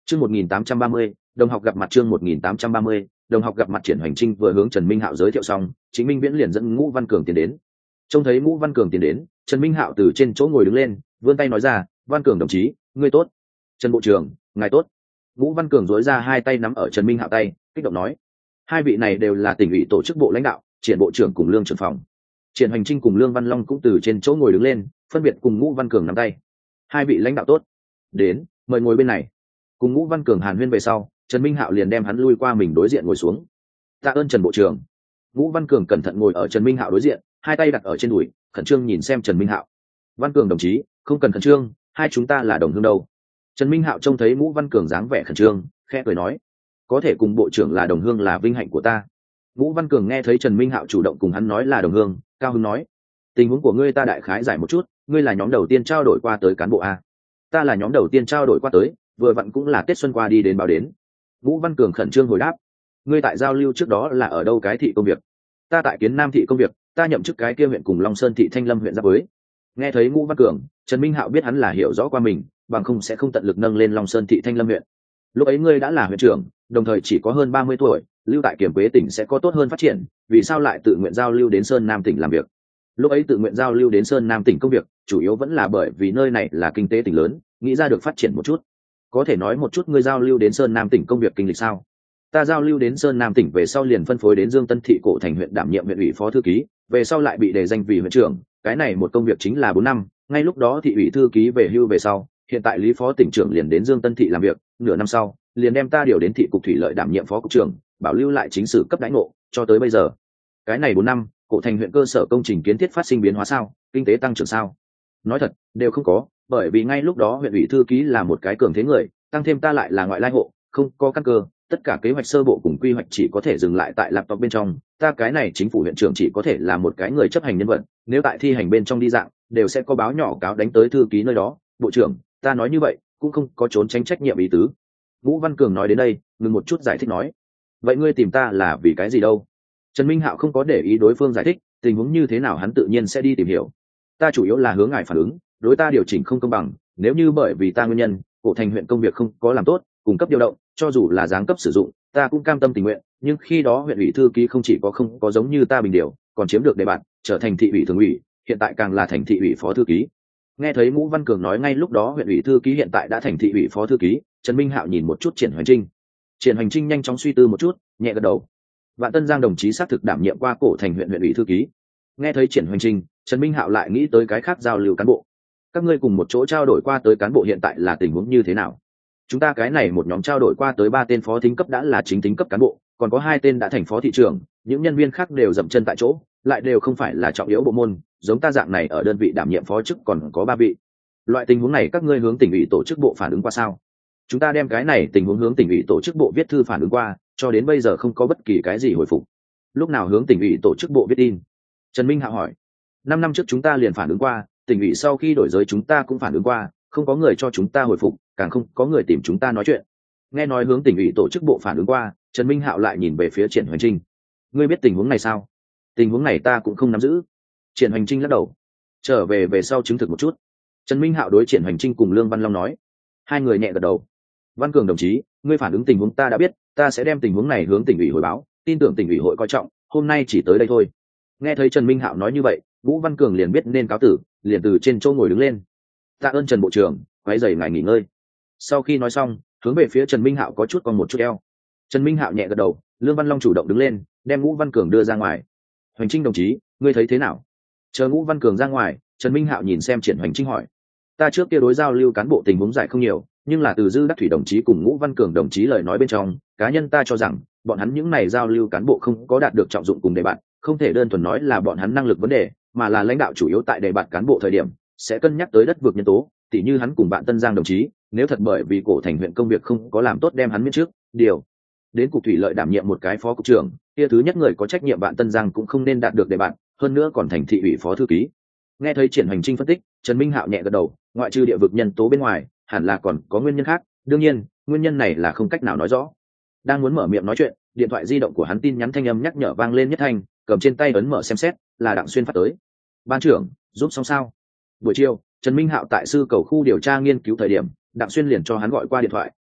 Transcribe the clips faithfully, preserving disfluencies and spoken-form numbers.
Chương một nghìn tám trăm ba mươi, đồng học gặp mặt chương một nghìn tám trăm ba mươi, đồng học gặp mặt. Triển Hoành Trinh vừa hướng Trần Minh Hạo giới thiệu xong, Chính Minh Viễn liền dẫn Ngũ Văn Cường tiến đến. Trông thấy Ngũ Văn Cường tiến đến, Trần Minh Hạo từ trên chỗ ngồi đứng lên, vươn tay nói ra, "Văn Cường đồng chí, ngươi tốt." "Trần bộ trưởng, ngài tốt." Ngũ Văn Cường duỗi ra hai tay nắm ở Trần Minh Hạo tay, kích động nói. Hai vị này đều là tỉnh ủy tổ chức bộ lãnh đạo, Triển bộ trưởng cùng Lương trưởng phòng. Triển Hoành Trinh cùng Lương Văn Long cũng từ trên chỗ ngồi đứng lên, phân biệt cùng Ngũ Văn Cường nắm tay. "Hai vị lãnh đạo tốt, đến, mời ngồi bên này." Cùng Ngũ Văn Cường hàn huyên về sau, Trần Minh Hạo liền đem hắn lui qua mình đối diện ngồi xuống. "Tạ ơn Trần bộ trưởng." Ngũ Văn Cường cẩn thận ngồi ở Trần Minh Hạo đối diện, hai tay đặt ở trên đùi, khẩn trương nhìn xem Trần Minh Hạo. "Văn Cường đồng chí, không cần khẩn trương, hai chúng ta là đồng hương đâu." Trần Minh Hạo trông thấy Ngũ Văn Cường dáng vẻ khẩn trương, khẽ cười nói, "Có thể cùng bộ trưởng là đồng hương là vinh hạnh của ta." Ngũ Văn Cường nghe thấy Trần Minh Hạo chủ động cùng hắn nói là đồng hương, cao hứng nói, "Tình huống của ngươi ta đại khái giải một chút, ngươi là nhóm đầu tiên trao đổi qua tới cán bộ a?" "Ta là nhóm đầu tiên trao đổi qua tới, vừa vặn cũng là Tết xuân qua đi đến báo đến." Ngũ Văn Cường khẩn trương hồi đáp, "Ngươi tại giao lưu trước đó là ở đâu cái thị công việc?" "Ta tại Kiến Nam thị công việc, ta nhậm chức cái kia huyện cùng Long Sơn thị Thanh Lâm huyện giáp với." Nghe thấy Ngũ Văn Cường, Trần Minh Hạo biết hắn là hiểu rõ qua mình, bằng không sẽ không tận lực nâng lên Long Sơn thị Thanh Lâm huyện. "Lúc ấy ngươi đã là huyện trưởng, đồng thời chỉ có hơn ba mươi tuổi, lưu tại Kiểm Quế tỉnh sẽ có tốt hơn phát triển, vì sao lại tự nguyện giao lưu đến Sơn Nam tỉnh làm việc?" "Lúc ấy tự nguyện giao lưu đến Sơn Nam tỉnh công việc, chủ yếu vẫn là bởi vì nơi này là kinh tế tỉnh lớn, nghĩ ra được phát triển một chút." "Có thể nói một chút ngươi giao lưu đến Sơn Nam tỉnh công việc kinh lịch sao?" "Ta giao lưu đến Sơn Nam tỉnh về sau liền phân phối đến Dương Tân thị Cổ Thành huyện đảm nhiệm huyện ủy phó thư ký, về sau lại bị đề danh vì huyện trưởng, cái này một công việc chính là bốn năm, ngay lúc đó thị ủy thư ký về hưu về sau, hiện tại Lý phó tỉnh trưởng liền đến Dương Tân thị làm việc, nửa năm sau, liền đem ta điều đến thị cục thủy lợi đảm nhiệm phó cục trưởng, bảo lưu lại chính sử cấp đãi ngộ, cho tới bây giờ." "Cái này bốn năm, Cổ Thành huyện cơ sở công trình kiến thiết phát sinh biến hóa sao, kinh tế tăng trưởng sao?" "Nói thật, đều không có, bởi vì ngay lúc đó huyện ủy thư ký là một cái cường thế người, tăng thêm ta lại là ngoại lai hộ, không có căn cơ, tất cả kế hoạch sơ bộ cùng quy hoạch chỉ có thể dừng lại tại laptop bên trong, ta cái này chính phủ huyện trưởng chỉ có thể là một cái người chấp hành nhân vật, nếu tại thi hành bên trong đi dạng, đều sẽ có báo nhỏ cáo đánh tới thư ký nơi đó. Bộ trưởng, ta nói như vậy cũng không có trốn tránh trách nhiệm ý tứ." Ngũ Văn Cường nói đến đây, ngừng một chút giải thích nói, "Vậy ngươi tìm ta là vì cái gì đâu?" Trần Minh Hạo không có để ý đối phương giải thích, tình huống như thế nào hắn tự nhiên sẽ đi tìm hiểu. "Ta chủ yếu là hướng ngài phản ứng, đối ta điều chỉnh không công bằng, nếu như bởi vì ta nguyên nhân, Cổ Thành huyện công việc không có làm tốt, cung cấp điều động, cho dù là giáng cấp sử dụng, ta cũng cam tâm tình nguyện, nhưng khi đó huyện ủy thư ký không chỉ có không có giống như ta bình điều, còn chiếm được đề bạt, trở thành thị ủy thường ủy, hiện tại càng là thành thị ủy phó thư ký." Nghe thấy Ngũ Văn Cường nói ngay lúc đó huyện ủy thư ký hiện tại đã thành thị ủy phó thư ký, Trần Minh Hạo nhìn một chút Triển Hoành Trinh. Triển Hoành Trinh nhanh chóng suy tư một chút, nhẹ gật đầu. Vạn Tân Giang đồng chí xác thực đảm nhiệm qua Cổ Thành huyện huyện ủy thư ký. Nghe thấy Triển Hoành Trinh, Trần Minh Hạo lại nghĩ tới cái khác giao lưu cán bộ. "Các ngươi cùng một chỗ trao đổi qua tới cán bộ hiện tại là tình huống như thế nào?" "Chúng ta cái này một nhóm trao đổi qua tới ba tên phó thính cấp đã là chính tính cấp cán bộ, còn có hai tên đã thành phó thị trưởng, những nhân viên khác đều dậm chân tại chỗ, lại đều không phải là trọng yếu bộ môn, giống ta dạng này ở đơn vị đảm nhiệm phó chức còn có ba vị." "Loại tình huống này các ngươi hướng tỉnh ủy tổ chức bộ phản ứng qua sao?" "Chúng ta đem cái này tình huống hướng tỉnh ủy tổ chức bộ viết thư phản ứng qua, cho đến bây giờ không có bất kỳ cái gì hồi phục." "Lúc nào hướng tỉnh ủy tổ chức bộ viết tin?" Trần Minh Hạo hỏi. Năm năm trước chúng ta liền phản ứng qua, tỉnh ủy sau khi đổi giới chúng ta cũng phản ứng qua, không có người cho chúng ta hồi phục, càng không có người tìm chúng ta nói chuyện." Nghe nói hướng tỉnh ủy tổ chức bộ phản ứng qua, Trần Minh Hạo lại nhìn về phía Triển Hoành Trinh. "Ngươi biết tình huống này sao?" "Tình huống này ta cũng không nắm giữ." Triển Hoành Trinh lắc đầu. "Trở về về sau chứng thực một chút." Trần Minh Hạo đối Triển Hoành Trinh cùng Lương Văn Long nói. Hai người nhẹ gật đầu. "Văn Cường đồng chí, ngươi phản ứng tình huống ta đã biết, ta sẽ đem tình huống này hướng tỉnh ủy hồi báo, tin tưởng tỉnh ủy hội coi trọng, hôm nay chỉ tới đây thôi." Nghe thấy Trần Minh Hạo nói như vậy, Vũ Văn Cường liền biết nên cáo tử, liền từ trên chỗ ngồi đứng lên. "Tạ ơn Trần bộ trưởng, quấy rầy ngài nghỉ ngơi." Sau khi nói xong, hướng về phía Trần Minh Hạo có chút còn một chút eo. Trần Minh Hạo nhẹ gật đầu, Lương Văn Long chủ động đứng lên, đem Vũ Văn Cường đưa ra ngoài. "Hoành Trinh đồng chí, ngươi thấy thế nào?" Chờ Vũ Văn Cường ra ngoài, Trần Minh Hạo nhìn xem Triển Hoành Trinh hỏi. "Ta trước kia đối giao lưu cán bộ tình huống giải không nhiều, nhưng là từ Dư Đắc Thủy đồng chí cùng Ngũ Văn Cường đồng chí lời nói bên trong, cá nhân ta cho rằng bọn hắn những này giao lưu cán bộ không có đạt được trọng dụng cùng đề bạt, không thể đơn thuần nói là bọn hắn năng lực vấn đề, mà là lãnh đạo chủ yếu tại đề bạt cán bộ thời điểm sẽ cân nhắc tới đất vực nhân tố, tỉ như hắn cùng bạn Tân Giang đồng chí, nếu thật bởi vì Cổ Thành huyện công việc không có làm tốt đem hắn miễn trước, điều đến cục thủy lợi đảm nhiệm một cái phó cục trưởng, kia thứ nhất người có trách nhiệm bạn Tân Giang cũng không nên đạt được đề bạt, hơn nữa còn thành thị ủy phó thư ký." Nghe thấy Triển Hoành Trinh phân tích, Trần Minh Hạo nhẹ gật đầu, ngoại trừ địa vực nhân tố bên ngoài, hẳn là còn có nguyên nhân khác, đương nhiên, nguyên nhân này là không cách nào nói rõ. Đang muốn mở miệng nói chuyện, điện thoại di động của hắn tin nhắn thanh âm nhắc nhở vang lên nhất thanh, cầm trên tay ấn mở xem xét, là Đặng Xuyên phát tới. "Ban trưởng, giúp xong sao?" Buổi chiều, Trần Minh Hạo tại sư cầu khu điều tra nghiên cứu thời điểm, Đặng Xuyên liền cho hắn gọi qua điện thoại,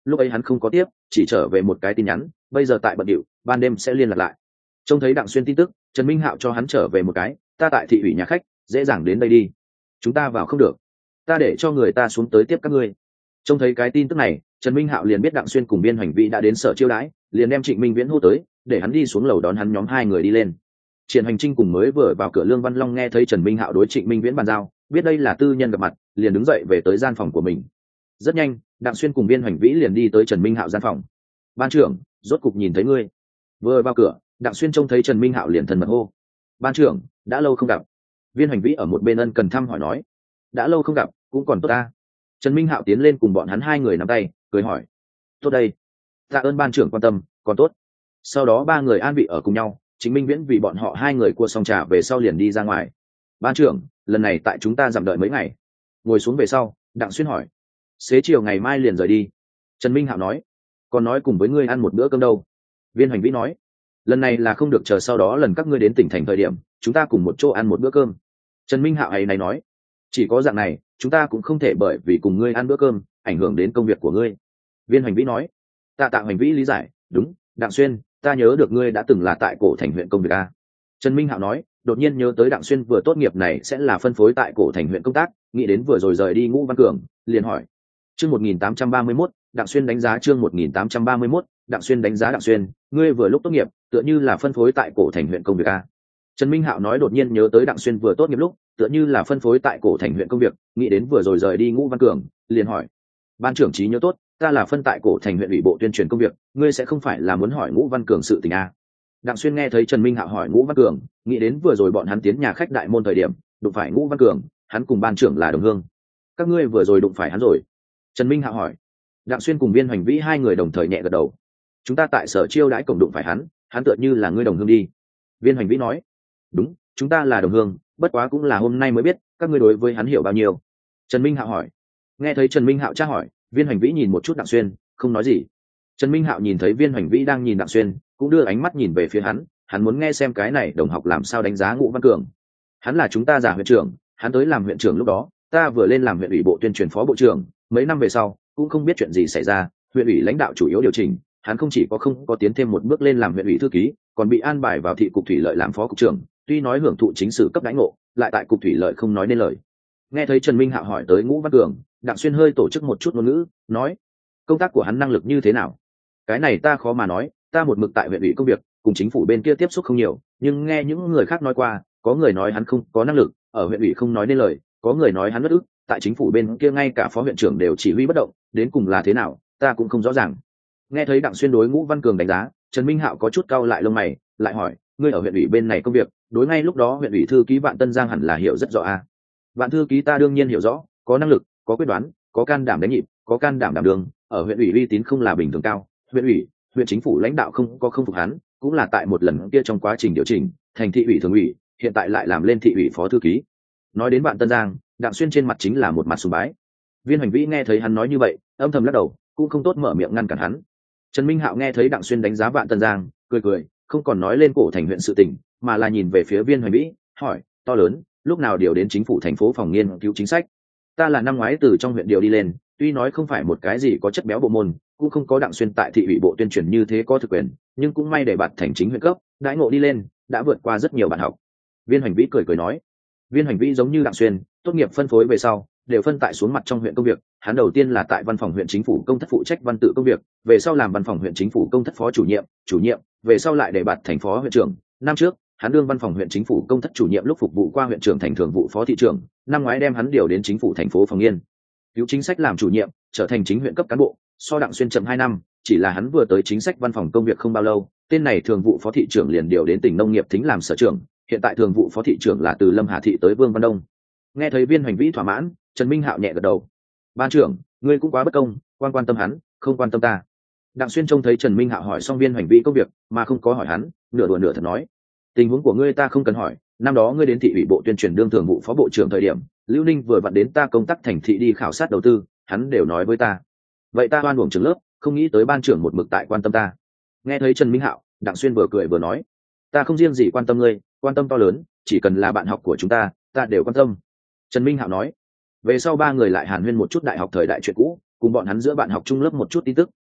lúc ấy hắn không có tiếp, chỉ trở về một cái tin nhắn, bây giờ tại bận điệu, ban đêm sẽ liên lạc lại. Trông thấy Đặng Xuyên tin tức, Trần Minh Hạo cho hắn trở về một cái, ta tại thị ủy nhà khách, dễ dàng đến đây đi. Chúng ta vào không được, ta để cho người ta xuống tới tiếp các ngươi. Trông thấy cái tin tức này, Trần Minh Hạo liền biết Đặng Xuyên cùng Biên Hoành Vĩ đã đến sở chiêu đãi, liền đem Trịnh Minh Viễn hô tới, để hắn đi xuống lầu đón hắn nhóm hai người đi lên. Triển Hành Trinh cùng mới vừa vào cửa Lương Văn Long nghe thấy Trần Minh Hạo đối Trịnh Minh Viễn bàn giao, biết đây là tư nhân gặp mặt, liền đứng dậy về tới gian phòng của mình. Rất nhanh, Đặng Xuyên cùng Biên Hoành Vĩ liền đi tới Trần Minh Hạo gian phòng. Ban trưởng, rốt cục nhìn thấy ngươi. Vừa vào cửa, Đặng Xuyên trông thấy Trần Minh Hạo liền thần mật hô. Ban trưởng, đã lâu không gặp. Viên Hoành Vĩ ở một bên ân cần thăm hỏi nói. Đã lâu không gặp, cũng còn tốt ta. Trần Minh Hạo tiến lên cùng bọn hắn hai người nắm tay, cười hỏi. Tốt đây. Tạ ơn ban trưởng quan tâm, còn tốt. Sau đó ba người an vị ở cùng nhau, Trịnh Minh Viễn vì bọn họ hai người cua xong trà về sau liền đi ra ngoài. Ban trưởng, lần này tại chúng ta giảm đợi mấy ngày. Ngồi xuống về sau, Đặng Xuyên hỏi. Xế chiều ngày mai liền rời đi. Trần Minh Hạo nói. Còn nói cùng với ngươi ăn một bữa cơm đâu. Viên Hoành Vĩ nói. Lần này là không được, chờ sau đó lần các ngươi đến tỉnh thành thời điểm, chúng ta cùng một chỗ ăn một bữa cơm. Trần Minh Hạo ấy này nói. Chỉ có dạng này, chúng ta cũng không thể bởi vì cùng ngươi ăn bữa cơm ảnh hưởng đến công việc của ngươi. Viên Hoành Vĩ nói. Tạ Tạ Hoành Vĩ lý giải. Đúng, Đặng Xuyên, ta nhớ được ngươi đã từng là tại Cổ Thành huyện công việc a. Trần Minh Hạo nói, đột nhiên nhớ tới Đặng Xuyên vừa tốt nghiệp này sẽ là phân phối tại Cổ Thành huyện công tác, nghĩ đến vừa rồi rời đi Ngũ Văn Cường, liền hỏi. Chương một nghìn tám trăm ba mươi mốt, Đặng Xuyên đánh giá chương một nghìn tám trăm ba mươi mốt, Đặng Xuyên đánh giá Đặng Xuyên, ngươi vừa lúc tốt nghiệp, tựa như là phân phối tại Cổ Thành huyện công việc a. Trần Minh Hạo nói đột nhiên nhớ tới Đặng Xuyên vừa tốt nghiệp lúc, tựa như là phân phối tại Cổ Thành huyện công việc, nghĩ đến vừa rồi rời đi Ngũ Văn Cường, liền hỏi. Ban trưởng trí nhớ tốt, ta là phân tại Cổ Thành huyện ủy bộ tuyên truyền công việc, ngươi sẽ không phải là muốn hỏi Ngũ Văn Cường sự tình a? Đặng Xuyên nghe thấy Trần Minh Hạo hỏi Ngũ Văn Cường, nghĩ đến vừa rồi bọn hắn tiến nhà khách đại môn thời điểm, đụng phải Ngũ Văn Cường, hắn cùng ban trưởng là đồng hương. Các ngươi vừa rồi đụng phải hắn rồi? Trần Minh Hạo hỏi. Đặng Xuyên cùng Viên Hoành Vĩ hai người đồng thời nhẹ gật đầu. Chúng ta tại sở chiêu đãi cổng đụng phải hắn, hắn tựa như là ngươi đồng hương đi. Viên Hoành Vĩ nói. Đúng, chúng ta là đồng hương, bất quá cũng là hôm nay mới biết, các ngươi đối với hắn hiểu bao nhiêu. Trần Minh Hạo hỏi. Nghe thấy Trần Minh Hạo tra hỏi, Viên Hoành Vĩ nhìn một chút Đặng Xuyên, không nói gì. Trần Minh Hạo nhìn thấy Viên Hoành Vĩ đang nhìn Đặng Xuyên, cũng đưa ánh mắt nhìn về phía hắn, hắn muốn nghe xem cái này đồng học làm sao đánh giá Ngũ Văn Cường. Hắn là chúng ta giả huyện trưởng, hắn tới làm huyện trưởng lúc đó, ta vừa lên làm huyện ủy bộ tuyên truyền phó bộ trưởng, mấy năm về sau, cũng không biết chuyện gì xảy ra, huyện ủy lãnh đạo chủ yếu điều chỉnh, hắn không chỉ có không có tiến thêm một bước lên làm huyện ủy thư ký, còn bị an bài vào thị cục thủy lợi làm phó cục trưởng, tuy nói hưởng thụ chính sử cấp đãi ngộ, lại tại cục thủy lợi không nói nên lời. Nghe thấy Trần Minh Hạo hỏi tới Ngũ Văn Cường, Đặng Xuyên hơi tổ chức một chút ngôn ngữ, nói: công tác của hắn năng lực như thế nào? Cái này ta khó mà nói, ta một mực tại huyện ủy công việc, cùng chính phủ bên kia tiếp xúc không nhiều, nhưng nghe những người khác nói qua, có người nói hắn không có năng lực, ở huyện ủy không nói nên lời, có người nói hắn bất ức, tại chính phủ bên kia ngay cả phó huyện trưởng đều chỉ huy bất động, đến cùng là thế nào, ta cũng không rõ ràng. Nghe thấy Đặng Xuyên đối Ngũ Văn Cường đánh giá, Trần Minh Hạo có chút cau lại lông mày, lại hỏi: ngươi ở huyện ủy bên này công việc, đối ngay lúc đó huyện ủy thư ký Vạn Tân Giang hẳn là hiểu rất rõ a. À? Vạn thư ký ta đương nhiên hiểu rõ, có năng lực, có quyết đoán, có can đảm đánh nhịp, có can đảm đảm đường, ở huyện ủy uy tín không là bình thường cao, huyện ủy, huyện chính phủ lãnh đạo không có không phục hắn, cũng là tại một lần kia trong quá trình điều chỉnh, thành thị ủy thường ủy, hiện tại lại làm lên thị ủy phó thư ký. Nói đến Vạn Tân Giang, Đặng Xuyên trên mặt chính là một mặt sùng bái. Viên Hoành Vĩ nghe thấy hắn nói như vậy, âm thầm lắc đầu, cũng không tốt mở miệng ngăn cản hắn. Trần Minh Hạo nghe thấy Đặng Xuyên đánh giá Vạn Tân Giang, cười cười, không còn nói lên Cổ Thành huyện sự tình, mà là nhìn về phía Viên Hoành Vĩ, hỏi: to lớn, lúc nào điều đến chính phủ thành phố phòng nghiên cứu chính sách? Ta là năm ngoái từ trong huyện điều đi lên, tuy nói không phải một cái gì có chất béo bộ môn, cũng không có Đặng Xuyên tại thị ủy bộ tuyên truyền như thế có thực quyền, nhưng cũng may để bạt thành chính huyện cấp, đãi ngộ đi lên, đã vượt qua rất nhiều bạn học. Viên Hoành Vĩ cười cười nói. Viên Hoành Vĩ giống như Đặng Xuyên, tốt nghiệp phân phối về sau, đều phân tại xuống mặt trong huyện công việc, hắn đầu tiên là tại văn phòng huyện chính phủ công thất phụ trách văn tự công việc, về sau làm văn phòng huyện chính phủ công thất phó chủ nhiệm, chủ nhiệm, về sau lại để bạt thành phó huyện trưởng. Năm trước, hắn đương văn phòng huyện chính phủ công thất chủ nhiệm lúc phục vụ qua huyện trưởng thành thường vụ phó thị trưởng, năm ngoái đem hắn điều đến chính phủ thành phố phòng nghiên cứu chính sách làm chủ nhiệm, trở thành chính huyện cấp cán bộ, so Đặng Xuyên chậm hai năm, chỉ là hắn vừa tới chính sách văn phòng công việc không bao lâu, tên này thường vụ phó thị trưởng liền điều đến tỉnh nông nghiệp thính làm sở trưởng, hiện tại thường vụ phó thị trưởng là từ Lâm Hà thị tới Vương Văn Đông. Nghe thấy Viên Hoành Vĩ thỏa mãn, Trần Minh Hạo nhẹ gật đầu. Ban trưởng, ngươi cũng quá bất công, quan quan tâm hắn, không quan tâm ta. Đặng Xuyên trông thấy Trần Minh Hạo hỏi xong Viên Hoành Vĩ công việc, mà không có hỏi hắn, nửa đùa nửa thật nói: tình huống của ngươi ta không cần hỏi, năm đó ngươi đến thị ủy bộ tuyên truyền đương thường vụ phó bộ trưởng thời điểm, Lưu Ninh vừa vặn đến ta công tác thành thị đi khảo sát đầu tư, hắn đều nói với ta. Vậy ta oan uổng trường lớp, không nghĩ tới ban trưởng một mực tại quan tâm ta. Nghe thấy Trần Minh Hạo, Đặng Xuyên vừa cười vừa nói: ta không riêng gì quan tâm ngươi, quan tâm to lớn, chỉ cần là bạn học của chúng ta, ta đều quan tâm. Trần Minh Hạo nói. Về sau ba người lại hàn huyên một chút đại học thời đại chuyện cũ, cùng bọn hắn giữa bạn học chung lớp một chút tin tức,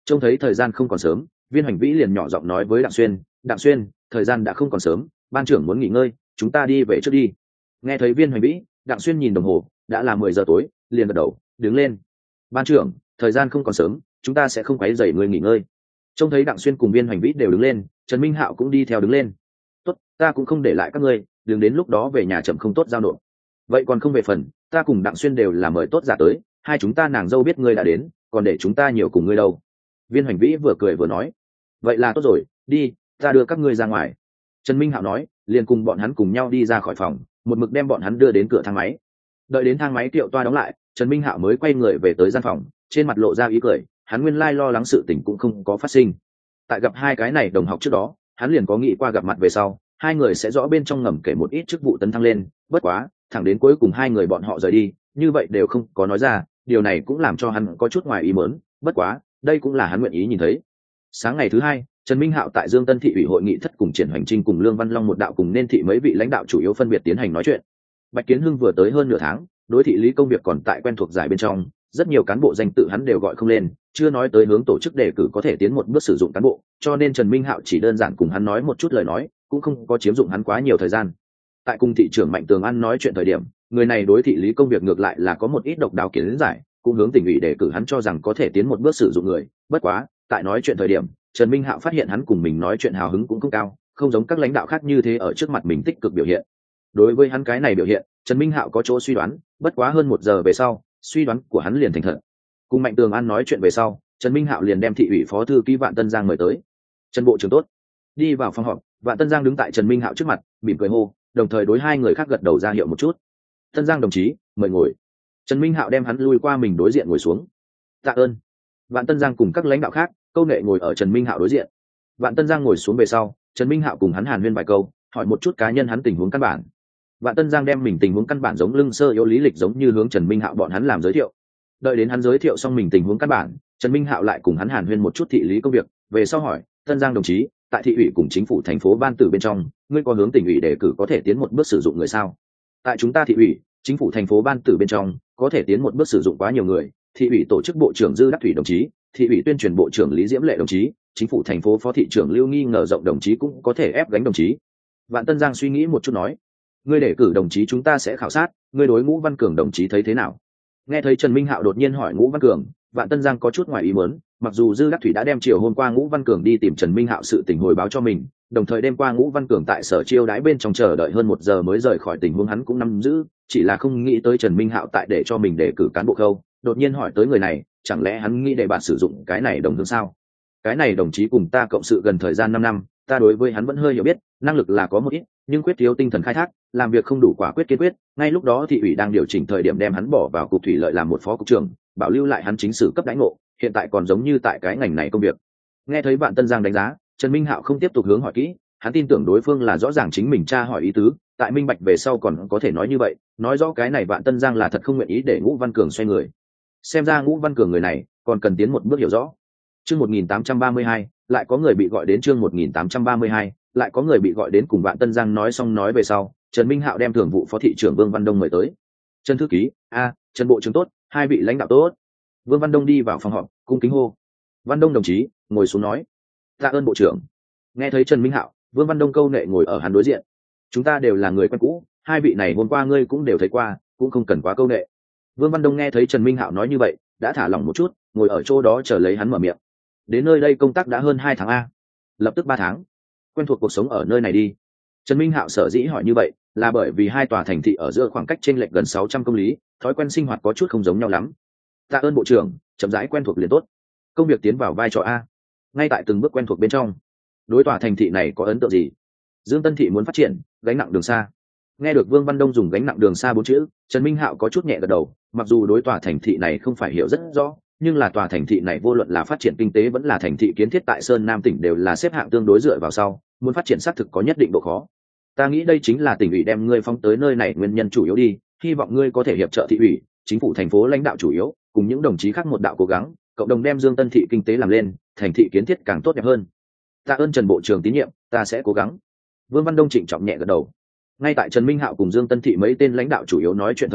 trông thấy thời gian không còn sớm, Viên Hoành Vĩ liền nhỏ giọng nói với Đặng Xuyên, Đặng Xuyên, thời gian đã không còn sớm, ban trưởng muốn nghỉ ngơi, chúng ta đi về trước đi. Nghe thấy Viên Hoành Vĩ, Đặng Xuyên nhìn đồng hồ, đã là mười giờ tối, liền gật đầu, đứng lên. Ban trưởng, thời gian không còn sớm, chúng ta sẽ không quấy rầy người nghỉ ngơi. Trông thấy Đặng Xuyên cùng Viên Hoành Vĩ đều đứng lên, Trần Minh Hạo cũng đi theo đứng lên. Tốt, ta cũng không để lại các ngươi, đừng đến lúc đó về nhà chậm không tốt giao nộp. Vậy còn không về phần, ta cùng Đặng Xuyên đều là mời tốt giả tới, hai chúng ta nàng dâu biết ngươi đã đến, còn để chúng ta nhiều cùng ngươi đâu. Viên Hoành Vĩ vừa cười vừa nói, vậy là tốt rồi, đi, ta đưa các ngươi ra ngoài. Trần Minh Hạo nói, liền cùng bọn hắn cùng nhau đi ra khỏi phòng, một mực đem bọn hắn đưa đến cửa thang máy. Đợi đến thang máy tiệu toa đóng lại, Trần Minh Hạo mới quay người về tới gian phòng, trên mặt lộ ra ý cười, hắn nguyên lai lo lắng sự tình cũng không có phát sinh. Tại gặp hai cái này đồng học trước đó, hắn liền có nghĩ qua gặp mặt về sau, hai người sẽ rõ bên trong ngầm kể một ít chức vụ tấn thăng lên, bất quá, thẳng đến cuối cùng hai người bọn họ rời đi, như vậy đều không có nói ra, điều này cũng làm cho hắn có chút ngoài ý muốn, bất quá, đây cũng là hắn nguyện ý nhìn thấy. Sáng ngày thứ hai, Trần Minh Hạo tại Dương Tân thị ủy hội nghị thất cùng Triển Hoành Trinh cùng Lương Văn Long một đạo cùng nên thị mấy vị lãnh đạo chủ yếu phân biệt tiến hành nói chuyện. Bạch Kiến Hưng vừa tới hơn nửa tháng, đối thị lý công việc còn tại quen thuộc giải bên trong, rất nhiều cán bộ danh tự hắn đều gọi không lên, chưa nói tới hướng tổ chức đề cử có thể tiến một bước sử dụng cán bộ, cho nên Trần Minh Hạo chỉ đơn giản cùng hắn nói một chút lời nói, cũng không có chiếm dụng hắn quá nhiều thời gian. Tại cùng thị trưởng Mạnh Tường An nói chuyện thời điểm, người này đối thị lý công việc ngược lại là có một ít độc đáo kiến giải, cũng hướng tỉnh ủy đề cử hắn cho rằng có thể tiến một bước sử dụng người, bất quá, tại nói chuyện thời điểm, Trần Minh Hạo phát hiện hắn cùng mình nói chuyện hào hứng cũng không cao, không giống các lãnh đạo khác như thế ở trước mặt mình tích cực biểu hiện. Đối với hắn cái này biểu hiện, Trần Minh Hạo có chỗ suy đoán, bất quá hơn một giờ về sau, suy đoán của hắn liền thành thật. Cùng Mạnh Tường An nói chuyện về sau, Trần Minh Hạo liền đem thị ủy phó thư ký Vạn Tân Giang mời tới. Trần bộ trưởng tốt. Đi vào phòng họp, Vạn Tân Giang đứng tại Trần Minh Hạo trước mặt, mỉm cười hô, đồng thời đối hai người khác gật đầu ra hiệu một chút. Tân Giang đồng chí, mời ngồi. Trần Minh Hạo đem hắn lui qua mình đối diện ngồi xuống. Tạ ơn. Vạn Tân Giang cùng các lãnh đạo khác, câu nệ ngồi ở Trần Minh Hạo đối diện. Vạn Tân Giang ngồi xuống về sau, Trần Minh Hạo cùng hắn hàn huyên vài câu, hỏi một chút cá nhân hắn tình huống căn bản. Vạn Tân Giang đem mình tình huống căn bản giống lưng sơ yếu lý lịch giống như hướng Trần Minh Hạo bọn hắn làm giới thiệu. Đợi đến hắn giới thiệu xong mình tình huống căn bản, Trần Minh Hạo lại cùng hắn hàn huyên một chút thị lý công việc, về sau hỏi, Tân Giang đồng chí, tại thị ủy cùng chính phủ thành phố ban tử bên trong, ngươi có hướng tỉnh ủy đề cử có thể tiến một bước sử dụng người sao? Tại chúng ta thị ủy, chính phủ thành phố ban tử bên trong, có thể tiến một bước sử dụng quá nhiều người, thị ủy tổ chức bộ trưởng Dư Đắc Thủy đồng chí, thị ủy tuyên truyền bộ trưởng Lý Diễm Lệ đồng chí, chính phủ thành phố phó thị trưởng Lưu Nghi ngờ rộng đồng chí cũng có thể ép gánh đồng chí. Vạn Tân Giang suy nghĩ một chút nói, ngươi đề cử đồng chí chúng ta sẽ khảo sát, ngươi đối Ngũ Văn Cường đồng chí thấy thế nào? Nghe thấy Trần Minh Hạo đột nhiên hỏi Ngũ Văn Cường, Vạn Tân Giang có chút ngoài ý muốn, mặc dù Dư Đắc Thủy đã đem chiều hôm qua Ngũ Văn Cường đi tìm Trần Minh Hạo sự tình hồi báo cho mình, đồng thời đêm qua Ngũ Văn Cường tại sở chiêu đãi bên trong chờ đợi hơn một giờ mới rời khỏi tình huống hắn cũng nắm giữ, chỉ là không nghĩ tới Trần Minh Hạo tại để cho mình đề cử cán bộ khâu, đột nhiên hỏi tới người này, chẳng lẽ hắn nghĩ để bạn sử dụng cái này đồng hương sao? Cái này đồng chí cùng ta cộng sự gần thời gian năm năm, ta đối với hắn vẫn hơi hiểu biết, năng lực là có một ít, nhưng quyết thiếu tinh thần khai thác, làm việc không đủ quả quyết kiên quyết. Ngay lúc đó thị ủy đang điều chỉnh thời điểm đem hắn bỏ vào cục thủy lợi làm một phó cục trưởng, bảo lưu lại hắn chính sử cấp đãi ngộ, hiện tại còn giống như tại cái ngành này công việc. Nghe thấy Vạn Tân Giang đánh giá, Trần Minh Hạo không tiếp tục hướng hỏi kỹ, hắn tin tưởng đối phương là rõ ràng chính mình tra hỏi ý tứ, tại minh bạch về sau còn có thể nói như vậy, nói rõ cái này Vạn Tân Giang là thật không nguyện ý để Ngũ Văn Cường xoay người. Xem ra Ngũ Văn Cường người này còn cần tiến một bước hiểu rõ. Chương một nghìn tám trăm ba mươi hai, lại có người bị gọi đến chương một nghìn tám trăm ba mươi hai, lại có người bị gọi đến cùng Vạn Tân Giang nói xong nói về sau, Trần Minh Hạo đem thường vụ phó thị trưởng Vương Văn Đông mời tới. Trần thư ký, a, Trần bộ trưởng tốt, hai vị lãnh đạo tốt. Vương Văn Đông đi vào phòng họp, cung kính hô. Văn Đông đồng chí, ngồi xuống nói. Tạ ơn bộ trưởng. Nghe thấy Trần Minh Hạo, Vương Văn Đông câu nệ ngồi ở hắn đối diện. Chúng ta đều là người quen cũ, hai vị này hôm qua ngươi cũng đều thấy qua, cũng không cần quá câu nệ. Vương Văn Đông nghe thấy Trần Minh Hạo nói như vậy, đã thả lỏng một chút, ngồi ở chỗ đó chờ lấy hắn mở miệng. Đến nơi đây công tác đã hơn hai tháng a, lập tức ba tháng. Quen thuộc cuộc sống ở nơi này đi. Trần Minh Hạo sở dĩ hỏi như vậy, là bởi vì hai tòa thành thị ở giữa khoảng cách chênh lệch gần sáu trăm công lý, thói quen sinh hoạt có chút không giống nhau lắm. Tạ ơn bộ trưởng, chậm rãi quen thuộc liền tốt. Công việc tiến vào vai trò a. Ngay tại từng bước quen thuộc bên trong, đối tòa thành thị này có ấn tượng gì? Dương Tân thị muốn phát triển, gánh nặng đường xa. Nghe được Vương Văn Đông dùng gánh nặng đường xa bốn chữ, Trần Minh Hạo có chút nhẹ gật đầu, mặc dù đối tòa thành thị này không phải hiểu rất rõ, nhưng là tòa thành thị này vô luận là phát triển kinh tế vẫn là thành thị kiến thiết tại Sơn Nam tỉnh đều là xếp hạng tương đối dựa vào sau, muốn phát triển xác thực có nhất định độ khó. Ta nghĩ đây chính là tỉnh ủy đem ngươi phóng tới nơi này nguyên nhân chủ yếu đi, hy vọng ngươi có thể hiệp trợ thị ủy, chính phủ thành phố lãnh đạo chủ yếu, cùng những đồng chí khác một đạo cố gắng, cộng đồng đem Dương Tân thị kinh tế làm lên, thành thị kiến thiết càng tốt đẹp hơn. Tạ ơn Trần bộ trưởng tín nhiệm, ta sẽ cố gắng. Vương Văn Đông trịnh trọng nhẹ gật đầu. Ngay tại Trần Minh Hạo cùng Dương Tân thị mấy tên lãnh đạo chủ yếu nói chuyện thời điểm,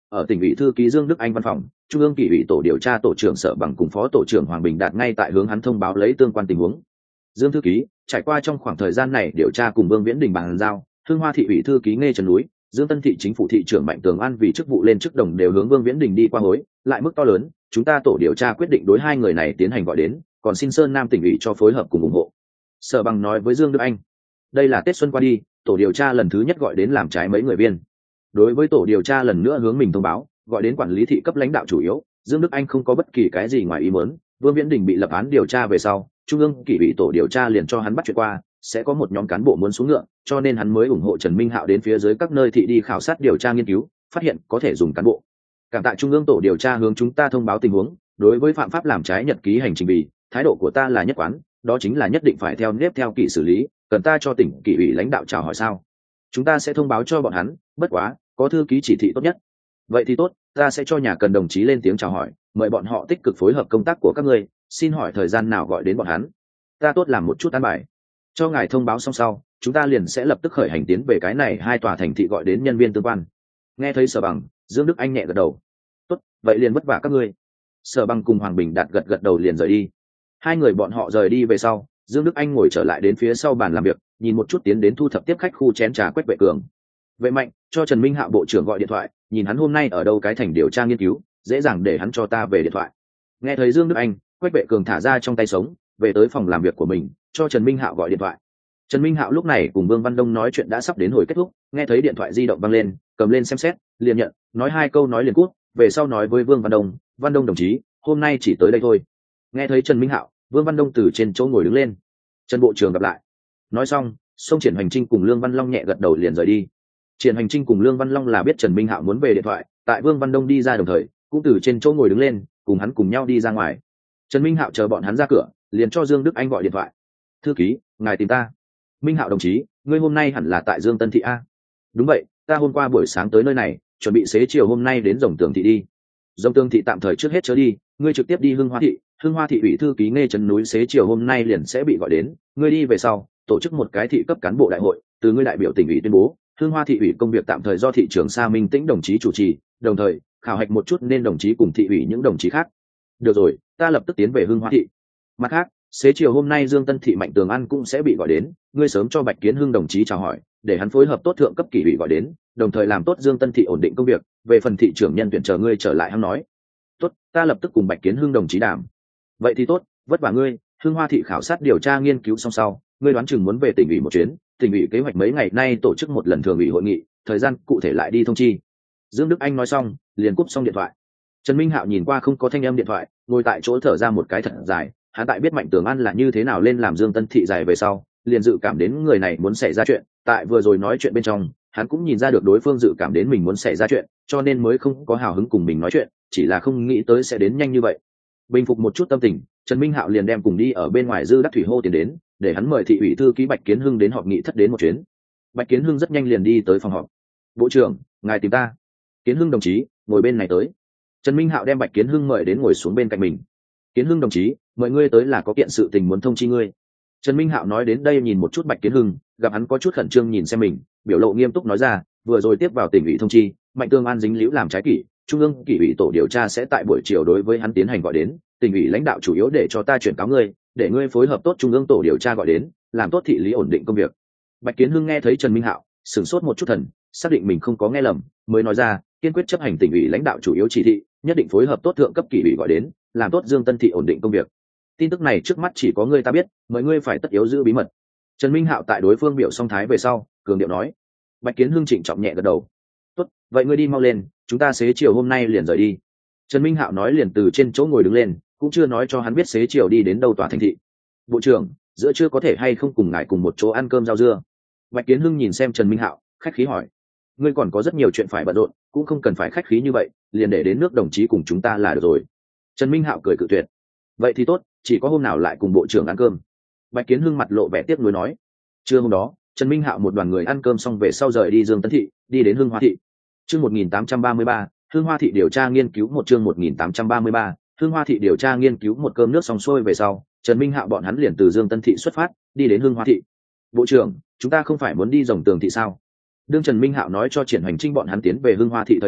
ở tỉnh ủy thư ký Dương Đức Anh văn phòng, trung ương kỷ ủy tổ điều tra tổ trưởng Sở Bằng cùng phó tổ trưởng Hoàng Bình Đạt ngay tại hướng hắn thông báo lấy tương quan tình huống. Dương thư ký, trải qua trong khoảng thời gian này điều tra cùng Vương Viễn Đình bàn giao, Hương Hoa thị ủy thư ký Nghe Trần Núi, Dương Tân thị chính phủ thị trưởng Mạnh Tường An vì chức vụ lên chức đồng đều hướng Vương Viễn Đình đi qua hối, lại mức to lớn, chúng ta tổ điều tra quyết định đối hai người này tiến hành gọi đến, còn xin Sơn Nam tỉnh ủy cho phối hợp cùng ủng hộ. Sở Bằng nói với Dương Đức Anh, đây là Tết xuân qua đi, tổ điều tra lần thứ nhất gọi đến làm trái mấy người viên. Đối với tổ điều tra lần nữa hướng mình thông báo, gọi đến quản lý thị cấp lãnh đạo chủ yếu, Dương Đức Anh không có bất kỳ cái gì ngoài ý muốn. Vương Viễn Đình bị lập án điều tra về sau, trung ương kỷ ủy tổ điều tra liền cho hắn bắt chuyện qua, sẽ có một nhóm cán bộ muốn xuống ngựa, cho nên hắn mới ủng hộ Trần Minh Hạo đến phía dưới các nơi thị đi khảo sát điều tra nghiên cứu, phát hiện có thể dùng cán bộ. Cảm tạ trung ương tổ điều tra hướng chúng ta thông báo tình huống, đối với phạm pháp làm trái nhật ký hành trình bì, thái độ của ta là nhất quán, đó chính là nhất định phải theo nếp theo kỷ xử lý, cần ta cho tỉnh kỷ ủy lãnh đạo chào hỏi sao? Chúng ta sẽ thông báo cho bọn hắn, bất quá, có thư ký chỉ thị tốt nhất. Vậy thì tốt, ta sẽ cho nhà cần đồng chí lên tiếng chào hỏi, mời bọn họ tích cực phối hợp công tác của các ngươi, xin hỏi thời gian nào gọi đến bọn hắn. Ta tốt làm một chút an bài. Cho ngài thông báo xong sau, chúng ta liền sẽ lập tức khởi hành tiến về cái này hai tòa thành thị gọi đến nhân viên tương quan. Nghe thấy Sở Bằng, Dương Đức Anh nhẹ gật đầu. Tốt, vậy liền vất vả các ngươi. Sở Bằng cùng Hoàng Bình Đạt gật gật đầu liền rời đi. Hai người bọn họ rời đi về sau, Dương Đức Anh ngồi trở lại đến phía sau bàn làm việc, nhìn một chút tiến đến thu thập tiếp khách khu chén trà Quách Vệ Cường. Vệ Mạnh, cho Trần Minh Hạo bộ trưởng gọi điện thoại, nhìn hắn hôm nay ở đâu cái thành điều tra nghiên cứu, dễ dàng để hắn cho ta về điện thoại. Nghe thấy Dương Đức Anh, Quách Vệ Cường thả ra trong tay sống, về tới phòng làm việc của mình, cho Trần Minh Hạo gọi điện thoại. Trần Minh Hạo lúc này cùng Vương Văn Đông nói chuyện đã sắp đến hồi kết thúc, nghe thấy điện thoại di động vang lên, cầm lên xem xét, liền nhận, nói hai câu nói liền cút, về sau nói với Vương Văn Đông, "Văn Đông đồng chí, hôm nay chỉ tới đây thôi." Nghe thấy Trần Minh Hạo, Vương Văn Đông từ trên chỗ ngồi đứng lên. "Trần bộ trưởng gặp lại." Nói xong, Song Triển Hành Trinh cùng Lương Văn Long nhẹ gật đầu liền rời đi. Triển Hành Trinh cùng Lương Văn Long là biết Trần Minh Hạo muốn về điện thoại, tại Vương Văn Đông đi ra đồng thời, cũng từ trên chỗ ngồi đứng lên, cùng hắn cùng nhau đi ra ngoài. Trần Minh Hạo chờ bọn hắn ra cửa, liền cho Dương Đức Anh gọi điện thoại. "Thư ký, ngài tìm ta." "Minh Hạo đồng chí, ngươi hôm nay hẳn là tại Dương Tân thị a?" "Đúng vậy, ta hôm qua buổi sáng tới nơi này, chuẩn bị xế chiều hôm nay đến Rồng Tường thị đi." "Rồng Tường thị tạm thời trước hết chớ đi, ngươi trực tiếp đi Hưng Hoa thị, Hưng Hoa thị ủy thư ký Nghe Trần Núi xế chiều hôm nay liền sẽ bị gọi đến, ngươi đi về sau, tổ chức một cái thị cấp cán bộ đại hội, từ ngươi đại biểu tỉnh ủy tuyên bố, Hưng Hoa thị ủy công việc tạm thời do thị trưởng Sa Minh Tĩnh đồng chí chủ trì, đồng thời khảo hạch một chút nên đồng chí cùng thị ủy những đồng chí khác." "Được rồi, ta lập tức tiến về Hưng Hoa thị." "Mặt khác, xế chiều hôm nay Dương Tân thị Mạnh Tường An cũng sẽ bị gọi đến, ngươi sớm cho Bạch Kiến Hưng đồng chí chào hỏi, để hắn phối hợp tốt thượng cấp kỷ ủy gọi đến, đồng thời làm tốt Dương Tân thị ổn định công việc, về phần thị trưởng nhân tuyển chờ ngươi trở lại hắn nói." "Tốt, ta lập tức cùng Bạch Kiến Hưng đồng chí đàm." "Vậy thì tốt, vất vả ngươi." Hưng Hoa thị khảo sát điều tra nghiên cứu xong sau, ngươi đoán chừng muốn về tỉnh ủy một chuyến, tỉnh ủy kế hoạch mấy ngày nay tổ chức một lần thường ủy hội nghị, thời gian cụ thể lại đi thông chi. Dương Đức Anh nói xong, liền cúp xong điện thoại. Trần Minh Hạo nhìn qua không có thanh âm điện thoại, ngồi tại chỗ thở ra một cái thật dài, hắn tại biết Mạnh Tường An là như thế nào lên làm Dương Tân thị dài về sau, liền dự cảm đến người này muốn xảy ra chuyện, tại vừa rồi nói chuyện bên trong, hắn cũng nhìn ra được đối phương dự cảm đến mình muốn xảy ra chuyện, cho nên mới không có hào hứng cùng mình nói chuyện, chỉ là không nghĩ tới sẽ đến nhanh như vậy. Bình phục một chút tâm tình, Trần Minh Hạo liền đem cùng đi ở bên ngoài Dư Đắc Thủy hô tiền đến, để hắn mời thị ủy thư ký Bạch Kiến Hưng đến họp nghị thất đến một chuyến. Bạch Kiến Hưng rất nhanh liền đi tới phòng họp. "Bộ trưởng, ngài tìm ta." "Kiến Hưng đồng chí, ngồi bên này tới." Trần Minh Hạo đem Bạch Kiến Hưng mời đến ngồi xuống bên cạnh mình. "Kiến Hưng đồng chí, mời ngươi tới là có kiện sự tình muốn thông chi ngươi." Trần Minh Hạo nói đến đây nhìn một chút Bạch Kiến Hưng, gặp hắn có chút khẩn trương nhìn xem mình, biểu lộ nghiêm túc nói ra, "Vừa rồi tiếp vào tỉnh ủy thông chi, Mạnh Tường An dính líu làm trái kỷ, trung ương kỷ ủy tổ điều tra sẽ tại buổi chiều đối với hắn tiến hành gọi đến, tỉnh ủy lãnh đạo chủ yếu để cho ta chuyển cáo ngươi, để ngươi phối hợp tốt trung ương tổ điều tra gọi đến, làm tốt thị lý ổn định công việc." Bạch Kiến Hưng nghe thấy Trần Minh Hạo, sửng sốt một chút thần, xác định mình không có nghe lầm, mới nói ra, "Kiên quyết chấp hành tỉnh ủy lãnh đạo chủ yếu chỉ thị, nhất định phối hợp tốt thượng cấp kỷ ủy gọi đến, làm tốt Dương Tân thị ổn định công việc. Tin tức này trước mắt chỉ có ngươi ta biết, mời ngươi phải tất yếu giữ bí mật." Trần Minh Hạo tại đối phương biểu song thái về sau, cường điệu nói. Bạch Kiến Hưng trịnh trọng nhẹ gật đầu. "Tốt, vậy ngươi đi mau lên, chúng ta xế chiều hôm nay liền rời đi." Trần Minh Hạo nói liền từ trên chỗ ngồi đứng lên, cũng chưa nói cho hắn biết xế chiều đi đến đâu tòa thành thị. "Bộ trưởng, giữa trưa có thể hay không cùng ngài cùng một chỗ ăn cơm rau dưa?" Bạch Kiến Hưng nhìn xem Trần Minh Hạo, khách khí hỏi. "Ngươi còn có rất nhiều chuyện phải bận rộn, cũng không cần phải khách khí như vậy, liền để đến nước đồng chí cùng chúng ta là được rồi." Trần Minh Hạo cười cự tuyệt. "Vậy thì tốt, chỉ có hôm nào lại cùng bộ trưởng ăn cơm." Bạch Kiến Hưng mặt lộ vẻ tiếc nuối nói. Trưa hôm đó, Trần Minh Hạo một đoàn người ăn cơm xong về sau rời đi Dương Tân thị, đi đến Hưng Hoa thị. Chương một nghìn tám trăm ba mươi ba, Hưng Hoa thị điều tra nghiên cứu một chương một nghìn tám trăm ba mươi ba, Hưng Hoa thị điều tra nghiên cứu một cơm nước xong xuôi về sau, Trần Minh Hạo bọn hắn liền từ Dương Tân thị xuất phát, đi đến Hưng Hoa thị. "Bộ trưởng, chúng ta không phải muốn đi Rồng Tường thị sao?" Đương Trần Minh Hạo nói cho Triển Hoành Trinh bọn hắn tiến về Hưng Hoa thị thời điểm,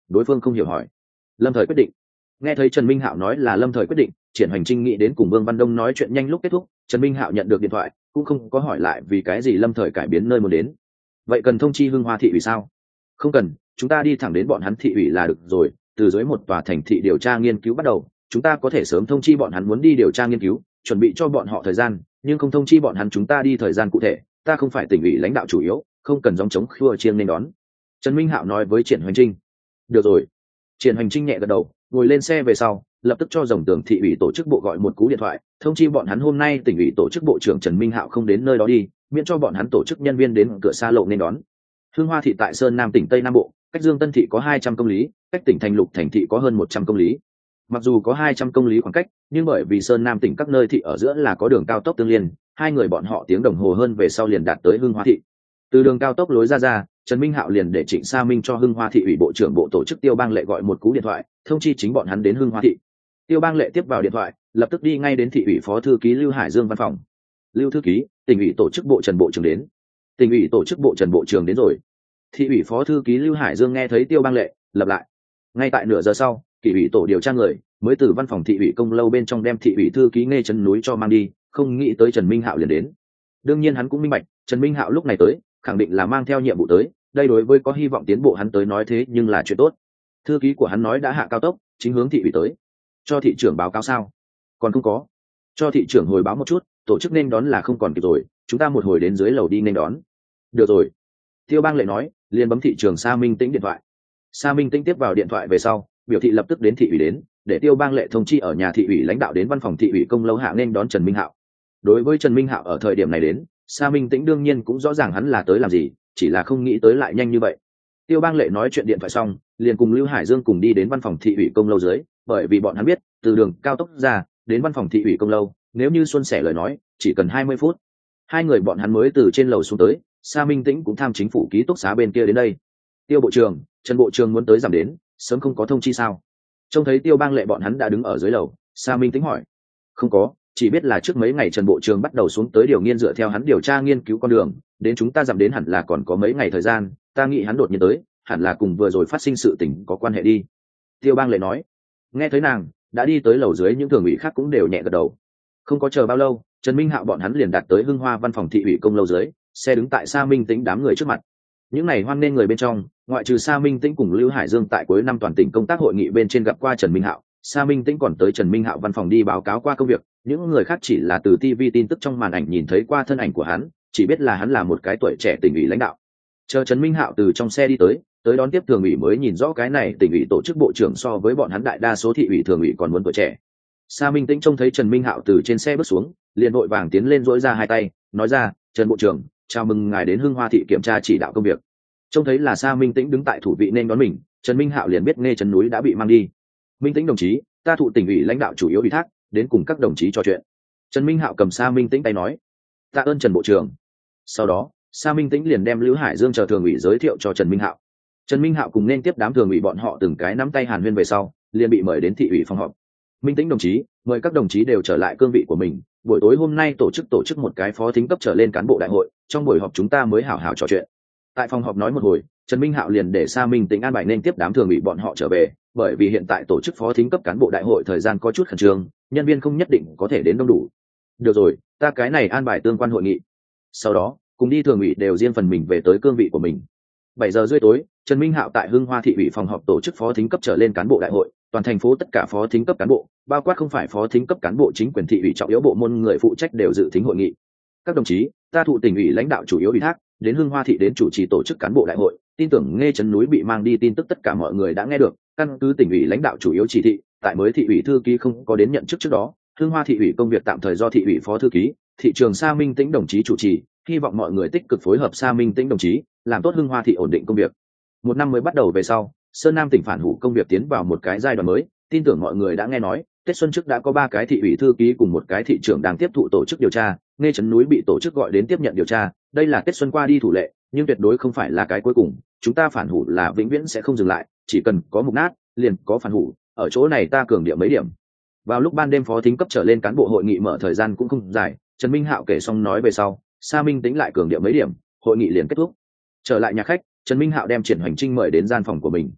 đối phương không hiểu hỏi. Lâm Thời quyết định. Nghe thấy Trần Minh Hạo nói là Lâm Thời quyết định, Triển Hoành Trinh nghĩ đến cùng Vương Văn Đông nói chuyện nhanh lúc kết thúc, Trần Minh Hạo nhận được điện thoại cũng không có hỏi lại vì cái gì Lâm Thời cải biến nơi muốn đến. Vậy cần thông chi Hưng Hoa thị ủy sao? Không cần, chúng ta đi thẳng đến bọn hắn thị ủy là được rồi. Từ dưới một tòa thành thị điều tra nghiên cứu bắt đầu, chúng ta có thể sớm thông chi bọn hắn muốn đi điều tra nghiên cứu, chuẩn bị cho bọn họ thời gian, nhưng không thông chi bọn hắn chúng ta đi thời gian cụ thể. Ta không phải tỉnh ủy lãnh đạo chủ yếu, không cần gióng chống khua chiêng nên đón. Trần Minh Hạo nói với Triển Hoành Trinh. Được rồi. Triển Hoành Trinh nhẹ gật đầu, ngồi lên xe về sau, lập tức cho Rồng Tường thị ủy tổ chức bộ gọi một cú điện thoại, thông chi bọn hắn hôm nay tỉnh ủy tổ chức bộ trưởng Trần Minh Hạo không đến nơi đó đi, miễn cho bọn hắn tổ chức nhân viên đến cửa xa lộ nên đón. Hương Hoa thị tại Sơn Nam tỉnh Tây Nam Bộ, cách Dương Tân thị có hai trăm công lý, cách tỉnh Thành Lục thành thị có hơn một trăm công lý. Mặc dù có hai trăm công lý khoảng cách, nhưng bởi vì Sơn Nam tỉnh các nơi thị ở giữa là có đường cao tốc tương liên, hai người bọn họ tiếng đồng hồ hơn về sau liền đạt tới Hương Hoa thị. Từ đường cao tốc lối ra ra, Trần Minh Hạo liền để Trịnh Sa Minh cho Hưng Hoa thị ủy bộ trưởng bộ tổ chức Tiêu Bang Lệ gọi một cú điện thoại, thông chi chính bọn hắn đến Hưng Hoa thị. Tiêu Bang Lệ tiếp vào điện thoại, lập tức đi ngay đến thị ủy phó thư ký Lưu Hải Dương văn phòng. Lưu thư ký, tỉnh ủy tổ chức bộ Trần bộ trưởng đến. Tỉnh ủy tổ chức bộ Trần bộ trưởng đến rồi. Thị ủy phó thư ký Lưu Hải Dương nghe thấy Tiêu Bang Lệ, lập lại. Ngay tại nửa giờ sau, thị ủy tổ điều tra người mới từ văn phòng thị ủy công lâu bên trong đem thị ủy thư ký Nghe Trấn Núi cho mang đi, không nghĩ tới Trần Minh Hạo liền đến. Đương nhiên hắn cũng minh bạch, Trần Minh Hạo lúc này tới, khẳng định là mang theo nhiệm vụ tới, đây đối với có hy vọng tiến bộ hắn tới nói thế nhưng là chuyện tốt. Thư ký của hắn nói đã hạ cao tốc, chính hướng thị ủy tới. Cho thị trưởng báo cáo sao? Còn không có. Cho thị trưởng hồi báo một chút, tổ chức nên đón là không còn kịp rồi, chúng ta một hồi đến dưới lầu đi nên đón. Được rồi. Tiêu Bang Lệ nói, liền bấm thị trưởng Sa Minh Tĩnh điện thoại. Sa Minh Tĩnh tiếp vào điện thoại về sau, biểu thị lập tức đến thị ủy đến, để Tiêu Bang Lệ thông chi ở nhà thị ủy lãnh đạo đến văn phòng thị ủy công lâu hạ nên đón Trần Minh Hạo. Đối với Trần Minh Hạo ở thời điểm này đến, Sa Minh Tĩnh đương nhiên cũng rõ ràng hắn là tới làm gì, chỉ là không nghĩ tới lại nhanh như vậy. Tiêu Bang Lệ nói chuyện điện thoại xong, liền cùng Lưu Hải Dương cùng đi đến văn phòng thị ủy công lâu dưới, bởi vì bọn hắn biết, từ đường cao tốc ra đến văn phòng thị ủy công lâu, nếu như suôn sẻ lời nói, chỉ cần hai mươi phút. Hai người bọn hắn mới từ trên lầu xuống tới, Sa Minh Tĩnh cũng tham chính phủ ký túc xá bên kia đến đây. Tiêu bộ trưởng, Trần bộ trưởng muốn tới giảm đến, sớm không có thông chi sao? Trông thấy Tiêu Bang Lệ bọn hắn đã đứng ở dưới lầu, Sa Minh Tĩnh hỏi. Không có, chỉ biết là trước mấy ngày Trần bộ trưởng bắt đầu xuống tới điều nghiên dựa theo hắn điều tra nghiên cứu con đường, đến chúng ta giảm đến hẳn là còn có mấy ngày thời gian, ta nghĩ hắn đột nhiên tới, hẳn là cùng vừa rồi phát sinh sự tình có quan hệ đi. Tiêu Bang Lệ nói. Nghe thấy nàng đã đi tới lầu dưới, những thường ủy khác cũng đều nhẹ gật đầu. Không có chờ bao lâu, Trần Minh Hạo bọn hắn liền đạt tới Hưng Hoa văn phòng thị ủy công lâu dưới, xe đứng tại Sa Minh Tĩnh đám người trước mặt. Những này hoan nghênh người bên trong, ngoại trừ Sa Minh Tĩnh cùng Lưu Hải Dương tại cuối năm toàn tỉnh công tác hội nghị bên trên gặp qua Trần Minh Hạo, Sa Minh Tĩnh còn tới Trần Minh Hạo văn phòng đi báo cáo qua công việc, những người khác chỉ là từ ti vi tin tức trong màn ảnh nhìn thấy qua thân ảnh của hắn, chỉ biết là hắn là một cái tuổi trẻ tỉnh ủy lãnh đạo. Chờ Trần Minh Hạo từ trong xe đi tới, tới đón tiếp thường ủy mới nhìn rõ cái này tỉnh ủy tổ chức bộ trưởng so với bọn hắn đại đa số thị ủy thường ủy còn muốn tuổi trẻ. Sa Minh Tĩnh trông thấy Trần Minh Hạo từ trên xe bước xuống, liền vội vàng tiến lên dỗi ra hai tay, nói ra, Trần bộ trưởng, chào mừng ngài đến Hưng Hoa thị kiểm tra chỉ đạo công việc. Trông thấy là Sa Minh Tĩnh đứng tại thủ vị nên đón mình, Trần Minh Hạo liền biết Nghe Trấn Núi đã bị mang đi. Minh Tĩnh đồng chí, ta thụ tỉnh ủy lãnh đạo chủ yếu ủy thác, đến cùng các đồng chí trò chuyện. Trần Minh Hạo cầm Sa Minh Tĩnh tay nói, tạ ơn Trần bộ trưởng. Sau đó, Sa Minh Tĩnh liền đem Lưu Hải Dương chờ thường ủy giới thiệu cho Trần Minh Hạo. Trần Minh Hạo cùng nên tiếp đám thường ủy bọn họ từng cái nắm tay hàn huyên về sau, liền bị mời đến thị ủy phòng họp. Minh Tĩnh đồng chí, mời các đồng chí đều trở lại cương vị của mình. Buổi tối hôm nay tổ chức tổ chức một cái phó thính cấp trở lên cán bộ đại hội, trong buổi họp chúng ta mới hảo hảo trò chuyện. Tại phòng họp nói một hồi, Trần Minh Hạo liền để Sa Minh Tĩnh an bài nên tiếp đám thường ủy bọn họ trở về, bởi vì hiện tại tổ chức phó thính cấp cán bộ đại hội thời gian có chút khẩn trương, nhân viên không nhất định có thể đến đông đủ. Được rồi, ta cái này an bài tương quan hội nghị. Sau đó, cùng đi thường ủy đều riêng phần mình về tới cương vị của mình. Bảy giờ rưỡi tối, Trần Minh Hạo tại Hưng Hoa thị ủy phòng họp tổ chức phó thính cấp trở lên cán bộ đại hội, toàn thành phố tất cả phó thính cấp cán bộ, bao quát không phải phó thính cấp cán bộ chính quyền thị ủy trọng yếu bộ môn người phụ trách đều dự thính hội nghị. Các đồng chí, ta thụ tỉnh ủy lãnh đạo chủ yếu ủy thác, đến Hưng Hoa thị đến chủ trì tổ chức cán bộ đại hội, tin tưởng Nghe Trấn Núi bị mang đi tin tức tất cả mọi người đã nghe được, căn cứ tỉnh ủy lãnh đạo chủ yếu chỉ thị, tại mới thị ủy thư ký không có đến nhận chức trước đó, Hưng Hoa thị ủy công việc tạm thời do thị ủy phó thư ký, thị trường Sa Minh Tĩnh đồng chí chủ trì, hy vọng mọi người tích cực phối hợp Sa Minh Tĩnh đồng chí, làm tốt Hưng Hoa thị ổn định công việc. Một năm mới bắt đầu về sau, Sơn Nam tỉnh phản hủ công việc tiến vào một cái giai đoạn mới, tin tưởng mọi người đã nghe nói, Tết xuân trước đã có ba cái thị ủy thư ký cùng một cái thị trưởng đang tiếp thụ tổ chức điều tra, Nghe Trấn Núi bị tổ chức gọi đến tiếp nhận điều tra, đây là Tết xuân qua đi thủ lệ, nhưng tuyệt đối không phải là cái cuối cùng, chúng ta phản hủ là vĩnh viễn sẽ không dừng lại, chỉ cần có mục nát, liền có phản hủ, ở chỗ này ta cường điệu mấy điểm. Vào lúc ban đêm phó thính cấp trở lên cán bộ hội nghị mở thời gian cũng không dài, Trần Minh Hạo kể xong nói về sau, Sa Minh Tĩnh lại cường điệu mấy điểm, hội nghị liền kết thúc. Trở lại nhà khách, Trần Minh Hạo đem Triển Hoành Trinh mời đến gian phòng của mình.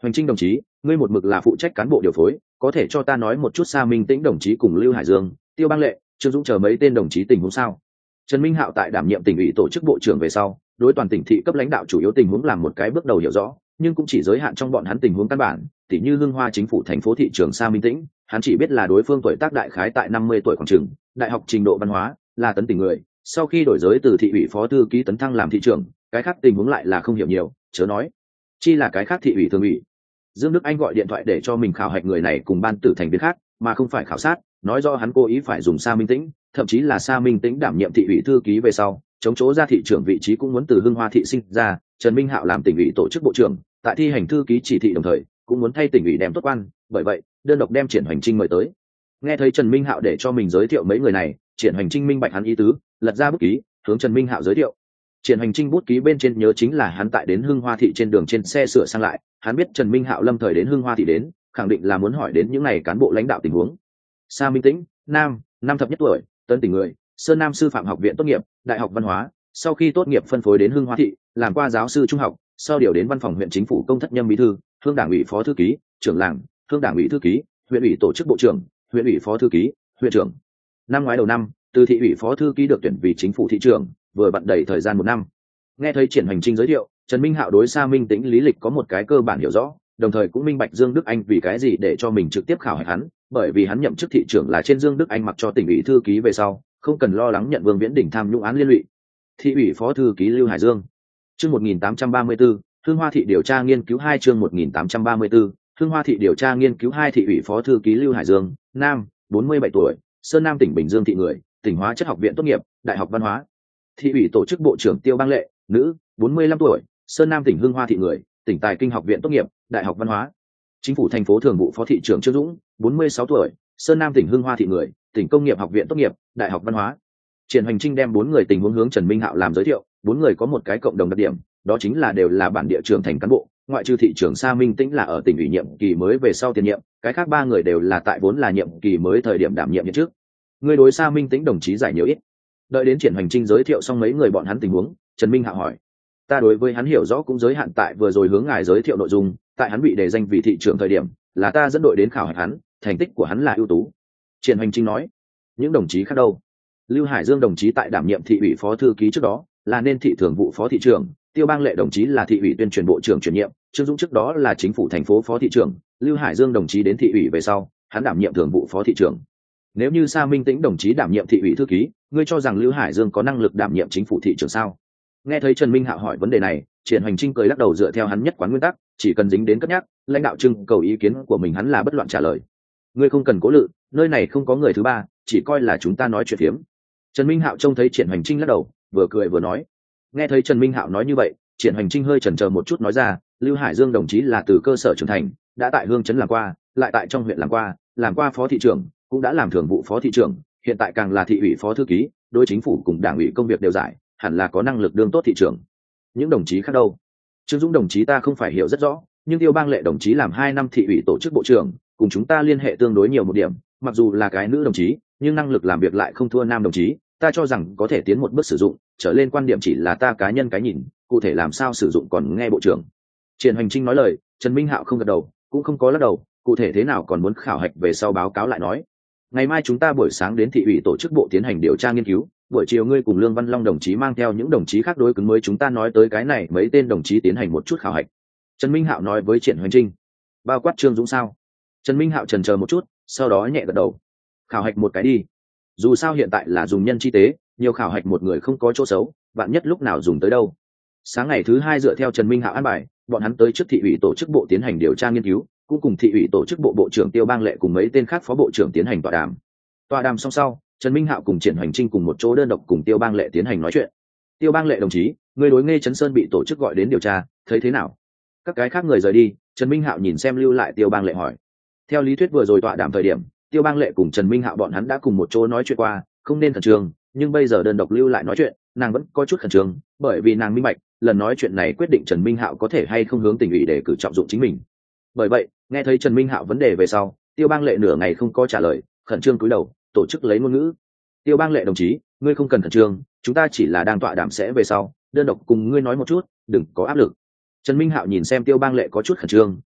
Hoành Trinh đồng chí, ngươi một mực là phụ trách cán bộ điều phối, có thể cho ta nói một chút Sa Minh Tĩnh đồng chí cùng Lưu Hải Dương, Tiêu Bang Lệ, Trương Dũng chờ mấy tên đồng chí tình huống sao? Trần Minh Hạo tại đảm nhiệm tỉnh ủy tổ chức bộ trưởng về sau, đối toàn tỉnh thị cấp lãnh đạo chủ yếu tình huống làm một cái bước đầu hiểu rõ, nhưng cũng chỉ giới hạn trong bọn hắn tình huống căn bản, tỉ như Hưng Hoa chính phủ thành phố thị trưởng Sa Minh Tĩnh, hắn chỉ biết là đối phương tuổi tác đại khái tại năm mươi tuổi khoảng chừng, đại học trình độ văn hóa, là tấn tỉnh người, sau khi đổi giới từ thị ủy phó thư ký tấn thăng làm thị trưởng, cái khác tình huống lại là không hiểu nhiều, chớ nói chi là cái khác thị ủy thường ủy. Dương Đức Anh gọi điện thoại để cho mình khảo hạch người này cùng ban tử thành viên khác, mà không phải khảo sát, nói do hắn cố ý phải dùng Sa Minh Tĩnh, thậm chí là Sa Minh Tĩnh đảm nhiệm thị ủy thư ký về sau, chống chỗ ra thị trưởng vị trí cũng muốn từ Hưng Hoa thị sinh ra, Trần Minh Hạo làm tỉnh ủy tổ chức bộ trưởng, tại thi hành thư ký chỉ thị đồng thời, cũng muốn thay tỉnh ủy đem tốt quan, bởi vậy, đơn độc đem Triển Hoành Trinh mời tới. Nghe thấy Trần Minh Hạo để cho mình giới thiệu mấy người này, Triển Hoành Trinh minh bạch hắn ý tứ, lật ra bút ký, hướng Trần Minh Hạo giới thiệu. Triển Hoành Trinh bút ký bên trên nhớ chính là hắn tại đến Hưng Hoa thị trên đường trên xe sửa sang lại, hắn biết Trần Minh Hạo lâm thời đến Hưng Hoa thị đến, khẳng định là muốn hỏi đến những này cán bộ lãnh đạo tình huống. Sa Minh Tĩnh, nam, năm thập nhất tuổi, tân tỉnh người, Sơn Nam sư phạm học viện tốt nghiệp, đại học văn hóa, sau khi tốt nghiệp phân phối đến Hưng Hoa thị, làm qua giáo sư trung học, sau điều đến văn phòng huyện chính phủ công thất nhâm bí thư, hương đảng ủy phó thư ký, trưởng làng, hương đảng ủy thư ký, huyện ủy tổ chức bộ trưởng, huyện ủy phó thư ký, huyện trưởng. Năm ngoái đầu năm, từ thị ủy phó thư ký được tuyển vì chính phủ thị trưởng, vừa bận đầy thời gian một năm. Nghe thấy Triển Hoành Trinh giới thiệu, Trần Minh Hạo đối Sa Minh Tĩnh lý lịch có một cái cơ bản hiểu rõ, đồng thời cũng minh bạch Dương Đức Anh vì cái gì để cho mình trực tiếp khảo hạch hắn, bởi vì hắn nhậm chức thị trưởng là trên Dương Đức Anh mặc cho tỉnh ủy thư ký về sau, không cần lo lắng nhận Vương Viễn Đỉnh tham nhũng án liên lụy. Thị ủy phó thư ký Lưu Hải Dương. Chương một nghìn tám trăm ba mươi tư, Hưng Hoa thị điều tra nghiên cứu hai chương một nghìn tám trăm ba mươi tư, Hưng Hoa thị điều tra nghiên cứu hai thị ủy phó thư ký Lưu Hải Dương, nam, bốn mươi bảy tuổi, Sơn Nam tỉnh Bình Dương thị người, tỉnh Hóa chất học viện tốt nghiệp, đại học văn hóa. Thị ủy tổ chức bộ trưởng Tiêu Bang Lệ, nữ, bốn mươi lăm tuổi, Sơn Nam tỉnh Hưng Hoa thị người, tỉnh Tài Kinh học viện tốt nghiệp, đại học văn hóa. Chính phủ thành phố thường vụ phó thị trưởng Trương Dũng, bốn mươi sáu tuổi, Sơn Nam tỉnh Hưng Hoa thị người, tỉnh Công nghiệp học viện tốt nghiệp, đại học văn hóa. Triển Hoành Trinh đem bốn người tình huống hướng Trần Minh Hạo làm giới thiệu, bốn người có một cái cộng đồng đặc điểm, đó chính là đều là bản địa trưởng thành cán bộ, ngoại trừ thị trưởng Sa Minh Tĩnh là ở tỉnh ủy nhiệm kỳ mới về sau tiền nhiệm, cái khác ba người đều là tại vốn là nhiệm kỳ mới thời điểm đảm nhiệm nhận trước. Người đối Sa Minh Tĩnh đồng chí giải nhiều ít. Đợi đến Triển Hoành Trinh giới thiệu xong mấy người bọn hắn tình huống, Trần Minh Hạo hỏi: "Ta đối với hắn hiểu rõ cũng giới hạn tại vừa rồi hướng ngài giới thiệu nội dung, tại hắn bị đề danh vì thị trưởng thời điểm, là ta dẫn đội đến khảo hạch hắn, thành tích của hắn là ưu tú." Triển Hoành Trinh nói: "Những đồng chí khác đâu?" Lưu Hải Dương đồng chí tại đảm nhiệm thị ủy phó thư ký trước đó, là nên thị thường vụ phó thị trưởng, Tiêu Bang Lệ đồng chí là thị ủy tuyên truyền bộ trưởng chuyển nhiệm, Trương Dũng trước đó là chính phủ thành phố phó thị trưởng, Lưu Hải Dương đồng chí đến thị ủy về sau, hắn đảm nhiệm thường vụ phó thị trưởng. Nếu như Sa Minh Tĩnh đồng chí đảm nhiệm thị ủy thư ký, ngươi cho rằng Lưu Hải Dương có năng lực đảm nhiệm chính phủ thị trưởng sao? Nghe thấy Trần Minh Hạo hỏi vấn đề này, Triển Hoành Trinh cười lắc đầu dựa theo hắn nhất quán nguyên tắc, chỉ cần dính đến cất nhắc, lãnh đạo trưng cầu ý kiến của mình hắn là bất loạn trả lời. Ngươi không cần cố lự, nơi này không có người thứ ba, chỉ coi là chúng ta nói chuyện phiếm. Trần Minh Hạo trông thấy Triển Hoành Trinh lắc đầu, vừa cười vừa nói. Nghe thấy Trần Minh Hạo nói như vậy, Triển Hoành Trinh hơi chần chờ một chút nói ra, Lưu Hải Dương đồng chí là từ cơ sở trưởng thành, đã tại Hương trấn làm qua, lại tại trong huyện làm qua, làm qua phó thị trưởng, cũng đã làm thường vụ phó thị trưởng, hiện tại càng là thị ủy phó thư ký, đối chính phủ cùng đảng ủy công việc đều giải, hẳn là có năng lực đương tốt thị trưởng. Những đồng chí khác đâu? Trương Dũng đồng chí ta không phải hiểu rất rõ, nhưng Tiêu Bang Lệ đồng chí làm hai năm thị ủy tổ chức bộ trưởng, cùng chúng ta liên hệ tương đối nhiều một điểm, mặc dù là cái nữ đồng chí, nhưng năng lực làm việc lại không thua nam đồng chí, ta cho rằng có thể tiến một bước sử dụng, trở lên quan điểm chỉ là ta cá nhân cái nhìn, cụ thể làm sao sử dụng còn nghe bộ trưởng. Triển Hoành Trinh nói lời, Trần Minh Hạo không gật đầu, cũng không có lắc đầu, cụ thể thế nào còn muốn khảo hạch về sau báo cáo lại nói. Ngày mai chúng ta buổi sáng đến thị ủy tổ chức bộ tiến hành điều tra nghiên cứu, buổi chiều ngươi cùng Lương Văn Long đồng chí mang theo những đồng chí khác đối cứng mới chúng ta nói tới cái này mấy tên đồng chí tiến hành một chút khảo hạch. Trần Minh Hạo nói với Triển Hoành Trinh. Bao quát Trương Dũng sao? Trần Minh Hạo chần chờ một chút, sau đó nhẹ gật đầu. Khảo hạch một cái đi. Dù sao hiện tại là dùng nhân chi tế, nhiều khảo hạch một người không có chỗ xấu, vạn nhất lúc nào dùng tới đâu. Sáng ngày thứ hai dựa theo Trần Minh Hạo an bài, bọn hắn tới trước thị ủy tổ chức bộ tiến hành điều tra nghiên cứu, cũng cùng thị ủy tổ chức bộ bộ trưởng Tiêu Bang Lệ cùng mấy tên khác phó bộ trưởng tiến hành tọa đàm. Tọa đàm xong sau, Trần Minh Hạo cùng Triển Hoành Trinh cùng một chỗ đơn độc cùng Tiêu Bang Lệ tiến hành nói chuyện. Tiêu Bang Lệ đồng chí, người đối Nghe Chấn Sơn bị tổ chức gọi đến điều tra, thấy thế nào? Các cái khác người rời đi, Trần Minh Hạo nhìn xem lưu lại Tiêu Bang Lệ hỏi. Theo lý thuyết vừa rồi tọa đàm thời điểm, Tiêu Bang Lệ cùng Trần Minh Hạo bọn hắn đã cùng một chỗ nói chuyện qua, không nên khẩn trương, nhưng bây giờ đơn độc lưu lại nói chuyện, nàng vẫn có chút khẩn trương, bởi vì nàng minh bạch, lần nói chuyện này quyết định Trần Minh Hạo có thể hay không hướng tỉnh ủy để cử trọng dụng chính mình. Bởi vậy, nghe thấy Trần Minh Hạo vấn đề về sau, Tiêu Bang Lệ nửa ngày không có trả lời, khẩn trương cúi đầu, tổ chức lấy ngôn ngữ. Tiêu Bang Lệ đồng chí, ngươi không cần khẩn trương, chúng ta chỉ là đang tọa đàm sẽ về sau, đơn độc cùng ngươi nói một chút, đừng có áp lực. Trần Minh Hạo nhìn xem Tiêu Bang Lệ có chút khẩn trương,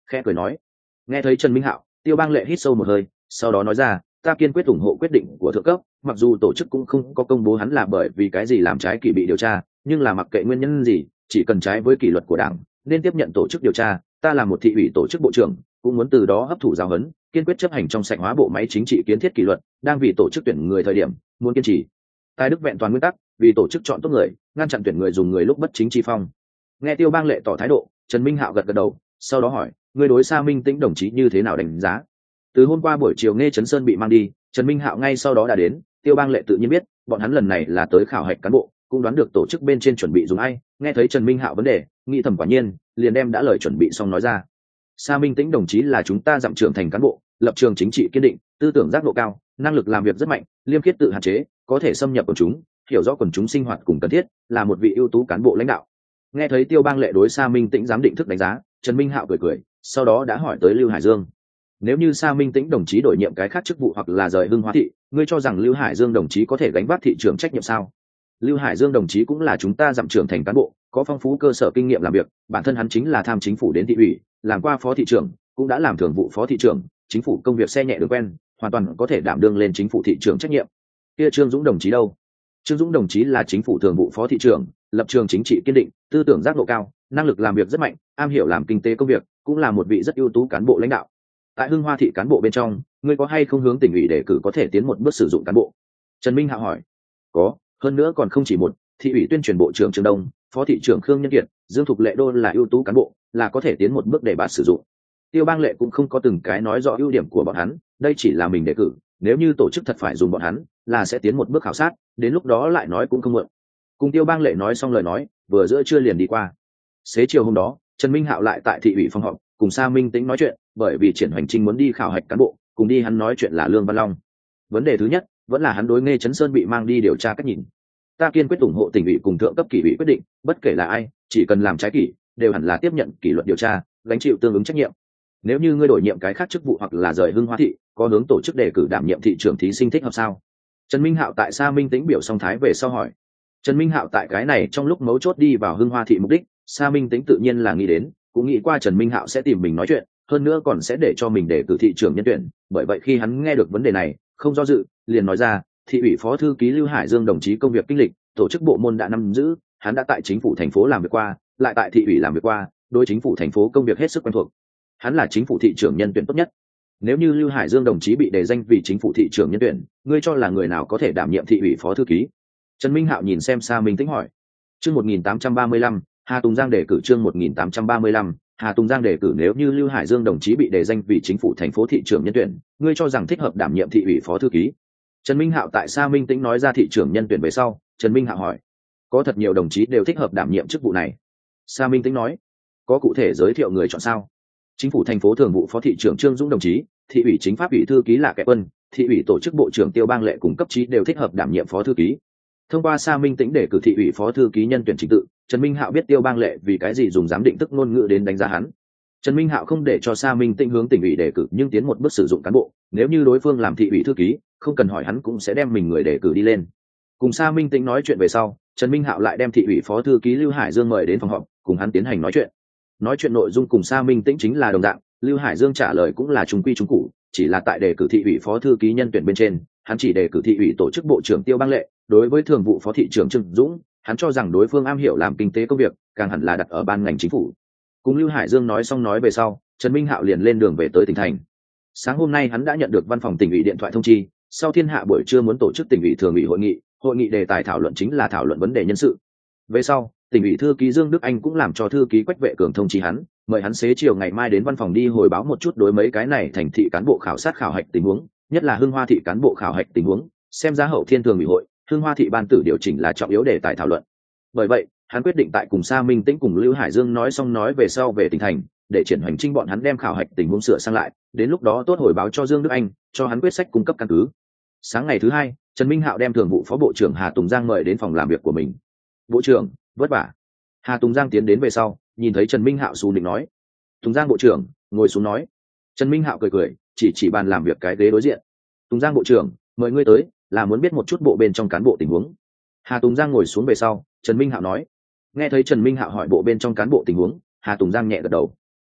khẽ cười nói. Nghe thấy Trần Minh Hạo, Tiêu Bang Lệ hít sâu một hơi, sau đó nói ra, ta kiên quyết ủng hộ quyết định của thượng cấp, mặc dù tổ chức cũng không có công bố hắn là bởi vì cái gì làm trái kỷ bị điều tra, nhưng là mặc kệ nguyên nhân gì, chỉ cần trái với kỷ luật của đảng nên tiếp nhận tổ chức điều tra. Ta là một thị ủy tổ chức bộ trưởng, cũng muốn từ đó hấp thụ giáo huấn, kiên quyết chấp hành trong sạch hóa bộ máy chính trị kiến thiết kỷ luật, đang vì tổ chức tuyển người thời điểm muốn kiên trì tài đức vẹn toàn nguyên tắc, vì tổ chức chọn tốt người, ngăn chặn tuyển người dùng người lúc bất chính chi phong. Nghe Tiêu Bang Lệ tỏ thái độ, Trần Minh Hạo gật gật đầu, sau đó hỏi, ngươi đối Sa Minh Tĩnh đồng chí như thế nào đánh giá? Từ hôm qua buổi chiều Nghe Chấn Sơn bị mang đi, Trần Minh Hạo ngay sau đó đã đến. Tiêu Bang Lệ tự nhiên biết bọn hắn lần này là tới khảo hạch cán bộ, cũng đoán được tổ chức bên trên chuẩn bị dùng ai. Nghe thấy Trần Minh Hạo vấn đề, nghĩ thầm quả nhiên, liền đem đã lời chuẩn bị xong nói ra. Sa Minh Tĩnh đồng chí là chúng ta dặm trưởng thành cán bộ, lập trường chính trị kiên định, tư tưởng giác ngộ cao, năng lực làm việc rất mạnh, liêm khiết tự hạn chế, có thể xâm nhập quần chúng, hiểu rõ quần chúng sinh hoạt cùng cần thiết, là một vị ưu tú cán bộ lãnh đạo. Nghe thấy Tiêu Bang Lệ đối Sa Minh Tĩnh giám định thức đánh giá, Trần Minh Hạo cười cười, sau đó đã hỏi tới Lưu Hải Dương. Nếu như Sa Minh Tĩnh đồng chí đổi nhiệm cái khác chức vụ hoặc là rời Hưng Hóa thị, ngươi cho rằng Lưu Hải Dương đồng chí có thể gánh vác thị trưởng trách nhiệm sao? Lưu Hải Dương đồng chí cũng là chúng ta dặm trưởng thành cán bộ, có phong phú cơ sở kinh nghiệm làm việc, bản thân hắn chính là tham chính phủ đến thị ủy, làm qua phó thị trưởng, cũng đã làm thường vụ phó thị trưởng, chính phủ công việc xe nhẹ đường quen, hoàn toàn có thể đảm đương lên chính phủ thị trưởng trách nhiệm. Kia Trương Dũng đồng chí đâu? Trương Dũng đồng chí là chính phủ thường vụ phó thị trưởng, lập trường chính trị kiên định, tư tưởng giác ngộ cao, năng lực làm việc rất mạnh, am hiểu làm kinh tế công việc, cũng là một vị rất ưu tú cán bộ lãnh đạo. Tại Hưng Hoa thị cán bộ bên trong, ngươi có hay không hướng tỉnh ủy đề cử có thể tiến một bước sử dụng cán bộ? Trần Minh Hạo hỏi. Có, hơn nữa còn không chỉ một. Thị ủy tuyên truyền bộ trưởng Trương Đông, phó thị trưởng Khương Nhân Kiệt, Dương Thục Lệ đô là ưu tú cán bộ, là có thể tiến một bước để bạn sử dụng. Tiêu Bang Lệ cũng không có từng cái nói rõ ưu điểm của bọn hắn, đây chỉ là mình đề cử, nếu như tổ chức thật phải dùng bọn hắn, là sẽ tiến một bước khảo sát, đến lúc đó lại nói cũng không muộn. Cùng Tiêu Bang Lệ nói xong lời nói, vừa giữa trưa liền đi qua. Xế chiều hôm đó, Trần Minh Hạo lại tại thị ủy phòng họp, cùng Sa Minh Tĩnh nói chuyện, bởi vì Triển Hoành Trinh muốn đi khảo hạch cán bộ, cùng đi hắn nói chuyện là Lương Văn Long. Vấn đề thứ nhất, vẫn là hắn đối Nghe Chấn Sơn bị mang đi điều tra cách nhìn. Ta kiên quyết ủng hộ tỉnh ủy cùng thượng cấp kỷ ủy quyết định, bất kể là ai, chỉ cần làm trái kỷ, đều hẳn là tiếp nhận kỷ luật điều tra, gánh chịu tương ứng trách nhiệm. Nếu như ngươi đổi nhiệm cái khác chức vụ hoặc là rời Hưng Hóa thị, có hướng tổ chức đề cử đảm nhiệm thị trưởng thí sinh thích hợp sao? Trần Minh Hạo tại Sa Minh Tĩnh biểu xong thái về sau hỏi. Trần Minh Hạo tại cái này trong lúc mấu chốt đi vào Hưng Hoa thị mục đích, Sa Minh Tĩnh tự nhiên là nghĩ đến, cũng nghĩ qua Trần Minh Hạo sẽ tìm mình nói chuyện, hơn nữa còn sẽ để cho mình đề cử thị trưởng nhân tuyển, bởi vậy khi hắn nghe được vấn đề này, không do dự, liền nói ra, thị ủy phó thư ký Lưu Hải Dương đồng chí công việc kinh lịch, tổ chức bộ môn đã nắm giữ, hắn đã tại chính phủ thành phố làm việc qua, lại tại thị ủy làm việc qua, đối chính phủ thành phố công việc hết sức quen thuộc. Hắn là chính phủ thị trưởng nhân tuyển tốt nhất. Nếu như Lưu Hải Dương đồng chí bị đề danh vì chính phủ thị trưởng nhân tuyển, ngươi cho là người nào có thể đảm nhiệm thị ủy phó thư ký? Trần Minh Hạo nhìn xem Sa Minh Tĩnh hỏi. Chương một nghìn tám trăm ba mươi lăm, Hà Tùng Giang đề cử chương một nghìn tám trăm ba mươi lăm, Hà Tùng Giang đề cử nếu như Lưu Hải Dương đồng chí bị đề danh vì chính phủ thành phố thị trưởng nhân tuyển, ngươi cho rằng thích hợp đảm nhiệm thị ủy phó thư ký? Trần Minh Hạo tại Sa Minh Tĩnh nói ra thị trưởng nhân tuyển về sau, Trần Minh Hạo hỏi, có thật nhiều đồng chí đều thích hợp đảm nhiệm chức vụ này. Sa Minh Tĩnh nói, có cụ thể giới thiệu người chọn sao? Chính phủ thành phố thường vụ phó thị trưởng Trương Dũng đồng chí, thị ủy chính pháp ủy thư ký Lạ Kệ Quân, thị ủy tổ chức bộ trưởng Tiêu Bang Lệ cùng cấp chí đều thích hợp đảm nhiệm phó thư ký. Thông qua Sa Minh Tĩnh đề cử thị ủy phó thư ký nhân tuyển trình tự, Trần Minh Hạo biết Tiêu Bang Lệ vì cái gì dùng giám định tức ngôn ngữ đến đánh giá hắn. Trần Minh Hạo không để cho Sa Minh Tĩnh hướng tỉnh ủy đề cử, nhưng tiến một bước sử dụng cán bộ, nếu như đối phương làm thị ủy thư ký, không cần hỏi hắn cũng sẽ đem mình người đề cử đi lên. Cùng Sa Minh Tĩnh nói chuyện về sau, Trần Minh Hạo lại đem thị ủy phó thư ký Lưu Hải Dương mời đến phòng họp, cùng hắn tiến hành nói chuyện. Nói chuyện nội dung cùng Sa Minh Tĩnh chính là đồng dạng, Lưu Hải Dương trả lời cũng là trung quy trung cụ, chỉ là tại đề cử thị ủy phó thư ký nhân tuyển bên trên, hắn chỉ đề cử thị ủy tổ chức bộ trưởng Tiêu Bang Lệ, đối với thường vụ phó thị trưởng Trương Dũng, hắn cho rằng đối phương am hiểu làm kinh tế công việc, càng hẳn là đặt ở ban ngành chính phủ. Cùng Lưu Hải Dương nói xong nói về sau, Trần Minh Hạo liền lên đường về tới tỉnh thành. Sáng hôm nay hắn đã nhận được văn phòng tỉnh ủy điện thoại thông chi, sau thiên hạ buổi trưa muốn tổ chức tỉnh ủy thường ủy hội nghị, hội nghị đề tài thảo luận chính là thảo luận vấn đề nhân sự. Về sau, tỉnh ủy thư ký Dương Đức Anh cũng làm cho thư ký Quách Vệ Cường thông chi hắn, mời hắn xế chiều ngày mai đến văn phòng đi hồi báo một chút đối mấy cái này thành thị cán bộ khảo sát khảo hạch tình huống, nhất là Hưng Hoa thị cán bộ khảo hạch tình huống, xem giá hậu thiên thường ủy hội, Hưng Hoa thị ban tử điều chỉnh là trọng yếu đề tài thảo luận. Bởi vậy, hắn quyết định tại cùng Sa Minh Tĩnh cùng Lưu Hải Dương nói xong nói về sau về tỉnh thành, để Triển Hoành Trinh bọn hắn đem khảo hạch tình huống sửa sang lại, đến lúc đó tốt hồi báo cho Dương Đức Anh, cho hắn quyết sách cung cấp căn cứ. Sáng ngày thứ hai, Trần Minh Hạo đem thường vụ phó bộ trưởng Hà Tùng Giang mời đến phòng làm việc của mình. Bộ trưởng, vất vả. Hà Tùng Giang tiến đến về sau, nhìn thấy Trần Minh Hạo xù định nói, Tùng Giang bộ trưởng, ngồi xuống nói. Trần Minh Hạo cười cười, chỉ chỉ bàn làm việc cái ghế đối diện. Tùng Giang bộ trưởng, mời ngươi tới, là muốn biết một chút bộ bên trong cán bộ tình huống. Hà Tùng Giang ngồi xuống về sau, Trần Minh Hạo nói. Nghe thấy Trần Minh Hạo hỏi bộ bên trong cán bộ tình huống, Hà Tùng Giang nhẹ gật đầu.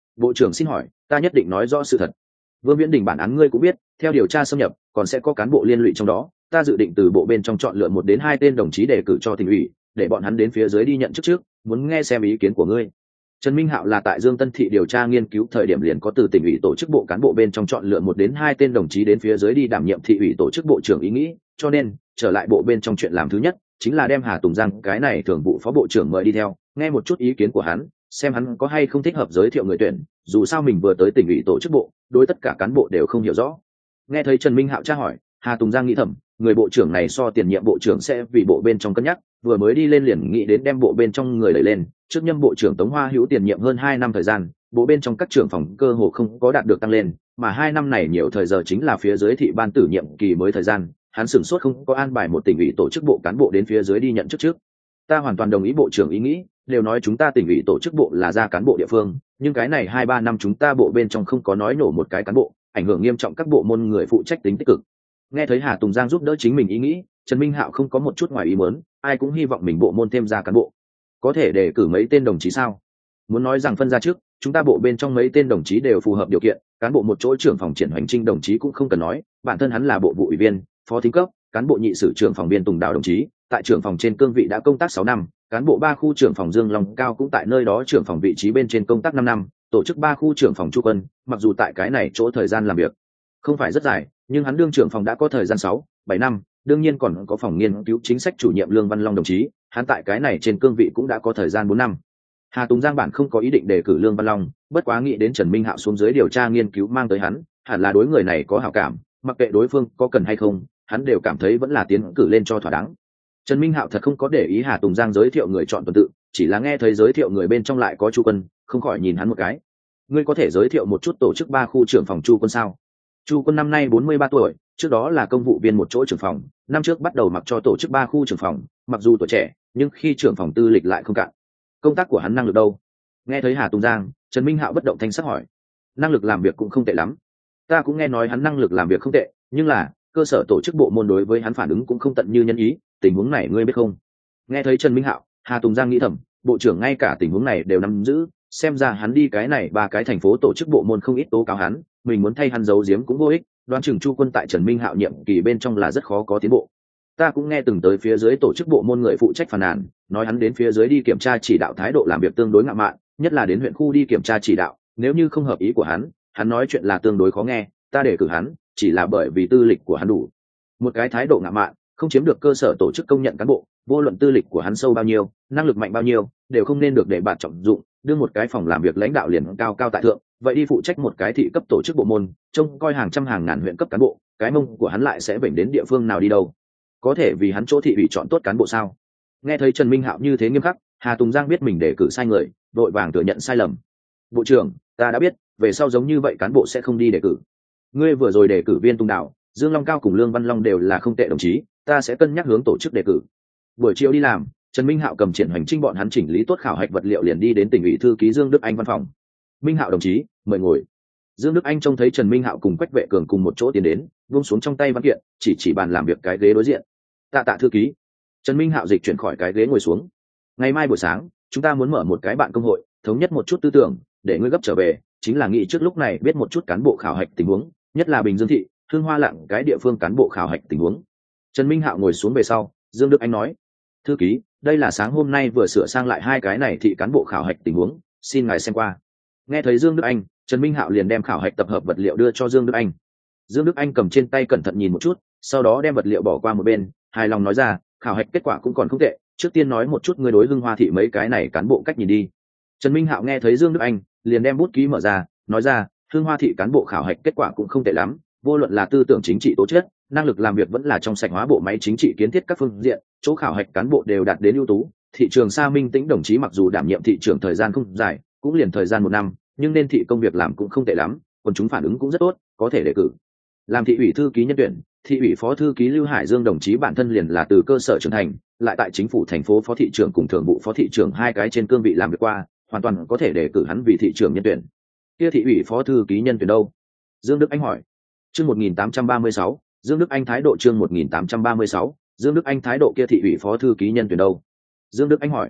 Bộ trưởng xin hỏi, ta nhất định nói rõ sự thật. Vương Viễn Đình, bản án ngươi cũng biết, theo điều tra xâm nhập còn sẽ có cán bộ liên lụy trong đó, ta dự định từ bộ bên trong chọn lựa một đến hai tên đồng chí đề cử cho tỉnh ủy, để bọn hắn đến phía dưới đi nhận chức trước, muốn nghe xem ý kiến của ngươi. Trần Minh Hạo là tại Dương Tân Thị điều tra nghiên cứu thời điểm liền có từ tỉnh ủy tổ chức bộ cán bộ bên trong chọn lựa một đến hai tên đồng chí đến phía dưới đi đảm nhiệm thị ủy tổ chức bộ trưởng ý nghĩ, cho nên trở lại bộ bên trong chuyện làm thứ nhất chính là đem Hà Tùng Giang cái này thường vụ phó bộ trưởng mời đi theo, nghe một chút ý kiến của hắn, xem hắn có hay không thích hợp giới thiệu người tuyển, dù sao mình vừa tới tỉnh ủy tổ chức bộ, đối tất cả cán bộ đều không hiểu rõ. Nghe thấy Trần Minh Hạo tra hỏi, Hà Tùng Giang nghĩ thầm, người bộ trưởng này so tiền nhiệm bộ trưởng sẽ vì bộ bên trong cân nhắc, vừa mới đi lên liền nghĩ đến đem bộ bên trong người đẩy lên, trước nhâm bộ trưởng Tống Hoa Hữu tiền nhiệm hơn hai năm thời gian, bộ bên trong các trưởng phòng cơ hồ không có đạt được tăng lên, mà hai năm này nhiều thời giờ chính là phía dưới thị ban tử nhiệm kỳ mới thời gian, hắn sửng sốt không có an bài một tỉnh ủy tổ chức bộ cán bộ đến phía dưới đi nhận chức trước. Ta hoàn toàn đồng ý bộ trưởng ý nghĩ, đều nói chúng ta tỉnh ủy tổ chức bộ là ra cán bộ địa phương, nhưng cái này hai ba năm chúng ta bộ bên trong không có nói nổ một cái cán bộ, ảnh hưởng nghiêm trọng các bộ môn người phụ trách tính tích cực. Nghe thấy Hà Tùng Giang giúp đỡ chính mình ý nghĩ, Trần Minh Hạo không có một chút ngoài ý muốn, ai cũng hy vọng mình bộ môn thêm ra cán bộ. Có thể đề cử mấy tên đồng chí sao? Muốn nói rằng phân ra trước, chúng ta bộ bên trong mấy tên đồng chí đều phù hợp điều kiện, cán bộ một chỗ trưởng phòng Triển Hoành Trinh đồng chí cũng không cần nói, bản thân hắn là bộ vụ ủy viên, phó thính cấp, cán bộ nhị sử trưởng phòng Biên Tùng Đào đồng chí, tại trưởng phòng trên cương vị đã công tác sáu năm, cán bộ ba khu trưởng phòng Dương Long Cao cũng tại nơi đó trưởng phòng vị trí bên trên công tác năm năm, tổ chức ba khu trưởng phòng Chu Quân, mặc dù tại cái này chỗ thời gian làm việc không phải rất dài, nhưng hắn đương trưởng phòng đã có thời gian sáu, bảy năm, đương nhiên còn có phòng nghiên cứu chính sách chủ nhiệm Lương Văn Long đồng chí, hắn tại cái này trên cương vị cũng đã có thời gian bốn năm. Hà Tùng Giang bản không có ý định đề cử Lương Văn Long, bất quá nghĩ đến Trần Minh Hạo xuống dưới điều tra nghiên cứu mang tới hắn, hẳn là đối người này có hảo cảm, mặc kệ đối phương có cần hay không, hắn đều cảm thấy vẫn là tiến cử lên cho thỏa đáng. Trần Minh Hạo thật không có để ý Hà Tùng Giang giới thiệu người chọn tuần tự, chỉ là nghe thấy giới thiệu người bên trong lại có Chu Quân, không khỏi nhìn hắn một cái. Ngươi có thể giới thiệu một chút tổ chức ba khu trưởng phòng Chu Quân sao? Chu Quân năm nay bốn mươi ba tuổi, trước đó là công vụ viên một chỗ trưởng phòng, năm trước bắt đầu mặc cho tổ chức ba khu trưởng phòng, mặc dù tuổi trẻ, nhưng khi trưởng phòng tư lịch lại không cạn. Công tác của hắn năng lực đâu? Nghe thấy Hà Tùng Giang, Trần Minh Hạo bất động thanh sắc hỏi. Năng lực làm việc cũng không tệ lắm. Ta cũng nghe nói hắn năng lực làm việc không tệ, nhưng là cơ sở tổ chức bộ môn đối với hắn phản ứng cũng không tận như nhân ý, tình huống này ngươi biết không? Nghe thấy Trần Minh Hạo, Hà Tùng Giang nghĩ thầm, bộ trưởng ngay cả tình huống này đều nắm giữ, xem ra hắn đi cái này ba cái thành phố tổ chức bộ môn không ít tố cáo hắn, mình muốn thay hắn giấu giếm cũng vô ích, đoán chừng Chu Quân tại Trần Minh Hạo nhiệm kỳ bên trong là rất khó có tiến bộ. Ta cũng nghe từng tới phía dưới tổ chức bộ môn người phụ trách phàn nàn, nói hắn đến phía dưới đi kiểm tra chỉ đạo thái độ làm việc tương đối ngạo mạn, nhất là đến huyện khu đi kiểm tra chỉ đạo, nếu như không hợp ý của hắn, hắn nói chuyện là tương đối khó nghe, ta để cử hắn, chỉ là bởi vì tư lịch của hắn đủ. Một cái thái độ ngạo mạn, không chiếm được cơ sở tổ chức công nhận cán bộ, vô luận tư lịch của hắn sâu bao nhiêu, năng lực mạnh bao nhiêu, đều không nên được để bạn trọng dụng, đưa một cái phòng làm việc lãnh đạo liền cao cao tại thượng, vậy đi phụ trách một cái thị cấp tổ chức bộ môn, trông coi hàng trăm hàng ngàn huyện cấp cán bộ, cái mông của hắn lại sẽ vểnh đến địa phương nào đi đâu? Có thể vì hắn chỗ thị ủy chọn tốt cán bộ sao? Nghe thấy Trần Minh Hạo như thế nghiêm khắc, Hà Tùng Giang biết mình đề cử sai người, vội vàng thừa nhận sai lầm. Bộ trưởng, ta đã biết, về sau giống như vậy cán bộ sẽ không đi đề cử. Ngươi vừa rồi đề cử Viên Tùng Đạo, Dương Long Cao cùng Lương Văn Long đều là không tệ đồng chí, ta sẽ cân nhắc hướng tổ chức đề cử. Buổi chiều đi làm, Trần Minh Hạo cầm Triển Hoành Trinh bọn hắn chỉnh lý tốt khảo hạch vật liệu liền đi đến tỉnh ủy thư ký Dương Đức Anh văn phòng. Minh Hạo đồng chí, mời ngồi. Dương Đức Anh trông thấy Trần Minh Hạo cùng Quách Vệ Cường cùng một chỗ tiến đến, buông xuống trong tay văn kiện, chỉ chỉ bàn làm việc cái ghế đối diện. Tạ tạ thư ký. Trần Minh Hạo dịch chuyển khỏi cái ghế ngồi xuống. Ngày mai buổi sáng, chúng ta muốn mở một cái bạn công hội, thống nhất một chút tư tưởng, để ngươi gấp trở về, chính là nghĩ trước lúc này biết một chút cán bộ khảo hạch tình huống, nhất là Bình Dương thị, Hương Hoa Lặng cái địa phương cán bộ khảo hạch tình huống. Trần Minh Hạo ngồi xuống về sau, Dương Đức Anh nói: "Thư ký, đây là sáng hôm nay vừa sửa sang lại hai cái này thị cán bộ khảo hạch tình huống, xin ngài xem qua." Nghe thấy Dương Đức Anh, Trần Minh Hạo liền đem khảo hạch tập hợp vật liệu đưa cho Dương Đức Anh. Dương Đức Anh cầm trên tay cẩn thận nhìn một chút, sau đó đem vật liệu bỏ qua một bên, hài lòng nói ra: "Khảo hạch kết quả cũng còn không tệ, trước tiên nói một chút ngươi đối Hưng Hoa thị mấy cái này cán bộ cách nhìn đi." Trần Minh Hạo nghe thấy Dương Đức Anh, liền đem bút ký mở ra, nói ra: "Hưng Hoa thị cán bộ khảo hạch kết quả cũng không tệ lắm, vô luận là tư tưởng chính trị tố chất, năng lực làm việc vẫn là trong sạch hóa bộ máy chính trị kiến thiết các phương diện, chỗ khảo hạch cán bộ đều đạt đến ưu tú. Thị trường Sa Minh Tĩnh đồng chí mặc dù đảm nhiệm thị trưởng thời gian không dài, cũng liền thời gian một năm, nhưng nên thị công việc làm cũng không tệ lắm, còn chúng phản ứng cũng rất tốt, có thể đề cử." Làm thị ủy thư ký nhân tuyển, thị ủy phó thư ký Lưu Hải Dương đồng chí bản thân liền là từ cơ sở trưởng thành, lại tại chính phủ thành phố phó thị trưởng cùng thường vụ phó thị trưởng hai cái trên cương vị làm việc qua, hoàn toàn có thể đề cử hắn vì thị trưởng nhân tuyển. Kia thị ủy phó thư ký nhân tuyển đâu? Dương Đức Anh hỏi. Chương một nghìn tám trăm ba mươi sáu, Dương Đức Anh thái độ chương một nghìn tám trăm ba mươi sáu, Dương Đức Anh thái độ kia thị ủy phó thư ký nhân tuyển đâu? Dương Đức Anh hỏi.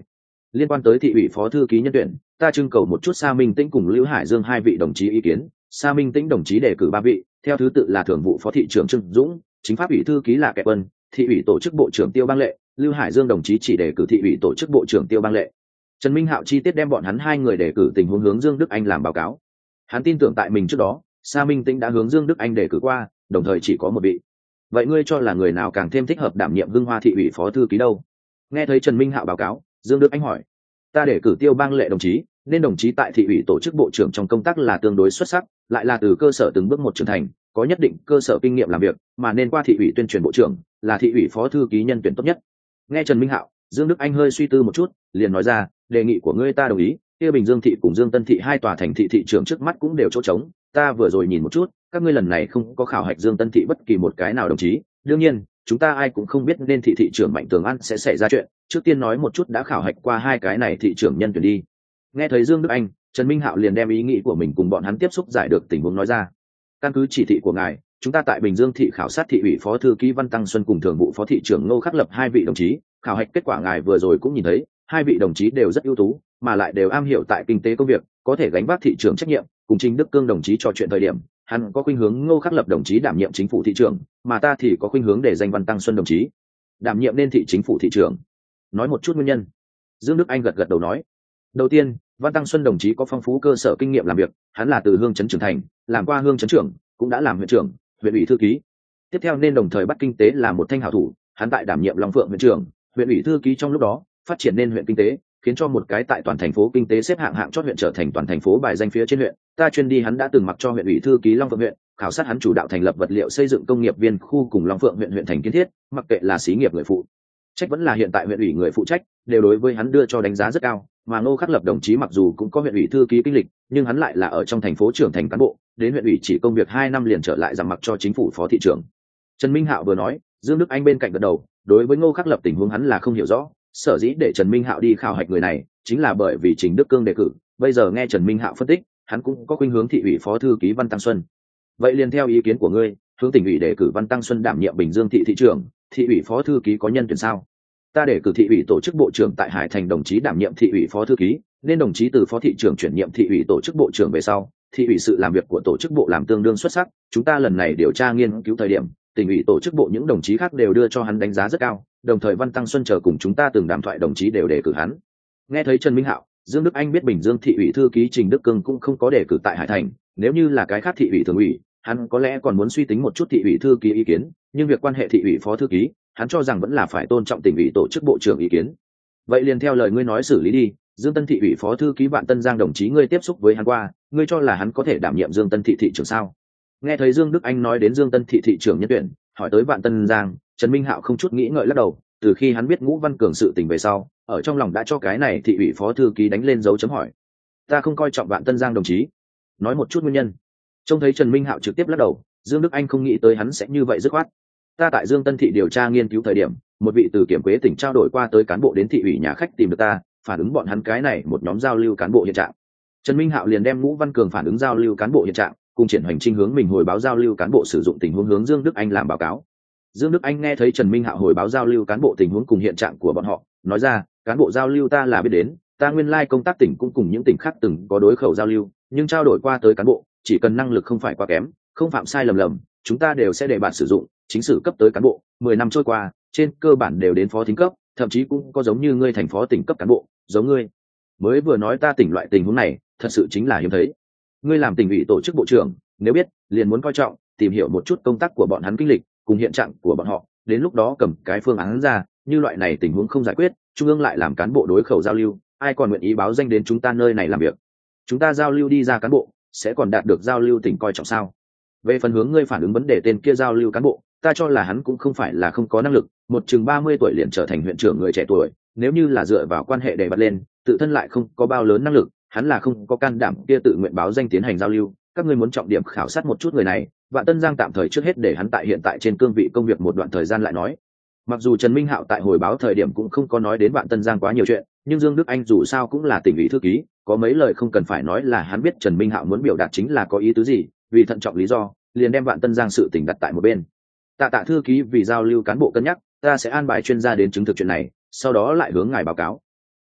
liên quan tới thị ủy phó thư ký nhân tuyển, ta trưng cầu một chút Sa Minh Tĩnh cùng Lưu Hải Dương hai vị đồng chí ý kiến. Sa Minh Tĩnh đồng chí đề cử ba vị, theo thứ tự là thường vụ phó thị trưởng Trương Dũng, chính pháp ủy thư ký là Kẹp Vân, thị ủy tổ chức bộ trưởng Tiêu Bang Lệ. Lưu Hải Dương đồng chí chỉ đề cử thị ủy tổ chức bộ trưởng Tiêu Bang Lệ. Trần Minh Hạo chi tiết đem bọn hắn hai người đề cử tình huống hướng Dương Đức Anh làm báo cáo. Hắn tin tưởng tại mình trước đó, Sa Minh Tĩnh đã hướng Dương Đức Anh đề cử qua, đồng thời chỉ có một vị. Vậy ngươi cho là người nào càng thêm thích hợp đảm nhiệm Hưng Hoa thị ủy phó thư ký đâu? Nghe thấy Trần Minh Hạo báo cáo, Dương Đức Anh hỏi. Ta đề cử Tiêu Bang Lệ đồng chí, nên đồng chí tại thị ủy tổ chức bộ trưởng trong công tác là tương đối xuất sắc, lại là từ cơ sở từng bước một trưởng thành, có nhất định cơ sở kinh nghiệm làm việc, mà nên qua thị ủy tuyên truyền bộ trưởng, là thị ủy phó thư ký nhân tuyển tốt nhất. Nghe Trần Minh Hạo, Dương Đức Anh hơi suy tư một chút, liền nói ra, đề nghị của ngươi ta đồng ý. Kia Bình Dương thị cùng Dương Tân thị hai tòa thành thị thị trưởng trước mắt cũng đều chỗ trống, ta vừa rồi nhìn một chút, các ngươi lần này không có khảo hạch Dương Tân thị bất kỳ một cái nào đồng chí. Đương nhiên, chúng ta ai cũng không biết nên thị thị trưởng Mạnh Tường An sẽ xảy ra chuyện, trước tiên nói một chút đã khảo hạch qua hai cái này thị trưởng nhân tuyển đi. Nghe thấy Dương Đức Anh, Trần Minh Hạo liền đem ý nghĩ của mình cùng bọn hắn tiếp xúc giải được tình huống nói ra. Căn cứ chỉ thị của ngài, chúng ta tại Bình Dương thị khảo sát thị ủy phó thư ký Văn Tăng Xuân cùng thường vụ phó thị trưởng Ngô Khắc Lập hai vị đồng chí, khảo hạch kết quả ngài vừa rồi cũng nhìn thấy, hai vị đồng chí đều rất ưu tú, mà lại đều am hiểu tại kinh tế công việc, có thể gánh vác thị trưởng trách nhiệm. Cùng Trình Đức Cương đồng chí trò chuyện thời điểm, hắn có khuynh hướng Ngô Khắc Lập đồng chí đảm nhiệm chính phủ thị trưởng, mà ta thì có khuynh hướng để danh Văn Tăng Xuân đồng chí đảm nhiệm nên thị chính phủ thị trưởng. Nói một chút nguyên nhân. Dương Đức Anh gật gật đầu nói. Đầu tiên, Văn Tăng Xuân đồng chí có phong phú cơ sở kinh nghiệm làm việc, hắn là từ hương trấn trưởng thành, làm qua hương trấn trưởng, cũng đã làm huyện trưởng, huyện ủy thư ký. Tiếp theo nên đồng thời bắt kinh tế là một thanh hảo thủ, hắn tại đảm nhiệm Long Phượng huyện trưởng, huyện ủy thư ký trong lúc đó, phát triển nên huyện kinh tế, khiến cho một cái tại toàn thành phố kinh tế xếp hạng hạng chót huyện trở thành toàn thành phố bài danh phía trên huyện. Ta chuyên đi hắn đã từng mặc cho huyện ủy thư ký Long Phượng huyện, khảo sát hắn chủ đạo thành lập vật liệu xây dựng công nghiệp viên khu cùng Long Phượng huyện huyện thành kiến thiết, mặc kệ là xí nghiệp người phụ trách vẫn là hiện tại huyện ủy người phụ trách, đều đối với hắn đưa cho đánh giá rất cao. Mà Ngô Khắc Lập đồng chí mặc dù cũng có huyện ủy thư ký kinh lịch, nhưng hắn lại là ở trong thành phố trưởng thành cán bộ, đến huyện ủy chỉ công việc hai năm liền trở lại giảm mặc cho chính phủ phó thị trưởng. Trần Minh Hạo vừa nói, Dương Đức Anh bên cạnh gật đầu, đối với Ngô Khắc Lập tình huống hắn là không hiểu rõ, sở dĩ để Trần Minh Hạo đi khảo hạch người này, chính là bởi vì Trình Đức Cương đề cử. Bây giờ nghe Trần Minh Hạo phân tích, hắn cũng có khuynh hướng thị ủy phó thư ký Văn Tăng Xuân. Vậy liền theo ý kiến của ngươi, hướng tỉnh ủy đề cử Văn Tăng Xuân đảm nhiệm Bình Dương thị thị trưởng, thị ủy phó thư ký có nhân tuyển sao? Ta đề cử thị ủy tổ chức bộ trưởng tại Hải Thành đồng chí đảm nhiệm thị ủy phó thư ký, nên đồng chí từ phó thị trưởng chuyển nhiệm thị ủy tổ chức bộ trưởng về sau, thị ủy sự làm việc của tổ chức bộ làm tương đương xuất sắc. Chúng ta lần này điều tra nghiên cứu thời điểm, tỉnh ủy tổ chức bộ những đồng chí khác đều đưa cho hắn đánh giá rất cao, đồng thời Văn Tăng Xuân chờ cùng chúng ta từng đàm thoại đồng chí đều đề cử hắn. Nghe thấy Trần Minh Hạo, Dương Đức Anh biết Bình Dương thị ủy thư ký Trình Đức Cương cũng không có đề cử tại Hải Thành, nếu như là cái khác thị ủy thường ủy, hắn có lẽ còn muốn suy tính một chút thị ủy thư ký ý kiến, nhưng việc quan hệ thị ủy phó thư ký, hắn cho rằng vẫn là phải tôn trọng tỉnh ủy tổ chức bộ trưởng ý kiến. Vậy liền theo lời ngươi nói xử lý đi. Dương Tân thị ủy phó thư ký Vạn Tân Giang đồng chí ngươi tiếp xúc với hắn qua, ngươi cho là hắn có thể đảm nhiệm Dương Tân thị thị trưởng sao? Nghe thấy Dương Đức Anh nói đến Dương Tân thị thị trưởng nhân tuyển, hỏi tới Vạn Tân Giang, Trần Minh Hạo không chút nghĩ ngợi lắc đầu. Từ khi hắn biết Ngũ Văn Cường sự tình về sau, ở trong lòng đã cho cái này thị ủy phó thư ký đánh lên dấu chấm hỏi. Ta không coi trọng Vạn Tân Giang đồng chí. Nói một chút nguyên nhân. Trông thấy Trần Minh Hạo trực tiếp lắc đầu, Dương Đức Anh không nghĩ tới hắn sẽ như vậy dứt khoát. Ta tại Dương Tân thị điều tra nghiên cứu thời điểm, một vị từ kiểm quế tỉnh trao đổi qua tới cán bộ đến thị ủy nhà khách tìm được ta, phản ứng bọn hắn cái này một nhóm giao lưu cán bộ hiện trạng. Trần Minh Hạo liền đem Ngũ Văn Cường phản ứng giao lưu cán bộ hiện trạng, cùng triển hành trinh hướng mình hồi báo giao lưu cán bộ sử dụng tình huống hướng Dương Đức Anh làm báo cáo. Dương Đức Anh nghe thấy Trần Minh Hạo hồi báo giao lưu cán bộ tình huống cùng hiện trạng của bọn họ, nói ra, cán bộ giao lưu ta là biết đến, ta nguyên lai công tác tỉnh cũng cùng những tỉnh khác từng có đối khẩu giao lưu, nhưng trao đổi qua tới cán bộ, chỉ cần năng lực không phải quá kém, không phạm sai lầm lầm, chúng ta đều sẽ để bạn sử dụng. Chính sử cấp tới cán bộ, mười năm trôi qua, trên cơ bản đều đến phó thính cấp, thậm chí cũng có giống như ngươi thành phó tỉnh cấp cán bộ, giống ngươi. Mới vừa nói ta tỉnh loại tình huống này, thật sự chính là hiếm thấy. Ngươi làm tỉnh ủy tổ chức bộ trưởng, nếu biết, liền muốn coi trọng, tìm hiểu một chút công tác của bọn hắn kinh lịch, cùng hiện trạng của bọn họ, đến lúc đó cầm cái phương án ra, như loại này tình huống không giải quyết, trung ương lại làm cán bộ đối khẩu giao lưu, ai còn nguyện ý báo danh đến chúng ta nơi này làm việc. Chúng ta giao lưu đi ra cán bộ, sẽ còn đạt được giao lưu tỉnh coi trọng sao? Về phần hướng ngươi phản ứng vấn đề tên kia giao lưu cán bộ, ta cho là hắn cũng không phải là không có năng lực, một chừng ba mươi tuổi liền trở thành huyện trưởng người trẻ tuổi, nếu như là dựa vào quan hệ để bật lên, tự thân lại không có bao lớn năng lực, hắn là không có can đảm kia tự nguyện báo danh tiến hành giao lưu. Các ngươi muốn trọng điểm khảo sát một chút người này, Vạn Tân Giang tạm thời trước hết để hắn tại hiện tại trên cương vị công việc một đoạn thời gian lại nói. Mặc dù Trần Minh Hạo tại hồi báo thời điểm cũng không có nói đến Vạn Tân Giang quá nhiều chuyện, nhưng Dương Đức Anh dù sao cũng là tỉnh ủy thư ký, có mấy lời không cần phải nói là hắn biết Trần Minh Hạo muốn biểu đạt chính là có ý tứ gì, vì thận trọng lý do, liền đem Vạn Tân Giang sự tình đặt tại một bên. Tạ Tạ thư ký vì giao lưu cán bộ cân nhắc, ta sẽ an bài chuyên gia đến chứng thực chuyện này, sau đó lại hướng ngài báo cáo.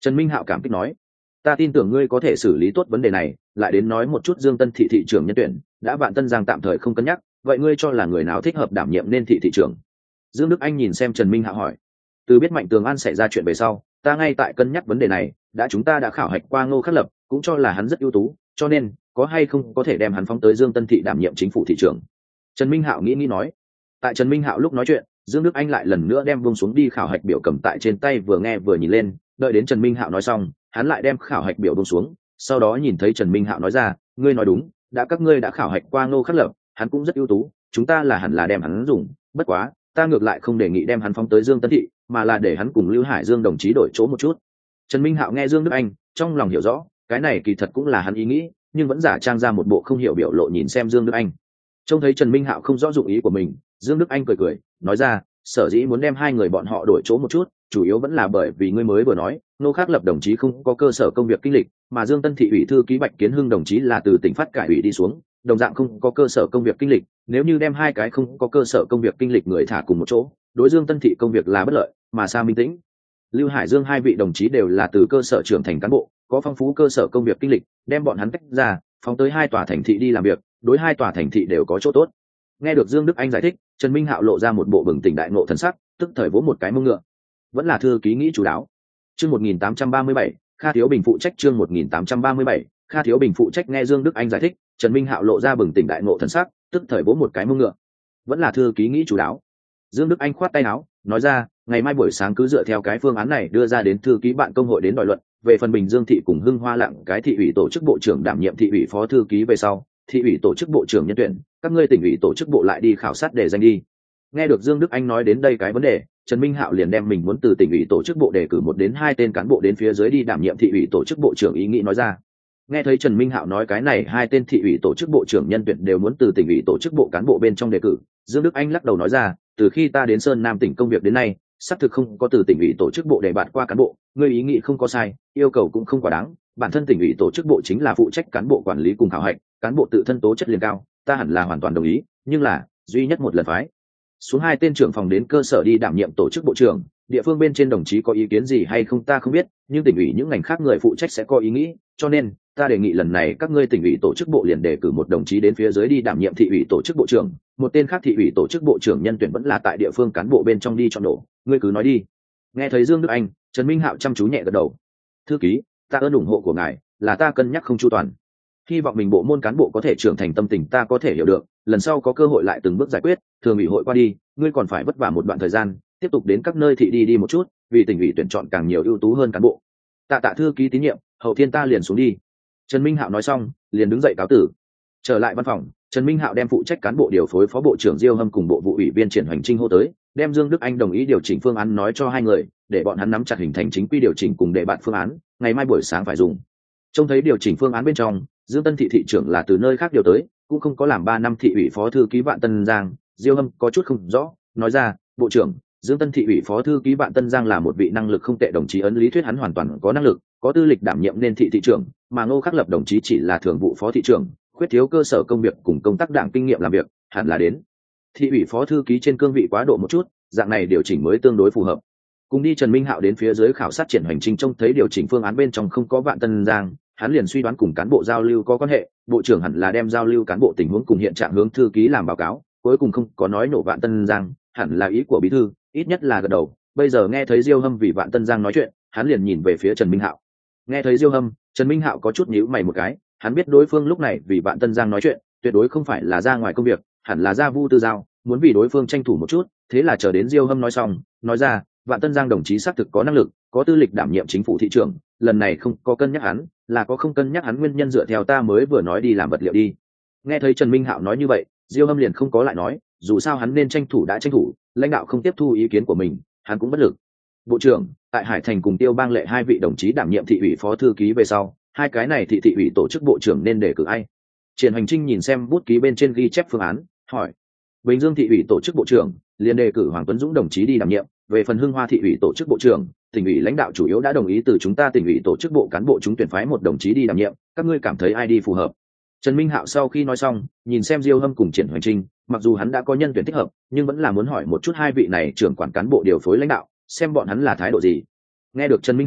Trần Minh Hạo cảm kích nói, ta tin tưởng ngươi có thể xử lý tốt vấn đề này. Lại đến nói một chút Dương Tân thị thị trưởng nhân tuyển, đã Vạn Tân Giang tạm thời không cân nhắc, vậy ngươi cho là người nào thích hợp đảm nhiệm nên thị thị trưởng? Dương Đức Anh nhìn xem Trần Minh Hạo hỏi. Từ biết Mạnh Tường An xảy ra chuyện về sau, ta ngay tại cân nhắc vấn đề này, đã chúng ta đã khảo hạch qua Ngô Khắc Lập, cũng cho là hắn rất ưu tú, cho nên có hay không có thể đem hắn phóng tới Dương Tân thị đảm nhiệm chính phủ thị trưởng? Trần Minh Hạo nghĩ nghĩ nói. Tại Trần Minh Hạo lúc nói chuyện, Dương Đức Anh lại lần nữa đem buông xuống đi khảo hạch biểu cầm tại trên tay, vừa nghe vừa nhìn lên, đợi đến Trần Minh Hạo nói xong, hắn lại đem khảo hạch biểu buông xuống, sau đó nhìn thấy Trần Minh Hạo nói ra, ngươi nói đúng, đã các ngươi đã khảo hạch qua Ngô Khắc Lập, hắn cũng rất ưu tú, chúng ta là hẳn là đem hắn dùng, bất quá ta ngược lại không đề nghị đem hắn phóng tới Dương Tân thị, mà là để hắn cùng Lưu Hải Dương đồng chí đổi chỗ một chút. Trần Minh Hạo nghe Dương Đức Anh, trong lòng hiểu rõ, cái này kỳ thật cũng là hắn ý nghĩ, nhưng vẫn giả trang ra một bộ không hiểu biểu lộ nhìn xem Dương Đức Anh. Trông thấy Trần Minh Hạo không rõ dụng ý của mình, Dương Đức Anh cười cười, nói ra, sở dĩ muốn đem hai người bọn họ đổi chỗ một chút, chủ yếu vẫn là bởi vì ngươi mới vừa nói, Ngô Khắc Lập đồng chí không có cơ sở công việc kinh lịch, mà Dương Tân thị ủy thư ký Bạch Kiến Hưng đồng chí là từ tỉnh phát cải ủy đi xuống, đồng dạng không có cơ sở công việc kinh lịch, nếu như đem hai cái không có cơ sở công việc kinh lịch người thả cùng một chỗ, đối Dương Tân thị công việc là bất lợi, mà Sa Minh Tĩnh, Lưu Hải Dương hai vị đồng chí đều là từ cơ sở trưởng thành cán bộ, có phong phú cơ sở công việc kinh lịch, đem bọn hắn tách ra, phóng tới hai tòa thành thị đi làm việc, đối hai tòa thành thị đều có chỗ tốt. Nghe được Dương Đức Anh giải thích, Trần Minh Hạo lộ ra một bộ bừng tỉnh đại ngộ thần sắc, tức thời vỗ một cái mông ngựa. Vẫn là thư ký nghĩ chủ đáo. Chương một nghìn tám trăm ba mươi bảy, Kha Thiếu Bình phụ trách chương một nghìn tám trăm ba mươi bảy, Kha Thiếu Bình phụ trách nghe Dương Đức Anh giải thích, Trần Minh Hạo lộ ra bừng tỉnh đại ngộ thần sắc, tức thời vỗ một cái mông ngựa. Vẫn là thư ký nghĩ chủ đáo. Dương Đức Anh khoát tay áo, nói ra, ngày mai buổi sáng cứ dựa theo cái phương án này đưa ra đến thư ký bạn công hội đến đòi luận, về phần Bình Dương thị cùng Hưng Hoa Lặng cái thị ủy tổ chức bộ trưởng đảm nhiệm thị ủy phó thư ký về sau, thị ủy tổ chức bộ trưởng nhân tuyển, các ngươi tỉnh ủy tổ chức bộ lại đi khảo sát để danh đi. Nghe được Dương Đức Anh nói đến đây cái vấn đề, Trần Minh Hạo liền đem mình muốn từ tỉnh ủy tổ chức bộ đề cử một đến hai tên cán bộ đến phía dưới đi đảm nhiệm thị ủy tổ chức bộ trưởng ý nghĩ nói ra. Nghe thấy Trần Minh Hạo nói cái này hai tên thị ủy tổ chức bộ trưởng nhân tuyển đều muốn từ tỉnh ủy tổ chức bộ cán bộ bên trong đề cử, Dương Đức Anh lắc đầu nói ra, từ khi ta đến Sơn Nam tỉnh công việc đến nay, xác thực không có từ tỉnh ủy tổ chức bộ đề bạt qua cán bộ, ngươi ý nghĩ không có sai, yêu cầu cũng không quá đáng, bản thân tỉnh ủy tổ chức bộ chính là phụ trách cán bộ quản lý cùng khảo hạch, cán bộ tự thân tố chất liền cao, ta hẳn là hoàn toàn đồng ý, nhưng là duy nhất một lần phái xuống hai tên trưởng phòng đến cơ sở đi đảm nhiệm tổ chức bộ trưởng, địa phương bên trên đồng chí có ý kiến gì hay không ta không biết, nhưng tỉnh ủy những ngành khác người phụ trách sẽ có ý nghĩ, cho nên ta đề nghị lần này các ngươi tỉnh ủy tổ chức bộ liền đề cử một đồng chí đến phía dưới đi đảm nhiệm thị ủy tổ chức bộ trưởng, một tên khác thị ủy tổ chức bộ trưởng nhân tuyển vẫn là tại địa phương cán bộ bên trong đi chọn đổ, ngươi cứ nói đi. Nghe thấy Dương Đức Anh, Trần Minh Hạo chăm chú nhẹ gật đầu. Thư ký, ta ơn ủng hộ của ngài, là ta cân nhắc không chu toàn, hy vọng mình bộ môn cán bộ có thể trưởng thành, tâm tình ta có thể hiểu được, lần sau có cơ hội lại từng bước giải quyết, thường ủy hội qua đi, ngươi còn phải vất vả một đoạn thời gian, tiếp tục đến các nơi thị đi đi một chút, vì tỉnh ủy tuyển chọn càng nhiều ưu tú hơn cán bộ. Tạ tạ thư ký tín nhiệm, hậu thiên ta liền xuống đi. Trần Minh Hạo nói xong, liền đứng dậy cáo tử. Trở lại văn phòng, Trần Minh Hạo đem phụ trách cán bộ điều phối phó bộ trưởng Diêu Hâm cùng bộ vụ ủy viên Triển Hoành Trinh hô tới, đem Dương Đức Anh đồng ý điều chỉnh phương án nói cho hai người, để bọn hắn nắm chặt hình thành chính quy điều chỉnh cùng đề bạt phương án, ngày mai buổi sáng phải dùng. Trông thấy điều chỉnh phương án bên trong, Dương Tân thị thị trưởng là từ nơi khác điều tới, cũng không có làm ba năm thị ủy phó thư ký Vạn Tân Giang, Diêu Hâm có chút không rõ, nói ra, bộ trưởng, Dương Tân thị ủy phó thư ký Vạn Tân Giang là một vị năng lực không tệ đồng chí, ấn lý thuyết hắn hoàn toàn có năng lực, có tư lịch đảm nhiệm nên thị thị trưởng, mà Ngô Khắc Lập đồng chí chỉ là thường vụ phó thị trưởng, khuyết thiếu cơ sở công việc cùng công tác đảng kinh nghiệm làm việc, hẳn là đến thị ủy phó thư ký trên cương vị quá độ một chút, dạng này điều chỉnh mới tương đối phù hợp. Cùng đi Trần Minh Hạo đến phía dưới khảo sát Triển Hoành Trinh, trông thấy điều chỉnh phương án bên trong không có Vạn Tân Giang, hắn liền suy đoán cùng cán bộ giao lưu có quan hệ, bộ trưởng hẳn là đem giao lưu cán bộ tình huống cùng hiện trạng hướng thư ký làm báo cáo, cuối cùng không có nói nổ Vạn Tân Giang, hẳn là ý của bí thư, ít nhất là gật đầu. Bây giờ nghe thấy Diêu Hâm vì Vạn Tân Giang nói chuyện, hắn liền nhìn về phía Trần Minh Hạo. Nghe thấy Diêu Hâm, Trần Minh Hạo có chút nhíu mày một cái, hắn biết đối phương lúc này vì Vạn Tân Giang nói chuyện, tuyệt đối không phải là ra ngoài công việc, hẳn là ra vu tư giao, muốn vì đối phương tranh thủ một chút, thế là chờ đến Diêu Hâm nói xong, nói ra, Vạn Tân Giang đồng chí xác thực có năng lực, có tư lịch đảm nhiệm chính phủ thị trưởng, lần này không có cân nhắc hắn, là có không cân nhắc hắn nguyên nhân dựa theo ta mới vừa nói đi làm vật liệu đi. Nghe thấy Trần Minh Hạo nói như vậy, Diêu Hâm liền không có lại nói, dù sao hắn nên tranh thủ đã tranh thủ, lãnh đạo không tiếp thu ý kiến của mình, hắn cũng bất lực. Bộ trưởng, tại Hải Thành cùng Tiêu Bang Lệ hai vị đồng chí đảm nhiệm thị ủy phó thư ký về sau, hai cái này thị thị ủy tổ chức bộ trưởng nên đề cử ai? Triển Hoành Trinh nhìn xem bút ký bên trên ghi chép phương án, hỏi. Bình Dương thị ủy tổ chức bộ trưởng liền đề cử Hoàng Tuấn Dũng đồng chí đi đảm nhiệm, về phần Hưng Hoa thị ủy tổ chức bộ trưởng, tỉnh ủy lãnh đạo chủ yếu đã đồng ý từ chúng ta tỉnh ủy tổ chức bộ cán bộ chúng tuyển phái một đồng chí đi đảm nhiệm, các ngươi cảm thấy ai đi phù hợp? Trần Minh Hạo sau khi nói xong, nhìn xem Diêu Hâm cùng Triển Hoành Trinh, mặc dù hắn đã có nhân tuyển thích hợp, nhưng vẫn là muốn hỏi một chút hai vị này trưởng quản cán bộ điều phối lãnh đạo, xem bọn hắn là thái độ gì. Nghe được Trần Minh Hạo,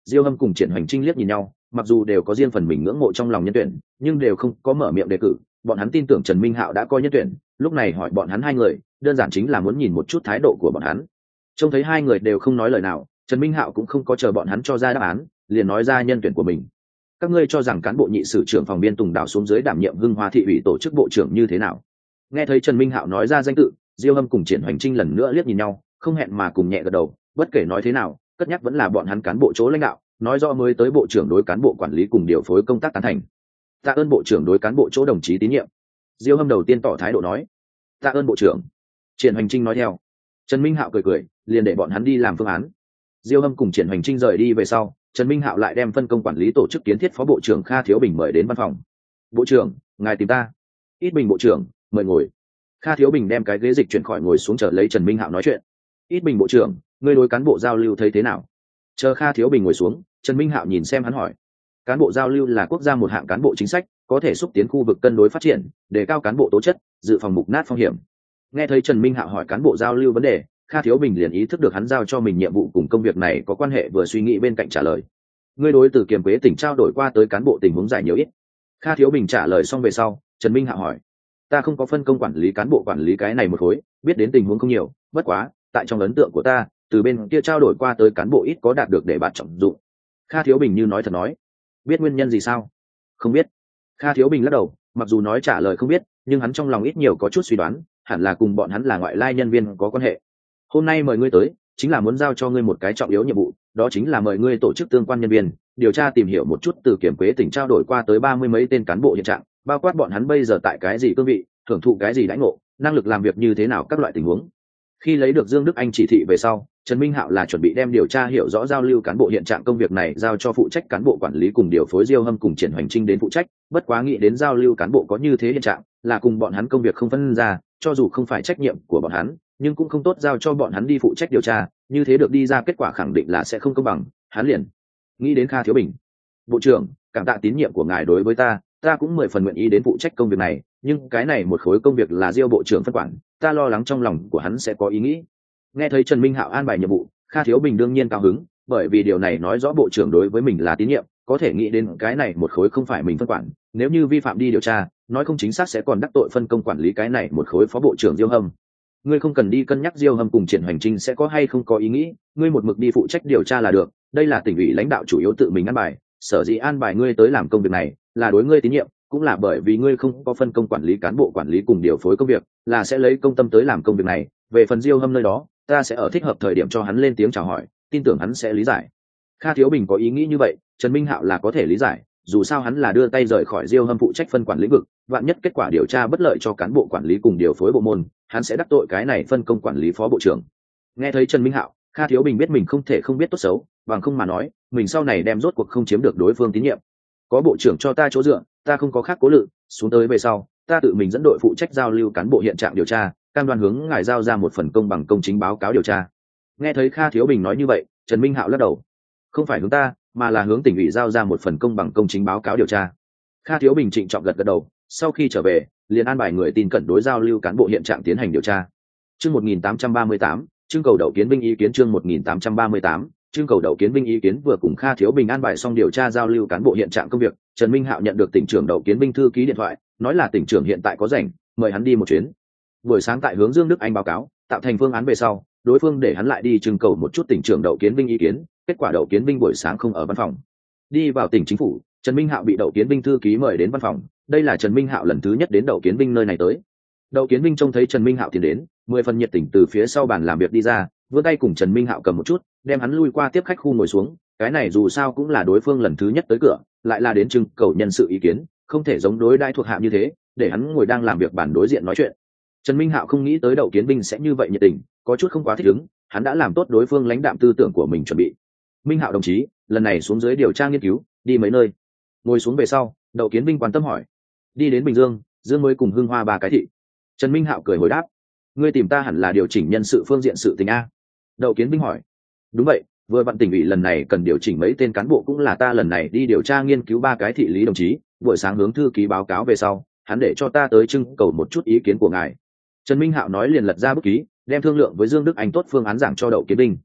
Diêu Hâm cùng Triển Hoành Trinh liếc nhìn nhau, mặc dù đều có riêng phần mình ngưỡng mộ trong lòng nhân tuyển, nhưng đều không có mở miệng đề cử. Bọn hắn tin tưởng Trần Minh Hạo đã coi nhân tuyển, lúc này hỏi bọn hắn hai người, đơn giản chính là muốn nhìn một chút thái độ của bọn hắn. Trông thấy hai người đều không nói lời nào, Trần Minh Hạo cũng không có chờ bọn hắn cho ra đáp án, liền nói ra nhân tuyển của mình. Các ngươi cho rằng cán bộ nhị sử trưởng phòng biên Tùng Đào xuống dưới đảm nhiệm Hưng Hoa thị ủy tổ chức bộ trưởng như thế nào? Nghe thấy Trần Minh Hạo nói ra danh tự, Diêu Hâm cùng Triển Hoành Trinh lần nữa liếc nhìn nhau, không hẹn mà cùng nhẹ gật đầu. Bất kể nói thế nào, cất nhắc vẫn là bọn hắn cán bộ chỗ lãnh đạo, nói rõ mới tới bộ trưởng đối cán bộ quản lý cùng điều phối công tác tán thành. Tạ ơn bộ trưởng đối cán bộ chỗ đồng chí tín nhiệm. Diêu Hâm đầu tiên tỏ thái độ nói. Tạ ơn bộ trưởng. Triển Hoành Trinh nói theo. Trần Minh Hạo cười cười, liền để bọn hắn đi làm phương án. Diêu Hâm cùng Triển Hoành Trinh rời đi về sau, Trần Minh Hạo lại đem phân công quản lý tổ chức kiến thiết phó bộ trưởng Kha Thiếu Bình mời đến văn phòng. Bộ trưởng, ngài tìm ta. Ít Bình bộ trưởng, mời ngồi. Kha Thiếu Bình đem cái ghế dịch chuyển khỏi ngồi xuống chờ lấy Trần Minh Hạo nói chuyện. Ít Bình bộ trưởng, ngươi đối cán bộ giao lưu thấy thế nào? Chờ Kha Thiếu Bình ngồi xuống, Trần Minh Hạo nhìn xem hắn hỏi. Cán bộ giao lưu là quốc gia một hạng cán bộ chính sách, có thể xúc tiến khu vực cân đối phát triển, đề cao cán bộ tố chất, dự phòng mục nát phong hiểm. Nghe thấy Trần Minh Hạo hỏi cán bộ giao lưu vấn đề, Kha Thiếu Bình liền ý thức được hắn giao cho mình nhiệm vụ cùng công việc này có quan hệ, vừa suy nghĩ bên cạnh trả lời. Ngươi đối từ Kiềm Quế tỉnh trao đổi qua tới cán bộ tình huống giải nhiều ít. Kha Thiếu Bình trả lời xong về sau, Trần Minh Hạo hỏi. Ta không có phân công quản lý cán bộ quản lý cái này một khối, biết đến tình huống không nhiều, bất quá, tại trong ấn tượng của ta, từ bên kia trao đổi qua tới cán bộ ít có đạt được để bạn trọng dụng. Kha Thiếu Bình như nói thật nói. Biết nguyên nhân gì sao? Không biết. Kha Thiếu Bình lắc đầu, mặc dù nói trả lời không biết, nhưng hắn trong lòng ít nhiều có chút suy đoán, hẳn là cùng bọn hắn là ngoại lai nhân viên có quan hệ. Hôm nay mời ngươi tới, chính là muốn giao cho ngươi một cái trọng yếu nhiệm vụ, đó chính là mời ngươi tổ chức tương quan nhân viên, điều tra tìm hiểu một chút từ Kiểm Quế tỉnh trao đổi qua tới ba mươi mấy tên cán bộ hiện trạng, bao quát bọn hắn bây giờ tại cái gì cương vị, hưởng thụ cái gì đãi ngộ, năng lực làm việc như thế nào, các loại tình huống. Khi lấy được Dương Đức Anh chỉ thị về sau, Trần Minh Hạo là chuẩn bị đem điều tra hiểu rõ giao lưu cán bộ hiện trạng công việc này giao cho phụ trách cán bộ quản lý cùng điều phối Diêu Hâm cùng Triển Hoành Trinh đến phụ trách, bất quá nghĩ đến giao lưu cán bộ có như thế hiện trạng, là cùng bọn hắn công việc không phân ra, cho dù không phải trách nhiệm của bọn hắn, nhưng cũng không tốt giao cho bọn hắn đi phụ trách điều tra, như thế được đi ra kết quả khẳng định là sẽ không công bằng. Hắn liền nghĩ đến Kha Thiếu Bình. Bộ trưởng, cảm tạ tín nhiệm của ngài đối với ta, ta cũng mười phần nguyện ý đến phụ trách công việc này, nhưng cái này một khối công việc là Diêu bộ trưởng phân quản, ta lo lắng trong lòng của hắn sẽ có ý nghĩ. Nghe thấy Trần Minh Hạo an bài nhiệm vụ, Kha Thiếu Bình đương nhiên cao hứng, bởi vì điều này nói rõ bộ trưởng đối với mình là tín nhiệm, có thể nghĩ đến cái này một khối không phải mình phân quản, nếu như vi phạm đi điều tra, nói không chính xác sẽ còn đắc tội phân công quản lý cái này một khối phó bộ trưởng Diêu Hâm. Ngươi không cần đi cân nhắc Diêu Hâm cùng Triển Hoành Trinh sẽ có hay không có ý nghĩ, ngươi một mực đi phụ trách điều tra là được, đây là tỉnh ủy lãnh đạo chủ yếu tự mình an bài, sở dĩ an bài ngươi tới làm công việc này, là đối ngươi tín nhiệm, cũng là bởi vì ngươi không có phân công quản lý cán bộ quản lý cùng điều phối công việc, là sẽ lấy công tâm tới làm công việc này. Về phần Diêu Hâm nơi đó, ta sẽ ở thích hợp thời điểm cho hắn lên tiếng chào hỏi, tin tưởng hắn sẽ lý giải. Kha Thiếu Bình có ý nghĩ như vậy, Trần Minh Hạo là có thể lý giải, dù sao hắn là đưa tay rời khỏi Diêu Hâm phụ trách phân quản lĩnh vực, vạn nhất kết quả điều tra bất lợi cho cán bộ quản lý cùng điều phối bộ môn, hắn sẽ đắc tội cái này phân công quản lý phó bộ trưởng. Nghe thấy Trần Minh Hạo, Kha Thiếu Bình biết mình không thể không biết tốt xấu, bằng không mà nói, mình sau này đem rốt cuộc không chiếm được đối phương tín nhiệm. Có bộ trưởng cho ta chỗ dựa, ta không có khác cố lự, xuống tới về sau, ta tự mình dẫn đội phụ trách giao lưu cán bộ hiện trạng điều tra, cam đoan hướng ngài giao ra một phần công bằng công chính báo cáo điều tra. Nghe thấy Kha Thiếu Bình nói như vậy, Trần Minh Hạo lắc đầu. Không phải hướng ta, mà là hướng tỉnh ủy giao ra một phần công bằng công chính báo cáo điều tra. Kha Thiếu Bình trịnh trọng gật gật đầu, sau khi trở về, liền an bài người tin cẩn đối giao lưu cán bộ hiện trạng tiến hành điều tra. Chương một nghìn tám trăm ba mươi tám, trưng cầu đậu kiến binh ý kiến chương một nghìn tám trăm ba mươi tám, trưng cầu đậu kiến binh ý kiến vừa cùng Kha Thiếu Bình an bài xong điều tra giao lưu cán bộ hiện trạng công việc, Trần Minh Hạo nhận được tỉnh trưởng đậu kiến binh thư ký điện thoại, nói là tỉnh trưởng hiện tại có rảnh, mời hắn đi một chuyến. Buổi sáng tại hướng Dương Đức Anh báo cáo, tạo thành phương án về sau, đối phương để hắn lại đi trưng cầu một chút tỉnh trưởng đậu kiến binh ý kiến, kết quả đậu kiến binh buổi sáng không ở văn phòng. Đi vào tỉnh chính phủ, Trần Minh Hạo bị đậu kiến binh thư ký mời đến văn phòng, đây là Trần Minh Hạo lần thứ nhất đến đậu kiến binh nơi này tới. Đậu kiến binh trông thấy Trần Minh Hạo tiến đến, mười phần nhiệt tình từ phía sau bàn làm việc đi ra, vươn tay cùng Trần Minh Hạo cầm một chút, đem hắn lui qua tiếp khách khu ngồi xuống, cái này dù sao cũng là đối phương lần thứ nhất tới cửa, lại là đến trưng cầu nhân sự ý kiến, không thể giống đối đãi thuộc hạ như thế, để hắn ngồi đang làm việc bàn đối diện nói chuyện. Trần Minh Hạo không nghĩ tới đậu kiến binh sẽ như vậy nhiệt tình, có chút không quá thích ứng, hắn đã làm tốt đối phương lãnh đạm tư tưởng của mình chuẩn bị. Minh Hạo đồng chí, lần này xuống dưới điều tra nghiên cứu, đi mấy nơi? Ngồi xuống về sau, đậu kiến binh quan tâm hỏi. Đi đến Bình Dương, Dương mới cùng Hưng Hoa ba cái thị. Trần Minh Hạo cười hồi đáp. Ngươi tìm ta hẳn là điều chỉnh nhân sự phương diện sự tình a? Đậu kiến binh hỏi. Đúng vậy, vừa vặn tỉnh ủy lần này cần điều chỉnh mấy tên cán bộ, cũng là ta lần này đi điều tra nghiên cứu ba cái thị lý đồng chí, buổi sáng hướng thư ký báo cáo về sau, hắn để cho ta tới trưng cầu một chút ý kiến của ngài. Trần Minh Hạo nói liền lật ra bút ký, đem thương lượng với Dương Đức Anh tốt phương án giảng cho đậu kiến binh.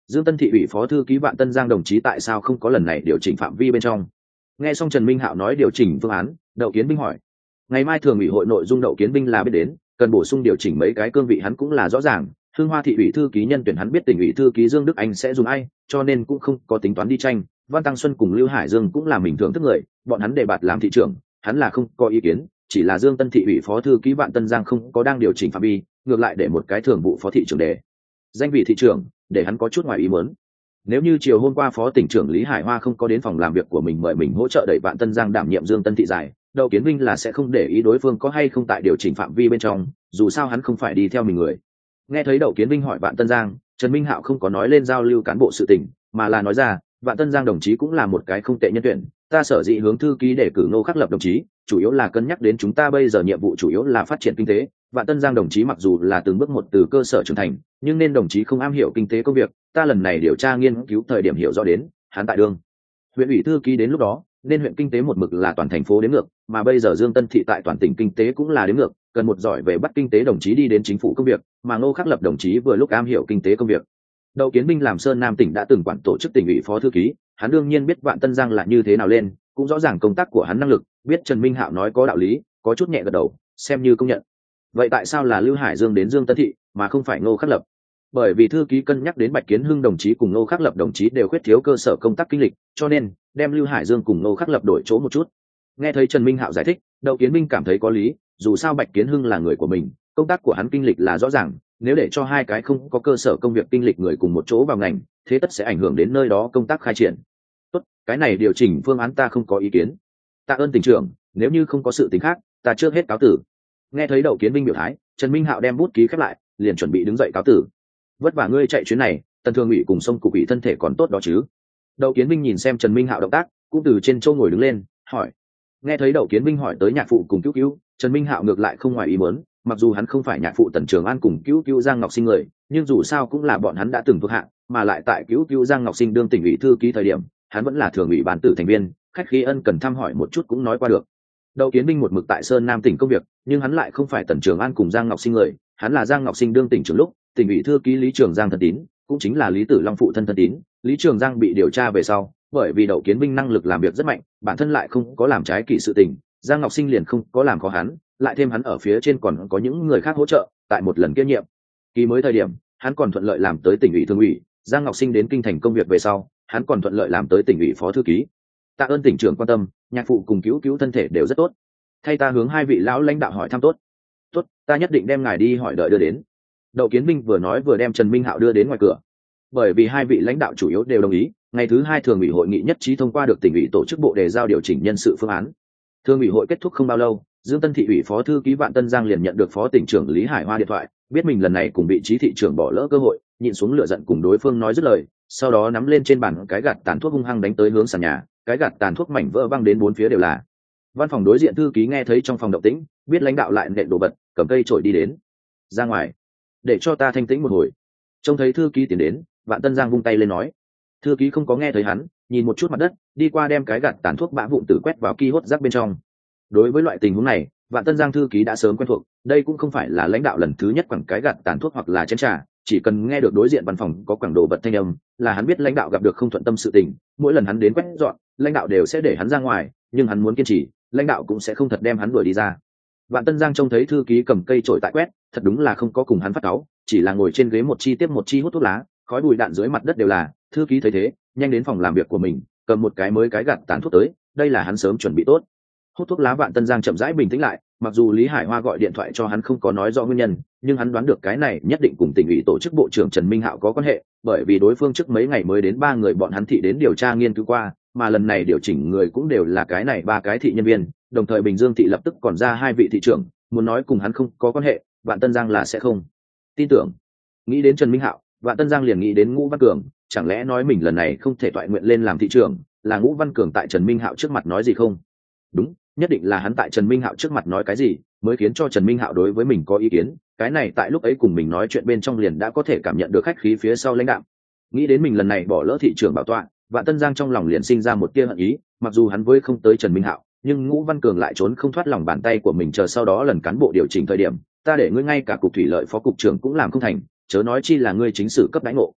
Dương Tân thị ủy phó thư ký Vạn Tân Giang đồng chí tại sao không có lần này điều chỉnh phạm vi bên trong? Nghe xong Trần Minh Hạo nói điều chỉnh phương án, Đậu Kiến Binh hỏi. Ngày mai thường ủy hội nội dung Đậu Kiến Binh là biết đến, cần bổ sung điều chỉnh mấy cái cương vị hắn cũng là rõ ràng. Hương Hoa thị ủy thư ký nhân tuyển hắn biết tỉnh ủy thư ký Dương Đức Anh sẽ dùng ai, cho nên cũng không có tính toán đi tranh. Văn Tăng Xuân cùng Lưu Hải Dương cũng là mình thưởng thức người, bọn hắn đề bạt làm thị trưởng, hắn là không có ý kiến, chỉ là Dương Tân thị ủy phó thư ký Vạn Tân Giang không có đang điều chỉnh phạm vi, ngược lại để một cái thường vụ phó thị trưởng để danh vị thị trưởng, để hắn có chút ngoài ý muốn. Nếu như chiều hôm qua phó tỉnh trưởng Lý Hải Hoa không có đến phòng làm việc của mình mời mình hỗ trợ đẩy Vạn Tân Giang đảm nhiệm Dương Tân thị giải, Đậu Kiến Vinh là sẽ không để ý đối phương có hay không tại điều chỉnh phạm vi bên trong, dù sao hắn không phải đi theo mình người. Nghe thấy Đậu Kiến Vinh hỏi Vạn Tân Giang, Trần Minh Hạo không có nói lên giao lưu cán bộ sự tình, mà là nói ra, Vạn Tân Giang đồng chí cũng là một cái không tệ nhân tuyển, ta sở dĩ hướng thư ký để cử Ngô Khắc Lập đồng chí, chủ yếu là cân nhắc đến chúng ta bây giờ nhiệm vụ chủ yếu là phát triển kinh tế. Vạn Tân Giang đồng chí mặc dù là từng bước một từ cơ sở trưởng thành, nhưng nên đồng chí không am hiểu kinh tế công việc, ta lần này điều tra nghiên cứu thời điểm hiểu rõ đến, hắn tại đương huyện ủy thư ký đến lúc đó, nên huyện kinh tế một mực là toàn thành phố đến ngược, mà bây giờ Dương Tân thị tại toàn tỉnh kinh tế cũng là đến ngược, cần một giỏi về bắt kinh tế đồng chí đi đến chính phủ công việc, mà Ngô Khắc Lập đồng chí vừa lúc am hiểu kinh tế công việc. Đậu Kiến Binh làm Sơn Nam tỉnh đã từng quản tổ chức tỉnh ủy phó thư ký, hắn đương nhiên biết Vạn Tân Giang là như thế nào lên, cũng rõ ràng công tác của hắn năng lực, biết Trần Minh Hạo nói có đạo lý, có chút nhẹ gật đầu, xem như công nhận. Vậy tại sao là Lưu Hải Dương đến Dương Tân thị, mà không phải Ngô Khắc Lập? Bởi vì thư ký cân nhắc đến Bạch Kiến Hưng đồng chí cùng Ngô Khắc Lập đồng chí đều khuyết thiếu cơ sở công tác kinh lịch, cho nên đem Lưu Hải Dương cùng Ngô Khắc Lập đổi chỗ một chút. Nghe thấy Trần Minh Hạo giải thích, Đậu Kiến Minh cảm thấy có lý, dù sao Bạch Kiến Hưng là người của mình, công tác của hắn kinh lịch là rõ ràng, nếu để cho hai cái không có cơ sở công việc kinh lịch người cùng một chỗ vào ngành, thế tất sẽ ảnh hưởng đến nơi đó công tác khai triển. Tốt, cái này điều chỉnh phương án ta không có ý kiến. Tạ ơn tỉnh trưởng, nếu như không có sự tình khác, ta trước hết cáo tử. Nghe thấy Đậu Kiến Minh biểu thái, Trần Minh Hạo đem bút ký khép lại, liền chuẩn bị đứng dậy cáo tử. Vất vả ngươi chạy chuyến này, Tần Thường ủy cùng sông cục ủy thân thể còn tốt đó chứ? Đậu Kiến Minh nhìn xem Trần Minh Hạo động tác, cũng từ trên châu ngồi đứng lên, hỏi. Nghe thấy Đậu Kiến Minh hỏi tới nhạc phụ cùng cứu cứu, Trần Minh Hạo ngược lại không ngoài ý muốn, mặc dù hắn không phải nhạc phụ Tần Trường An cùng cứu cứu Giang Ngọc Sinh người, nhưng dù sao cũng là bọn hắn đã từng thuộc hạ, mà lại tại cứu cứu Giang Ngọc Sinh đương tỉnh ủy thư ký thời điểm, hắn vẫn là thường ủy ban tử thành viên, khách khí ân cần thăm hỏi một chút cũng nói qua được. Đậu Kiến Minh một mực tại Sơn Nam tỉnh công việc, nhưng hắn lại không phải Tần Trường An cùng Giang Ngọc Sinh người, hắn là Giang Ngọc Sinh đương tỉnh trưởng lúc, tỉnh ủy thư ký Lý Trường Giang thân tín, cũng chính là Lý Tử Long phụ thân thân tín. Lý Trường Giang bị điều tra về sau, bởi vì Đậu Kiến Minh năng lực làm việc rất mạnh, bản thân lại không có làm trái kỷ sự tình, Giang Ngọc Sinh liền không có làm khó hắn, lại thêm hắn ở phía trên còn có những người khác hỗ trợ, tại một lần kiêm nhiệm kỳ mới thời điểm, hắn còn thuận lợi làm tới tỉnh ủy thường ủy. Giang Ngọc Sinh đến kinh thành công việc về sau, hắn còn thuận lợi làm tới tỉnh ủy phó thư ký. Tạ ơn tỉnh trưởng quan tâm, nhạc phụ cùng cứu cứu thân thể đều rất tốt. Thay ta hướng hai vị lão lãnh đạo hỏi thăm tốt. Tốt, ta nhất định đem ngài đi hỏi đợi đưa đến. Đậu Kiến Minh vừa nói vừa đem Trần Minh Hạo đưa đến ngoài cửa. Bởi vì hai vị lãnh đạo chủ yếu đều đồng ý, ngày thứ hai thường ủy hội nghị nhất trí thông qua được tỉnh ủy tổ chức bộ đề giao điều chỉnh nhân sự phương án. Thường ủy hội kết thúc không bao lâu, Dương Tân thị ủy phó thư ký Vạn Tân Giang liền nhận được phó tỉnh trưởng Lý Hải Hoa điện thoại, biết mình lần này cùng vị trí thị trưởng bỏ lỡ cơ hội, nhịn xuống lửa giận cùng đối phương nói dứt lời, sau đó nắm lên trên bàn cái gạt tàn thuốc hung hăng đánh tới hướng sàn nhà, cái gạt tàn thuốc mảnh vỡ văng đến bốn phía đều là. Văn phòng đối diện thư ký nghe thấy trong phòng động tĩnh, biết lãnh đạo lại nện đồ vật, cầm cây chổi đi đến. Ra ngoài, để cho ta thanh tĩnh một hồi. Trông thấy thư ký tiến đến, Vạn Tân Giang vung tay lên nói. Thư ký không có nghe thấy hắn, nhìn một chút mặt đất, đi qua đem cái gạt tàn thuốc bã vụn tử quét vào ki hốt rác bên trong. Đối với loại tình huống này, Vạn Tân Giang thư ký đã sớm quen thuộc, đây cũng không phải là lãnh đạo lần thứ nhất quẳng cái gạt tàn thuốc hoặc là chén trà, chỉ cần nghe được đối diện văn phòng có quẳng đồ vật thanh âm, là hắn biết lãnh đạo gặp được không thuận tâm sự tình, mỗi lần hắn đến quét dọn, lãnh đạo đều sẽ để hắn ra ngoài, nhưng hắn muốn kiên trì, lãnh đạo cũng sẽ không thật đem hắn đuổi đi ra. Vạn Tân Giang trông thấy thư ký cầm cây chổi tại quét, thật đúng là không có cùng hắn phát cáu, chỉ là ngồi trên ghế một chi tiếp một chi hút thuốc lá, khói bụi đạn dưới mặt đất đều là. Thư ký thấy thế, nhanh đến phòng làm việc của mình, cầm một cái mới cái gạt tàn thuốc tới, đây là hắn sớm chuẩn bị tốt. Hút thuốc lá Vạn Tân Giang chậm rãi bình tĩnh lại, mặc dù Lý Hải Hoa gọi điện thoại cho hắn không có nói rõ nguyên nhân, nhưng hắn đoán được cái này nhất định cùng tỉnh ủy tổ chức bộ trưởng Trần Minh Hạo có quan hệ, bởi vì đối phương trước mấy ngày mới đến ba người bọn hắn thị đến điều tra nghiên cứu qua, mà lần này điều chỉnh người cũng đều là cái này ba cái thị nhân viên, đồng thời Bình Dương thị lập tức còn ra hai vị thị trưởng, muốn nói cùng hắn không có quan hệ, Vạn Tân Giang là sẽ không tin tưởng. Nghĩ đến Trần Minh Hạo, Vạn Tân Giang liền nghĩ đến Ngũ Văn Cường, chẳng lẽ nói mình lần này không thể toại nguyện lên làm thị trưởng, là Ngũ Văn Cường tại Trần Minh Hạo trước mặt nói gì không? Đúng, nhất định là hắn tại Trần Minh Hạo trước mặt nói cái gì, mới khiến cho Trần Minh Hạo đối với mình có ý kiến, cái này tại lúc ấy cùng mình nói chuyện bên trong liền đã có thể cảm nhận được khách khí phía sau lãnh đạo. Nghĩ đến mình lần này bỏ lỡ thị trưởng bảo tọa, Vạn Tân Giang trong lòng liền sinh ra một tia hận ý, mặc dù hắn với không tới Trần Minh Hạo, nhưng Ngũ Văn Cường lại trốn không thoát lòng bàn tay của mình, chờ sau đó lần cán bộ điều chỉnh thời điểm, ta để ngươi ngay cả cục thủy lợi phó cục trưởng cũng làm không thành, chớ nói chi là ngươi chính sử cấp đãi ngộ.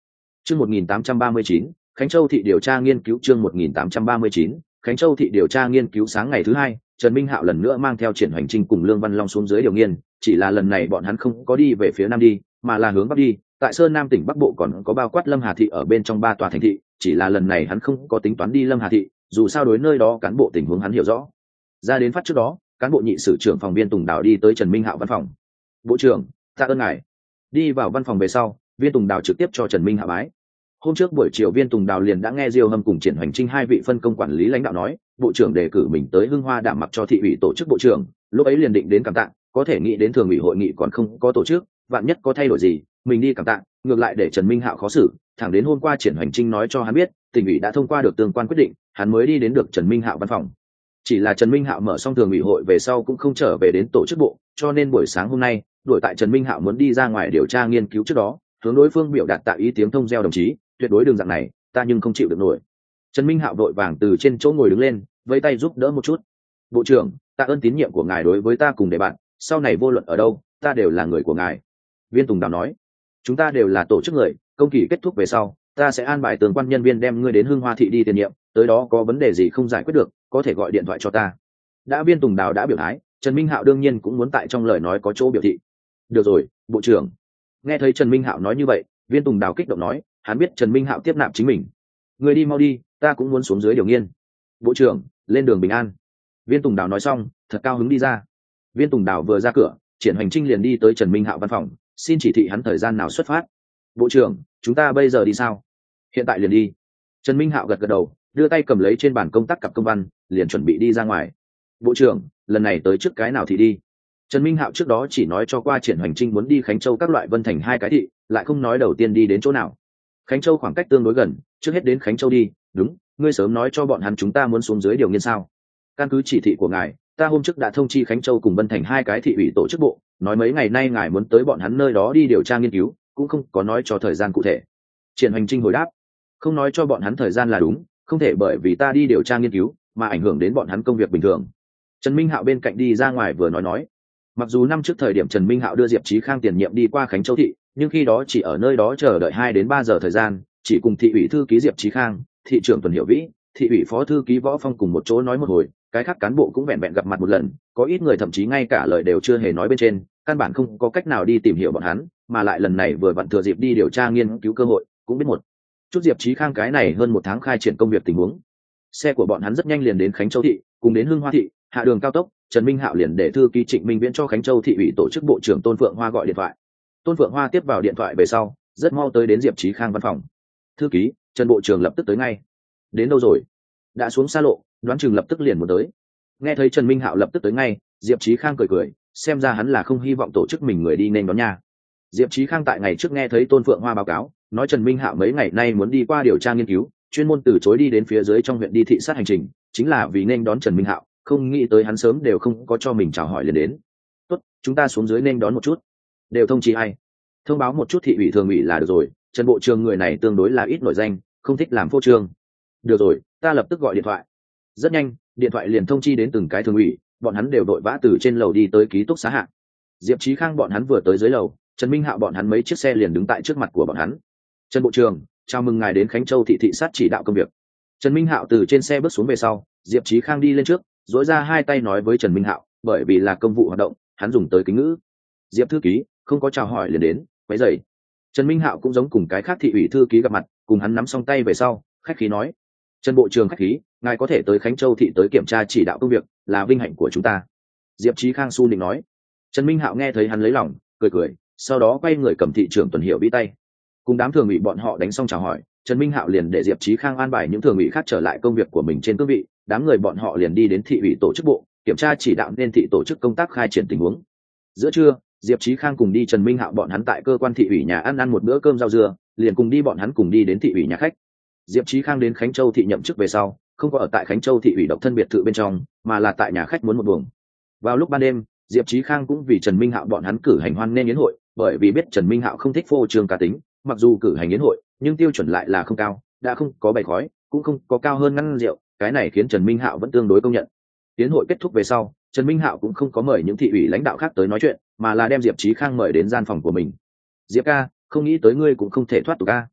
Chương một nghìn tám trăm ba mươi chín, Khánh Châu thị điều tra nghiên cứu chương một nghìn tám trăm ba mươi chín, Khánh Châu thị điều tra nghiên cứu sáng ngày thứ hai, Trần Minh Hạo lần nữa mang theo Triển Hoành Trinh cùng Lương Văn Long xuống dưới điều nghiên, chỉ là lần này bọn hắn không có đi về phía nam đi, mà là hướng bắc đi, tại Sơn Nam tỉnh Bắc Bộ còn có bao quát Lâm Hà thị ở bên trong ba tòa thành thị, chỉ là lần này hắn không có tính toán đi Lâm Hà thị, dù sao đối nơi đó cán bộ tình huống hắn hiểu rõ. Ra đến phát trước đó, cán bộ nhị sử trưởng phòng Viên Tùng Đào đi tới Trần Minh Hạo văn phòng. "Bộ trưởng, tạ ơn ngài." Đi vào văn phòng về sau, Viên Tùng Đào trực tiếp cho Trần Minh Hạo bái. Hôm trước buổi chiều Viên Tùng Đào liền đã nghe Diêu Hâm cùng Triển Hoành Trinh hai vị phân công quản lý lãnh đạo nói, bộ trưởng đề cử mình tới Hưng Hoa đảm mặc cho thị ủy tổ chức bộ trưởng, lúc ấy liền định đến cảm tạ, có thể nghĩ đến thường ủy hội nghị còn không có tổ chức, vạn nhất có thay đổi gì, mình đi cảm tạ, ngược lại để Trần Minh Hạo khó xử, thẳng đến hôm qua Triển Hoành Trinh nói cho hắn biết, tỉnh ủy đã thông qua được tương quan quyết định, hắn mới đi đến được Trần Minh Hạo văn phòng. Chỉ là Trần Minh Hạo mở xong thường ủy hội về sau cũng không trở về đến tổ chức bộ, cho nên buổi sáng hôm nay, đuổi tại Trần Minh Hạo muốn đi ra ngoài điều tra nghiên cứu trước đó, hướng đối phương biểu đạt tạ ý tiếng thông gieo đồng chí, tuyệt đối đường dạng này, ta nhưng không chịu được nổi. Trần Minh Hạo vội vàng từ trên chỗ ngồi đứng lên, vẫy tay giúp đỡ một chút. "Bộ trưởng, tạ ơn tín nhiệm của ngài đối với ta cùng để bạn, sau này vô luận ở đâu, ta đều là người của ngài." Viên Tùng Đào nói, "Chúng ta đều là tổ chức người, công kỳ kết thúc về sau, ta sẽ an bài tương quan nhân viên đem ngươi đến Hưng Hoa thị đi tiền nhiệm, tới đó có vấn đề gì không giải quyết được, có thể gọi điện thoại cho ta." Đã Viên Tùng Đào đã biểu thái, Trần Minh Hạo đương nhiên cũng muốn tại trong lời nói có chỗ biểu thị. "Được rồi, bộ trưởng." Nghe thấy Trần Minh Hạo nói như vậy, Viên Tùng Đào kích động nói, hắn biết Trần Minh Hạo tiếp nạp chính mình. "Người đi mau đi, ta cũng muốn xuống dưới điều nghiên." "Bộ trưởng, lên đường bình an." Viên Tùng Đào nói xong, thật cao hứng đi ra. Viên Tùng Đào vừa ra cửa, Triển Hoành Trinh liền đi tới Trần Minh Hạo văn phòng, xin chỉ thị hắn thời gian nào xuất phát. "Bộ trưởng, chúng ta bây giờ đi sao?" "Hiện tại liền đi." Trần Minh Hạo gật gật đầu, đưa tay cầm lấy trên bàn công tác cặp công văn, liền chuẩn bị đi ra ngoài. "Bộ trưởng, lần này tới trước cái nào thì đi?" Trần Minh Hạo trước đó chỉ nói cho qua Triển Hoành Trinh muốn đi Khánh Châu các loại Vân Thành hai cái thị, lại không nói đầu tiên đi đến chỗ nào. Khánh Châu khoảng cách tương đối gần, trước hết đến Khánh Châu đi. "Đúng, ngươi sớm nói cho bọn hắn chúng ta muốn xuống dưới điều nghiên sao?" "Căn cứ chỉ thị của ngài, ta hôm trước đã thông chi Khánh Châu cùng Vân Thành hai cái thị ủy tổ chức bộ, nói mấy ngày nay ngài muốn tới bọn hắn nơi đó đi điều tra nghiên cứu, cũng không có nói cho thời gian cụ thể." Triển Hoành Trinh hồi đáp, "Không nói cho bọn hắn thời gian là đúng, không thể bởi vì ta đi điều tra nghiên cứu mà ảnh hưởng đến bọn hắn công việc bình thường." Trần Minh Hạo bên cạnh đi ra ngoài vừa nói nói, mặc dù năm trước thời điểm Trần Minh Hạo đưa Diệp Chí Khang tiền nhiệm đi qua Khánh Châu thị, nhưng khi đó chỉ ở nơi đó chờ đợi hai đến ba giờ thời gian, chỉ cùng thị ủy thư ký Diệp Chí Khang, thị trưởng Tuần Hiểu Vĩ, thị ủy phó thư ký Võ Phong cùng một chỗ nói một hồi, cái khác cán bộ cũng vẹn vẹn gặp mặt một lần, có ít người thậm chí ngay cả lời đều chưa hề nói bên trên, căn bản không có cách nào đi tìm hiểu bọn hắn, mà lại lần này vừa vặn thừa dịp đi điều tra nghiên cứu cơ hội, cũng biết một chút Diệp Chí Khang cái này hơn một tháng khai triển công việc tình huống. Xe của bọn hắn rất nhanh liền đến Khánh Châu thị, cùng đến Hưng Hoa thị, hạ đường cao tốc, Trần Minh Hạo liền để thư ký Trịnh Minh Viễn cho Khánh Châu thị ủy tổ chức bộ trưởng Tôn Phượng Hoa gọi điện thoại. Tôn Phượng Hoa tiếp vào điện thoại về sau, rất mau tới đến Diệp Chí Khang văn phòng. "Thư ký, Trần bộ trưởng lập tức tới ngay." "Đến đâu rồi?" "Đã xuống xa lộ, đoán chừng lập tức liền muốn tới." Nghe thấy Trần Minh Hạo lập tức tới ngay, Diệp Chí Khang cười cười, xem ra hắn là không hy vọng tổ chức mình người đi nên đón nha. Diệp Chí Khang tại ngày trước nghe thấy Tôn Phượng Hoa báo cáo, nói Trần Minh Hạo mấy ngày nay muốn đi qua điều tra nghiên cứu, chuyên môn từ chối đi đến phía dưới trong huyện đi thị sát hành trình, chính là vì nên đón Trần Minh Hạo, không nghĩ tới hắn sớm đều không có cho mình chào hỏi liền đến. "Tốt, chúng ta xuống dưới nên đón một chút." "Đều thông chi ai?" "Thông báo một chút thị ủy thường ủy là được rồi, Trần bộ trưởng người này tương đối là ít nổi danh, không thích làm phô trương." "Được rồi, ta lập tức gọi điện thoại." Rất nhanh, điện thoại liền thông chi đến từng cái thường ủy, bọn hắn đều đội vã từ trên lầu đi tới ký túc xá hạ. Diệp Chí Khang bọn hắn vừa tới dưới lầu, Trần Minh Hạo bọn hắn mấy chiếc xe liền đứng tại trước mặt của bọn hắn. "Trần bộ trưởng, chào mừng ngài đến Khánh Châu thị thị sát chỉ đạo công việc." Trần Minh Hạo từ trên xe bước xuống về sau, Diệp Chí Khang đi lên trước, duỗi ra hai tay nói với Trần Minh Hạo, bởi vì là công vụ hoạt động, hắn dùng tới kính ngữ. "Diệp thư ký, không có chào hỏi liền đến, quấy rầy." Trần Minh Hạo cũng giống cùng cái khác thị ủy thư ký gặp mặt, cùng hắn nắm song tay về sau, khách khí nói, "Trần bộ trưởng khách khí, ngài có thể tới Khánh Châu thị tới kiểm tra chỉ đạo công việc, là vinh hạnh của chúng ta." Diệp Chí Khang su nịnh nói. Trần Minh Hạo nghe thấy hắn lấy lòng, cười cười, sau đó quay người cầm thị trưởng Tuần Hiểu Vĩ tay, cùng đám thường ủy bọn họ đánh xong chào hỏi, Trần Minh Hạo liền để Diệp Chí Khang an bài những thường ủy khác trở lại công việc của mình trên cương vị, đám người bọn họ liền đi đến thị ủy tổ chức bộ, kiểm tra chỉ đạo nên thị tổ chức công tác khai triển tình huống. Giữa trưa, Diệp Chí Khang cùng đi Trần Minh Hạo bọn hắn tại cơ quan thị ủy nhà ăn ăn một bữa cơm rau dưa, liền cùng đi bọn hắn cùng đi đến thị ủy nhà khách. Diệp Chí Khang đến Khánh Châu thị nhậm chức về sau, không có ở tại Khánh Châu thị ủy độc thân biệt thự bên trong, mà là tại nhà khách muốn một buồng. Vào lúc ban đêm, Diệp Chí Khang cũng vì Trần Minh Hạo bọn hắn cử hành hoan nghênh yến hội, bởi vì biết Trần Minh Hạo không thích phô trương cá tính, mặc dù cử hành yến hội, nhưng tiêu chuẩn lại là không cao, đã không có bày khói, cũng không có cao hơn ngăn rượu, cái này khiến Trần Minh Hạo vẫn tương đối công nhận. Yến hội kết thúc về sau, Trần Minh Hạo cũng không có mời những thị ủy lãnh đạo khác tới nói chuyện, mà là đem Diệp Chí Khang mời đến gian phòng của mình. "Diệp ca, không nghĩ tới ngươi cũng không thể thoát tục ca."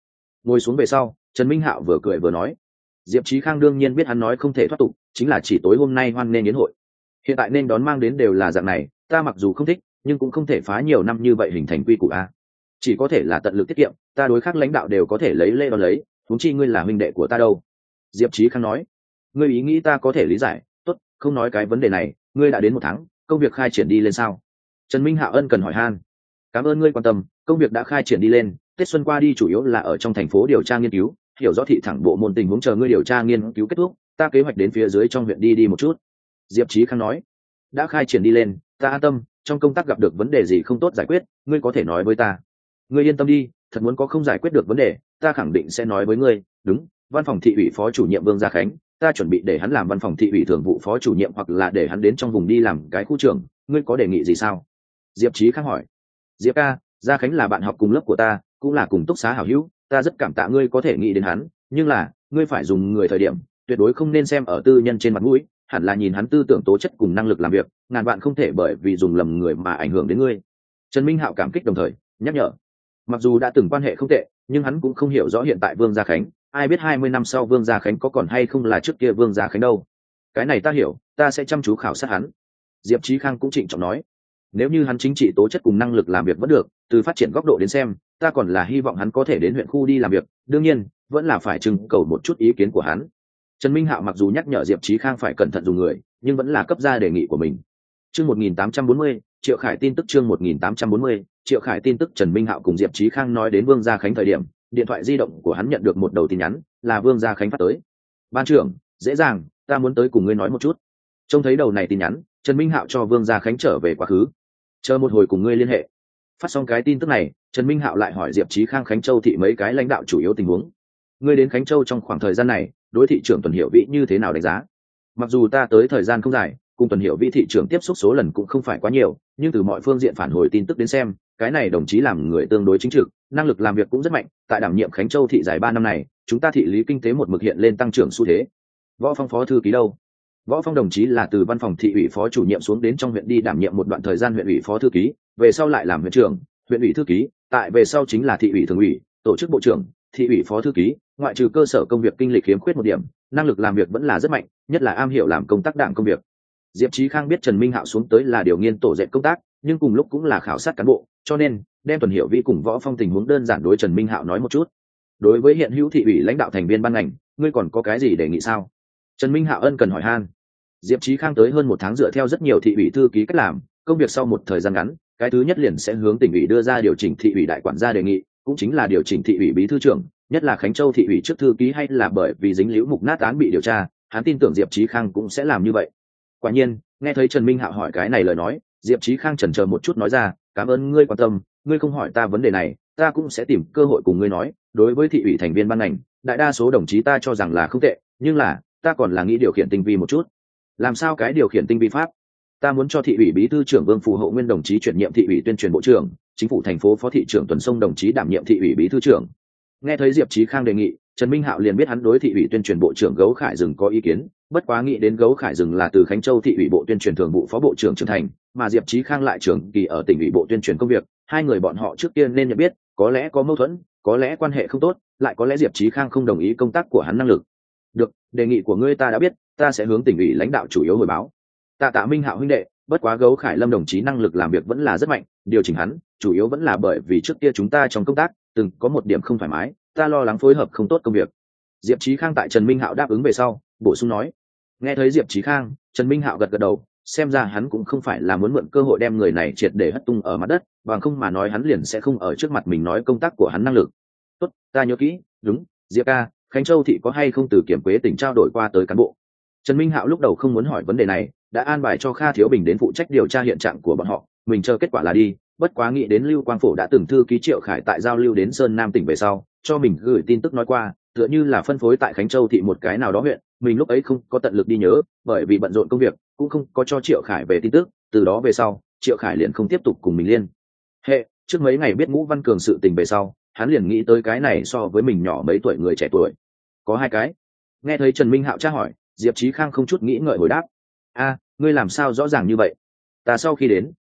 Ngồi xuống về sau, Trần Minh Hạo vừa cười vừa nói. Diệp Chí Khang đương nhiên biết hắn nói không thể thoát tục, chính là chỉ tối hôm nay hoan nghênh yến hội. Hiện tại nên đón mang đến đều là dạng này, ta mặc dù không thích, nhưng cũng không thể phá nhiều năm như vậy hình thành quy củ a. Chỉ có thể là tận lực tiết kiệm, ta đối khác lãnh đạo đều có thể lấy lễ đón lấy, huống chi ngươi là huynh đệ của ta đâu. Diệp Chí Khang nói. Ngươi ý nghĩ ta có thể lý giải, tốt, không nói cái vấn đề này, ngươi đã đến một tháng, công việc khai triển đi lên sao? Trần Minh Hạo ân cần hỏi han. Cảm ơn ngươi quan tâm, công việc đã khai triển đi lên, Tết xuân qua đi chủ yếu là ở trong thành phố điều tra nghiên cứu, hiểu rõ thị thẳng bộ môn tình huống, chờ ngươi điều tra nghiên cứu kết thúc, ta kế hoạch đến phía dưới trong huyện đi đi một chút. Diệp Chí Khang nói. Đã khai triển đi lên, ta an tâm, trong công tác gặp được vấn đề gì không tốt giải quyết, ngươi có thể nói với ta. Ngươi yên tâm đi, thật muốn có không giải quyết được vấn đề, ta khẳng định sẽ nói với ngươi. Đúng, văn phòng thị ủy phó chủ nhiệm Vương Gia Khánh, ta chuẩn bị để hắn làm văn phòng thị ủy thường vụ phó chủ nhiệm, hoặc là để hắn đến trong vùng đi làm cái khu trưởng, ngươi có đề nghị gì sao? Diệp Chí Khang hỏi. Diệp ca, Gia Khánh là bạn học cùng lớp của ta, cũng là cùng túc xá hảo hữu, ta rất cảm tạ ngươi có thể nghĩ đến hắn, nhưng là ngươi phải dùng người thời điểm, tuyệt đối không nên xem ở tư nhân trên mặt mũi, hẳn là nhìn hắn tư tưởng tố chất cùng năng lực làm việc, ngàn bạn không thể bởi vì dùng lầm người mà ảnh hưởng đến ngươi. Trần Minh Hạo cảm kích đồng thời nhắc nhở. Mặc dù đã từng quan hệ không tệ, nhưng hắn cũng không hiểu rõ hiện tại Vương Gia Khánh, ai biết hai mươi năm sau Vương Gia Khánh có còn hay không là trước kia Vương Gia Khánh đâu. Cái này ta hiểu, ta sẽ chăm chú khảo sát hắn. Diệp Chí Khang cũng trịnh trọng nói. Nếu như hắn chính trị tố chất cùng năng lực làm việc vẫn được, từ phát triển góc độ đến xem, ta còn là hy vọng hắn có thể đến huyện khu đi làm việc, đương nhiên vẫn là phải trưng cầu một chút ý kiến của hắn. Trần Minh Hạo mặc dù nhắc nhở Diệp Chí Khang phải cẩn thận dùng người, nhưng vẫn là cấp ra đề nghị của mình. Chương một nghìn tám trăm bốn mươi, Triệu Khải tin tức. Chương một nghìn tám trăm bốn mươi, Triệu Khải tin tức. Trần Minh Hạo cùng Diệp Chí Khang nói đến Vương Gia Khánh thời điểm, điện thoại di động của hắn nhận được một đầu tin nhắn, là Vương Gia Khánh phát tới. Ban trưởng, dễ dàng, ta muốn tới cùng ngươi nói một chút. Trông thấy đầu này tin nhắn, Trần Minh Hạo cho Vương Gia Khánh trở về quá khứ. Chờ một hồi cùng ngươi liên hệ. Phát xong cái tin tức này, Trần Minh Hạo lại hỏi Diệp Chí Khang Khánh Châu thị mấy cái lãnh đạo chủ yếu tình huống. Ngươi đến Khánh Châu trong khoảng thời gian này, đối thị trưởng Tuần Hiểu Vĩ như thế nào đánh giá? Mặc dù ta tới thời gian không dài, cùng Tuần Hiểu Vĩ thị trưởng tiếp xúc số lần cũng không phải quá nhiều, nhưng từ mọi phương diện phản hồi tin tức đến xem, cái này đồng chí làm người tương đối chính trực, năng lực làm việc cũng rất mạnh. Tại đảm nhiệm Khánh Châu thị dài ba năm này, chúng ta thị lý kinh tế một mực hiện lên tăng trưởng xu thế. Võ Phong phó thư ký đâu? Võ Phong đồng chí là từ văn phòng thị ủy phó chủ nhiệm xuống đến trong huyện đi đảm nhiệm một đoạn thời gian huyện ủy phó thư ký, về sau lại làm huyện trưởng, huyện ủy thư ký, tại về sau chính là thị ủy thường ủy, tổ chức bộ trưởng, thị ủy phó thư ký. Ngoại trừ cơ sở công việc kinh lịch khiếm khuyết một điểm, năng lực làm việc vẫn là rất mạnh, nhất là am hiểu làm công tác đảng công việc. Diệp Chí Khang biết Trần Minh Hạo xuống tới là điều nghiên tổ dệt công tác, nhưng cùng lúc cũng là khảo sát cán bộ, cho nên đem Tuần Hiểu Vĩ cùng Võ Phong tình huống đơn giản đối Trần Minh Hạo nói một chút. Đối với hiện hữu thị ủy lãnh đạo thành viên ban ngành, ngươi còn có cái gì đề nghị sao? Trần Minh Hạo ân cần hỏi han. Diệp Chí Khang tới hơn một tháng dựa theo rất nhiều thị ủy thư ký cách làm, công việc sau một thời gian ngắn, cái thứ nhất liền sẽ hướng tỉnh ủy đưa ra điều chỉnh thị ủy đại quản gia đề nghị, cũng chính là điều chỉnh thị ủy bí thư trưởng, nhất là Khánh Châu thị ủy trước thư ký hay là bởi vì dính líu mục nát án bị điều tra, hắn tin tưởng Diệp Chí Khang cũng sẽ làm như vậy. Quả nhiên, nghe thấy Trần Minh Hạo hỏi cái này lời nói, Diệp Chí Khang chần chờ một chút nói ra, cảm ơn ngươi quan tâm, ngươi không hỏi ta vấn đề này, ta cũng sẽ tìm cơ hội cùng ngươi nói. Đối với thị ủy thành viên ban ngành, đại đa số đồng chí ta cho rằng là không tệ, nhưng là ta còn là nghĩ điều khiển tinh vi một chút. Làm sao cái điều khiển tinh vi pháp? Ta muốn cho thị ủy bí thư trưởng Vương Phù Hậu Nguyên đồng chí chuyển nhiệm thị ủy tuyên truyền bộ trưởng, chính phủ thành phố phó thị trưởng Tuần Sông đồng chí đảm nhiệm thị ủy bí thư trưởng. Nghe thấy Diệp Chí Khang đề nghị, Trần Minh Hạo liền biết hắn đối thị ủy tuyên truyền bộ trưởng Gấu Khải Dừng có ý kiến, bất quá nghĩ đến Gấu Khải Dừng là từ Khánh Châu thị ủy bộ tuyên truyền thường vụ phó bộ trưởng trưởng thành, mà Diệp Chí Khang lại trưởng kỳ ở tỉnh ủy bộ tuyên truyền công việc, hai người bọn họ trước tiên nên nhận biết, có lẽ có mâu thuẫn, có lẽ quan hệ không tốt, lại có lẽ Diệp Chí Khang không đồng ý công tác của hắn năng lực. Được, đề nghị của ngươi ta đã biết, ta sẽ hướng tỉnh ủy lãnh đạo chủ yếu hồi báo. Tạ Tạ Minh Hạo huynh đệ, bất quá Gấu Khải Lâm đồng chí năng lực làm việc vẫn là rất mạnh, điều chỉnh hắn, chủ yếu vẫn là bởi vì trước kia chúng ta trong công tác từng có một điểm không thoải mái, ta lo lắng phối hợp không tốt công việc. Diệp Chí Khang tại Trần Minh Hạo đáp ứng về sau, bổ sung nói. Nghe thấy Diệp Chí Khang, Trần Minh Hạo gật gật đầu, xem ra hắn cũng không phải là muốn mượn cơ hội đem người này triệt để hất tung ở mặt đất, bằng không mà nói hắn liền sẽ không ở trước mặt mình nói công tác của hắn năng lực. Tốt, ta nhớ kỹ, đúng, Diệp ca, Khánh Châu thị có hay không từ kiểm quế tỉnh trao đổi qua tới cán bộ? Trần Minh Hạo lúc đầu không muốn hỏi vấn đề này, đã an bài cho Kha Thiếu Bình đến phụ trách điều tra hiện trạng của bọn họ, mình chờ kết quả là đi. Bất quá nghĩ đến Lưu Quang Phổ đã từng thư ký Triệu Khải tại giao lưu đến Sơn Nam tỉnh về sau, cho mình gửi tin tức nói qua, tựa như là phân phối tại Khánh Châu thị một cái nào đó huyện, mình lúc ấy không có tận lực đi nhớ, bởi vì bận rộn công việc, cũng không có cho Triệu Khải về tin tức. Từ đó về sau, Triệu Khải liền không tiếp tục cùng mình liên hệ. Trước mấy ngày biết Ngũ Văn Cường sự tình về sau, hắn liền nghĩ tới cái này so với mình nhỏ mấy tuổi người trẻ tuổi. Có hai cái. Nghe thấy Trần Minh Hạo tra hỏi, Diệp Chí Khang không chút nghĩ ngợi hồi đáp. A, ngươi làm sao rõ ràng như vậy? Ta sau khi đến,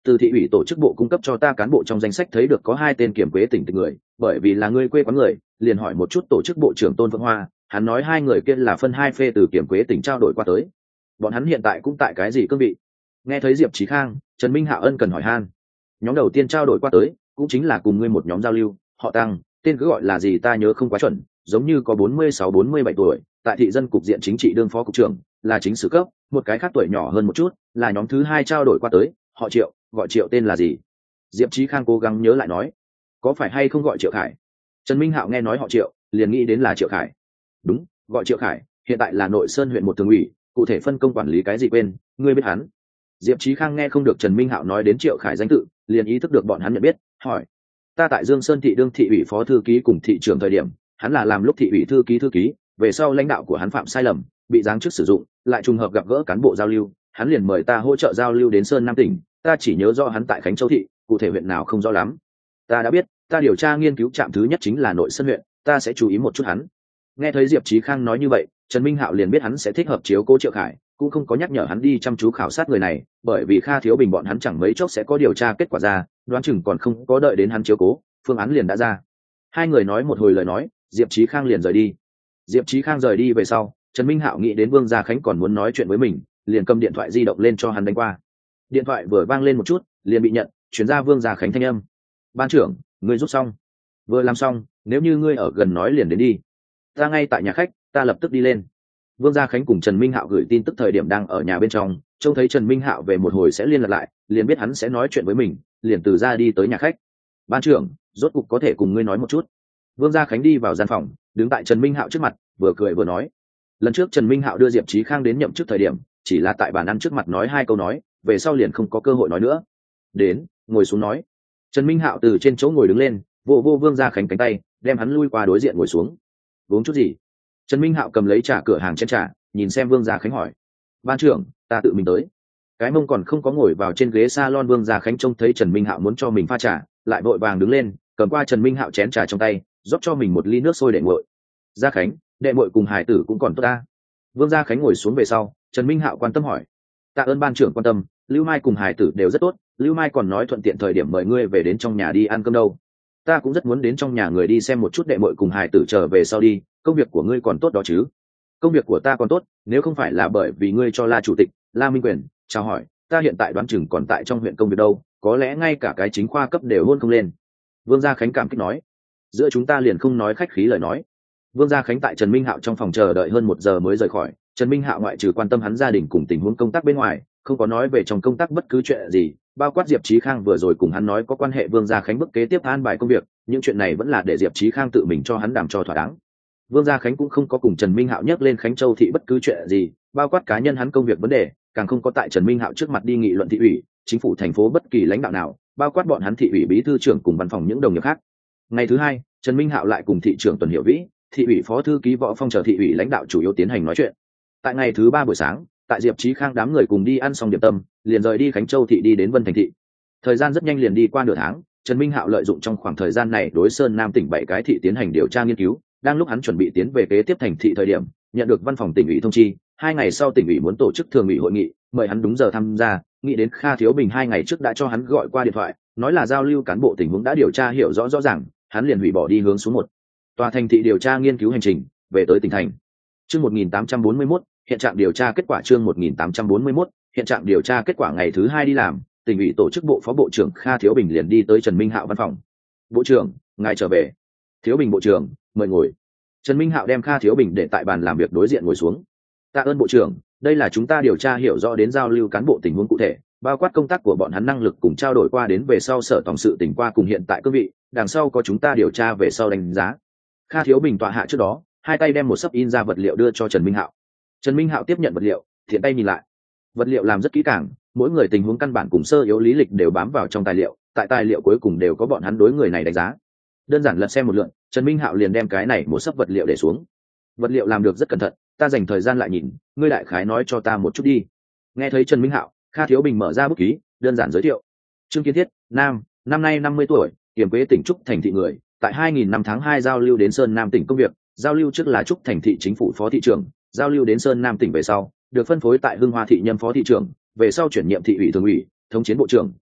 từ thị ủy tổ chức bộ cung cấp cho ta cán bộ trong danh sách thấy được có hai tên kiểm quế tỉnh tịch người, bởi vì là người quê quán người, liền hỏi một chút tổ chức bộ trưởng Tôn Phượng Hoa, hắn nói hai người kia là phân hai phê từ kiểm quế tỉnh trao đổi qua tới. Bọn hắn hiện tại cũng tại cái gì cương vị? Nghe thấy Diệp Chí Khang, Trần Minh Hạo ân cần hỏi han. Nhóm đầu tiên trao đổi qua tới, cũng chính là cùng ngươi một nhóm giao lưu, họ Tăng, tên cứ gọi là gì ta nhớ không quá chuẩn, giống như có bốn mươi sáu bốn mươi bảy tuổi, tại thị dân cục diện chính trị đương phó cục trưởng, là chính sử cấp, một cái khác tuổi nhỏ hơn một chút, là nhóm thứ hai trao đổi qua tới, họ Triệu, gọi Triệu tên là gì? Diệp Chí Khang cố gắng nhớ lại nói, có phải hay không gọi Triệu Khải? Trần Minh Hạo nghe nói họ Triệu, liền nghĩ đến là Triệu Khải. Đúng, gọi Triệu Khải, hiện tại là Nội Sơn huyện một thường ủy, cụ thể phân công quản lý cái gì quên, ngươi biết hắn? Diệp Chí Khang nghe không được Trần Minh Hạo nói đến Triệu Khải danh tự, liền ý thức được bọn hắn nhận biết, hỏi: ta tại Dương Sơn thị đương thị ủy phó thư ký cùng thị trưởng thời điểm, hắn là làm lúc thị ủy thư ký thư ký, về sau lãnh đạo của hắn phạm sai lầm, bị giáng chức sử dụng, lại trùng hợp gặp gỡ cán bộ giao lưu, hắn liền mời ta hỗ trợ giao lưu đến Sơn Nam tỉnh, ta chỉ nhớ rõ hắn tại Khánh Châu thị, cụ thể huyện nào không rõ lắm. Ta đã biết, ta điều tra nghiên cứu trạm thứ nhất chính là Nội Sơn huyện, ta sẽ chú ý một chút hắn. Nghe thấy Diệp Chí Khang nói như vậy, Trần Minh Hạo liền biết hắn sẽ thích hợp chiếu cố Triệu Khải, cũng không có nhắc nhở hắn đi chăm chú khảo sát người này, bởi vì Kha Thiếu Bình bọn hắn chẳng mấy chốc sẽ có điều tra kết quả ra, đoán chừng còn không có đợi đến hắn chiếu cố, phương án liền đã ra. Hai người nói một hồi lời nói, Diệp Chí Khang liền rời đi. Diệp Chí Khang rời đi về sau, Trần Minh Hạo nghĩ đến Vương Gia Khánh còn muốn nói chuyện với mình, liền cầm điện thoại di động lên cho hắn đánh qua. Điện thoại vừa vang lên một chút, liền bị nhận, chuyển ra Vương Gia Khánh thanh âm. Ban trưởng, ngươi rút xong. Vừa làm xong, nếu như ngươi ở gần nói liền đến đi. Ta ngay tại nhà khách, ta lập tức đi lên. Vương Gia Khánh cùng Trần Minh Hạo gửi tin tức thời điểm đang ở nhà bên trong, trông thấy Trần Minh Hạo về một hồi sẽ liên lạc lại, liền biết hắn sẽ nói chuyện với mình, liền từ ra đi tới nhà khách. Ban trưởng, rốt cục có thể cùng ngươi nói một chút. Vương Gia Khánh đi vào gian phòng, đứng tại Trần Minh Hạo trước mặt, vừa cười vừa nói. Lần trước Trần Minh Hạo đưa Diệp Chí Khang đến nhậm chức thời điểm, chỉ là tại bàn ăn trước mặt nói hai câu nói, về sau liền không có cơ hội nói nữa. Đến, ngồi xuống nói. Trần Minh Hạo từ trên chỗ ngồi đứng lên, vô vô Vương Gia Khánh cánh tay, đem hắn lui qua đối diện ngồi xuống. Uống chút gì? Trần Minh Hạo cầm lấy trà cửa hàng chén trà, nhìn xem Vương Gia Khánh hỏi. Ban trưởng, ta tự mình tới. Cái mông còn không có ngồi vào trên ghế salon, Vương Gia Khánh trông thấy Trần Minh Hạo muốn cho mình pha trà, lại vội vàng đứng lên, cầm qua Trần Minh Hạo chén trà trong tay, rót cho mình một ly nước sôi để nguội. Gia Khánh, đệ muội cùng hải tử cũng còn tốt ta. Vương Gia Khánh ngồi xuống về sau, Trần Minh Hạo quan tâm hỏi. Tạ ơn ban trưởng quan tâm, Lưu Mai cùng hải tử đều rất tốt, Lưu Mai còn nói thuận tiện thời điểm mời ngươi về đến trong nhà đi ăn cơm đâu. Ta cũng rất muốn đến trong nhà người đi xem một chút đệ muội cùng hải tử trở về sau đi, công việc của ngươi còn tốt đó chứ? Công việc của ta còn tốt, nếu không phải là bởi vì ngươi cho La chủ tịch, La Minh Quyền, chào hỏi, ta hiện tại đoán chừng còn tại trong huyện công việc đâu, có lẽ ngay cả cái chính khoa cấp đều hôn không lên. Vương Gia Khánh cảm kích nói. Giữa chúng ta liền không nói khách khí lời nói. Vương Gia Khánh tại Trần Minh Hạo trong phòng chờ đợi hơn một giờ mới rời khỏi. Trần Minh Hạo ngoại trừ quan tâm hắn gia đình cùng tình huống công tác bên ngoài, không có nói về trong công tác bất cứ chuyện gì, bao quát Diệp Chí Khang vừa rồi cùng hắn nói có quan hệ Vương Gia Khánh bước kế tiếp an bài công việc, những chuyện này vẫn là để Diệp Chí Khang tự mình cho hắn đảm cho thỏa đáng. Vương Gia Khánh cũng không có cùng Trần Minh Hạo nhắc lên Khánh Châu thị bất cứ chuyện gì, bao quát cá nhân hắn công việc vấn đề, càng không có tại Trần Minh Hạo trước mặt đi nghị luận thị ủy, chính phủ thành phố bất kỳ lãnh đạo nào, bao quát bọn hắn thị ủy bí thư trưởng cùng văn phòng những đồng nghiệp khác. Ngày thứ hai, Trần Minh Hạo lại cùng thị trưởng Tuần Hiểu Vĩ, thị ủy phó thư ký Võ Phong chờ thị ủy lãnh đạo chủ yếu tiến hành nói chuyện. Tại ngày thứ ba buổi sáng, tại Diệp Chí Khang đám người cùng đi ăn xong điểm tâm, liền rời đi Khánh Châu thị đi đến Vân Thành thị. Thời gian rất nhanh liền đi qua nửa tháng, Trần Minh Hạo lợi dụng trong khoảng thời gian này đối Sơn Nam tỉnh bảy cái thị tiến hành điều tra nghiên cứu, đang lúc hắn chuẩn bị tiến về kế tiếp thành thị thời điểm, nhận được văn phòng tỉnh ủy thông chi, hai ngày sau tỉnh ủy muốn tổ chức thường ủy hội nghị, mời hắn đúng giờ tham gia. Nghĩ đến Kha Thiếu Bình hai ngày trước đã cho hắn gọi qua điện thoại, nói là giao lưu cán bộ tình huống đã điều tra hiểu rõ rõ ràng, hắn liền hủy bỏ đi hướng xuống một tòa thành thị điều tra nghiên cứu hành trình, về tới tỉnh thành. Chương một nghìn tám trăm bốn mươi mốt, hiện trạng điều tra kết quả. Chương một nghìn tám trăm bốn mươi mốt, hiện trạng điều tra kết quả. Ngày thứ hai đi làm, tỉnh ủy tổ chức bộ phó bộ trưởng Kha Thiếu Bình liền đi tới Trần Minh Hạo văn phòng. Bộ trưởng, ngài trở về. Thiếu Bình bộ trưởng, mời ngồi. Trần Minh Hạo đem Kha Thiếu Bình để tại bàn làm việc đối diện ngồi xuống. Tạ ơn bộ trưởng, đây là chúng ta điều tra hiểu rõ đến giao lưu cán bộ tình huống cụ thể, bao quát công tác của bọn hắn năng lực cùng trao đổi qua đến về sau sở tổng sự tỉnh qua cùng hiện tại cương vị, đằng sau có chúng ta điều tra về sau đánh giá. Kha Thiếu Bình tọa hạ trước đó, hai tay đem một sấp in ra vật liệu đưa cho Trần Minh Hạo. Trần Minh Hạo tiếp nhận vật liệu, thiện tay nhìn lại. Vật liệu làm rất kỹ càng, mỗi người tình huống căn bản cùng sơ yếu lý lịch đều bám vào trong tài liệu, tại tài liệu cuối cùng đều có bọn hắn đối người này đánh giá. Đơn giản lật xem một lượt, Trần Minh Hạo liền đem cái này một sấp vật liệu để xuống. Vật liệu làm được rất cẩn thận, ta dành thời gian lại nhìn, ngươi đại khái nói cho ta một chút đi. Nghe thấy Trần Minh Hạo, Kha Thiếu Bình mở ra bút ký, đơn giản giới thiệu. Trương Kiến Thiết, nam, năm nay năm mươi tuổi, Kiểm Quế tỉnh Trúc Thành thị người, tại hai nghìn năm tháng hai giao lưu đến Sơn Nam tỉnh công việc, giao lưu trước là Trúc Thành thị chính phủ phó thị trưởng, giao lưu đến Sơn Nam tỉnh về sau, được phân phối tại Hưng Hoa thị nhâm phó thị trưởng, về sau chuyển nhiệm thị ủy thường ủy, thống chiến bộ trưởng,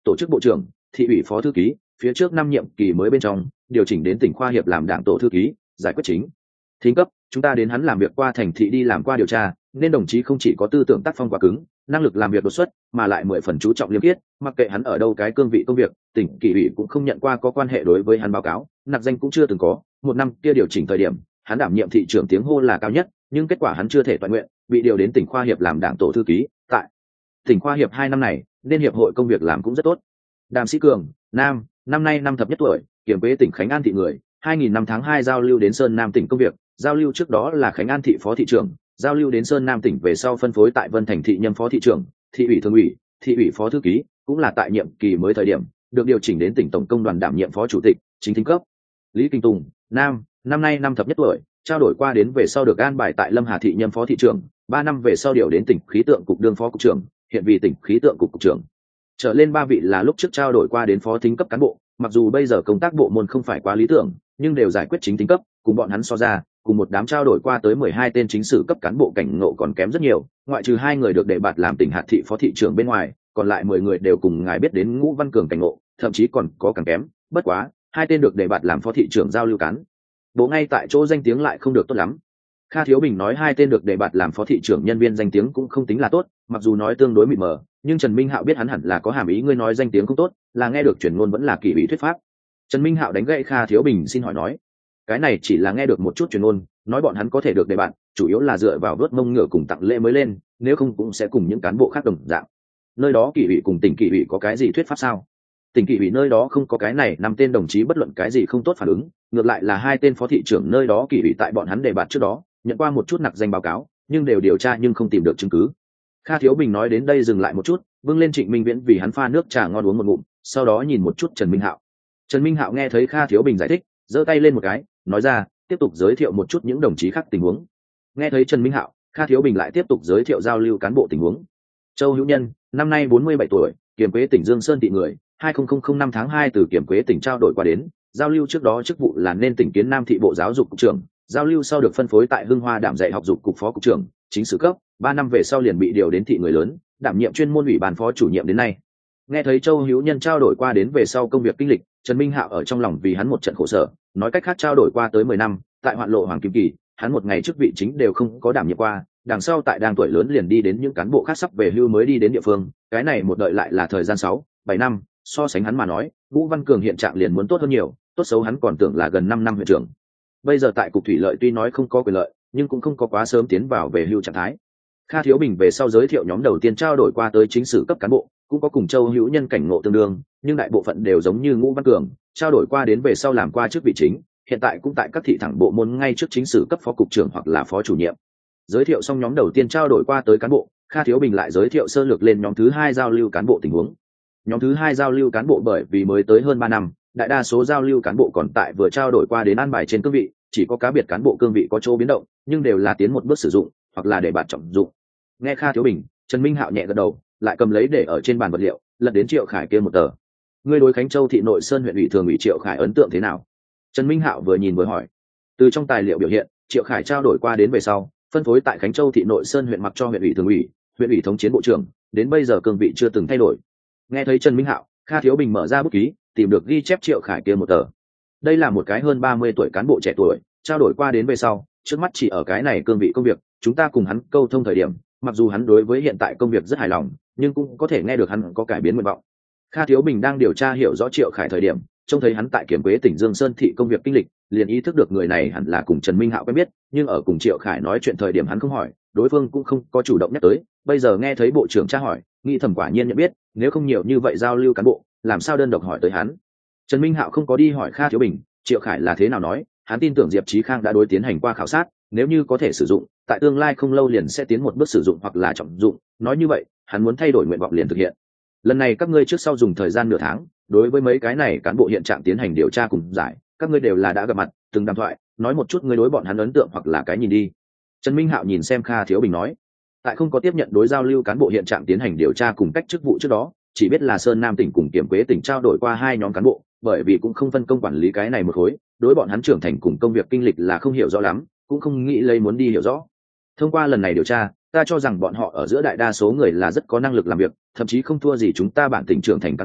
tổ chức bộ trưởng, thị ủy phó thư ký, phía trước năm nhiệm kỳ mới bên trong điều chỉnh đến tỉnh khoa hiệp làm đảng tổ thư ký, giải quyết chính thính cấp. Chúng ta đến hắn làm việc qua thành thị đi làm qua điều tra, nên đồng chí không chỉ có tư tưởng tác phong quá cứng, năng lực làm việc đột xuất, mà lại mười phần chú trọng liêm khiết. Mặc kệ hắn ở đâu cái cương vị công việc, tỉnh kỷ ủy cũng không nhận qua có quan hệ đối với hắn báo cáo, nặc danh cũng chưa từng có. Một năm kia điều chỉnh thời điểm, hắn đảm nhiệm thị trưởng tiếng hô là cao nhất, nhưng kết quả hắn chưa thể toàn nguyện, bị điều đến tỉnh khoa hiệp làm đảng tổ thư ký. Tại tỉnh khoa hiệp hai năm này, nên hiệp hội công việc làm cũng rất tốt. Đàm Sĩ Cường, nam, năm nay năm thập nhất tuổi, kiểm quế tỉnh Khánh An thị người, hai nghìn năm tháng hai giao lưu đến Sơn Nam tỉnh công việc, giao lưu trước đó là Khánh An thị phó thị trưởng, giao lưu đến Sơn Nam tỉnh về sau phân phối tại Vân Thành thị nhâm phó thị trưởng, thị ủy thường ủy, thị ủy phó thư ký, cũng là tại nhiệm kỳ mới thời điểm, được điều chỉnh đến tỉnh tổng công đoàn đảm nhiệm phó chủ tịch, chính thính cấp. Lý Kinh Tùng, nam, năm nay năm thập nhất tuổi, trao đổi qua đến về sau được an bài tại Lâm Hà thị nhâm phó thị trưởng, ba năm về sau điều đến tỉnh khí tượng cục đương phó cục trưởng, hiện vì tỉnh khí tượng cục cục trưởng. Trở lên ba vị là lúc trước trao đổi qua đến phó thính cấp cán bộ, mặc dù bây giờ công tác bộ môn không phải quá lý tưởng, nhưng đều giải quyết chính thính cấp, cùng bọn hắn so ra, cùng một đám trao đổi qua tới mười hai tên chính sử cấp cán bộ cảnh ngộ còn kém rất nhiều, ngoại trừ hai người được đề bạt làm tỉnh hạt thị phó thị trưởng bên ngoài, còn lại mười người đều cùng ngài biết đến Ngũ Văn Cường cảnh ngộ, thậm chí còn có càng kém. Bất quá, hai tên được đề bạt làm phó thị trưởng giao lưu cán bộ ngay tại chỗ danh tiếng lại không được tốt lắm. Kha Thiếu Bình nói hai tên được đề bạt làm phó thị trưởng nhân viên danh tiếng cũng không tính là tốt, mặc dù nói tương đối mịt mờ, nhưng Trần Minh Hạo biết hắn hẳn là có hàm ý ngươi nói danh tiếng không tốt, là nghe được truyền ngôn vẫn là kỳ ủy thuyết pháp. Trần Minh Hạo đánh gậy Kha Thiếu Bình xin hỏi nói, cái này chỉ là nghe được một chút truyền ngôn, nói bọn hắn có thể được đề bạt, chủ yếu là dựa vào vớt mông ngựa cùng tặng lễ mới lên, nếu không cũng sẽ cùng những cán bộ khác đồng dạng. Nơi đó kỳ ủy cùng tỉnh kỳ ủy có cái gì thuyết pháp sao? Tỉnh kỳ ủy nơi đó không có cái này, năm tên đồng chí bất luận cái gì không tốt phản ứng, ngược lại là hai tên phó thị trưởng nơi đó kỳ ủy tại bọn hắn đề bạt trước đó, nhận qua một chút nặc danh báo cáo, nhưng đều điều tra nhưng không tìm được chứng cứ. Kha Thiếu Bình nói đến đây dừng lại một chút, vâng lên Trịnh Minh Viễn vì hắn pha nước trà ngon uống một ngụm, sau đó nhìn một chút Trần Minh Hạo. Trần Minh Hạo nghe thấy Kha Thiếu Bình giải thích, giơ tay lên một cái, nói ra, tiếp tục giới thiệu một chút những đồng chí khác tình huống. Nghe thấy Trần Minh Hạo, Kha Thiếu Bình lại tiếp tục giới thiệu giao lưu cán bộ tình huống. Châu Hữu Nhân, năm nay bốn mươi bảy tuổi, kiểm quế tỉnh Dương Sơn thị người, hai nghìn năm tháng hai từ kiểm quế tỉnh trao đổi qua đến, giao lưu trước đó chức vụ là nên tỉnh Kiến Nam thị bộ giáo dục cục trưởng, giao lưu sau được phân phối tại Hưng Hoa đảm dạy học dục cục phó cục trưởng, chính sử cấp, ba năm về sau liền bị điều đến thị người lớn, đảm nhiệm chuyên môn ủy ban phó chủ nhiệm đến nay. Nghe thấy Châu Hữu Nhân trao đổi qua đến về sau công việc kinh lịch, Trần Minh Hạo ở trong lòng vì hắn một trận khổ sở, nói cách khác trao đổi qua tới mười năm, tại Hoạn Lộ Hoàng Kim Kỳ, hắn một ngày chức vị chính đều không có đảm nhiệm qua, đằng sau tại đang tuổi lớn liền đi đến những cán bộ khác sắp về hưu mới đi đến địa phương, cái này một đợi lại là thời gian sáu, bảy năm, so sánh hắn mà nói, Vũ Văn Cường hiện trạng liền muốn tốt hơn nhiều, tốt xấu hắn còn tưởng là gần năm năm huyện trưởng. Bây giờ tại cục thủy lợi tuy nói không có quyền lợi, nhưng cũng không có quá sớm tiến vào về hưu trạng thái. Kha Thiếu Bình về sau giới thiệu nhóm đầu tiên trao đổi qua tới chính sử cấp cán bộ, cũng có cùng Châu Hữu Nhân cảnh ngộ tương đương, nhưng đại bộ phận đều giống như Ngũ Văn Cường, trao đổi qua đến về sau làm qua chức vị chính, hiện tại cũng tại các thị thẳng bộ môn ngay trước chính sử cấp phó cục trưởng hoặc là phó chủ nhiệm. Giới thiệu xong nhóm đầu tiên trao đổi qua tới cán bộ, Kha Thiếu Bình lại giới thiệu sơ lược lên nhóm thứ hai giao lưu cán bộ tình huống. Nhóm thứ hai giao lưu cán bộ bởi vì mới tới hơn ba năm, đại đa số giao lưu cán bộ còn tại vừa trao đổi qua đến an bài trên cương vị, chỉ có cá biệt cán bộ cương vị có chỗ biến động, nhưng đều là tiến một bước sử dụng hoặc là để bạt trọng dụng. Nghe Kha Thiếu Bình, Trần Minh Hạo nhẹ gật đầu, lại cầm lấy để ở trên bàn vật liệu, lật đến Triệu Khải kia một tờ. Ngươi đối Khánh Châu thị nội Sơn huyện ủy thường ủy Triệu Khải ấn tượng thế nào? Trần Minh Hạo vừa nhìn vừa hỏi. Từ trong tài liệu biểu hiện, Triệu Khải trao đổi qua đến về sau, phân phối tại Khánh Châu thị nội Sơn huyện mặc cho huyện ủy thường ủy, huyện ủy thống chiến bộ trưởng, đến bây giờ cương vị chưa từng thay đổi. Nghe thấy Trần Minh Hạo, Kha Thiếu Bình mở ra bút ký, tìm được ghi chép Triệu Khải kia một tờ. Đây là một cái hơn ba mươi tuổi cán bộ trẻ tuổi, trao đổi qua đến về sau, trước mắt chỉ ở cái này cương vị công việc, chúng ta cùng hắn câu thông thời điểm, mặc dù hắn đối với hiện tại công việc rất hài lòng, nhưng cũng có thể nghe được hắn có cải biến nguyện vọng. Kha Thiếu Bình đang điều tra hiểu rõ Triệu Khải thời điểm, trông thấy hắn tại kiểm quế tỉnh Dương Sơn thị công việc kinh lịch, liền ý thức được người này hẳn là cùng Trần Minh Hạo quen biết, nhưng ở cùng Triệu Khải nói chuyện thời điểm hắn không hỏi, đối phương cũng không có chủ động nhắc tới, bây giờ nghe thấy bộ trưởng tra hỏi, nghĩ thầm quả nhiên nhận biết, nếu không nhiều như vậy giao lưu cán bộ, làm sao đơn độc hỏi tới hắn. Trần Minh Hạo không có đi hỏi Kha Thiếu Bình, Triệu Khải là thế nào nói, hắn tin tưởng Diệp Chí Khang đã đối tiến hành qua khảo sát, nếu như có thể sử dụng, tại tương lai không lâu liền sẽ tiến một bước sử dụng hoặc là trọng dụng, nói như vậy, hắn muốn thay đổi nguyện vọng liền thực hiện. Lần này các ngươi trước sau dùng thời gian nửa tháng, đối với mấy cái này cán bộ hiện trạng tiến hành điều tra cùng giải, các ngươi đều là đã gặp mặt, từng đàm thoại, nói một chút ngươi đối bọn hắn ấn tượng hoặc là cái nhìn đi. Trần Minh Hạo nhìn xem Kha Thiếu Bình nói, tại không có tiếp nhận đối giao lưu cán bộ hiện trạng tiến hành điều tra cùng cách chức vụ trước đó, chỉ biết là Sơn Nam tỉnh cùng Kiểm Quế tỉnh trao đổi qua hai nhóm cán bộ, bởi vì cũng không phân công quản lý cái này một khối, đối bọn hắn trưởng thành cùng công việc kinh lịch là không hiểu rõ lắm, cũng không nghĩ lấy muốn đi hiểu rõ. Thông qua lần này điều tra, ta cho rằng bọn họ ở giữa đại đa số người là rất có năng lực làm việc, thậm chí không thua gì chúng ta bản tỉnh trưởng thành cán bộ,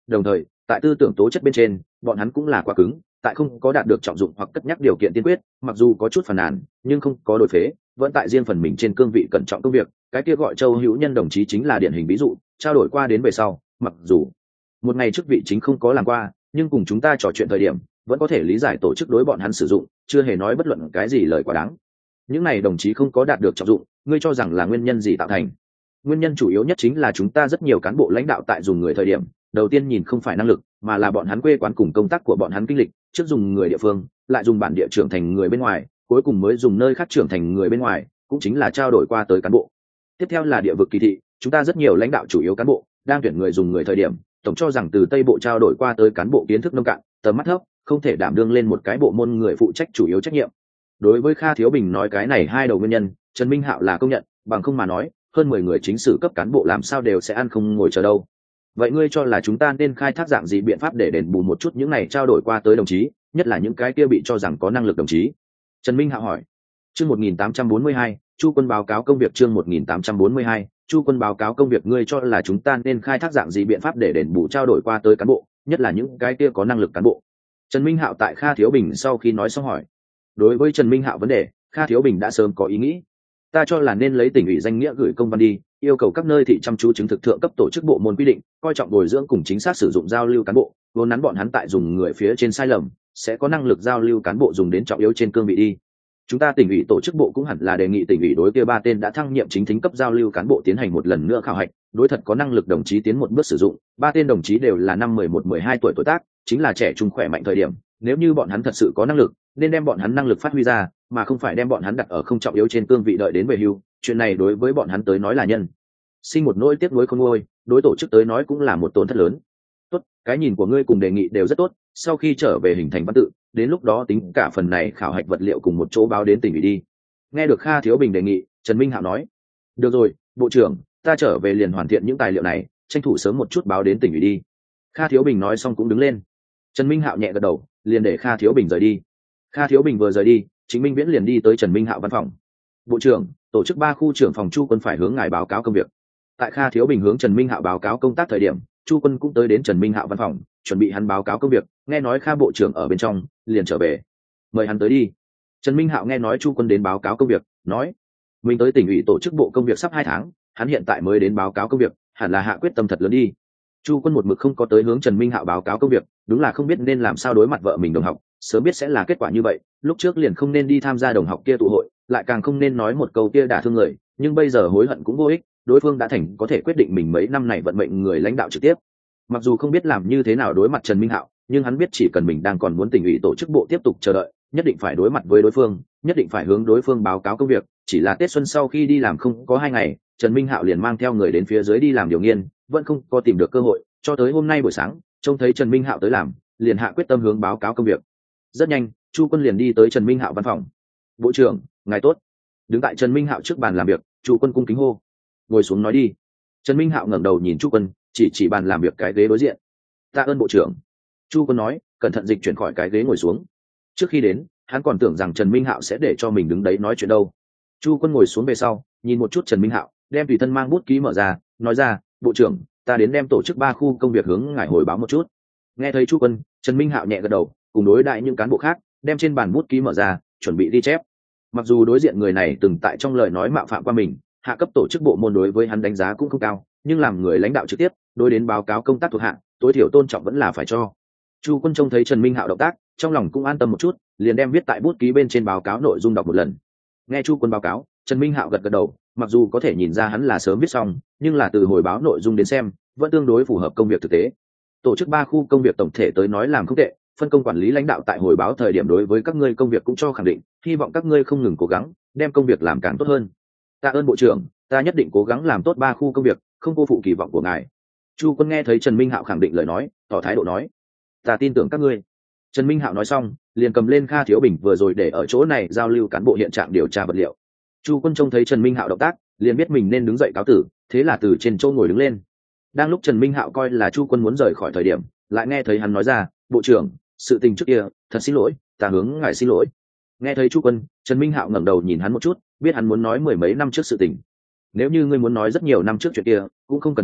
đồng thời tại tư tưởng tố chất bên trên bọn hắn cũng là quá cứng, tại không có đạt được trọng dụng hoặc cất nhắc điều kiện tiên quyết, mặc dù có chút phàn nàn nhưng không có đổi phế, vẫn tại riêng phần mình trên cương vị cẩn trọng công việc. Cái kia gọi Châu Hữu Nhân đồng chí chính là điển hình ví dụ. Trao đổi qua đến về sau, mặc dù một ngày chức vị chính không có làm qua, nhưng cùng chúng ta trò chuyện thời điểm vẫn có thể lý giải tổ chức đối bọn hắn sử dụng, chưa hề nói bất luận cái gì lời quá đáng. Những này đồng chí không có đạt được trọng dụng, ngươi cho rằng là nguyên nhân gì tạo thành? Nguyên nhân chủ yếu nhất chính là chúng ta rất nhiều cán bộ lãnh đạo tại dùng người thời điểm, đầu tiên nhìn không phải năng lực, mà là bọn hắn quê quán cùng công tác của bọn hắn kinh lịch, trước dùng người địa phương, lại dùng bản địa trưởng thành người bên ngoài, cuối cùng mới dùng nơi khác trưởng thành người bên ngoài, cũng chính là trao đổi qua tới cán bộ. Tiếp theo là địa vực kỳ thị, chúng ta rất nhiều lãnh đạo chủ yếu cán bộ đang tuyển người dùng người thời điểm, tổng cho rằng từ Tây Bộ trao đổi qua tới cán bộ kiến thức nông cạn, tầm mắt thấp, không thể đảm đương lên một cái bộ môn người phụ trách chủ yếu trách nhiệm. Đối với Kha Thiếu Bình nói cái này hai đầu nguyên nhân, Trần Minh Hạo là công nhận, bằng không mà nói, hơn mười người chính sử cấp cán bộ làm sao đều sẽ ăn không ngồi chờ đâu. Vậy ngươi cho là chúng ta nên khai thác dạng gì biện pháp để đền bù một chút những này trao đổi qua tới đồng chí, nhất là những cái kia bị cho rằng có năng lực đồng chí? Trần Minh Hạo hỏi. Chương một nghìn tám trăm bốn mươi hai, Chu Quân báo cáo công việc. Chương một nghìn tám trăm bốn mươi hai, Chu Quân báo cáo công việc. Ngươi cho là chúng ta nên khai thác dạng gì biện pháp để đền bù trao đổi qua tới cán bộ, nhất là những cái kia có năng lực cán bộ? Trần Minh Hạo tại Kha Thiếu Bình sau khi nói xong hỏi. Đối với Trần Minh Hạo vấn đề, Kha Thiếu Bình đã sớm có ý nghĩ. Ta cho là nên lấy tỉnh ủy danh nghĩa gửi công văn đi, yêu cầu các nơi thị chăm chú chứng thực thượng cấp tổ chức bộ môn quy định, coi trọng bồi dưỡng cùng chính xác sử dụng giao lưu cán bộ, vốn nắn bọn hắn tại dùng người phía trên sai lầm, sẽ có năng lực giao lưu cán bộ dùng đến trọng yếu trên cương vị đi. Chúng ta tỉnh ủy tổ chức bộ cũng hẳn là đề nghị tỉnh ủy đối kia ba tên đã thăng nhiệm chính thính cấp giao lưu cán bộ tiến hành một lần nữa khảo hạch, đối thật có năng lực đồng chí tiến một bước sử dụng. Ba tên đồng chí đều là năm mười một mười hai tuổi tuổi tác, chính là trẻ trung khỏe mạnh thời điểm, nếu như bọn hắn thật sự có năng lực, nên đem bọn hắn năng lực phát huy ra, mà không phải đem bọn hắn đặt ở không trọng yếu trên cương vị đợi đến về hưu. Chuyện này đối với bọn hắn tới nói là nhân sinh một nỗi tiếc nuối khôn nguôi, đối tổ chức tới nói cũng là một tổn thất lớn. Tốt, cái nhìn của ngươi cùng đề nghị đều rất tốt, sau khi trở về hình thành văn tự, đến lúc đó tính cả phần này khảo hạch vật liệu cùng một chỗ báo đến tỉnh ủy đi. Nghe được Kha Thiếu Bình đề nghị, Trần Minh Hạo nói. Được rồi, bộ trưởng, ta trở về liền hoàn thiện những tài liệu này, tranh thủ sớm một chút báo đến tỉnh ủy đi. Kha Thiếu Bình nói xong cũng đứng lên. Trần Minh Hạo nhẹ gật đầu, liền để Kha Thiếu Bình rời đi. Kha Thiếu Bình vừa rời đi, Chính Minh Viễn liền đi tới Trần Minh Hạo văn phòng. Bộ trưởng, tổ chức ba khu trưởng phòng Chu Quân phải hướng ngài báo cáo công việc. Tại Kha Thiếu Bình hướng Trần Minh Hạo báo cáo công tác thời điểm, Chu Quân cũng tới đến Trần Minh Hạo văn phòng, chuẩn bị hắn báo cáo công việc. Nghe nói Kha bộ trưởng ở bên trong, liền trở về. Mời hắn tới đi. Trần Minh Hạo nghe nói Chu Quân đến báo cáo công việc, nói: mình tới tỉnh ủy tổ chức bộ công việc sắp hai tháng, hắn hiện tại mới đến báo cáo công việc, hẳn là hạ quyết tâm thật lớn đi. Chu Quân một mực không có tới hướng Trần Minh Hạo báo cáo công việc, đúng là không biết nên làm sao đối mặt vợ mình đồng học, sớm biết sẽ là kết quả như vậy, lúc trước liền không nên đi tham gia đồng học kia tụ hội, lại càng không nên nói một câu kia đả thương người, nhưng bây giờ hối hận cũng vô ích, đối phương đã thành có thể quyết định mình mấy năm này vận mệnh người lãnh đạo trực tiếp. Mặc dù không biết làm như thế nào đối mặt Trần Minh Hạo, nhưng hắn biết chỉ cần mình đang còn muốn tỉnh ủy tổ chức bộ tiếp tục chờ đợi, nhất định phải đối mặt với đối phương, nhất định phải hướng đối phương báo cáo công việc. Chỉ là Tết xuân sau khi đi làm không có hai ngày, Trần Minh Hạo liền mang theo người đến phía dưới đi làm điều nghiên, vẫn không có tìm được cơ hội, cho tới hôm nay buổi sáng, trông thấy Trần Minh Hạo tới làm, liền hạ quyết tâm hướng báo cáo công việc. Rất nhanh, Chu Quân liền đi tới Trần Minh Hạo văn phòng. Bộ trưởng, ngài tốt. Đứng tại Trần Minh Hạo trước bàn làm việc, Chu Quân cung kính hô. Ngồi xuống nói đi. Trần Minh Hạo ngẩng đầu nhìn Chu Quân, chỉ chỉ bàn làm việc cái ghế đối diện. Tạ ơn bộ trưởng. Chu Quân nói, cẩn thận dịch chuyển khỏi cái ghế ngồi xuống. Trước khi đến, hắn còn tưởng rằng Trần Minh Hạo sẽ để cho mình đứng đấy nói chuyện đâu. Chu Quân ngồi xuống về sau, nhìn một chút Trần Minh Hạo, đem tùy thân mang bút ký mở ra, nói ra, bộ trưởng, ta đến đem tổ chức ba khu công việc hướng ngài hồi báo một chút. Nghe thấy Chu Quân, Trần Minh Hạo nhẹ gật đầu, cùng đối đại những cán bộ khác, đem trên bàn bút ký mở ra, chuẩn bị ghi chép. Mặc dù đối diện người này từng tại trong lời nói mạo phạm qua mình, hạ cấp tổ chức bộ môn đối với hắn đánh giá cũng không cao, nhưng làm người lãnh đạo trực tiếp, đối đến báo cáo công tác thuộc hạ, tối thiểu tôn trọng vẫn là phải cho. Chu Quân trông thấy Trần Minh Hạo động tác, trong lòng cũng an tâm một chút, liền đem viết tại bút ký bên trên báo cáo nội dung đọc một lần. Nghe Chu Quân báo cáo, Trần Minh Hạo gật gật đầu, mặc dù có thể nhìn ra hắn là sớm viết xong, nhưng là từ hồi báo nội dung đến xem, vẫn tương đối phù hợp công việc thực tế. Tổ chức ba khu công việc tổng thể tới nói làm không tệ, phân công quản lý lãnh đạo tại hồi báo thời điểm đối với các ngươi công việc cũng cho khẳng định, hy vọng các ngươi không ngừng cố gắng, đem công việc làm càng tốt hơn. Tạ ơn bộ trưởng, ta nhất định cố gắng làm tốt ba khu công việc, không cô phụ kỳ vọng của ngài. Chu Quân nghe thấy Trần Minh Hạo khẳng định lời nói, tỏ thái độ nói, ta tin tưởng các ngươi. Trần Minh Hạo nói xong, liền cầm lên Kha Thiếu Bình vừa rồi để ở chỗ này giao lưu cán bộ hiện trạng điều tra vật liệu. Chu Quân trông thấy Trần Minh Hạo động tác, liền biết mình nên đứng dậy cáo tử, thế là từ trên chỗ ngồi đứng lên. Đang lúc Trần Minh Hạo coi là Chu Quân muốn rời khỏi thời điểm, lại nghe thấy hắn nói ra, bộ trưởng, sự tình trước kia, thật xin lỗi, ta hướng ngài xin lỗi. Nghe thấy Chu Quân, Trần Minh Hạo ngẩng đầu nhìn hắn một chút, biết hắn muốn nói mười mấy năm trước sự tình. Nếu như ngươi muốn nói rất nhiều năm trước chuyện kia, cũng không cần phải,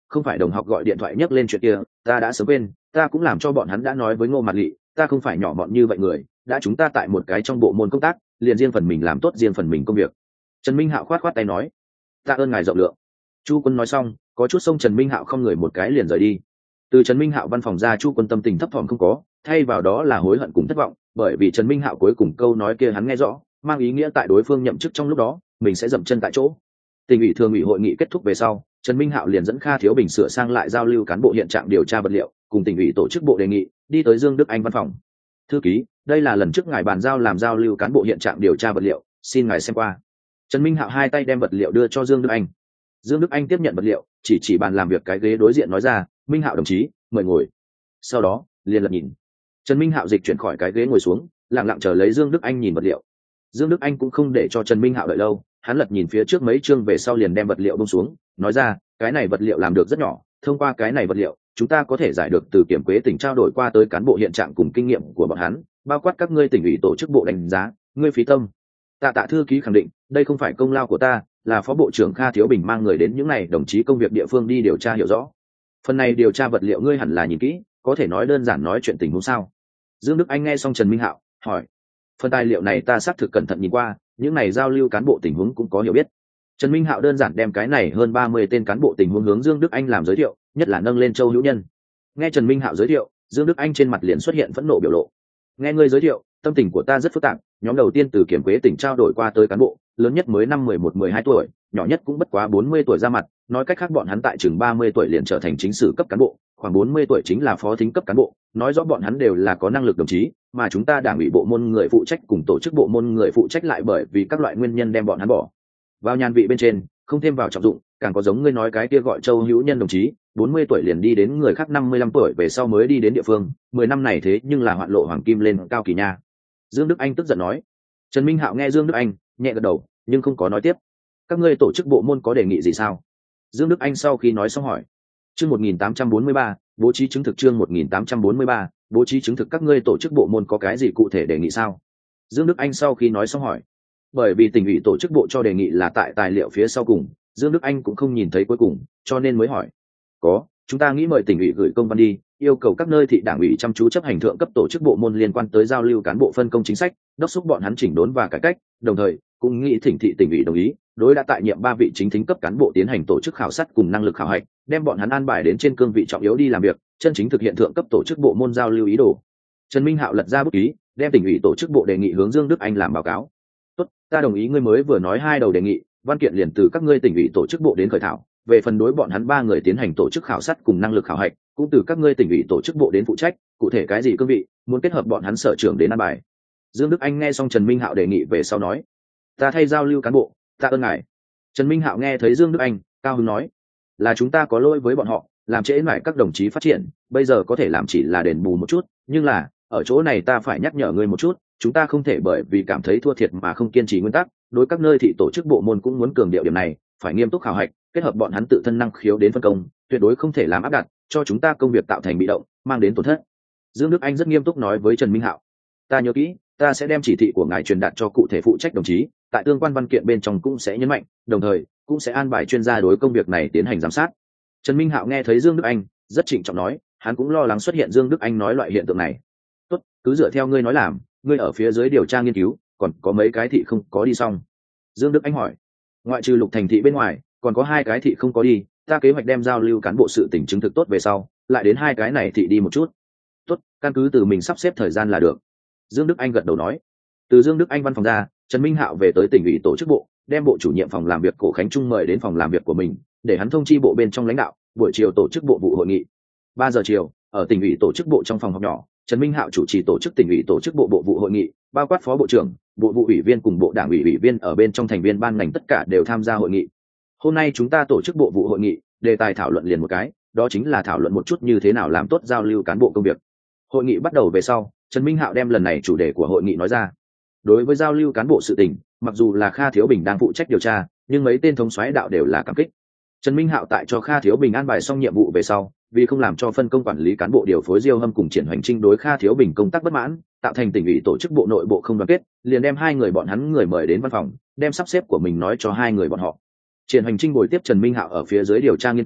không phải đồng học gọi điện thoại nhắc lên chuyện kia, ta đã sớm quên, ta cũng làm cho bọn hắn đã nói với Ngô Mạt Lị, ta không phải nhỏ mọn như vậy người, đã chúng ta tại một cái trong bộ môn công tác, liền riêng phần mình làm tốt riêng phần mình công việc. Trần Minh Hạo khoát khoát tay nói, tạ ơn ngài rộng lượng. Chu Quân nói xong, có chút xông Trần Minh Hạo không người một cái liền rời đi. Từ Trần Minh Hạo văn phòng ra, Chu Quân tâm tình thấp thỏm không có, thay vào đó là hối hận cùng thất vọng, bởi vì Trần Minh Hạo cuối cùng câu nói kia hắn nghe rõ, mang ý nghĩa tại đối phương nhậm chức trong lúc đó, mình sẽ dậm chân tại chỗ. Tỉnh ủy thường ủy hội nghị kết thúc về sau, Trần Minh Hạo liền dẫn Kha Thiếu Bình sửa sang lại giao lưu cán bộ hiện trạng điều tra vật liệu, cùng tỉnh ủy tổ chức bộ đề nghị, đi tới Dương Đức Anh văn phòng. Thư ký, đây là lần trước ngài bàn giao làm giao lưu cán bộ hiện trạng điều tra vật liệu, xin ngài xem qua. Trần Minh Hạo hai tay đem vật liệu đưa cho Dương Đức Anh. Dương Đức Anh tiếp nhận vật liệu, chỉ chỉ bàn làm việc cái ghế đối diện nói ra, Minh Hạo đồng chí, mời ngồi. Sau đó, liền lật nhìn. Trần Minh Hạo dịch chuyển khỏi cái ghế ngồi xuống, lặng lặng chờ lấy Dương Đức Anh nhìn vật liệu. Dương Đức Anh cũng không để cho Trần Minh Hạo đợi lâu, hắn lật nhìn phía trước mấy chương về sau liền đem vật liệu buông xuống, nói ra, cái này vật liệu làm được rất nhỏ, thông qua cái này vật liệu, chúng ta có thể giải được từ kiểm quế tỉnh trao đổi qua tới cán bộ hiện trạng cùng kinh nghiệm của bọn hắn, bao quát các ngươi tỉnh ủy tổ chức bộ đánh giá, ngươi phí tâm. Tạ Tạ thư ký khẳng định, đây không phải công lao của ta, là phó bộ trưởng Kha Thiếu Bình mang người đến những này đồng chí công việc địa phương đi điều tra hiểu rõ. Phần này điều tra vật liệu ngươi hẳn là nhìn kỹ, có thể nói đơn giản nói chuyện tình huống sao? Dương Đức Anh nghe xong Trần Minh Hạo, hỏi, phần tài liệu này ta xác thực cẩn thận nhìn qua, những này giao lưu cán bộ tình huống cũng có hiểu biết. Trần Minh Hạo đơn giản đem cái này hơn ba mươi tên cán bộ tình huống hướng Dương Đức Anh làm giới thiệu, nhất là nâng lên Châu Hữu Nhân. Nghe Trần Minh Hạo giới thiệu, Dương Đức Anh trên mặt liền xuất hiện phẫn nộ biểu lộ. Nghe ngươi giới thiệu, tâm tình của ta rất phức tạp, nhóm đầu tiên từ kiểm quế tỉnh trao đổi qua tới cán bộ, lớn nhất mới năm mười một mười hai tuổi, nhỏ nhất cũng bất quá bốn mươi tuổi ra mặt, nói cách khác bọn hắn tại chừng ba mươi tuổi liền trở thành chính sử cấp cán bộ, khoảng bốn mươi tuổi chính là phó thính cấp cán bộ, nói rõ bọn hắn đều là có năng lực đồng chí, mà chúng ta đảng ủy bộ môn người phụ trách cùng tổ chức bộ môn người phụ trách lại bởi vì các loại nguyên nhân đem bọn hắn bỏ vào nhàn vị bên trên, không thêm vào trọng dụng, càng có giống ngươi nói cái kia gọi Châu Hữu Nhân đồng chí, bốn mươi tuổi liền đi đến người khác năm mươi lăm tuổi về sau mới đi đến địa phương, mười năm này thế nhưng là hoạn lộ hoàng kim lên cao kỳ nha. Dương Đức Anh tức giận nói. Trần Minh Hạo nghe Dương Đức Anh, nhẹ gật đầu, nhưng không có nói tiếp. Các ngươi tổ chức bộ môn có đề nghị gì sao? Dương Đức Anh sau khi nói xong hỏi. Chương một nghìn tám trăm bốn mươi ba, bố trí chứng thực chương một nghìn tám trăm bốn mươi ba, bố trí chứng thực các ngươi tổ chức bộ môn có cái gì cụ thể đề nghị sao? Dương Đức Anh sau khi nói xong hỏi. Bởi vì tỉnh ủy tổ chức bộ cho đề nghị là tại tài liệu phía sau cùng, Dương Đức Anh cũng không nhìn thấy cuối cùng, cho nên mới hỏi. Có, chúng ta nghĩ mời tỉnh ủy gửi công văn đi, yêu cầu các nơi thị đảng ủy chăm chú chấp hành thượng cấp tổ chức bộ môn liên quan tới giao lưu cán bộ phân công chính sách, đốc thúc bọn hắn chỉnh đốn và cải cách, đồng thời cũng nghĩ thỉnh thị tỉnh ủy đồng ý đối đã tại nhiệm ba vị chính thính cấp cán bộ tiến hành tổ chức khảo sát cùng năng lực khảo hạch, đem bọn hắn an bài đến trên cương vị trọng yếu đi làm việc, chân chính thực hiện thượng cấp tổ chức bộ môn giao lưu ý đồ. Trần Minh Hạo lật ra bút ký, đem tỉnh ủy tổ chức bộ đề nghị hướng Dương Đức Anh làm báo cáo. Tốt, ta đồng ý ngươi mới vừa nói hai đầu đề nghị, văn kiện liền từ các ngươi tỉnh ủy tổ chức bộ đến khởi thảo, về phần đối bọn hắn ba người tiến hành tổ chức khảo sát cùng năng lực khảo hạch, cũng từ các ngươi tỉnh ủy tổ chức bộ đến phụ trách, cụ thể cái gì cương vị, muốn kết hợp bọn hắn sở trưởng đến an bài. Dương Đức Anh nghe xong Trần Minh Hạo đề nghị về sau nói, ta thay giao lưu cán bộ, ta ơn ngài. Trần Minh Hạo nghe thấy Dương Đức Anh, cao hứng nói, là chúng ta có lỗi với bọn họ, làm trễ nải các đồng chí phát triển, bây giờ có thể làm chỉ là đền bù một chút, nhưng là ở chỗ này ta phải nhắc nhở ngươi một chút, chúng ta không thể bởi vì cảm thấy thua thiệt mà không kiên trì nguyên tắc, đối các nơi thị tổ chức bộ môn cũng muốn cường điệu điểm này, phải nghiêm túc khảo hạch, kết hợp bọn hắn tự thân năng khiếu đến phân công, tuyệt đối không thể làm áp đặt cho chúng ta công việc tạo thành bị động, mang đến tổn thất. Dương Đức Anh rất nghiêm túc nói với Trần Minh Hạo, ta nhớ kỹ, ta sẽ đem chỉ thị của ngài truyền đạt cho cụ thể phụ trách đồng chí, tại tương quan văn kiện bên trong cũng sẽ nhấn mạnh, đồng thời cũng sẽ an bài chuyên gia đối công việc này tiến hành giám sát. Trần Minh Hạo nghe thấy Dương Đức Anh rất trịnh trọng nói, hắn cũng lo lắng xuất hiện Dương Đức Anh nói loại hiện tượng này. Tốt, cứ dựa theo ngươi nói làm, ngươi ở phía dưới điều tra nghiên cứu, còn có mấy cái thị không có đi xong. Dương Đức Anh hỏi, ngoại trừ Lục Thành thị bên ngoài, còn có hai cái thị không có đi, ta kế hoạch đem giao lưu cán bộ sự tỉnh chứng thực tốt về sau, lại đến hai cái này thị đi một chút. Tốt, căn cứ từ mình sắp xếp thời gian là được. Dương Đức Anh gật đầu nói. Từ Dương Đức Anh văn phòng ra, Trần Minh Hạo về tới tỉnh ủy tổ chức bộ, đem bộ chủ nhiệm phòng làm việc Cổ Khánh Trung mời đến phòng làm việc của mình, để hắn thông chi bộ bên trong lãnh đạo, buổi chiều tổ chức bộ vụ hội nghị. Ba giờ chiều, ở tỉnh ủy tổ chức bộ trong phòng họp nhỏ, Trần Minh Hạo chủ trì tổ chức tỉnh ủy tổ chức bộ bộ vụ hội nghị, bao quát phó bộ trưởng, bộ vụ ủy viên cùng bộ đảng ủy ủy viên ở bên trong thành viên ban ngành tất cả đều tham gia hội nghị. Hôm nay chúng ta tổ chức bộ vụ hội nghị, đề tài thảo luận liền một cái, đó chính là thảo luận một chút như thế nào làm tốt giao lưu cán bộ công việc. Hội nghị bắt đầu về sau, Trần Minh Hạo đem lần này chủ đề của hội nghị nói ra. Đối với giao lưu cán bộ sự tình, mặc dù là Kha Thiếu Bình đang phụ trách điều tra, nhưng mấy tên thống soái đạo đều là cảm kích. Trần Minh Hạo tại cho Kha Thiếu Bình an bài xong nhiệm vụ về sau, vì không làm cho phân công quản lý cán bộ điều phối Diêu Hâm cùng Triển Hoành Trinh đối Kha Thiếu Bình công tác bất mãn, tạo thành tỉnh ủy tổ chức bộ nội bộ không đoàn kết, liền đem hai người bọn hắn người mời đến văn phòng, đem sắp xếp của mình nói cho hai người bọn họ. Triển Hoành Trinh bồi tiếp Trần Minh Hạo ở phía dưới điều tra nghiên cứu,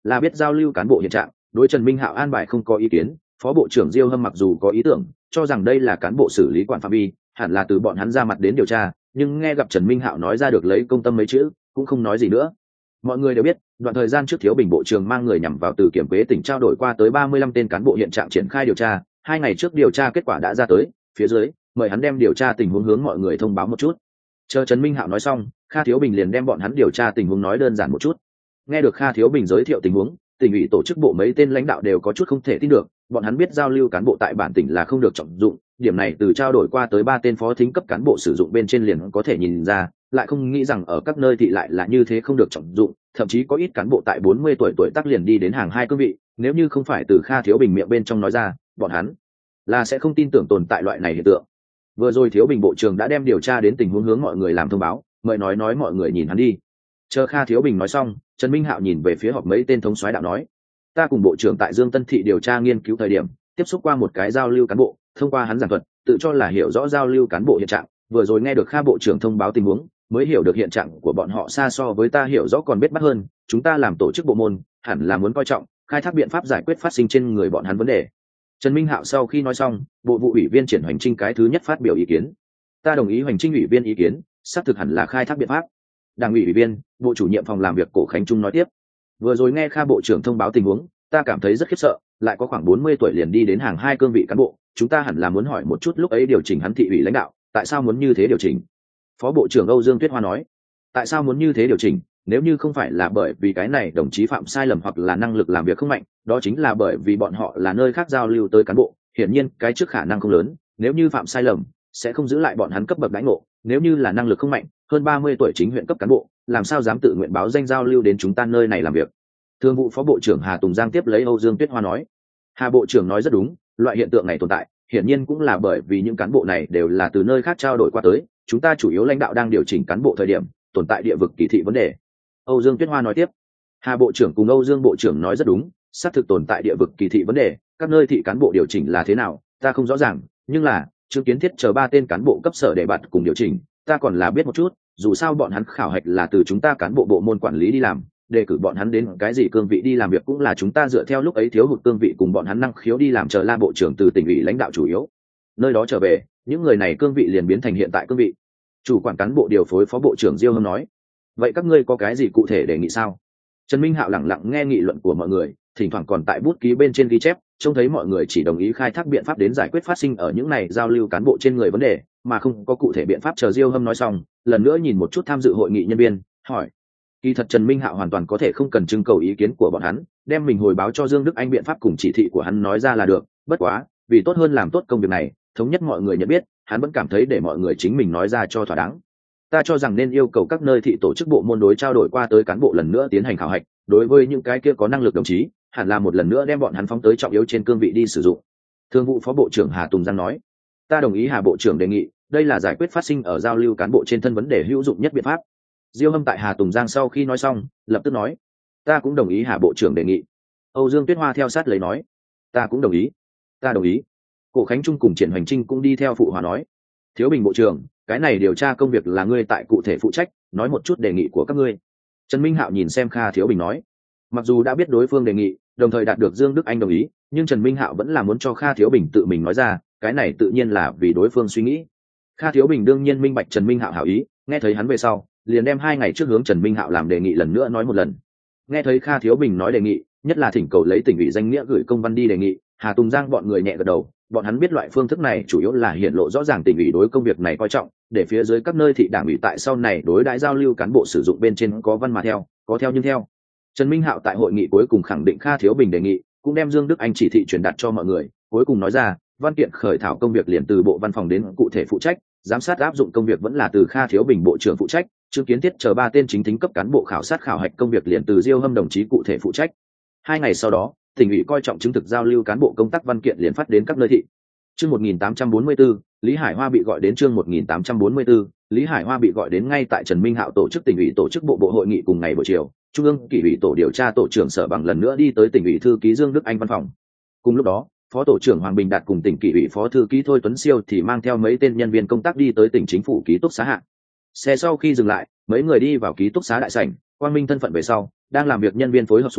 là biết giao lưu cán bộ hiện trạng, đối Trần Minh Hạo an bài không có ý kiến. Phó bộ trưởng Diêu Hâm mặc dù có ý tưởng cho rằng đây là cán bộ xử lý quản phạm vi, hẳn là từ bọn hắn ra mặt đến điều tra, nhưng nghe gặp Trần Minh Hạo nói ra được lấy công tâm mấy chữ, cũng không nói gì nữa. Mọi người đều biết, đoạn thời gian trước Thiếu Bình bộ trưởng mang người nhằm vào Từ Kiểm Quế tỉnh trao đổi qua tới ba mươi lăm tên cán bộ hiện trạng triển khai điều tra, hai ngày trước điều tra kết quả đã ra tới, phía dưới mời hắn đem điều tra tình huống hướng mọi người thông báo một chút. Chờ Trần Minh Hạo nói xong, Kha Thiếu Bình liền đem bọn hắn điều tra tình huống nói đơn giản một chút. Nghe được Kha Thiếu Bình giới thiệu tình huống, tỉnh ủy tổ chức bộ mấy tên lãnh đạo đều có chút không thể tin được, bọn hắn biết giao lưu cán bộ tại bản tỉnh là không được trọng dụng, điểm này từ trao đổi qua tới ba tên phó thính cấp cán bộ sử dụng bên trên liền có thể nhìn ra, lại không nghĩ rằng ở các nơi thị lại là như thế không được trọng dụng, thậm chí có ít cán bộ tại bốn mươi tuổi tuổi tác liền đi đến hàng hai cương vị, nếu như không phải từ Kha Thiếu Bình miệng bên trong nói ra, bọn hắn là sẽ không tin tưởng tồn tại loại này hiện tượng. Vừa rồi Thiếu Bình bộ trưởng đã đem điều tra đến tình huống hướng mọi người làm thông báo, mời nói nói mọi người nhìn hắn đi. Chờ Kha Thiếu Bình nói xong, Trần Minh Hạo nhìn về phía họp mấy tên thống soái đạo nói: ta cùng bộ trưởng tại Dương Tân thị điều tra nghiên cứu thời điểm, tiếp xúc qua một cái giao lưu cán bộ, thông qua hắn giảng thuật, tự cho là hiểu rõ giao lưu cán bộ hiện trạng, vừa rồi nghe được Kha bộ trưởng thông báo tình huống, mới hiểu được hiện trạng của bọn họ xa so với ta hiểu rõ còn biết bắt hơn, chúng ta làm tổ chức bộ môn, hẳn là muốn coi trọng, khai thác biện pháp giải quyết phát sinh trên người bọn hắn vấn đề. Trần Minh Hạo sau khi nói xong, bộ vụ ủy viên Triển Hoành Trinh cái thứ nhất phát biểu ý kiến. Ta đồng ý Hoành Trinh ủy viên ý kiến, xác thực hẳn là khai thác biện pháp. Đảng ủy ủy viên, bộ chủ nhiệm phòng làm việc Cổ Khánh Trung nói tiếp: vừa rồi nghe Kha bộ trưởng thông báo tình huống, ta cảm thấy rất khiếp sợ, lại có khoảng bốn mươi tuổi liền đi đến hàng hai cương vị cán bộ, chúng ta hẳn là muốn hỏi một chút lúc ấy điều chỉnh hắn thị ủy lãnh đạo, tại sao muốn như thế điều chỉnh? Phó bộ trưởng Âu Dương Tuyết Hoa nói: tại sao muốn như thế điều chỉnh, nếu như không phải là bởi vì cái này đồng chí phạm sai lầm hoặc là năng lực làm việc không mạnh, đó chính là bởi vì bọn họ là nơi khác giao lưu tới cán bộ, hiển nhiên cái trước khả năng không lớn, nếu như phạm sai lầm sẽ không giữ lại bọn hắn cấp bậc đãi ngộ, nếu như là năng lực không mạnh, hơn ba mươi tuổi chính huyện cấp cán bộ, làm sao dám tự nguyện báo danh giao lưu đến chúng ta nơi này làm việc. Thường vụ Phó bộ trưởng Hà Tùng Giang tiếp lấy Âu Dương Tuyết Hoa nói: Hà bộ trưởng nói rất đúng, loại hiện tượng này tồn tại, hiển nhiên cũng là bởi vì những cán bộ này đều là từ nơi khác trao đổi qua tới, chúng ta chủ yếu lãnh đạo đang điều chỉnh cán bộ thời điểm, tồn tại địa vực kỳ thị vấn đề. Âu Dương Tuyết Hoa nói tiếp: Hà bộ trưởng cùng Âu Dương bộ trưởng nói rất đúng, xác thực tồn tại địa vực kỳ thị vấn đề, các nơi thị cán bộ điều chỉnh là thế nào, ta không rõ ràng, nhưng là Trương Kiến Thiết chờ ba tên cán bộ cấp sở để bạt cùng điều chỉnh, ta còn là biết một chút, dù sao bọn hắn khảo hạch là từ chúng ta cán bộ bộ môn quản lý đi làm, đề cử bọn hắn đến cái gì cương vị đi làm việc cũng là chúng ta dựa theo lúc ấy thiếu hụt cương vị cùng bọn hắn năng khiếu đi làm, chờ La bộ trưởng từ tỉnh ủy lãnh đạo chủ yếu nơi đó trở về, những người này cương vị liền biến thành hiện tại cương vị. Chủ quản cán bộ điều phối Phó bộ trưởng Diêu Hâm nói: vậy các ngươi có cái gì cụ thể đề nghị sao? Trần Minh Hạo lẳng lặng nghe nghị luận của mọi người, thỉnh thoảng còn tại bút ký bên trên ghi chép, trông thấy mọi người chỉ đồng ý khai thác biện pháp đến giải quyết phát sinh ở những này giao lưu cán bộ trên người vấn đề, mà không có cụ thể biện pháp. Chờ Diêu Hâm nói xong, lần nữa nhìn một chút tham dự hội nghị nhân viên, hỏi: kỳ thật Trần Minh Hạo hoàn toàn có thể không cần trưng cầu ý kiến của bọn hắn, đem mình hồi báo cho Dương Đức Anh biện pháp cùng chỉ thị của hắn nói ra là được, bất quá vì tốt hơn làm tốt công việc này, thống nhất mọi người nhận biết, hắn vẫn cảm thấy để mọi người chính mình nói ra cho thỏa đáng. Ta cho rằng nên yêu cầu các nơi thị tổ chức bộ môn đối trao đổi qua tới cán bộ lần nữa tiến hành khảo hạch, đối với những cái kia có năng lực đồng chí, hẳn là một lần nữa đem bọn hắn phóng tới trọng yếu trên cương vị đi sử dụng. Thương vụ Phó bộ trưởng Hà Tùng Giang nói: ta đồng ý Hà bộ trưởng đề nghị, đây là giải quyết phát sinh ở giao lưu cán bộ trên thân vấn đề hữu dụng nhất biện pháp. Diêu Hâm tại Hà Tùng Giang sau khi nói xong, lập tức nói: ta cũng đồng ý Hà bộ trưởng đề nghị. Âu Dương Tuyết Hoa theo sát lấy nói: ta cũng đồng ý, ta đồng ý. Cổ Khánh Trung cùng Triển Hoành Trinh cũng đi theo phụ hòa nói: Thiếu Bình bộ trưởng, cái này điều tra công việc là ngươi tại cụ thể phụ trách, nói một chút đề nghị của các ngươi. Trần Minh Hạo nhìn xem Kha Thiếu Bình nói: mặc dù đã biết đối phương đề nghị, đồng thời đạt được Dương Đức Anh đồng ý, nhưng Trần Minh Hạo vẫn là muốn cho Kha Thiếu Bình tự mình nói ra, cái này tự nhiên là vì đối phương suy nghĩ. Kha Thiếu Bình đương nhiên minh bạch Trần Minh Hạo hảo ý, nghe thấy hắn về sau, liền đem hai ngày trước hướng Trần Minh Hạo làm đề nghị lần nữa nói một lần. Nghe thấy Kha Thiếu Bình nói đề nghị, nhất là thỉnh cầu lấy tỉnh ủy danh nghĩa gửi công văn đi đề nghị, Hà Tùng Giang bọn người nhẹ gật đầu, bọn hắn biết loại phương thức này chủ yếu là hiện lộ rõ ràng tỉnh ủy đối công việc này coi trọng, để phía dưới các nơi thị đảng ủy tại sau này đối đãi giao lưu cán bộ sử dụng bên trên có văn mà theo, có theo nhưng theo. Trần Minh Hạo tại hội nghị cuối cùng khẳng định Kha Thiếu Bình đề nghị, cũng đem Dương Đức Anh chỉ thị truyền đạt cho mọi người, cuối cùng nói ra, văn kiện khởi thảo công việc liền từ bộ văn phòng đến cụ thể phụ trách, giám sát áp dụng công việc vẫn là từ Kha Thiếu Bình bộ trưởng phụ trách, Trương Kiến Thiết chờ ba tên chính thính cấp cán bộ khảo sát khảo hạch công việc liền từ Diêu Hâm đồng chí cụ thể phụ trách. Hai ngày sau đó, tỉnh ủy coi trọng chứng thực giao lưu cán bộ công tác văn kiện liền phát đến các nơi thị. Chương một nghìn tám trăm bốn mươi tư, Lý Hải Hoa bị gọi đến chương một nghìn tám trăm bốn mươi tư, Lý Hải Hoa bị gọi đến ngay tại Trần Minh Hạo tổ chức tỉnh ủy tổ chức bộ bộ hội nghị cùng ngày buổi chiều, Trung ương Kỷ ủy tổ điều tra tổ trưởng Sở Bằng lần nữa đi tới tỉnh ủy thư ký Dương Đức Anh văn phòng. Cùng lúc đó, Phó tổ trưởng Hoàng Bình Đạt cùng tỉnh Kỷ ủy Phó thư ký Thôi Tuấn Siêu thì mang theo mấy tên nhân viên công tác đi tới tỉnh chính phủ ký túc xá hạ. Xe sau khi dừng lại, mấy người đi vào ký túc xá đại sảnh, Quang Minh thân phận về sau, đang làm việc nhân viên phối hợp xuống,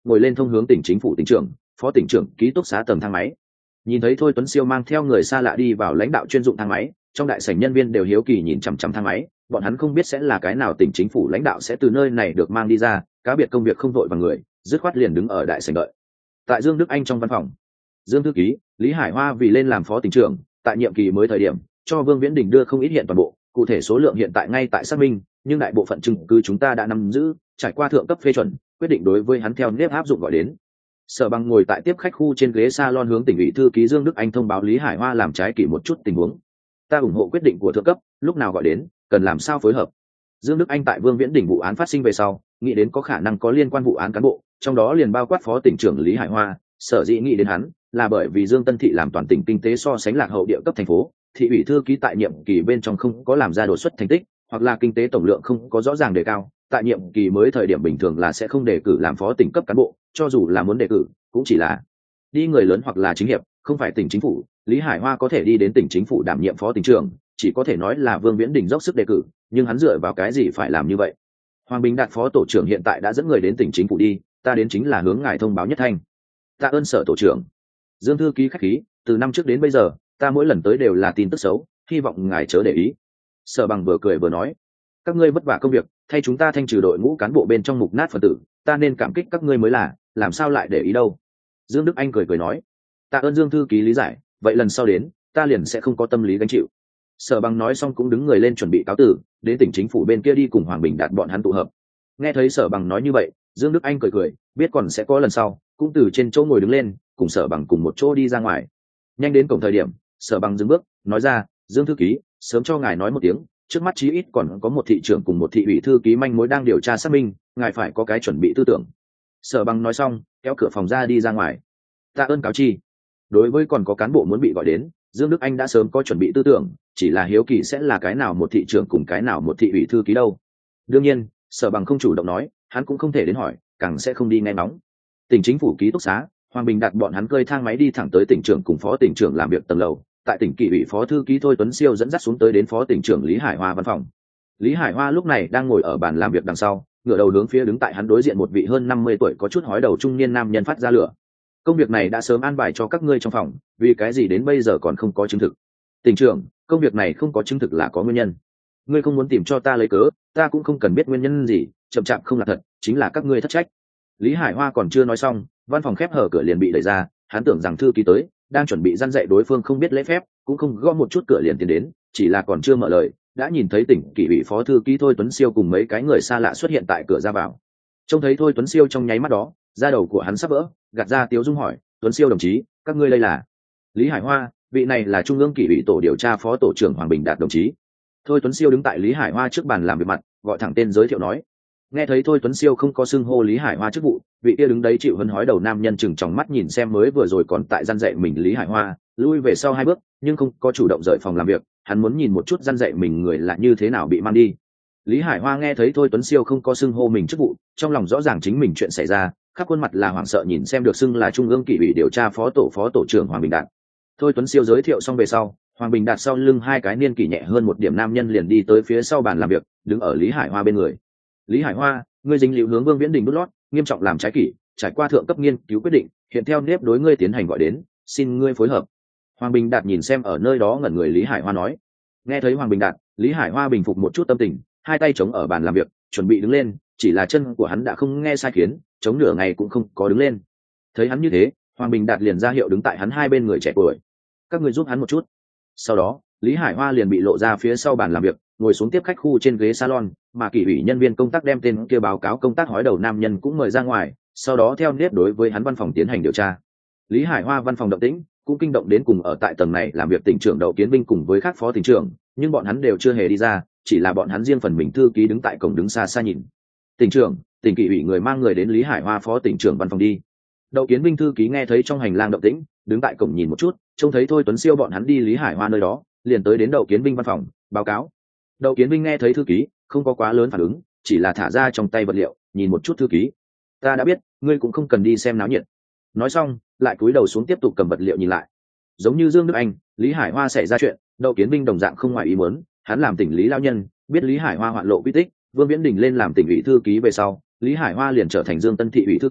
ngồi lên thông hướng tỉnh chính phủ tỉnh trưởng phó tỉnh trưởng ký túc xá tầng thang máy. Nhìn thấy Thôi Tuấn Siêu mang theo người xa lạ đi vào lãnh đạo chuyên dụng thang máy, trong đại sảnh nhân viên đều hiếu kỳ nhìn chằm chằm thang máy, bọn hắn không biết sẽ là cái nào tỉnh chính phủ lãnh đạo sẽ từ nơi này được mang đi ra, cá biệt công việc không vội bằng người, dứt khoát liền đứng ở đại sảnh đợi. Tại Dương Đức Anh trong văn phòng, Dương thư ký Lý Hải Hoa vì lên làm phó tỉnh trưởng, tại nhiệm kỳ mới thời điểm cho Vương Viễn Đình đưa không ít hiện toàn bộ, cụ thể số lượng hiện tại ngay tại xác minh, nhưng đại bộ phận chứng cứ chúng ta đã nắm giữ, trải qua thượng cấp phê chuẩn, quyết định đối với hắn theo nếp áp dụng gọi đến. Sở Bằng ngồi tại tiếp khách khu trên ghế salon hướng tỉnh ủy thư ký Dương Đức Anh thông báo Lý Hải Hoa làm trái kỷ một chút tình huống. Ta ủng hộ quyết định của thượng cấp, lúc nào gọi đến, cần làm sao phối hợp. Dương Đức Anh tại Vương Viễn Đình vụ án phát sinh về sau, nghĩ đến có khả năng có liên quan vụ án cán bộ, trong đó liền bao quát phó tỉnh trưởng Lý Hải Hoa, sở dĩ nghĩ đến hắn là bởi vì Dương Tân Thị làm toàn tỉnh kinh tế so sánh lạc hậu địa cấp thành phố, thị ủy thư ký tại nhiệm kỳ bên trong không có làm ra đột xuất thành tích, hoặc là kinh tế tổng lượng không có rõ ràng đề cao, tại nhiệm kỳ mới thời điểm bình thường là sẽ không đề cử làm phó tỉnh cấp cán bộ, cho dù là muốn đề cử cũng chỉ là đi người lớn hoặc là chính hiệp, không phải tỉnh chính phủ. Lý Hải Hoa có thể đi đến tỉnh chính phủ đảm nhiệm phó tỉnh trưởng, chỉ có thể nói là Vương Viễn Đình dốc sức đề cử, nhưng hắn dựa vào cái gì phải làm như vậy? Hoàng Bình Đạt phó tổ trưởng hiện tại đã dẫn người đến tỉnh chính phủ đi, ta đến chính là hướng ngài thông báo nhất thanh. Tạ ơn Sở tổ trưởng. Dương thư ký khách khí, từ năm trước đến bây giờ, ta mỗi lần tới đều là tin tức xấu, hy vọng ngài chớ để ý. Sở Bằng vừa cười vừa nói, các ngươi vất vả công việc, thay chúng ta thanh trừ đội ngũ cán bộ bên trong mục nát phần tử, ta nên cảm kích các ngươi mới là, làm sao lại để ý đâu. Dương Đức Anh cười cười nói, tạ ơn Dương thư ký lý giải, vậy lần sau đến ta liền sẽ không có tâm lý gánh chịu. Sở Bằng nói xong cũng đứng người lên chuẩn bị cáo tử, đến tỉnh chính phủ bên kia đi cùng Hoàng Bình Đạt bọn hắn tụ hợp. Nghe thấy Sở Bằng nói như vậy, Dương Đức Anh cười cười, biết còn sẽ có lần sau, cũng từ trên chỗ ngồi đứng lên, cùng Sở Bằng cùng một chỗ đi ra ngoài. Nhanh đến cổng thời điểm, Sở Bằng dừng bước, nói ra, Dương thư ký, sớm cho ngài nói một tiếng, trước mắt chí ít còn có một thị trưởng cùng một thị ủy thư ký manh mối đang điều tra xác minh, ngài phải có cái chuẩn bị tư tưởng. Sở Bằng nói xong, kéo cửa phòng ra đi ra ngoài. Tạ ơn cáo chi. Đối với còn có cán bộ muốn bị gọi đến, Dương Đức Anh đã sớm có chuẩn bị tư tưởng, chỉ là hiếu kỳ sẽ là cái nào một thị trưởng cùng cái nào một thị ủy thư ký đâu. Đương nhiên, Sở Bằng không chủ động nói, hắn cũng không thể đến hỏi, càng sẽ không đi nghe nóng. Tỉnh chính phủ ký túc xá, Hoàng Bình Đạt bọn hắn cơi thang máy đi thẳng tới tỉnh trưởng cùng phó tỉnh trưởng làm việc tầng lầu. Tại tỉnh kỷ ủy phó thư ký Thôi Tuấn Siêu dẫn dắt xuống tới đến phó tỉnh trưởng Lý Hải Hoa văn phòng. Lý Hải Hoa lúc này đang ngồi ở bàn làm việc đằng sau, ngửa đầu hướng phía đứng tại hắn đối diện một vị hơn năm mươi tuổi có chút hói đầu trung niên nam nhân phát ra lửa. Công việc này đã sớm an bài cho các ngươi trong phòng, vì cái gì đến bây giờ còn không có chứng thực? Tỉnh trưởng, công việc này không có chứng thực là có nguyên nhân. Ngươi không muốn tìm cho ta lấy cớ, ta cũng không cần biết nguyên nhân gì, chậm chạp không là thật, chính là các ngươi thất trách. Lý Hải Hoa còn chưa nói xong, văn phòng khép hở cửa liền bị đẩy ra, hắn tưởng rằng thư ký tới, đang chuẩn bị răn dạy đối phương không biết lễ phép, cũng không gõ một chút cửa liền tiến đến, chỉ là còn chưa mở lời, đã nhìn thấy tỉnh kỷ ủy phó thư ký Thôi Tuấn Siêu cùng mấy cái người xa lạ xuất hiện tại cửa ra vào. Trông thấy Thôi Tuấn Siêu trong nháy mắt đó, da đầu của hắn sắp vỡ, gạt ra tiếu dung hỏi, Tuấn Siêu đồng chí, các ngươi đây là? Lý Hải Hoa, vị này là trung ương kỷ ủy tổ điều tra phó tổ trưởng Hoàng Bình Đạt đồng chí. Thôi Tuấn Siêu đứng tại Lý Hải Hoa trước bàn làm việc mặt, gọi thẳng tên giới thiệu nói. Nghe thấy Thôi Tuấn Siêu không có xưng hô Lý Hải Hoa chức vụ, vị kia đứng đấy chịu hân hói đầu nam nhân chừng tròng mắt nhìn xem mới vừa rồi còn tại răn dạy mình Lý Hải Hoa, lui về sau hai bước, nhưng không có chủ động rời phòng làm việc, hắn muốn nhìn một chút răn dạy mình người là như thế nào bị mang đi. Lý Hải Hoa nghe thấy Thôi Tuấn Siêu không có xưng hô mình chức vụ, trong lòng rõ ràng chính mình chuyện xảy ra, khắp khuôn mặt là hoảng sợ nhìn xem được xưng là trung ương kỷ ủy điều tra phó tổ phó tổ trưởng Hoàng Bình Đạt. Thôi Tuấn Siêu giới thiệu xong về sau, Hoàng Bình Đạt sau lưng hai cái niên kỷ nhẹ hơn một điểm nam nhân liền đi tới phía sau bàn làm việc, đứng ở Lý Hải Hoa bên người. Lý Hải Hoa, ngươi dính liễu hướng Vương Viễn Đình đút lót, nghiêm trọng làm trái kỷ, trải qua thượng cấp nghiên cứu quyết định, hiện theo nếp đối ngươi tiến hành gọi đến, xin ngươi phối hợp. Hoàng Bình Đạt nhìn xem ở nơi đó ngẩn người Lý Hải Hoa nói. Nghe thấy Hoàng Bình Đạt, Lý Hải Hoa bình phục một chút tâm tình, hai tay chống ở bàn làm việc, chuẩn bị đứng lên, chỉ là chân của hắn đã không nghe sai khiến, chống nửa ngày cũng không có đứng lên. Thấy hắn như thế, Hoàng Bình Đạt liền ra hiệu đứng tại hắn hai bên người trẻ tuổi. Các ngươi giúp hắn một chút. Sau đó, Lý Hải Hoa liền bị lộ ra phía sau bàn làm việc, ngồi xuống tiếp khách khu trên ghế salon, mà kỷ ủy nhân viên công tác đem tên kia báo cáo công tác hói đầu nam nhân cũng mời ra ngoài, sau đó theo nếp đối với hắn văn phòng tiến hành điều tra. Lý Hải Hoa văn phòng động tĩnh cũng kinh động đến cùng ở tại tầng này làm việc tỉnh trưởng Đậu Kiến Vinh cùng với các phó tỉnh trưởng, nhưng bọn hắn đều chưa hề đi ra, chỉ là bọn hắn riêng phần mình thư ký đứng tại cổng đứng xa xa nhìn. Tỉnh trưởng, tỉnh kỷ ủy người mang người đến Lý Hải Hoa phó tỉnh trưởng văn phòng đi. Đậu Kiến Vinh thư ký nghe thấy trong hành lang động tĩnh, đứng tại cổng nhìn một chút, trông thấy Thôi Tuấn Siêu bọn hắn đi Lý Hải Hoa nơi đó, liền tới đến Đậu Kiến Vinh văn phòng, báo cáo. Đậu Kiến Vinh nghe thấy thư ký, không có quá lớn phản ứng, chỉ là thả ra trong tay vật liệu, nhìn một chút thư ký. Ta đã biết, ngươi cũng không cần đi xem náo nhiệt. Nói xong, lại cúi đầu xuống tiếp tục cầm vật liệu nhìn lại. Giống như Dương Đức Anh, Lý Hải Hoa xảy ra chuyện, Đậu Kiến Vinh đồng dạng không ngoài ý muốn, hắn làm tỉnh lý lao nhân, biết Lý Hải Hoa hoạn lộ quy tích, Vương Viễn Đình lên làm tỉnh ủy thư ký về sau, Lý Hải Hoa liền trở thành Dương Tân thị ủy thư ký,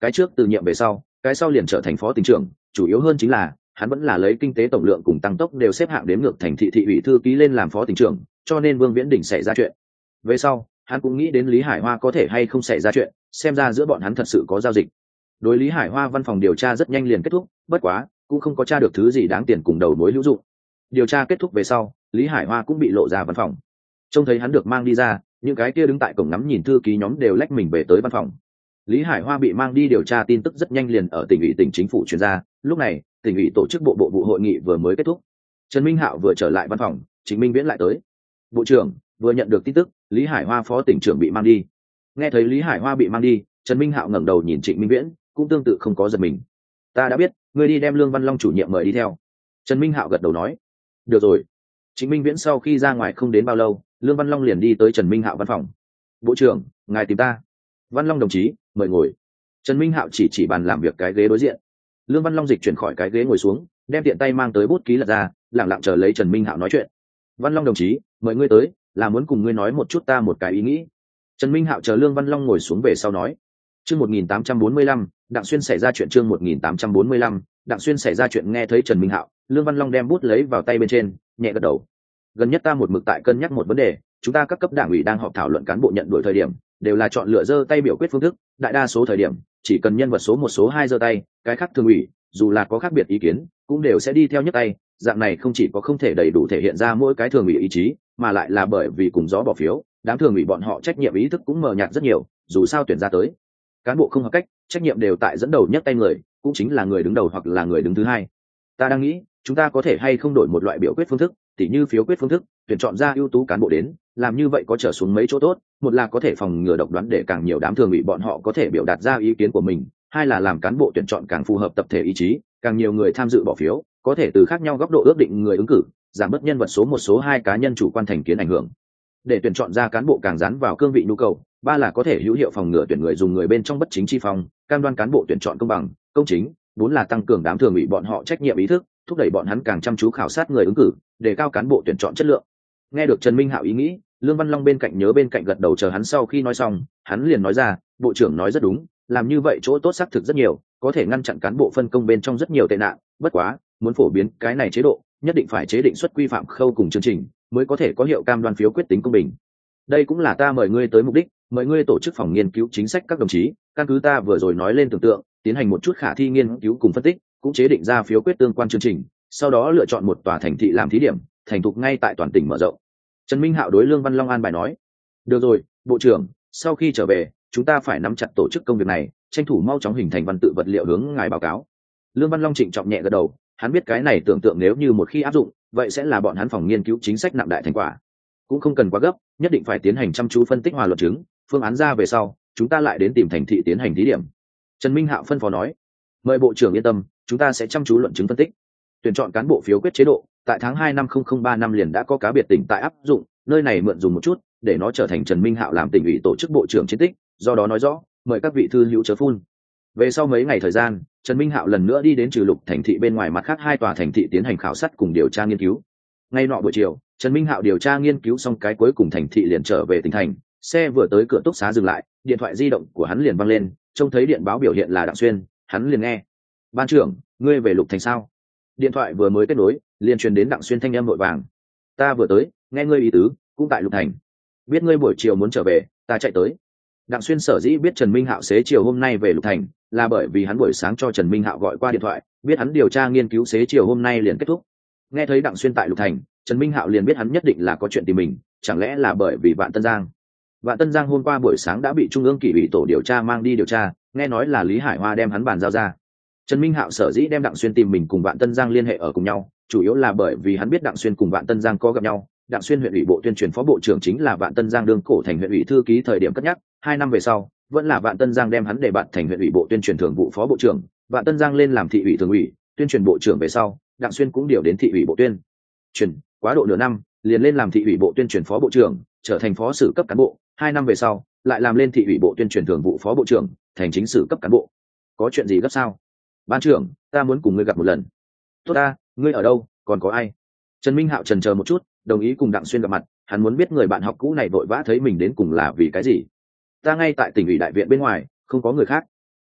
cái trước từ nhiệm về sau cái sau liền trở thành phó tỉnh trưởng, chủ yếu hơn chính là hắn vẫn là lấy kinh tế tổng lượng cùng tăng tốc đều xếp hạng đếm ngược thành thị thị ủy thư ký lên làm phó tỉnh trưởng, cho nên Vương Viễn Đình xảy ra chuyện về sau hắn cũng nghĩ đến Lý Hải Hoa có thể hay không xảy ra chuyện, xem ra giữa bọn hắn thật sự có giao dịch. Đối Lý Hải Hoa văn phòng điều tra rất nhanh liền kết thúc, bất quá cũng không có tra được thứ gì đáng tiền cùng đầu mối hữu dụng. Điều tra kết thúc về sau, Lý Hải Hoa cũng bị lộ ra văn phòng. Trông thấy hắn được mang đi ra, những cái kia đứng tại cổng ngắm nhìn thư ký nhóm đều lách mình về tới văn phòng. Lý Hải Hoa bị mang đi điều tra tin tức rất nhanh liền ở tỉnh ủy tỉnh chính phủ truyền ra, lúc này tỉnh ủy tổ chức bộ bộ vụ hội nghị vừa mới kết thúc. Trần Minh Hạo vừa trở lại văn phòng, Trịnh Minh Viễn lại tới. Bộ trưởng vừa nhận được tin tức, Lý Hải Hoa phó tỉnh trưởng bị mang đi. Nghe thấy Lý Hải Hoa bị mang đi, Trần Minh Hạo ngẩng đầu nhìn Trịnh Minh Viễn, cũng tương tự không có giật mình. Ta đã biết, ngươi đi đem Lương Văn Long chủ nhiệm mời đi theo. Trần Minh Hạo gật đầu nói. Được rồi. Trịnh Minh Viễn sau khi ra ngoài không đến bao lâu, Lương Văn Long liền đi tới Trần Minh Hạo văn phòng. Bộ trưởng, ngài tìm ta. Văn Long đồng chí, mời ngồi. Trần Minh Hạo chỉ chỉ bàn làm việc cái ghế đối diện. Lương Văn Long dịch chuyển khỏi cái ghế ngồi xuống, đem tiện tay mang tới bút ký lật ra, lẳng lặng chờ lấy Trần Minh Hạo nói chuyện. Văn Long đồng chí, mời ngươi tới, là muốn cùng ngươi nói một chút ta một cái ý nghĩ. Trần Minh Hạo chờ Lương Văn Long ngồi xuống về sau nói. Chương một nghìn tám trăm bốn mươi lăm, Đặng Xuyên xảy ra chuyện chương một nghìn tám trăm bốn mươi lăm, Đặng Xuyên xảy ra chuyện nghe thấy Trần Minh Hạo, Lương Văn Long đem bút lấy vào tay bên trên, nhẹ gật đầu. Gần nhất ta một mực tại cân nhắc một vấn đề, chúng ta các cấp đảng ủy đang họp thảo luận cán bộ nhận đổi thời điểm, đều là chọn lựa giơ tay biểu quyết phương thức, đại đa số thời điểm, chỉ cần nhân vật số một số hai giơ tay, cái khác thường ủy, dù là có khác biệt ý kiến, cũng đều sẽ đi theo nhấc tay, dạng này không chỉ có không thể đầy đủ thể hiện ra mỗi cái thường ủy ý chí, mà lại là bởi vì cùng gió bỏ phiếu, đám thường ủy bọn họ trách nhiệm ý thức cũng mờ nhạt rất nhiều, dù sao tuyển ra tới cán bộ không hợp cách, trách nhiệm đều tại dẫn đầu nhấc tay người, cũng chính là người đứng đầu hoặc là người đứng thứ hai. Ta đang nghĩ, chúng ta có thể hay không đổi một loại biểu quyết phương thức, tỉ như phiếu quyết phương thức, tuyển chọn ra ưu tú cán bộ đến, làm như vậy có trở xuống mấy chỗ tốt, một là có thể phòng ngừa độc đoán để càng nhiều đám thường ủy bọn họ có thể biểu đạt ra ý kiến của mình, hai là làm cán bộ tuyển chọn càng phù hợp tập thể ý chí, càng nhiều người tham dự bỏ phiếu, có thể từ khác nhau góc độ ước định người ứng cử, giảm bớt nhân vật số một số hai cá nhân chủ quan thành kiến ảnh hưởng. Để tuyển chọn ra cán bộ càng dán vào cương vị nhu cầu, ba là có thể hữu hiệu phòng ngừa tuyển người dùng người bên trong bất chính chi phong, cam đoan cán bộ tuyển chọn công bằng, công chính, bốn là tăng cường đám thường ủy bọn họ trách nhiệm ý thức, thúc đẩy bọn hắn càng chăm chú khảo sát người ứng cử, đề cao cán bộ tuyển chọn chất lượng. Nghe được Trần Minh Hạo ý nghĩ, Lương Văn Long bên cạnh nhớ bên cạnh gật đầu chờ hắn sau khi nói xong, hắn liền nói ra, bộ trưởng nói rất đúng, làm như vậy chỗ tốt xác thực rất nhiều, có thể ngăn chặn cán bộ phân công bên trong rất nhiều tệ nạn, bất quá, muốn phổ biến cái này chế độ, nhất định phải chế định xuất quy phạm khâu cùng chương trình, mới có thể có hiệu cam đoan phiếu quyết tính công bình. Đây cũng là ta mời ngươi tới mục đích, mời ngươi tổ chức phòng nghiên cứu chính sách các đồng chí, căn cứ ta vừa rồi nói lên tưởng tượng, tiến hành một chút khả thi nghiên cứu cùng phân tích, cũng chế định ra phiếu quyết tương quan chương trình, sau đó lựa chọn một tòa thành thị làm thí điểm, thành thục ngay tại toàn tỉnh mở rộng. Trần Minh Hạo đối Lương Văn Long an bài nói. Được rồi, bộ trưởng, sau khi trở về, chúng ta phải nắm chặt tổ chức công việc này, tranh thủ mau chóng hình thành văn tự vật liệu hướng ngài báo cáo. Lương Văn Long trịnh trọng nhẹ gật đầu, hắn biết cái này tưởng tượng nếu như một khi áp dụng, vậy sẽ là bọn hắn phòng nghiên cứu chính sách nặng đại thành quả. Cũng không cần quá gấp, nhất định phải tiến hành chăm chú phân tích hòa luận chứng, phương án ra về sau, chúng ta lại đến tìm thành thị tiến hành thí điểm. Trần Minh Hạo phân phó nói. Mời bộ trưởng yên tâm, chúng ta sẽ chăm chú luận chứng phân tích. Tuyển chọn cán bộ phiếu quyết chế độ, tại tháng hai năm không không ba năm liền đã có cá biệt tỉnh tại áp dụng, nơi này mượn dùng một chút, để nó trở thành Trần Minh Hạo làm tỉnh ủy tổ chức bộ trưởng chiến tích, do đó nói rõ, mời các vị thư hữu chớ phun. Về sau mấy ngày thời gian, Trần Minh Hạo lần nữa đi đến trừ lục thành thị bên ngoài mặt khác hai tòa thành thị tiến hành khảo sát cùng điều tra nghiên cứu. Ngay nọ buổi chiều, Trần Minh Hạo điều tra nghiên cứu xong cái cuối cùng thành thị liền trở về tỉnh thành, xe vừa tới cửa túc xá dừng lại, điện thoại di động của hắn liền vang lên, trông thấy điện báo biểu hiện là Đặng Xuyên, hắn liền nghe. Ban trưởng, ngươi về lục thành sao? Điện thoại vừa mới kết nối, liền truyền đến Đặng Xuyên thanh âm vội vàng. Ta vừa tới, nghe ngươi ý tứ, cũng tại lục thành. Biết ngươi buổi chiều muốn trở về, ta chạy tới. Đặng Xuyên sở dĩ biết Trần Minh Hạo xế chiều hôm nay về lục thành, là bởi vì hắn buổi sáng cho Trần Minh Hạo gọi qua điện thoại, biết hắn điều tra nghiên cứu xế chiều hôm nay liền kết thúc. Nghe thấy Đặng Xuyên tại lục thành, Trần Minh Hạo liền biết hắn nhất định là có chuyện tìm mình, chẳng lẽ là bởi vì Vạn Tân Giang. Vạn Tân Giang hôm qua buổi sáng đã bị Trung ương Kỷ ủy tổ điều tra mang đi điều tra, nghe nói là Lý Hải Hoa đem hắn bàn giao ra. Trần Minh Hạo sở dĩ đem Đặng Xuyên tìm mình cùng Vạn Tân Giang liên hệ ở cùng nhau, chủ yếu là bởi vì hắn biết Đặng Xuyên cùng Vạn Tân Giang có gặp nhau. Đặng Xuyên huyện ủy bộ tuyên truyền phó bộ trưởng chính là Vạn Tân Giang đương cổ thành huyện ủy thư ký thời điểm cất nhắc, hai năm về sau, vẫn là Vạn Tân Giang đem hắn để bạn thành huyện ủy bộ tuyên truyền thường vụ phó bộ trưởng, Vạn Tân Giang lên làm thị ủy thường ủy, tuyên truyền bộ trưởng về sau, Đặng Xuyên cũng điều đến thị ủy bộ tuyên truyền, quá độ nửa năm, liền lên làm thị ủy bộ tuyên truyền phó bộ trưởng, trở thành phó sử cấp cán bộ, hai năm về sau, lại làm lên thị ủy bộ tuyên truyền thường vụ phó bộ trưởng, thành chính sử cấp cán bộ. Có chuyện gì gấp sao? Ban trưởng, ta muốn cùng ngươi gặp một lần. Tốt ta, ngươi ở đâu, còn có ai? Trần Minh Hạo chần chờ một chút, đồng ý cùng Đặng Xuyên gặp mặt, hắn muốn biết người bạn học cũ này vội vã thấy mình đến cùng là vì cái gì. Ta ngay tại tỉnh ủy đại viện bên ngoài, không có người khác.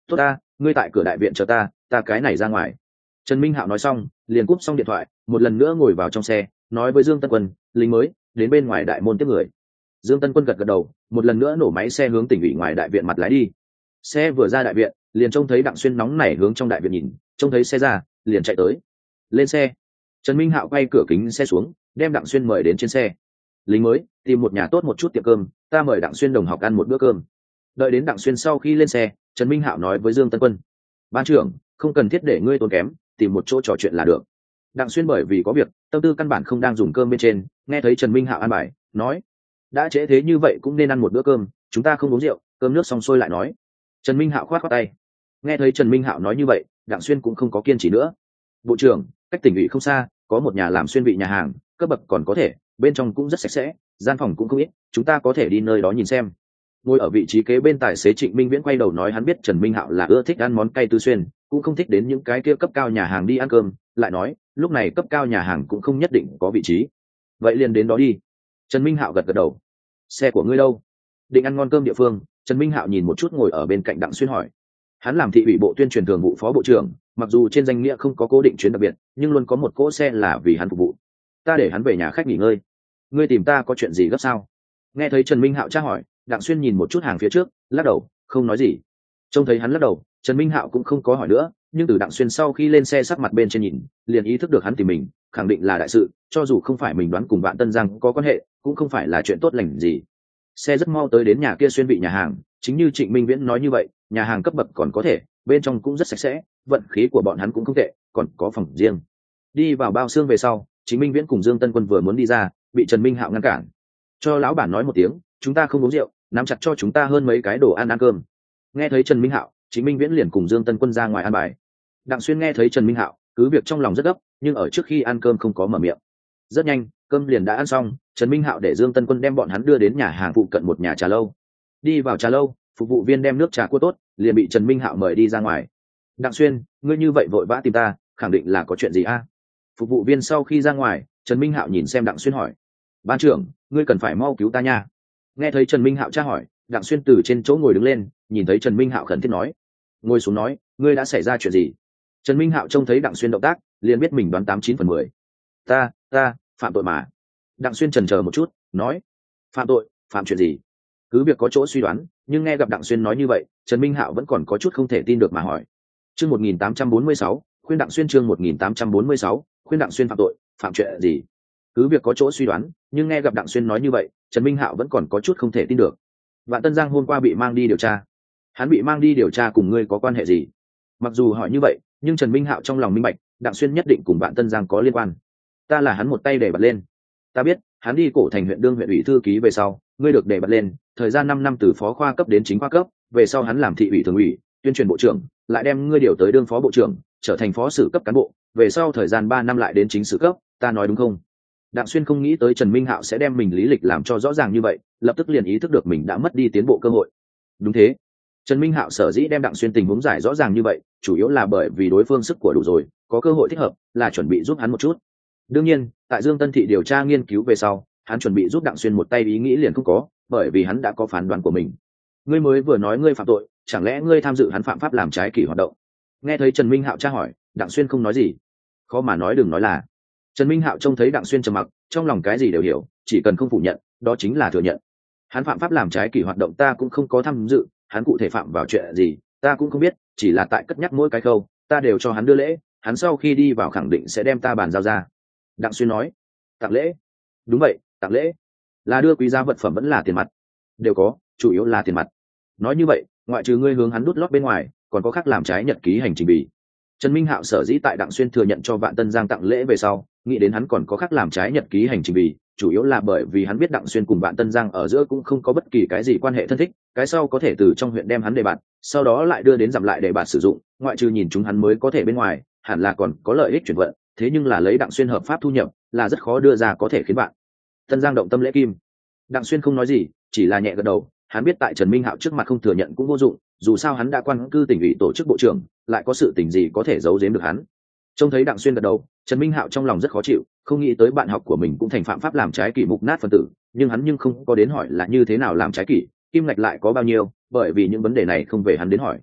tốt ta, ngươi tại cửa đại viện chờ ta, ta cái này ra ngoài. Trần Minh Hạo nói xong liền cúp xong điện thoại, một lần nữa ngồi vào trong xe, nói với Dương Tân Quân, lính mới đến bên ngoài đại môn tiếp người. Dương Tân Quân gật gật đầu, một lần nữa nổ máy xe hướng tỉnh ủy ngoài đại viện mặt lái đi. Xe vừa ra đại viện liền trông thấy Đặng Xuyên nóng nảy hướng trong đại viện nhìn, trông thấy xe ra liền chạy tới. Lên xe. Trần Minh Hạo quay cửa kính xe xuống, đem Đặng Xuyên mời đến trên xe. Lính mới tìm một nhà tốt một chút tiệm cơm, ta mời Đặng Xuyên đồng học ăn một bữa cơm. Đợi đến Đặng Xuyên sau khi lên xe, Trần Minh Hạo nói với Dương Tân Quân, ban trưởng không cần thiết để ngươi tốn kém, tìm một chỗ trò chuyện là được. Đặng Xuyên bởi vì có việc tâm tư căn bản không đang dùng cơm bên trên, nghe thấy Trần Minh Hạo ăn bài nói, đã trễ thế như vậy cũng nên ăn một bữa cơm, chúng ta không uống rượu, cơm nước xong xuôi lại nói. Trần Minh Hạo khoát khoát tay. Nghe thấy Trần Minh Hạo nói như vậy, Đặng Xuyên cũng không có kiên trì nữa. Bộ trưởng, cách tỉnh ủy không xa có một nhà làm xuyên vị nhà hàng, cấp bậc còn có thể, bên trong cũng rất sạch sẽ, gian phòng cũng không ít, chúng ta có thể đi nơi đó nhìn xem. Ngồi ở vị trí kế bên tài xế Trịnh Minh Viễn quay đầu nói hắn biết Trần Minh Hạo là ưa thích ăn món cay tứ xuyên, cũng không thích đến những cái kia cấp cao nhà hàng đi ăn cơm, lại nói lúc này cấp cao nhà hàng cũng không nhất định có vị trí. Vậy liền đến đó đi. Trần Minh Hạo gật gật đầu. Xe của ngươi đâu? Định ăn ngon cơm địa phương. Trần Minh Hạo nhìn một chút ngồi ở bên cạnh Đặng Xuyên hỏi. Hắn làm thị ủy bộ tuyên truyền thường vụ phó bộ trưởng, mặc dù trên danh nghĩa không có cố định chuyến đặc biệt, nhưng luôn có một cỗ xe là vì hắn phục vụ. Ta để hắn về nhà khách nghỉ ngơi. Ngươi tìm ta có chuyện gì gấp sao? Nghe thấy Trần Minh Hạo tra hỏi, Đặng Xuyên nhìn một chút hàng phía trước, lắc đầu, không nói gì. Trông thấy hắn lắc đầu, Trần Minh Hạo cũng không có hỏi nữa, nhưng từ Đặng Xuyên sau khi lên xe sắc mặt bên trên nhìn, liền ý thức được hắn tìm mình, khẳng định là đại sự, cho dù không phải mình đoán cùng bạn Tân Giang có quan hệ, cũng không phải là chuyện tốt lành gì. Xe rất mau tới đến nhà kia xuyên vị nhà hàng, chính như Trịnh Minh Viễn nói như vậy, nhà hàng cấp bậc còn có thể, bên trong cũng rất sạch sẽ, vận khí của bọn hắn cũng không tệ, còn có phòng riêng. Đi vào bao xương về sau, Trịnh Minh Viễn cùng Dương Tân Quân vừa muốn đi ra, bị Trần Minh Hạo ngăn cản. Cho lão bản nói một tiếng, chúng ta không uống rượu, nắm chặt cho chúng ta hơn mấy cái đồ ăn ăn cơm. Nghe thấy Trần Minh Hạo, Trịnh Minh Viễn liền cùng Dương Tân Quân ra ngoài ăn bài. Đặng Xuyên nghe thấy Trần Minh Hạo, cứ việc trong lòng rất gấp, nhưng ở trước khi ăn cơm không có mở miệng. Rất nhanh, cơm liền đã ăn xong, Trần Minh Hạo để Dương Tân Quân đem bọn hắn đưa đến nhà hàng phụ cận một nhà trà lâu. Đi vào trà lâu, phục vụ viên đem nước trà cua tốt, liền bị Trần Minh Hạo mời đi ra ngoài. Đặng Xuyên, ngươi như vậy vội vã tìm ta, khẳng định là có chuyện gì a? Phục vụ viên sau khi ra ngoài, Trần Minh Hạo nhìn xem Đặng Xuyên hỏi, ban trưởng, ngươi cần phải mau cứu ta nha. Nghe thấy Trần Minh Hạo tra hỏi, Đặng Xuyên từ trên chỗ ngồi đứng lên, nhìn thấy Trần Minh Hạo khẩn thiết nói, ngồi xuống nói, ngươi đã xảy ra chuyện gì? Trần Minh Hạo trông thấy Đặng Xuyên động tác, liền biết mình đoán tám chín phần mười. Ta, ta, phạm tội mà. Đặng Xuyên chần chờ một chút, nói, phạm tội, phạm chuyện gì? Cứ việc có chỗ suy đoán, nhưng nghe gặp Đặng Xuyên nói như vậy, Trần Minh Hạo vẫn còn có chút không thể tin được mà hỏi. Chương một nghìn tám trăm bốn mươi sáu, khuyên Đặng Xuyên chương một nghìn tám trăm bốn mươi sáu, khuyên Đặng Xuyên phạm tội, phạm chuyện gì? Cứ việc có chỗ suy đoán, nhưng nghe gặp Đặng Xuyên nói như vậy, Trần Minh Hạo vẫn còn có chút không thể tin được. Vạn Tân Giang hôm qua bị mang đi điều tra. Hắn bị mang đi điều tra cùng ngươi có quan hệ gì? Mặc dù hỏi như vậy, nhưng Trần Minh Hạo trong lòng minh bạch, Đặng Xuyên nhất định cùng Vạn Tân Giang có liên quan. Ta là hắn một tay để bật lên. Ta biết, hắn đi cổ thành huyện đương huyện ủy thư ký về sau, ngươi được để bật lên, thời gian năm năm từ phó khoa cấp đến chính khoa cấp, về sau hắn làm thị ủy thường ủy, tuyên truyền bộ trưởng, lại đem ngươi điều tới đương phó bộ trưởng, trở thành phó sử cấp cán bộ, về sau thời gian ba năm lại đến chính sử cấp, ta nói đúng không? Đặng Xuyên không nghĩ tới Trần Minh Hạo sẽ đem mình lý lịch làm cho rõ ràng như vậy, lập tức liền ý thức được mình đã mất đi tiến bộ cơ hội. Đúng thế. Trần Minh Hạo sở dĩ đem Đặng Xuyên tình huống giải rõ ràng như vậy, chủ yếu là bởi vì đối phương sức của đủ rồi, có cơ hội thích hợp, là chuẩn bị giúp hắn một chút. Đương nhiên, tại Dương Tân Thị điều tra nghiên cứu về sau, hắn chuẩn bị giúp Đặng Xuyên một tay ý nghĩ liền không có, bởi vì hắn đã có phán đoán của mình. Ngươi mới vừa nói ngươi phạm tội, chẳng lẽ ngươi tham dự hắn phạm pháp làm trái kỷ hoạt động? Nghe thấy Trần Minh Hạo tra hỏi, Đặng Xuyên không nói gì. Khó mà nói đừng nói là. Trần Minh Hạo trông thấy Đặng Xuyên trầm mặc, trong lòng cái gì đều hiểu, chỉ cần không phủ nhận, đó chính là thừa nhận. Hắn phạm pháp làm trái kỷ hoạt động ta cũng không có tham dự, hắn cụ thể phạm vào chuyện gì, ta cũng không biết, chỉ là tại cất nhắc mỗi cái câu, ta đều cho hắn đưa lễ, hắn sau khi đi vào khẳng định sẽ đem ta bàn giao ra. Đặng Xuyên nói, tặng lễ? Đúng vậy, tặng lễ. Là đưa quý giá vật phẩm vẫn là tiền mặt? Đều có, chủ yếu là tiền mặt. Nói như vậy, ngoại trừ ngươi hướng hắn đút lót bên ngoài, còn có khác làm trái nhật ký hành trình bì. Trần Minh Hạo sở dĩ tại Đặng Xuyên thừa nhận cho Vạn Tân Giang tặng lễ về sau, nghĩ đến hắn còn có khác làm trái nhật ký hành trình bì, chủ yếu là bởi vì hắn biết Đặng Xuyên cùng Vạn Tân Giang ở giữa cũng không có bất kỳ cái gì quan hệ thân thích, cái sau có thể từ trong huyện đem hắn đề bạt, sau đó lại đưa đến giảm lại đề bạt sử dụng, ngoại trừ nhìn chúng hắn mới có thể bên ngoài, hẳn là còn có lợi ích chuyển vận, thế nhưng là lấy Đặng Xuyên hợp pháp thu nhập, là rất khó đưa ra có thể khiến bạn Tân Giang động tâm lễ kim. Đặng Xuyên không nói gì, chỉ là nhẹ gật đầu, hắn biết tại Trần Minh Hạo trước mặt không thừa nhận cũng vô dụng, dù sao hắn đã quan cư tỉnh ủy tổ chức bộ trưởng, lại có sự tình gì có thể giấu giếm được hắn. Trông thấy Đặng Xuyên gật đầu, Trần Minh Hạo trong lòng rất khó chịu, không nghĩ tới bạn học của mình cũng thành phạm pháp làm trái kỷ mục nát phân tử, nhưng hắn nhưng không có đến hỏi là như thế nào làm trái kỷ, kim ngạch lại có bao nhiêu, bởi vì những vấn đề này không về hắn đến hỏi.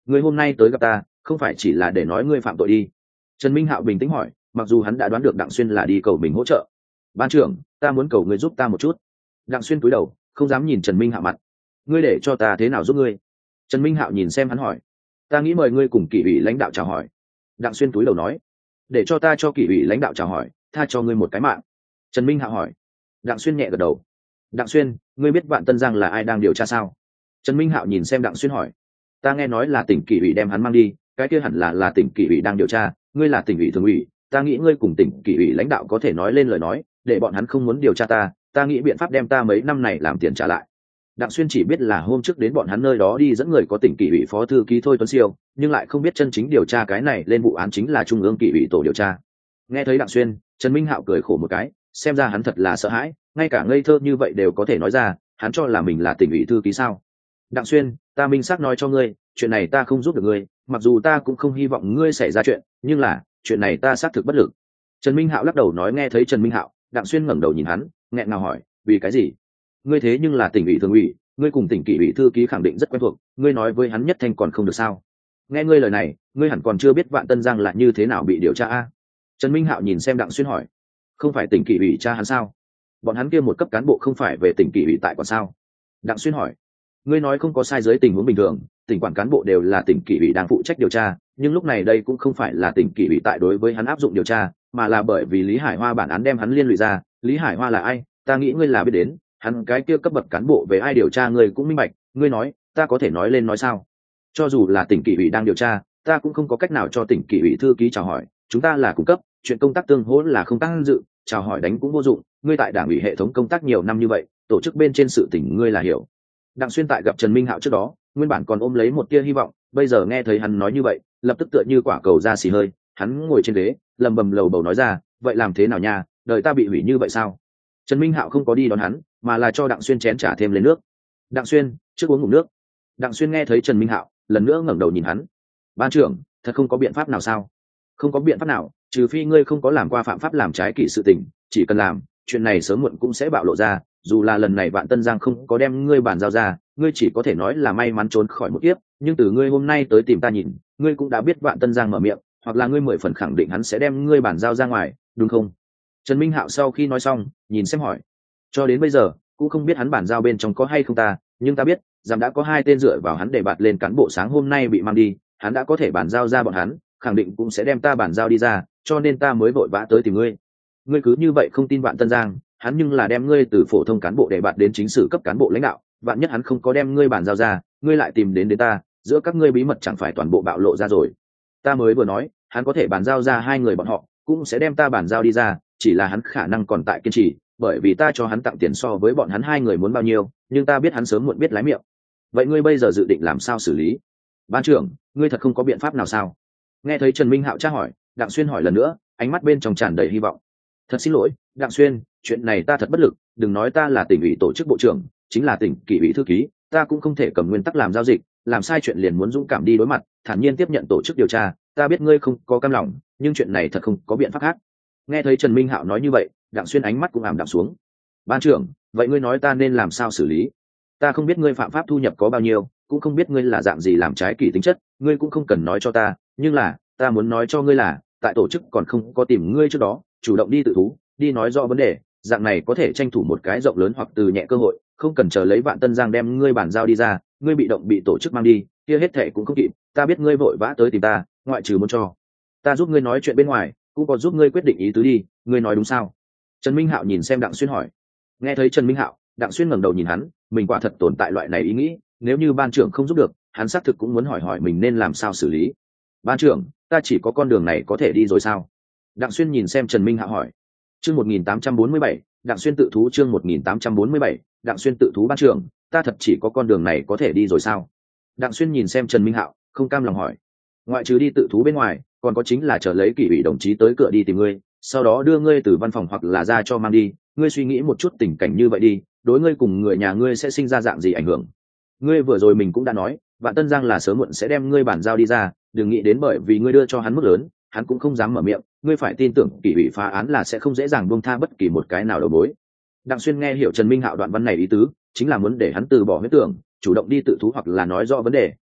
ngươi hôm nay tới gặp ta không phải chỉ là để nói ngươi phạm tội đi. Trần Minh Hạo bình tĩnh hỏi, mặc dù hắn đã đoán được Đặng Xuyên là đi cầu mình hỗ trợ. Ban trưởng, ta muốn cầu ngươi giúp ta một chút. Đặng Xuyên cúi đầu không dám nhìn Trần Minh Hạo mặt. Ngươi để cho ta thế nào giúp ngươi? Trần Minh Hạo nhìn xem hắn hỏi. Ta nghĩ mời ngươi cùng kỷ ủy lãnh đạo chào hỏi. Đặng Xuyên cúi đầu nói. Để cho ta cho kỷ ủy lãnh đạo chào hỏi, tha cho ngươi một cái mạng. Trần Minh Hạo hỏi. Đặng Xuyên nhẹ gật đầu. Đặng Xuyên, ngươi biết Vạn Tân Giang là ai đang điều tra sao? Trần Minh Hạo nhìn xem Đặng Xuyên hỏi. Ta nghe nói là tỉnh kỷ ủy đem hắn mang đi, cái kia hẳn là là tỉnh kỷ ủy đang điều tra, ngươi là tỉnh ủy thường ủy, ta nghĩ ngươi cùng tỉnh kỷ ủy lãnh đạo có thể nói lên lời nói, để bọn hắn không muốn điều tra ta, ta nghĩ biện pháp đem ta mấy năm này làm tiền trả lại. Đặng Xuyên chỉ biết là hôm trước đến bọn hắn nơi đó đi dẫn người có tỉnh kỷ ủy phó thư ký Thôi Tuấn Siêu, nhưng lại không biết chân chính điều tra cái này lên vụ án chính là trung ương kỷ ủy tổ điều tra. Nghe thấy Đặng Xuyên, Trần Minh Hạo cười khổ một cái, xem ra hắn thật là sợ hãi, ngay cả ngây thơ như vậy đều có thể nói ra, hắn cho là mình là tỉnh ủy thư ký sao? Đặng Xuyên, ta minh xác nói cho ngươi, chuyện này ta không giúp được ngươi, mặc dù ta cũng không hy vọng ngươi xảy ra chuyện, nhưng là chuyện này ta xác thực bất lực. Trần Minh Hạo lắc đầu nói. Nghe thấy Trần Minh Hạo, Đặng Xuyên ngẩng đầu nhìn hắn, nghẹn ngào hỏi, vì cái gì? Ngươi thế nhưng là tỉnh ủy thường ủy, ngươi cùng tỉnh kỷ ủy thư ký khẳng định rất quen thuộc, ngươi nói với hắn nhất thanh còn không được sao? Nghe ngươi lời này, ngươi hẳn còn chưa biết Vạn Tân Giang là như thế nào bị điều tra a? Trần Minh Hạo nhìn xem Đặng Xuyên hỏi. Không phải tỉnh kỷ ủy tra hắn sao? Bọn hắn kia một cấp cán bộ không phải về tỉnh kỷ ủy tại còn sao? Đặng Xuyên hỏi. Ngươi nói không có sai dưới tình huống bình thường, tỉnh quản cán bộ đều là tỉnh kỷ ủy đang phụ trách điều tra, nhưng lúc này đây cũng không phải là tỉnh kỷ ủy tại đối với hắn áp dụng điều tra, mà là bởi vì Lý Hải Hoa bản án đem hắn liên lụy ra. Lý Hải Hoa là ai? Ta nghĩ ngươi là biết đến, hắn cái kia cấp bậc cán bộ về ai điều tra ngươi cũng minh bạch, ngươi nói, ta có thể nói lên nói sao? Cho dù là tỉnh kỷ ủy đang điều tra, ta cũng không có cách nào cho tỉnh kỷ ủy thư ký chào hỏi, chúng ta là cung cấp, chuyện công tác tương hỗ là không tác dự, chào hỏi đánh cũng vô dụng, ngươi tại đảng ủy hệ thống công tác nhiều năm như vậy, tổ chức bên trên sự tỉnh ngươi là hiểu. Đặng Xuyên tại gặp Trần Minh Hạo trước đó, nguyên bản còn ôm lấy một tia hy vọng, bây giờ nghe thấy hắn nói như vậy, lập tức tựa như quả cầu ra xì hơi, hắn ngồi trên ghế, lầm bầm lầu bầu nói ra, vậy làm thế nào nha, đời ta bị hủy như vậy sao? Trần Minh Hạo không có đi đón hắn, mà là cho Đặng Xuyên chén trà thêm lên nước. Đặng Xuyên, trước uống ngụm nước. Đặng Xuyên nghe thấy Trần Minh Hạo, lần nữa ngẩng đầu nhìn hắn. Ban trưởng, thật không có biện pháp nào sao? Không có biện pháp nào, trừ phi ngươi không có làm qua phạm pháp làm trái kỷ sự tình, chỉ cần làm, chuyện này sớm muộn cũng sẽ bạo lộ ra. Dù là lần này Vạn Tân Giang không có đem ngươi bàn giao ra, ngươi chỉ có thể nói là may mắn trốn khỏi một kiếp, nhưng từ ngươi hôm nay tới tìm ta nhìn, ngươi cũng đã biết Vạn Tân Giang mở miệng, hoặc là ngươi mười phần khẳng định hắn sẽ đem ngươi bàn giao ra ngoài, đúng không? Trần Minh Hạo sau khi nói xong, nhìn xem hỏi, cho đến bây giờ cũng không biết hắn bàn giao bên trong có hay không ta, nhưng ta biết, rằng đã có hai tên dựa vào hắn để bạt lên cán bộ sáng hôm nay bị mang đi, hắn đã có thể bàn giao ra bọn hắn, khẳng định cũng sẽ đem ta bàn giao đi ra, cho nên ta mới vội vã tới tìm ngươi. Ngươi cứ như vậy không tin Vạn Tân Giang, hắn nhưng là đem ngươi từ phổ thông cán bộ để bạt đến chính sử cấp cán bộ lãnh đạo, vạn nhất hắn không có đem ngươi bàn giao ra, ngươi lại tìm đến đến ta, giữa các ngươi bí mật chẳng phải toàn bộ bạo lộ ra rồi. Ta mới vừa nói, hắn có thể bàn giao ra hai người bọn họ, cũng sẽ đem ta bàn giao đi ra, chỉ là hắn khả năng còn tại kiên trì, bởi vì ta cho hắn tặng tiền so với bọn hắn hai người muốn bao nhiêu, nhưng ta biết hắn sớm muộn biết lái miệng. Vậy ngươi bây giờ dự định làm sao xử lý? Ban trưởng, ngươi thật không có biện pháp nào sao? Nghe thấy Trần Minh Hạo tra hỏi, Đặng Xuyên hỏi lần nữa, ánh mắt bên trong tràn đầy hy vọng. Thật xin lỗi, Đặng Xuyên, chuyện này ta thật bất lực, đừng nói ta là tỉnh ủy tổ chức bộ trưởng, chính là tỉnh kỷ ủy thư ký, ta cũng không thể cầm nguyên tắc làm giao dịch, làm sai chuyện liền muốn dũng cảm đi đối mặt, thản nhiên tiếp nhận tổ chức điều tra, ta biết ngươi không có cam lòng, nhưng chuyện này thật không có biện pháp khác. Nghe thấy Trần Minh Hạo nói như vậy, Đặng Xuyên ánh mắt cũng ảm đạm xuống. Ban trưởng, vậy ngươi nói ta nên làm sao xử lý? Ta không biết ngươi phạm pháp thu nhập có bao nhiêu, cũng không biết ngươi là dạng gì làm trái kỷ tính chất, ngươi cũng không cần nói cho ta, nhưng là, ta muốn nói cho ngươi là, tại tổ chức còn không có tìm ngươi trước đó, chủ động đi tự thú, đi nói rõ vấn đề, dạng này có thể tranh thủ một cái rộng lớn hoặc từ nhẹ cơ hội, không cần chờ lấy Vạn Tân Giang đem ngươi bản giao đi ra, ngươi bị động bị tổ chức mang đi, kia hết thệ cũng không kịp, ta biết ngươi vội vã tới tìm ta, ngoại trừ muốn cho ta giúp ngươi nói chuyện bên ngoài, cũng có giúp ngươi quyết định ý tứ đi, ngươi nói đúng sao? Trần Minh Hạo nhìn xem Đặng Xuyên hỏi. Nghe thấy Trần Minh Hạo, Đặng Xuyên ngẩng đầu nhìn hắn, mình quả thật tồn tại loại này ý nghĩ, nếu như ban trưởng không giúp được, hắn xác thực cũng muốn hỏi hỏi mình nên làm sao xử lý. Ban trưởng, ta chỉ có con đường này có thể đi rồi sao? Đặng Xuyên nhìn xem Trần Minh Hạo hỏi. Chương một nghìn tám trăm bốn mươi bảy, Đặng Xuyên tự thú. Chương một nghìn tám trăm bốn mươi bảy, Đặng Xuyên tự thú. Ban trưởng, ta thật chỉ có con đường này có thể đi rồi sao? Đặng Xuyên nhìn xem Trần Minh Hạo, không cam lòng hỏi. Ngoại trừ đi tự thú bên ngoài, còn có chính là chờ lấy kỷ ủy đồng chí tới cửa đi tìm ngươi, sau đó đưa ngươi từ văn phòng hoặc là ra cho mang đi. Ngươi suy nghĩ một chút tình cảnh như vậy đi, đối ngươi cùng người nhà ngươi sẽ sinh ra dạng gì ảnh hưởng? Ngươi vừa rồi mình cũng đã nói, Vạn Tân Giang là sớm muộn sẽ đem ngươi bản giao đi ra, đừng nghĩ đến bởi vì ngươi đưa cho hắn mức lớn, hắn cũng không dám mở miệng, ngươi phải tin tưởng kỷ ủy phá án là sẽ không dễ dàng buông tha bất kỳ một cái nào đầu mối. Đặng Xuyên nghe hiểu Trần Minh Hạo đoạn văn này ý tứ, chính là muốn để hắn từ bỏ huyết tưởng, chủ động đi tự thú hoặc là nói rõ vấn đề,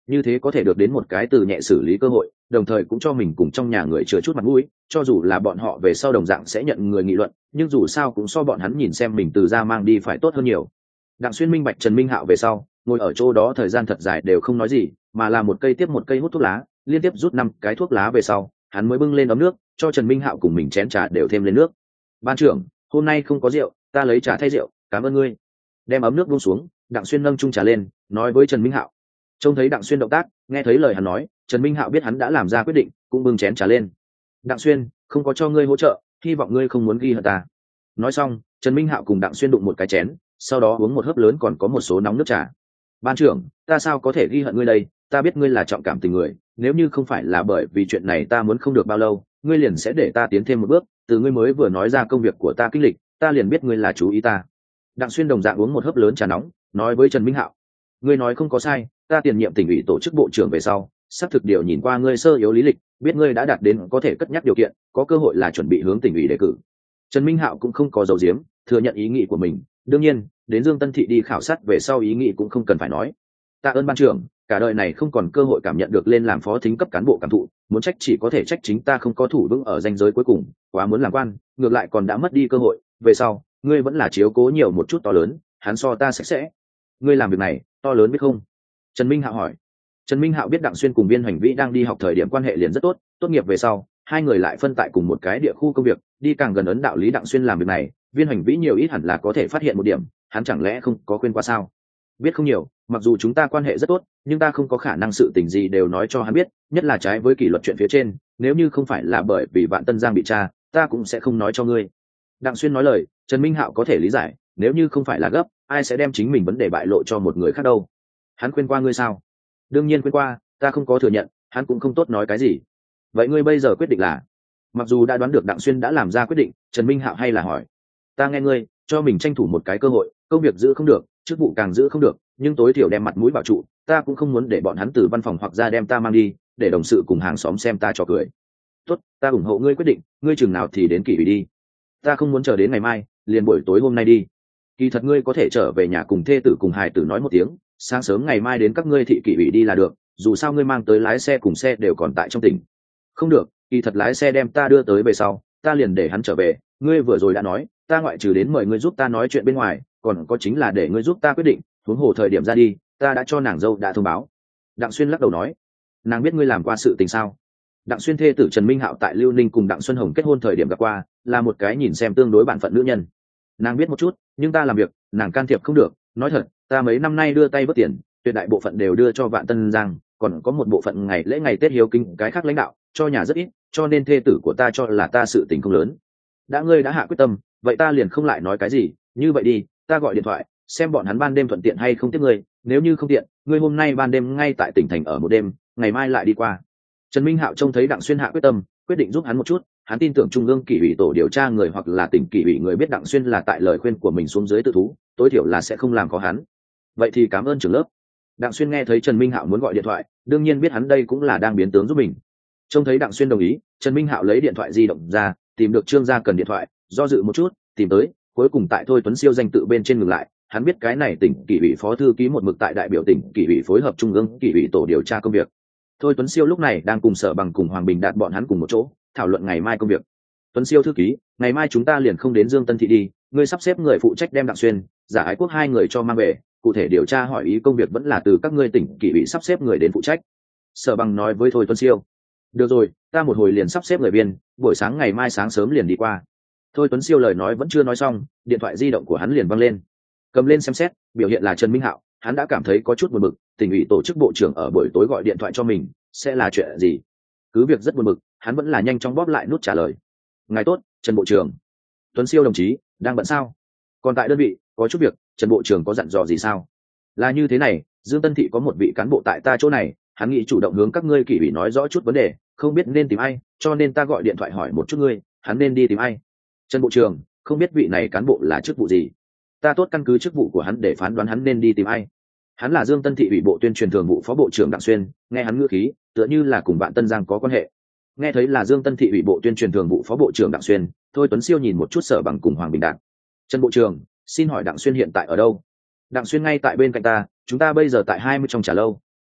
như thế có thể được đến một cái từ nhẹ xử lý cơ hội, đồng thời cũng cho mình cùng trong nhà người chừa chút mặt mũi, cho dù là bọn họ về sau đồng dạng sẽ nhận người nghị luận, nhưng dù sao cũng so bọn hắn nhìn xem mình từ ra mang đi phải tốt hơn nhiều. Đặng Xuyên minh bạch Trần Minh Hạo về sau, ngồi ở chỗ đó thời gian thật dài đều không nói gì, mà là một cây tiếp một cây hút thuốc lá, liên tiếp rút năm cái thuốc lá về sau, hắn mới bưng lên ấm nước, cho Trần Minh Hạo cùng mình chén trà đều thêm lên nước. Ban trưởng, hôm nay không có rượu, ta lấy trà thay rượu, cảm ơn ngươi. Đem ấm nước buông xuống, Đặng Xuyên nâng chung trà lên, nói với Trần Minh Hạo. Trông thấy Đặng Xuyên động tác, nghe thấy lời hắn nói, Trần Minh Hạo biết hắn đã làm ra quyết định, cũng bưng chén trà lên. Đặng Xuyên, không có cho ngươi hỗ trợ, hy vọng ngươi không muốn ghi hận ta. Nói xong, Trần Minh Hạo cùng Đặng Xuyên đụng một cái chén, sau đó uống một hớp lớn còn có một số nóng nước trà. Ban trưởng, ta sao có thể ghi hận ngươi đây, ta biết ngươi là trọng cảm tình người, nếu như không phải là bởi vì chuyện này ta muốn không được bao lâu, ngươi liền sẽ để ta tiến thêm một bước, từ ngươi mới vừa nói ra công việc của ta kinh lịch, ta liền biết ngươi là chú ý ta. Đặng Xuyên đồng dạng uống một hớp lớn trà nóng, nói với Trần Minh Hạo, ngươi nói không có sai, ta tiền nhiệm tỉnh ủy tổ chức bộ trưởng về sau, xác thực điều nhìn qua ngươi sơ yếu lý lịch, biết ngươi đã đạt đến có thể cất nhắc điều kiện, có cơ hội là chuẩn bị hướng tỉnh ủy đề cử. Trần Minh Hạo cũng không có dầu diếm, thừa nhận ý nghĩ của mình, đương nhiên, đến Dương Tân Thị đi khảo sát về sau ý nghĩ cũng không cần phải nói. Tạ ơn ban trưởng, cả đời này không còn cơ hội cảm nhận được lên làm phó thính cấp cán bộ cảm thụ, muốn trách chỉ có thể trách chính ta không có thủ vững ở ranh giới cuối cùng, quá muốn làm quan, ngược lại còn đã mất đi cơ hội, về sau, ngươi vẫn là chiếu cố nhiều một chút to lớn, hắn so ta sạch sẽ. Ngươi làm việc này, to lớn biết không? Trần Minh Hạo hỏi. Trần Minh Hạo biết Đặng Xuyên cùng Viên Hoành Vĩ đang đi học thời điểm quan hệ liền rất tốt, tốt nghiệp về sau, hai người lại phân tại cùng một cái địa khu công việc, đi càng gần ấn đạo lý Đặng Xuyên làm việc này, Viên Hoành Vĩ nhiều ít hẳn là có thể phát hiện một điểm, hắn chẳng lẽ không có quên qua sao? Biết không nhiều, mặc dù chúng ta quan hệ rất tốt, nhưng ta không có khả năng sự tình gì đều nói cho hắn biết, nhất là trái với kỷ luật chuyện phía trên, nếu như không phải là bởi vì Vạn Tân Giang bị tra, ta cũng sẽ không nói cho ngươi. Đặng Xuyên nói lời, Trần Minh Hạo có thể lý giải, nếu như không phải là gấp, ai sẽ đem chính mình vấn đề bại lộ cho một người khác đâu. Hắn khuyên qua ngươi sao? Đương nhiên khuyên qua, ta không có thừa nhận, hắn cũng không tốt nói cái gì. Vậy ngươi bây giờ quyết định là? Mặc dù đã đoán được Đặng Xuyên đã làm ra quyết định, Trần Minh Hạo hay là hỏi. Ta nghe ngươi, cho mình tranh thủ một cái cơ hội, công việc giữ không được, chức vụ càng giữ không được, nhưng tối thiểu đem mặt mũi bảo trụ, ta cũng không muốn để bọn hắn từ văn phòng hoặc ra đem ta mang đi, để đồng sự cùng hàng xóm xem ta trò cười. Tốt, ta ủng hộ ngươi quyết định, ngươi chừng nào thì đến kỷ ủy đi. Ta không muốn chờ đến ngày mai, liền buổi tối hôm nay đi. Kỳ thật ngươi có thể trở về nhà cùng thê tử cùng hài tử nói một tiếng, sáng sớm ngày mai đến các ngươi thị kỷ ủy đi là được, dù sao ngươi mang tới lái xe cùng xe đều còn tại trong tỉnh. Không được, kỳ thật lái xe đem ta đưa tới về sau, ta liền để hắn trở về, ngươi vừa rồi đã nói, ta ngoại trừ đến mời ngươi giúp ta nói chuyện bên ngoài, còn có chính là để ngươi giúp ta quyết định, huống hồ thời điểm ra đi, ta đã cho nàng dâu đã thông báo. Đặng Xuyên lắc đầu nói, nàng biết ngươi làm qua sự tình sao? Đặng Xuyên thê tử Trần Minh Hạo tại Lưu Ninh cùng Đặng Xuân Hồng kết hôn thời điểm gặp qua, là một cái nhìn xem tương đối bản phận nữ nhân. Nàng biết một chút, nhưng ta làm việc, nàng can thiệp không được. Nói thật, ta mấy năm nay đưa tay bớt tiền, tuyệt đại bộ phận đều đưa cho Vạn Tân Giang, còn có một bộ phận ngày lễ ngày Tết hiếu kính cái khác lãnh đạo, cho nhà rất ít, cho nên thê tử của ta cho là ta sự tình không lớn. Đã ngươi đã hạ quyết tâm, vậy ta liền không lại nói cái gì, như vậy đi, ta gọi điện thoại, xem bọn hắn ban đêm thuận tiện hay không tiếp ngươi, nếu như không tiện, ngươi hôm nay ban đêm ngay tại tỉnh thành ở một đêm, ngày mai lại đi qua. Trần Minh Hạo trông thấy Đặng Xuyên hạ quyết tâm, quyết định giúp hắn một chút, hắn tin tưởng trung ương kỷ ủy tổ điều tra người hoặc là tỉnh kỷ ủy người biết Đặng Xuyên là tại lời khuyên của mình xuống dưới tự thú, tối thiểu là sẽ không làm khó hắn. Vậy thì cảm ơn trưởng lớp. Đặng Xuyên nghe thấy Trần Minh Hạo muốn gọi điện thoại, đương nhiên biết hắn đây cũng là đang biến tướng giúp mình. Trông thấy Đặng Xuyên đồng ý, Trần Minh Hạo lấy điện thoại di động ra, tìm được Trương gia cần điện thoại, do dự một chút, tìm tới, cuối cùng tại Thôi Tuấn Siêu danh tự bên trên ngừng lại, hắn biết cái này tỉnh kỷ ủy phó thư ký một mực tại đại biểu tỉnh kỷ ủy phối hợp trung ương kỷ ủy tổ điều tra công việc. Thôi Tuấn Siêu lúc này đang cùng Sở Bằng cùng Hoàng Bình Đạt bọn hắn cùng một chỗ thảo luận ngày mai công việc. Tuấn Siêu thư ký, ngày mai chúng ta liền không đến Dương Tân Thị đi, ngươi sắp xếp người phụ trách đem Đặng Xuyên, Giả Ái Quốc hai người cho mang về, cụ thể điều tra hỏi ý công việc vẫn là từ các ngươi tỉnh kỷ ủy sắp xếp người đến phụ trách. Sở Bằng nói với Thôi Tuấn Siêu. Được rồi, ta một hồi liền sắp xếp người viên, buổi sáng ngày mai sáng sớm liền đi qua. Thôi Tuấn Siêu lời nói vẫn chưa nói xong, điện thoại di động của hắn liền văng lên. Cầm lên xem xét, biểu hiện là Trần Minh Hạo, hắn đã cảm thấy có chút buồn bực, tỉnh ủy tổ chức bộ trưởng ở buổi tối gọi điện thoại cho mình, sẽ là chuyện gì? Cứ việc rất buồn bực, hắn vẫn là nhanh chóng bóp lại nút trả lời. Ngài tốt, Trần bộ trưởng. Tuấn Siêu đồng chí, đang bận sao? Còn tại đơn vị, có chút việc, Trần bộ trưởng có dặn dò gì sao? Là như thế này, Dương Tân Thị có một vị cán bộ tại ta chỗ này, hắn nghĩ chủ động hướng các ngươi kỷ ủy nói rõ chút vấn đề, không biết nên tìm ai, cho nên ta gọi điện thoại hỏi một chút ngươi, hắn nên đi tìm ai? Trần bộ trưởng, không biết vị này cán bộ là chức vụ gì? Ta tốt căn cứ chức vụ của hắn để phán đoán hắn nên đi tìm ai. Hắn là Dương Tân Thị ủy bộ tuyên truyền thường vụ phó bộ trưởng Đặng Xuyên, nghe hắn ngữ khí, tựa như là cùng Vạn Tân Giang có quan hệ. Nghe thấy là Dương Tân Thị ủy bộ tuyên truyền thường vụ phó bộ trưởng Đặng Xuyên, Thôi Tuấn Siêu nhìn một chút Sở Bằng cùng Hoàng Bình Đạt. Trần bộ trưởng, xin hỏi Đặng Xuyên hiện tại ở đâu? Đặng Xuyên ngay tại bên cạnh ta, chúng ta bây giờ tại hai mươi trong trà lâu.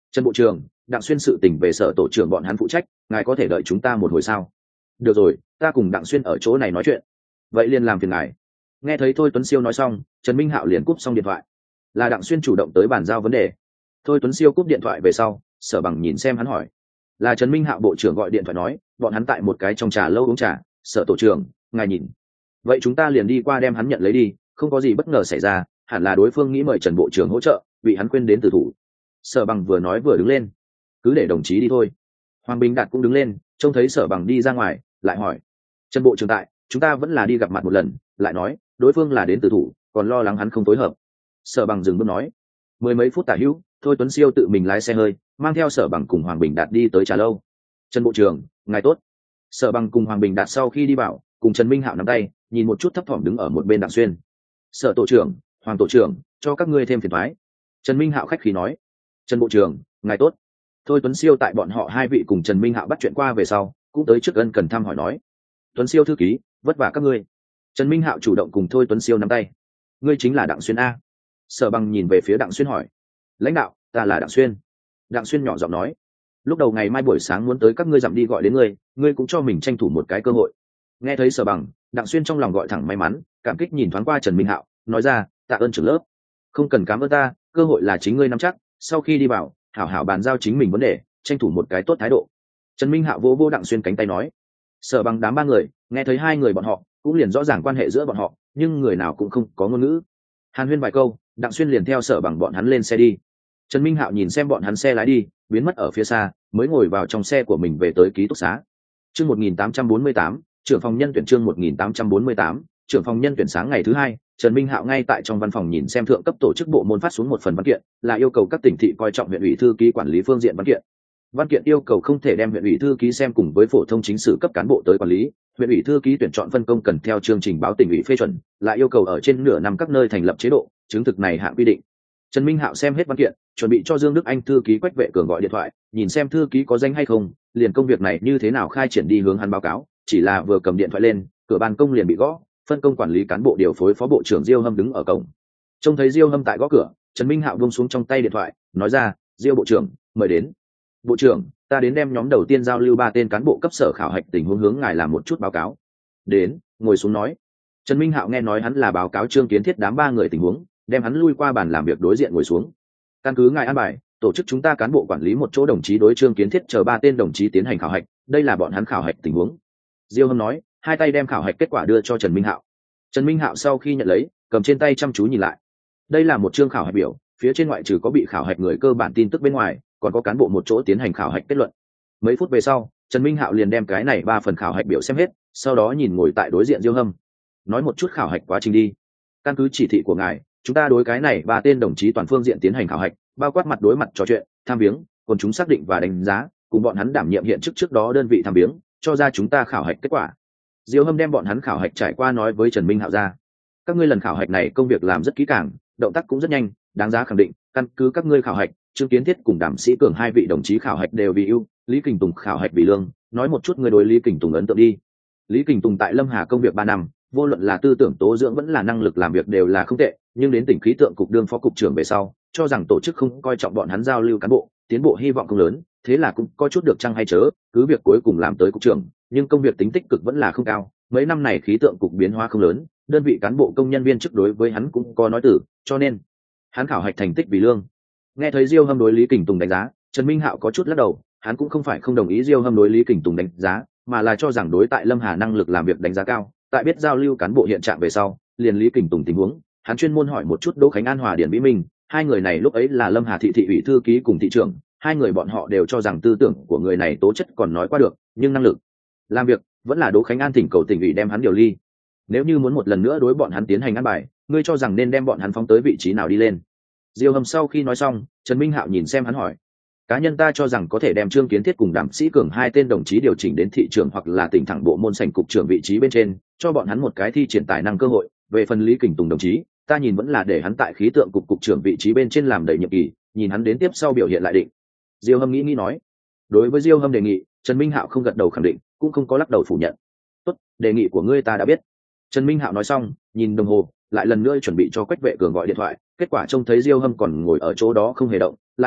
Trần bộ trưởng, Đặng Xuyên sự tình về sở tổ trưởng bọn hắn phụ trách, ngài có thể đợi chúng ta một hồi sao? Được rồi, ta cùng Đặng Xuyên ở chỗ này nói chuyện. Vậy liền làm phiền ngài. Nghe thấy Thôi Tuấn Siêu nói xong, Trần Minh Hạo liền cúp xong điện thoại. Là Đặng Xuyên chủ động tới bàn giao vấn đề. Thôi Tuấn Siêu cúp điện thoại về sau, Sở Bằng nhìn xem hắn hỏi. Là Trần Minh Hạo bộ trưởng gọi điện thoại nói, bọn hắn tại một cái trong trà lâu uống trà, Sở tổ trưởng, ngài nhìn. Vậy chúng ta liền đi qua đem hắn nhận lấy đi, không có gì bất ngờ xảy ra, hẳn là đối phương nghĩ mời Trần bộ trưởng hỗ trợ, bị hắn quên đến từ thủ. Sở Bằng vừa nói vừa đứng lên. Cứ để đồng chí đi thôi. Hoàng Bình Đạt cũng đứng lên, trông thấy Sở Bằng đi ra ngoài, lại hỏi. Trần bộ trưởng tại, chúng ta vẫn là đi gặp mặt một lần, lại nói, đối phương là đến từ thủ, còn lo lắng hắn không phối hợp. Sở Bằng dừng bước nói. Mười mấy phút tả hữu, Thôi Tuấn Siêu tự mình lái xe hơi, mang theo Sở Bằng cùng Hoàng Bình Đạt đi tới trà lâu. Trần bộ trưởng, ngài tốt. Sở Bằng cùng Hoàng Bình Đạt sau khi đi vào, cùng Trần Minh Hạo nắm tay, nhìn một chút thấp thỏm đứng ở một bên Đặng Xuyên. Sở tổ trưởng, Hoàng tổ trưởng, cho các ngươi thêm phiền toái. Trần Minh Hạo khách khí nói. Trần bộ trưởng, ngài tốt. Thôi Tuấn Siêu tại bọn họ hai vị cùng Trần Minh Hạo bắt chuyện qua về sau, cũng tới trước ân cần thăm hỏi nói. Tuấn Siêu thư ký, vất vả các ngươi. Trần Minh Hạo chủ động cùng Thôi Tuấn Siêu nắm tay. Ngươi chính là Đặng Xuyên a? Sở Bằng nhìn về phía Đặng Xuyên hỏi. Lãnh đạo, ta là Đặng Xuyên. Đặng Xuyên nhỏ giọng nói. Lúc đầu ngày mai buổi sáng muốn tới các ngươi dặm đi gọi đến ngươi, ngươi cũng cho mình tranh thủ một cái cơ hội. Nghe thấy Sở Bằng, Đặng Xuyên trong lòng gọi thẳng may mắn, cảm kích nhìn thoáng qua Trần Minh Hạo, nói ra, tạ ơn trưởng lớp. Không cần cảm ơn ta, cơ hội là chính ngươi nắm chắc, sau khi đi vào, hảo hảo bàn giao chính mình vấn đề, tranh thủ một cái tốt thái độ. Trần Minh Hạo vỗ vỗ Đặng Xuyên cánh tay nói. Sở Bằng đám ba người, nghe thấy hai người bọn họ, cũng liền rõ ràng quan hệ giữa bọn họ, nhưng người nào cũng không có ngôn ngữ. Hàn huyên vài câu, Đặng Xuyên liền theo Sở Bằng bọn hắn lên xe đi. Trần Minh Hạo nhìn xem bọn hắn xe lái đi, biến mất ở phía xa, mới ngồi vào trong xe của mình về tới ký túc xá. Chương một nghìn tám trăm bốn mươi tám, trưởng phòng nhân tuyển chương một nghìn tám trăm bốn mươi tám, trưởng phòng nhân tuyển sáng ngày thứ hai, Trần Minh Hạo ngay tại trong văn phòng nhìn xem thượng cấp tổ chức bộ môn phát xuống một phần văn kiện, là yêu cầu các tỉnh thị coi trọng huyện ủy thư ký quản lý phương diện văn kiện. Văn kiện yêu cầu không thể đem huyện ủy thư ký xem cùng với phổ thông chính sử cấp cán bộ tới quản lý, huyện ủy thư ký tuyển chọn phân công cần theo chương trình báo tỉnh ủy phê chuẩn, lại yêu cầu ở trên nửa năm các nơi thành lập chế độ, chứng thực này hạng quy định. Trần Minh Hạo xem hết văn kiện, chuẩn bị cho Dương Đức Anh thư ký Quách Vệ Cường gọi điện thoại, nhìn xem thư ký có danh hay không, liền công việc này như thế nào khai triển đi hướng hắn báo cáo, chỉ là vừa cầm điện thoại lên, cửa ban công liền bị gõ, phân công quản lý cán bộ điều phối phó bộ trưởng Diêu Hâm đứng ở cổng. Trông thấy Diêu Hâm tại gõ cửa, Trần Minh Hạo buông xuống trong tay điện thoại, nói ra, "Diêu bộ trưởng, mời đến." "Bộ trưởng, ta đến đem nhóm đầu tiên giao lưu ba tên cán bộ cấp sở khảo hạch tình huống hướng ngài làm một chút báo cáo." "Đến." Ngồi xuống nói. Trần Minh Hạo nghe nói hắn là báo cáo Trương Kiến Thiết đám ba người tình huống, đem hắn lui qua bàn làm việc đối diện ngồi xuống. "Căn cứ ngài an bài, tổ chức chúng ta cán bộ quản lý một chỗ đồng chí đối Trương Kiến Thiết chờ ba tên đồng chí tiến hành khảo hạch, đây là bọn hắn khảo hạch tình huống." Diêu Hâm nói, hai tay đem khảo hạch kết quả đưa cho Trần Minh Hạo. Trần Minh Hạo sau khi nhận lấy, cầm trên tay chăm chú nhìn lại. Đây là một chương khảo hạch biểu, phía trên ngoại trừ có bị khảo hạch người cơ bản tin tức bên ngoài, còn có cán bộ một chỗ tiến hành khảo hạch kết luận. Mấy phút về sau, Trần Minh Hạo liền đem cái này ba phần khảo hạch biểu xem hết, sau đó nhìn ngồi tại đối diện Diêu Hâm, nói một chút khảo hạch quá trình đi. "Căn cứ chỉ thị của ngài, chúng ta đối cái này ba tên đồng chí toàn phương diện tiến hành khảo hạch, bao quát mặt đối mặt trò chuyện, tham viếng, còn chúng xác định và đánh giá, cùng bọn hắn đảm nhiệm hiện chức trước đó đơn vị tham viếng, cho ra chúng ta khảo hạch kết quả." Diêu Hâm đem bọn hắn khảo hạch trải qua nói với Trần Minh Hạo ra. "Các ngươi lần khảo hạch này công việc làm rất kỹ càng, động tác cũng rất nhanh, đáng giá khẳng định, căn cứ các ngươi khảo hạch, Trương Kiến Thiết cùng Đàm Sĩ Cường hai vị đồng chí khảo hạch đều vì ưu, Lý Kình Tùng khảo hạch vì lương, nói một chút ngươi đối Lý Kình Tùng ấn tượng đi." Lý Kình Tùng tại Lâm Hà công việc ba năm, vô luận là tư tưởng tố dưỡng vẫn là năng lực làm việc đều là không tệ, nhưng đến tỉnh khí tượng cục đương phó cục trưởng về sau, cho rằng tổ chức không coi trọng bọn hắn giao lưu cán bộ, tiến bộ hy vọng không lớn, thế là cũng có chút được chăng hay chớ, cứ việc cuối cùng làm tới cục trưởng, nhưng công việc tính tích cực vẫn là không cao. Mấy năm này khí tượng cục biến hóa không lớn, đơn vị cán bộ công nhân viên chức đối với hắn cũng có nói từ, cho nên hắn khảo hạch thành tích vì lương. Nghe thấy Diêu Hâm đối Lý Kình Tùng đánh giá, Trần Minh Hạo có chút lắc đầu, hắn cũng không phải không đồng ý Diêu Hâm đối Lý Kình Tùng đánh giá, mà là cho rằng đối tại Lâm Hà năng lực làm việc đánh giá cao, tại biết giao lưu cán bộ hiện trạng về sau, liền Lý Kình Tùng tình huống, hắn chuyên môn hỏi một chút Đỗ Khánh An Hòa Điển Vĩ Minh, hai người này lúc ấy là Lâm Hà thị thị ủy thư ký cùng thị trưởng, hai người bọn họ đều cho rằng tư tưởng của người này tố chất còn nói qua được, nhưng năng lực làm việc vẫn là Đỗ Khánh An thỉnh cầu tỉnh ủy đem hắn điều ly. Nếu như muốn một lần nữa đối bọn hắn tiến hành ăn bài, ngươi cho rằng nên đem bọn hắn phóng tới vị trí nào đi lên? Diêu Hâm sau khi nói xong, Trần Minh Hạo nhìn xem hắn hỏi, cá nhân ta cho rằng có thể đem Trương Kiến Thiết cùng Đàm Sĩ Cường hai tên đồng chí điều chỉnh đến thị trưởng hoặc là tỉnh thẳng bộ môn sảnh cục trưởng vị trí bên trên, cho bọn hắn một cái thi triển tài năng cơ hội. Về phần Lý Kình Tùng đồng chí, ta nhìn vẫn là để hắn tại khí tượng cục cục trưởng vị trí bên trên làm đầy nhiệm kỳ, nhìn hắn đến tiếp sau biểu hiện lại định. Diêu Hâm nghĩ nghĩ nói. Đối với Diêu Hâm đề nghị, Trần Minh Hạo không gật đầu khẳng định, cũng không có lắc đầu phủ nhận. "Tốt, đề nghị của ngươi ta đã biết." Trần Minh Hạo nói xong, nhìn đồng hồ, lại lần nữa chuẩn bị cho Quách Vệ Cường gọi điện thoại, kết quả trông thấy Diêu Hâm còn ngồi ở chỗ đó không hề động, lại hỏi,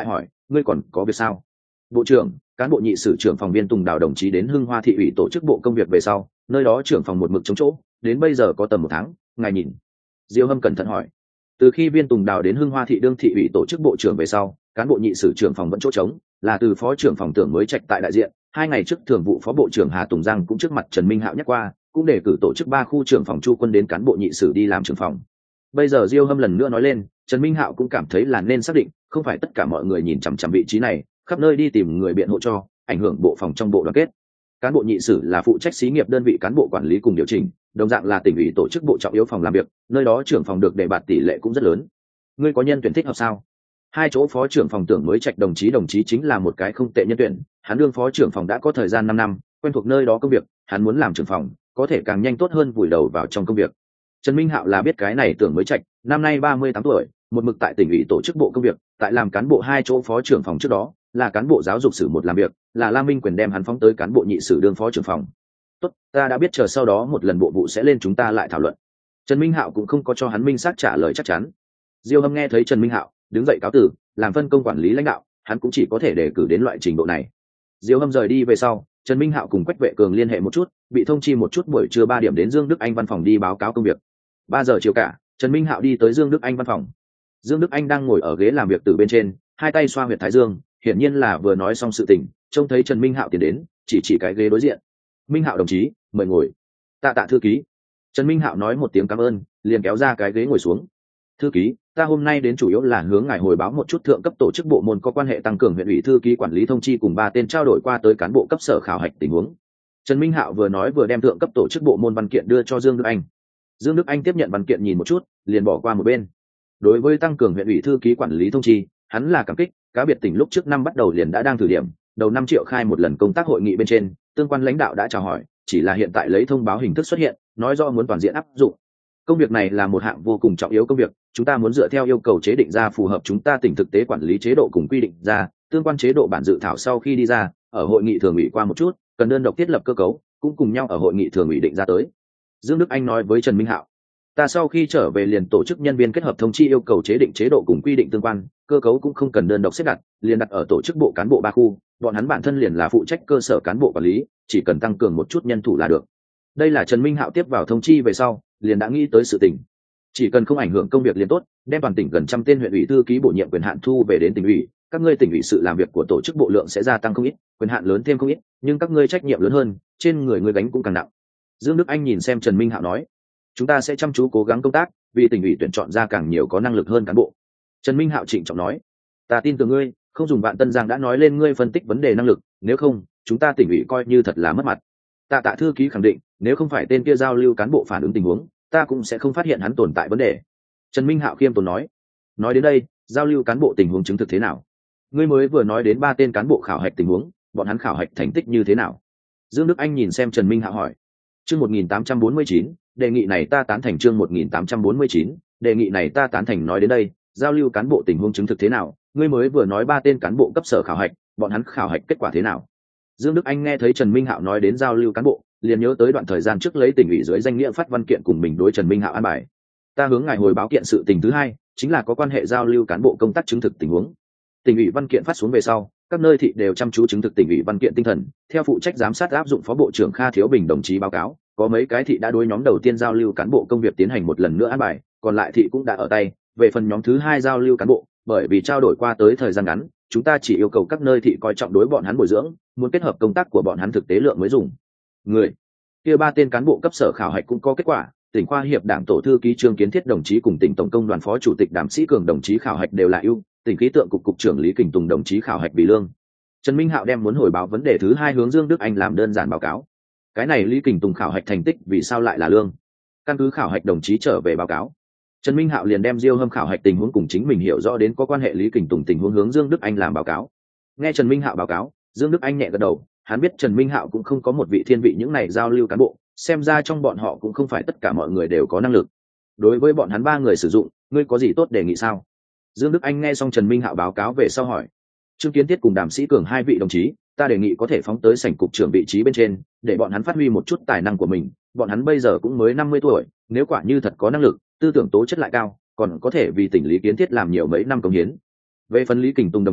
ngươi còn có việc sao? Bộ trưởng, cán bộ nhị sử trưởng phòng Viên Tùng Đào đồng chí đến Hưng Hoa thị ủy tổ chức bộ công việc về sau, nơi đó trưởng phòng một mực chống chỗ, đến bây giờ có tầm một tháng, ngài nhìn. Diêu Hâm cẩn thận hỏi. Từ khi Viên Tùng Đào đến Hưng Hoa thị đương thị ủy tổ chức bộ trưởng về sau, cán bộ nhị sử trưởng phòng vẫn chỗ trống, là từ phó trưởng phòng Tưởng mới trạch tại đại diện. Hai ngày trước thường vụ phó bộ trưởng Hà Tùng Giang cũng trước mặt Trần Minh Hạo nhắc qua, cũng để cử tổ chức ba khu trưởng phòng Chu Quân đến cán bộ nhị sử đi làm trưởng phòng. Bây giờ Diêu Hâm lần nữa nói lên, Trần Minh Hạo cũng cảm thấy là nên xác định, không phải tất cả mọi người nhìn chằm chằm vị trí này, khắp nơi đi tìm người biện hộ cho, ảnh hưởng bộ phòng trong bộ đoàn kết. Cán bộ nhị sử là phụ trách xí nghiệp đơn vị cán bộ quản lý cùng điều chỉnh, đồng dạng là tỉnh ủy tổ chức bộ trọng yếu phòng làm việc, nơi đó trưởng phòng được đề bạt tỷ lệ cũng rất lớn. Ngươi có nhân tuyển thích hợp sao? Hai chỗ phó trưởng phòng Tưởng mới trạch đồng chí đồng chí chính là một cái không tệ nhân tuyển, hắn đương phó trưởng phòng đã có thời gian năm năm, quen thuộc nơi đó công việc, hắn muốn làm trưởng phòng, có thể càng nhanh tốt hơn vùi đầu vào trong công việc. Trần Minh Hạo là biết cái này Tưởng mới trạch, năm nay ba mươi tám tuổi, một mực tại tỉnh ủy tổ chức bộ công việc, tại làm cán bộ hai chỗ phó trưởng phòng trước đó, là cán bộ giáo dục sử một làm việc, là Lam Minh Quyền đem hắn phóng tới cán bộ nhị sử đương phó trưởng phòng. Tốt, ta đã biết, chờ sau đó một lần bộ vụ sẽ lên chúng ta lại thảo luận. Trần Minh Hạo cũng không có cho hắn minh xác trả lời chắc chắn. Diêu Hâm nghe thấy Trần Minh Hạo đứng dậy cáo từ, làm phân công quản lý lãnh đạo, hắn cũng chỉ có thể đề cử đến loại trình độ này. Diêu Hâm rời đi về sau, Trần Minh Hạo cùng Quách Vệ Cường liên hệ một chút, bị thông chi một chút buổi trưa ba điểm đến Dương Đức Anh văn phòng đi báo cáo công việc. Ba giờ chiều cả, Trần Minh Hạo đi tới Dương Đức Anh văn phòng. Dương Đức Anh đang ngồi ở ghế làm việc từ bên trên, hai tay xoa huyệt thái dương, hiển nhiên là vừa nói xong sự tình, trông thấy Trần Minh Hạo tiến đến, chỉ chỉ cái ghế đối diện. Minh Hạo đồng chí, mời ngồi. Tạ tạ thư ký. Trần Minh Hạo nói một tiếng cảm ơn, liền kéo ra cái ghế ngồi xuống. Thư ký, ta hôm nay đến chủ yếu là hướng ngài hồi báo một chút thượng cấp tổ chức bộ môn có quan hệ tăng cường huyện ủy thư ký quản lý thông chi cùng ba tên trao đổi qua tới cán bộ cấp sở khảo hạch tình huống. Trần Minh Hạo vừa nói vừa đem thượng cấp tổ chức bộ môn văn kiện đưa cho Dương Đức Anh. Dương Đức Anh tiếp nhận văn kiện nhìn một chút, liền bỏ qua một bên. Đối với tăng cường huyện ủy thư ký quản lý thông chi, hắn là cảm kích, cá biệt tỉnh lúc trước năm bắt đầu liền đã đang thử điểm, đầu năm triệu khai một lần công tác hội nghị bên trên, tương quan lãnh đạo đã chào hỏi, chỉ là hiện tại lấy thông báo hình thức xuất hiện, nói rõ muốn toàn diện áp dụng. Công việc này là một hạng vô cùng trọng yếu công việc, chúng ta muốn dựa theo yêu cầu chế định ra phù hợp chúng ta tỉnh thực tế quản lý chế độ cùng quy định ra, tương quan chế độ bản dự thảo sau khi đi ra, ở hội nghị thường ủy qua một chút, cần đơn độc thiết lập cơ cấu, cũng cùng nhau ở hội nghị thường ủy định ra tới. Dương Đức Anh nói với Trần Minh Hạo, ta sau khi trở về liền tổ chức nhân viên kết hợp thông chi yêu cầu chế định chế độ cùng quy định tương quan, cơ cấu cũng không cần đơn độc xếp đặt, liền đặt ở tổ chức bộ cán bộ ba khu, bọn hắn bản thân liền là phụ trách cơ sở cán bộ quản lý, chỉ cần tăng cường một chút nhân thủ là được. Đây là Trần Minh Hạo tiếp vào thông chi về sau, liền đã nghĩ tới sự tình. Chỉ cần không ảnh hưởng công việc liền tốt, đem toàn tỉnh gần trăm tên huyện ủy thư ký bổ nhiệm quyền hạn thu về đến tỉnh ủy, các ngươi tỉnh ủy sự làm việc của tổ chức bộ lượng sẽ gia tăng không ít, quyền hạn lớn thêm không ít, nhưng các ngươi trách nhiệm lớn hơn, trên người ngươi gánh cũng càng nặng. Dương Đức Anh nhìn xem Trần Minh Hạo nói, chúng ta sẽ chăm chú cố gắng công tác, vì tỉnh ủy tuyển chọn ra càng nhiều có năng lực hơn cán bộ. Trần Minh Hạo trịnh trọng nói, ta tin tưởng ngươi, không dùng Vạn Tân Giang đã nói lên ngươi phân tích vấn đề năng lực, nếu không, chúng ta tỉnh ủy coi như thật là mất mặt. Tạ Tạ thư ký khẳng định, nếu không phải tên kia giao lưu cán bộ phản ứng tình huống, ta cũng sẽ không phát hiện hắn tồn tại vấn đề. Trần Minh Hạo khiêm tốn nói, nói đến đây, giao lưu cán bộ tình huống chứng thực thế nào? Ngươi mới vừa nói đến ba tên cán bộ khảo hạch tình huống, bọn hắn khảo hạch thành tích như thế nào? Dương Đức Anh nhìn xem Trần Minh Hạo hỏi. Chương một nghìn tám trăm bốn mươi chín, đề nghị này ta tán thành. Chương một nghìn tám trăm bốn mươi chín, đề nghị này ta tán thành. Nói đến đây, giao lưu cán bộ tình huống chứng thực thế nào? Ngươi mới vừa nói ba tên cán bộ cấp sở khảo hạch, bọn hắn khảo hạch kết quả thế nào? Dương Đức Anh nghe thấy Trần Minh Hạo nói đến giao lưu cán bộ, liền nhớ tới đoạn thời gian trước lấy tỉnh ủy dưới danh nghĩa phát văn kiện cùng mình đối Trần Minh Hạo an bài. Ta hướng ngài hồi báo kiện sự tình thứ hai, chính là có quan hệ giao lưu cán bộ công tác chứng thực tình huống. Tỉnh ủy văn kiện phát xuống về sau, các nơi thị đều chăm chú chứng thực tỉnh ủy văn kiện tinh thần, theo phụ trách giám sát áp dụng phó bộ trưởng Kha Thiếu Bình đồng chí báo cáo, có mấy cái thị đã đối nhóm đầu tiên giao lưu cán bộ công việc tiến hành một lần nữa an bài, còn lại thị cũng đã ở tay. Về phần nhóm thứ hai giao lưu cán bộ, bởi vì trao đổi qua tới thời gian ngắn, chúng ta chỉ yêu cầu các nơi thị coi trọng đối bọn hắn bồi dưỡng, muốn kết hợp công tác của bọn hắn thực tế lượng mới dùng người. Kia ba tên cán bộ cấp sở khảo hạch cũng có kết quả, tỉnh khoa hiệp đảng tổ thư ký Trương Kiến Thiết đồng chí cùng tỉnh tổng công đoàn phó chủ tịch Đàm Sĩ Cường đồng chí khảo hạch đều là ưu, tỉnh khí tượng cục cục trưởng Lý Kình Tùng đồng chí khảo hạch bị lương. Trần Minh Hạo đem muốn hồi báo vấn đề thứ hai hướng Dương Đức Anh làm đơn giản báo cáo. Cái này Lý Kình Tùng khảo hạch thành tích vì sao lại là lương? Căn cứ khảo hạch đồng chí trở về báo cáo. Trần Minh Hạo liền đem Diêu Hâm khảo hạch tình huống cùng chính mình hiểu rõ đến có quan hệ Lý Kình Tùng tình huống hướng Dương Đức Anh làm báo cáo. Nghe Trần Minh Hạo báo cáo, Dương Đức Anh nhẹ gật đầu, hắn biết Trần Minh Hạo cũng không có một vị thiên vị những này giao lưu cán bộ, xem ra trong bọn họ cũng không phải tất cả mọi người đều có năng lực. Đối với bọn hắn ba người sử dụng, ngươi có gì tốt đề nghị sao? Dương Đức Anh nghe xong Trần Minh Hạo báo cáo về sau hỏi. Trương Kiến Thiết cùng Đàm Sĩ Cường hai vị đồng chí, ta đề nghị có thể phóng tới sảnh cục trưởng vị trí bên trên, để bọn hắn phát huy một chút tài năng của mình, bọn hắn bây giờ cũng mới năm mươi tuổi, nếu quả như thật có năng lực, tư tưởng tố chất lại cao, còn có thể vì tỉnh Lý Kiến Thiết làm nhiều mấy năm công hiến. Về phần Lý Kình Tùng đồng chí,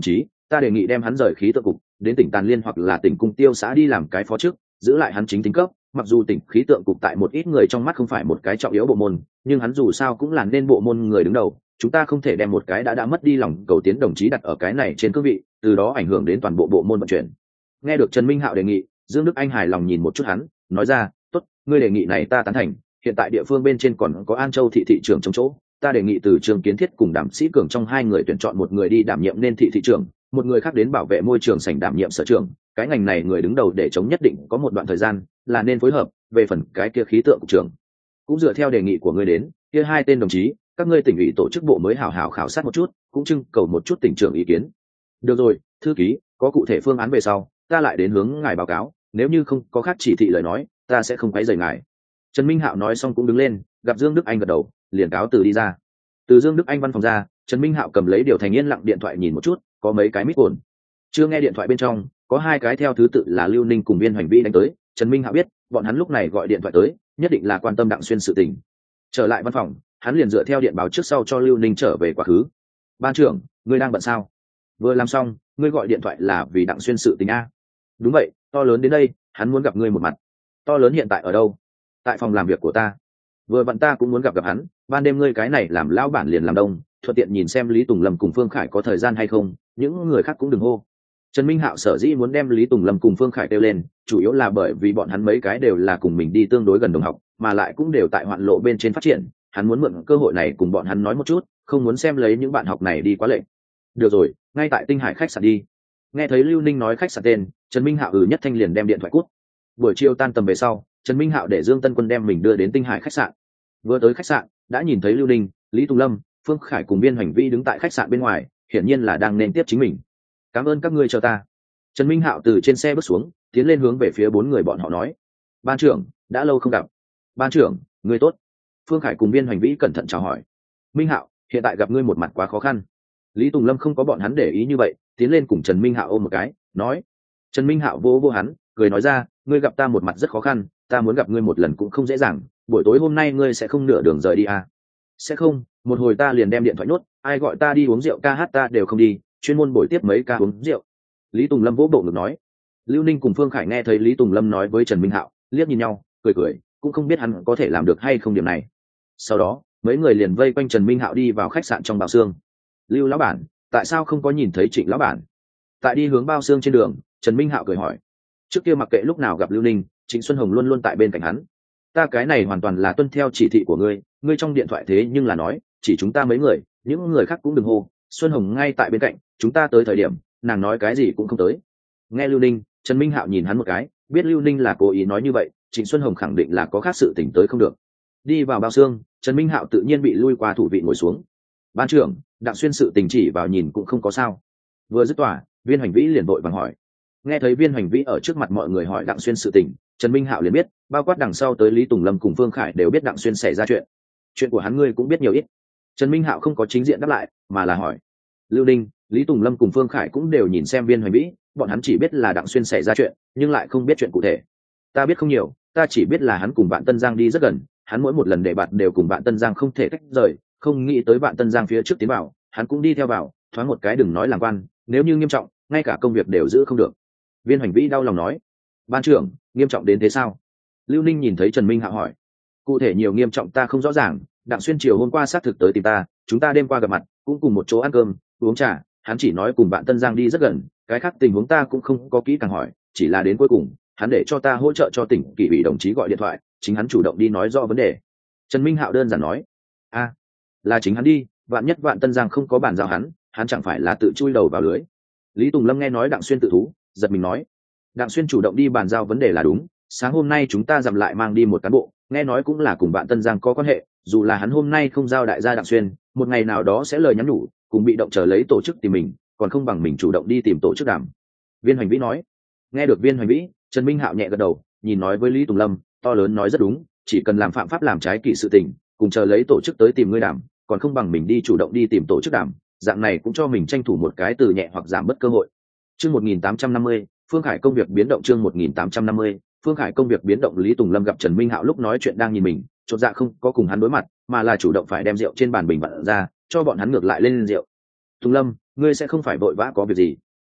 ta đề nghị đem hắn rời khí tượng cục đến tỉnh Tàn Liên hoặc là tỉnh Cung Tiêu xã đi làm cái phó chức, giữ lại hắn chính tính cấp. Mặc dù tỉnh khí tượng cục tại một ít người trong mắt không phải một cái trọng yếu bộ môn, nhưng hắn dù sao cũng là nên bộ môn người đứng đầu, chúng ta không thể đem một cái đã đã mất đi lòng cầu tiến đồng chí đặt ở cái này trên cương vị, từ đó ảnh hưởng đến toàn bộ bộ môn vận chuyển. Nghe được Trần Minh Hạo đề nghị, Dương Đức Anh hài lòng nhìn một chút hắn, nói ra, tốt, ngươi đề nghị này ta tán thành. Hiện tại địa phương bên trên còn có An Châu thị thị trưởng trong chỗ, ta đề nghị từ Trương Kiến Thiết cùng Đàm Sĩ Cường trong hai người tuyển chọn một người đi đảm nhiệm nên thị thị trưởng, một người khác đến bảo vệ môi trường sảnh đảm nhiệm sở trưởng. Cái ngành này người đứng đầu để chống nhất định có một đoạn thời gian, là nên phối hợp. Về phần cái kia khí tượng cục trưởng, cũng dựa theo đề nghị của ngươi đến, kia hai tên đồng chí, các ngươi tỉnh ủy tổ chức bộ mới hảo hảo khảo sát một chút, cũng trưng cầu một chút tỉnh trưởng ý kiến. Được rồi, thư ký, có cụ thể phương án về sau, ta lại đến hướng ngài báo cáo, nếu như không có khác chỉ thị lời nói, ta sẽ không quấy rầy ngài. Trần Minh Hạo nói xong cũng đứng lên, gặp Dương Đức Anh gật đầu, liền cáo từ đi ra. Từ Dương Đức Anh văn phòng ra, Trần Minh Hạo cầm lấy điều thành yên lặng điện thoại nhìn một chút, có mấy cái mít ổn. Chưa nghe điện thoại bên trong, có hai cái theo thứ tự là Lưu Ninh cùng Viên Hoành Vĩ đánh tới, Trần Minh Hạo biết, bọn hắn lúc này gọi điện thoại tới, nhất định là quan tâm Đặng Xuyên sự tình. Trở lại văn phòng, hắn liền dựa theo điện báo trước sau cho Lưu Ninh trở về quá khứ. Ban trưởng, ngươi đang bận sao? Vừa làm xong, ngươi gọi điện thoại là vì Đặng Xuyên sự tình a? Đúng vậy, To lớn đến đây, hắn muốn gặp ngươi một mặt. To lớn hiện tại ở đâu? Tại phòng làm việc của ta. Vừa vặn ta cũng muốn gặp gặp hắn, ban đêm ngươi cái này làm lão bản liền làm đông, thuận tiện nhìn xem Lý Tùng Lâm cùng Phương Khải có thời gian hay không, những người khác cũng đừng hô. Trần Minh Hạo sở dĩ muốn đem Lý Tùng Lâm cùng Phương Khải kêu lên, chủ yếu là bởi vì bọn hắn mấy cái đều là cùng mình đi tương đối gần đồng học, mà lại cũng đều tại hoạn lộ bên trên phát triển, hắn muốn mượn cơ hội này cùng bọn hắn nói một chút, không muốn xem lấy những bạn học này đi quá lệnh. Được rồi, ngay tại Tinh Hải khách sạn đi. Nghe thấy Lưu Ninh nói khách sạn tên, Trần Minh Hạo ừ nhất thanh liền đem điện thoại cút. Buổi chiều tan tầm về sau, Trần Minh Hạo để Dương Tân Quân đem mình đưa đến Tinh Hải khách sạn. Vừa tới khách sạn, đã nhìn thấy Lưu Ninh, Lý Tùng Lâm, Phương Khải cùng Viên Hoành Vĩ đứng tại khách sạn bên ngoài, hiển nhiên là đang nên tiếp chính mình. Cảm ơn các ngươi chờ ta. Trần Minh Hạo từ trên xe bước xuống, tiến lên hướng về phía bốn người bọn họ nói: Ban trưởng, đã lâu không gặp. Ban trưởng, ngươi tốt. Phương Khải cùng Viên Hoành Vĩ cẩn thận chào hỏi. Minh Hạo, hiện tại gặp ngươi một mặt quá khó khăn. Lý Tùng Lâm không có bọn hắn để ý như vậy, tiến lên cùng Trần Minh Hạo ôm một cái, nói. Trần Minh Hạo vô vô hắn, cười nói ra, ngươi gặp ta một mặt rất khó khăn, ta muốn gặp ngươi một lần cũng không dễ dàng, buổi tối hôm nay ngươi sẽ không nửa đường rời đi à? Sẽ không, một hồi ta liền đem điện thoại nuốt, ai gọi ta đi uống rượu ca hát ta đều không đi, chuyên môn buổi tiếp mấy ca uống rượu. Lý Tùng Lâm vỗ bộ ngực nói. Lưu Ninh cùng Phương Khải nghe thấy Lý Tùng Lâm nói với Trần Minh Hạo, liếc nhìn nhau, cười cười, cũng không biết hắn có thể làm được hay không điểm này. Sau đó, mấy người liền vây quanh Trần Minh Hạo đi vào khách sạn trong Bao Xương. Lưu lão bản, tại sao không có nhìn thấy Trịnh lão bản? Tại đi hướng Bao Xương trên đường, Trần Minh Hạo cười hỏi. Trước kia mặc kệ lúc nào gặp Lưu Ninh, Trịnh Xuân Hồng luôn luôn tại bên cạnh hắn. Ta cái này hoàn toàn là tuân theo chỉ thị của ngươi, ngươi trong điện thoại thế nhưng là nói, chỉ chúng ta mấy người, những người khác cũng đừng hô. Xuân Hồng ngay tại bên cạnh, chúng ta tới thời điểm, nàng nói cái gì cũng không tới. Nghe Lưu Ninh, Trần Minh Hạo nhìn hắn một cái, biết Lưu Ninh là cố ý nói như vậy, Trịnh Xuân Hồng khẳng định là có khác sự tỉnh tới không được. Đi vào Bao Xương, Trần Minh Hạo tự nhiên bị lui qua thủ vị ngồi xuống. Ban trưởng, Đặng Xuyên sự tình chỉ vào nhìn cũng không có sao. Vừa dứt tỏa, Viên Hoành Vĩ liền vội vàng hỏi. Nghe thấy Viên Hoành Vĩ ở trước mặt mọi người hỏi Đặng Xuyên sự tình, Trần Minh Hạo liền biết, bao quát đằng sau tới Lý Tùng Lâm cùng Phương Khải đều biết Đặng Xuyên xảy ra chuyện. Chuyện của hắn ngươi cũng biết nhiều ít. Trần Minh Hạo không có chính diện đáp lại, mà là hỏi. Lưu Ninh, Lý Tùng Lâm cùng Phương Khải cũng đều nhìn xem Viên Hoành Vĩ, bọn hắn chỉ biết là Đặng Xuyên xảy ra chuyện, nhưng lại không biết chuyện cụ thể. Ta biết không nhiều, ta chỉ biết là hắn cùng bạn Tân Giang đi rất gần, hắn mỗi một lần để bạn đều cùng bạn Tân Giang không thể tách rời, không nghĩ tới bạn Tân Giang phía trước tiến vào, hắn cũng đi theo vào, thoáng một cái đừng nói làm quan, nếu như nghiêm trọng, ngay cả công việc đều giữ không được. Viên Hoành Vĩ đau lòng nói. Ban trưởng, nghiêm trọng đến thế sao? Lưu Ninh nhìn thấy Trần Minh Hạo hỏi. Cụ thể nhiều nghiêm trọng ta không rõ ràng, Đặng Xuyên chiều hôm qua xác thực tới tìm ta, chúng ta đêm qua gặp mặt, cũng cùng một chỗ ăn cơm, uống trà, hắn chỉ nói cùng bạn Tân Giang đi rất gần, cái khác tình huống ta cũng không có kỹ càng hỏi, chỉ là đến cuối cùng, hắn để cho ta hỗ trợ cho tỉnh kỷ ủy đồng chí gọi điện thoại, chính hắn chủ động đi nói rõ vấn đề. Trần Minh Hạo đơn giản nói. A, à, là chính hắn đi, vạn nhất bạn Tân Giang không có bàn giao hắn, hắn chẳng phải là tự chui đầu vào lưới. Lý Tùng Lâm nghe nói Đặng Xuyên tự thú, giật mình nói. Đặng Xuyên chủ động đi bàn giao vấn đề là đúng, sáng hôm nay chúng ta dặm lại mang đi một cán bộ, nghe nói cũng là cùng bạn Tân Giang có quan hệ, dù là hắn hôm nay không giao đại gia Đặng Xuyên, một ngày nào đó sẽ lời nhắn nhủ, cùng bị động chờ lấy tổ chức tìm mình, còn không bằng mình chủ động đi tìm tổ chức đàm. Viên Hoành Vĩ nói. Nghe được Viên Hoành Vĩ, Trần Minh Hạo nhẹ gật đầu, nhìn nói với Lý Tùng Lâm, to lớn nói rất đúng, chỉ cần làm phạm pháp làm trái kỷ sự tình, cùng chờ lấy tổ chức tới tìm ngươi đàm, còn không bằng mình đi chủ động đi tìm tổ chức đàm, dạng này cũng cho mình tranh thủ một cái từ nhẹ hoặc giảm bớt cơ hội. Chương một nghìn tám trăm năm mươi, Phương Khải công việc biến động chương một nghìn tám trăm năm mươi, Phương Khải công việc biến động Lý Tùng Lâm gặp Trần Minh Hạo lúc nói chuyện đang nhìn mình, chột dạ không có cùng hắn đối mặt, mà là chủ động phải đem rượu trên bàn bình vặn ra, cho bọn hắn ngược lại lên rượu. Tùng Lâm, ngươi sẽ không phải vội vã có việc gì?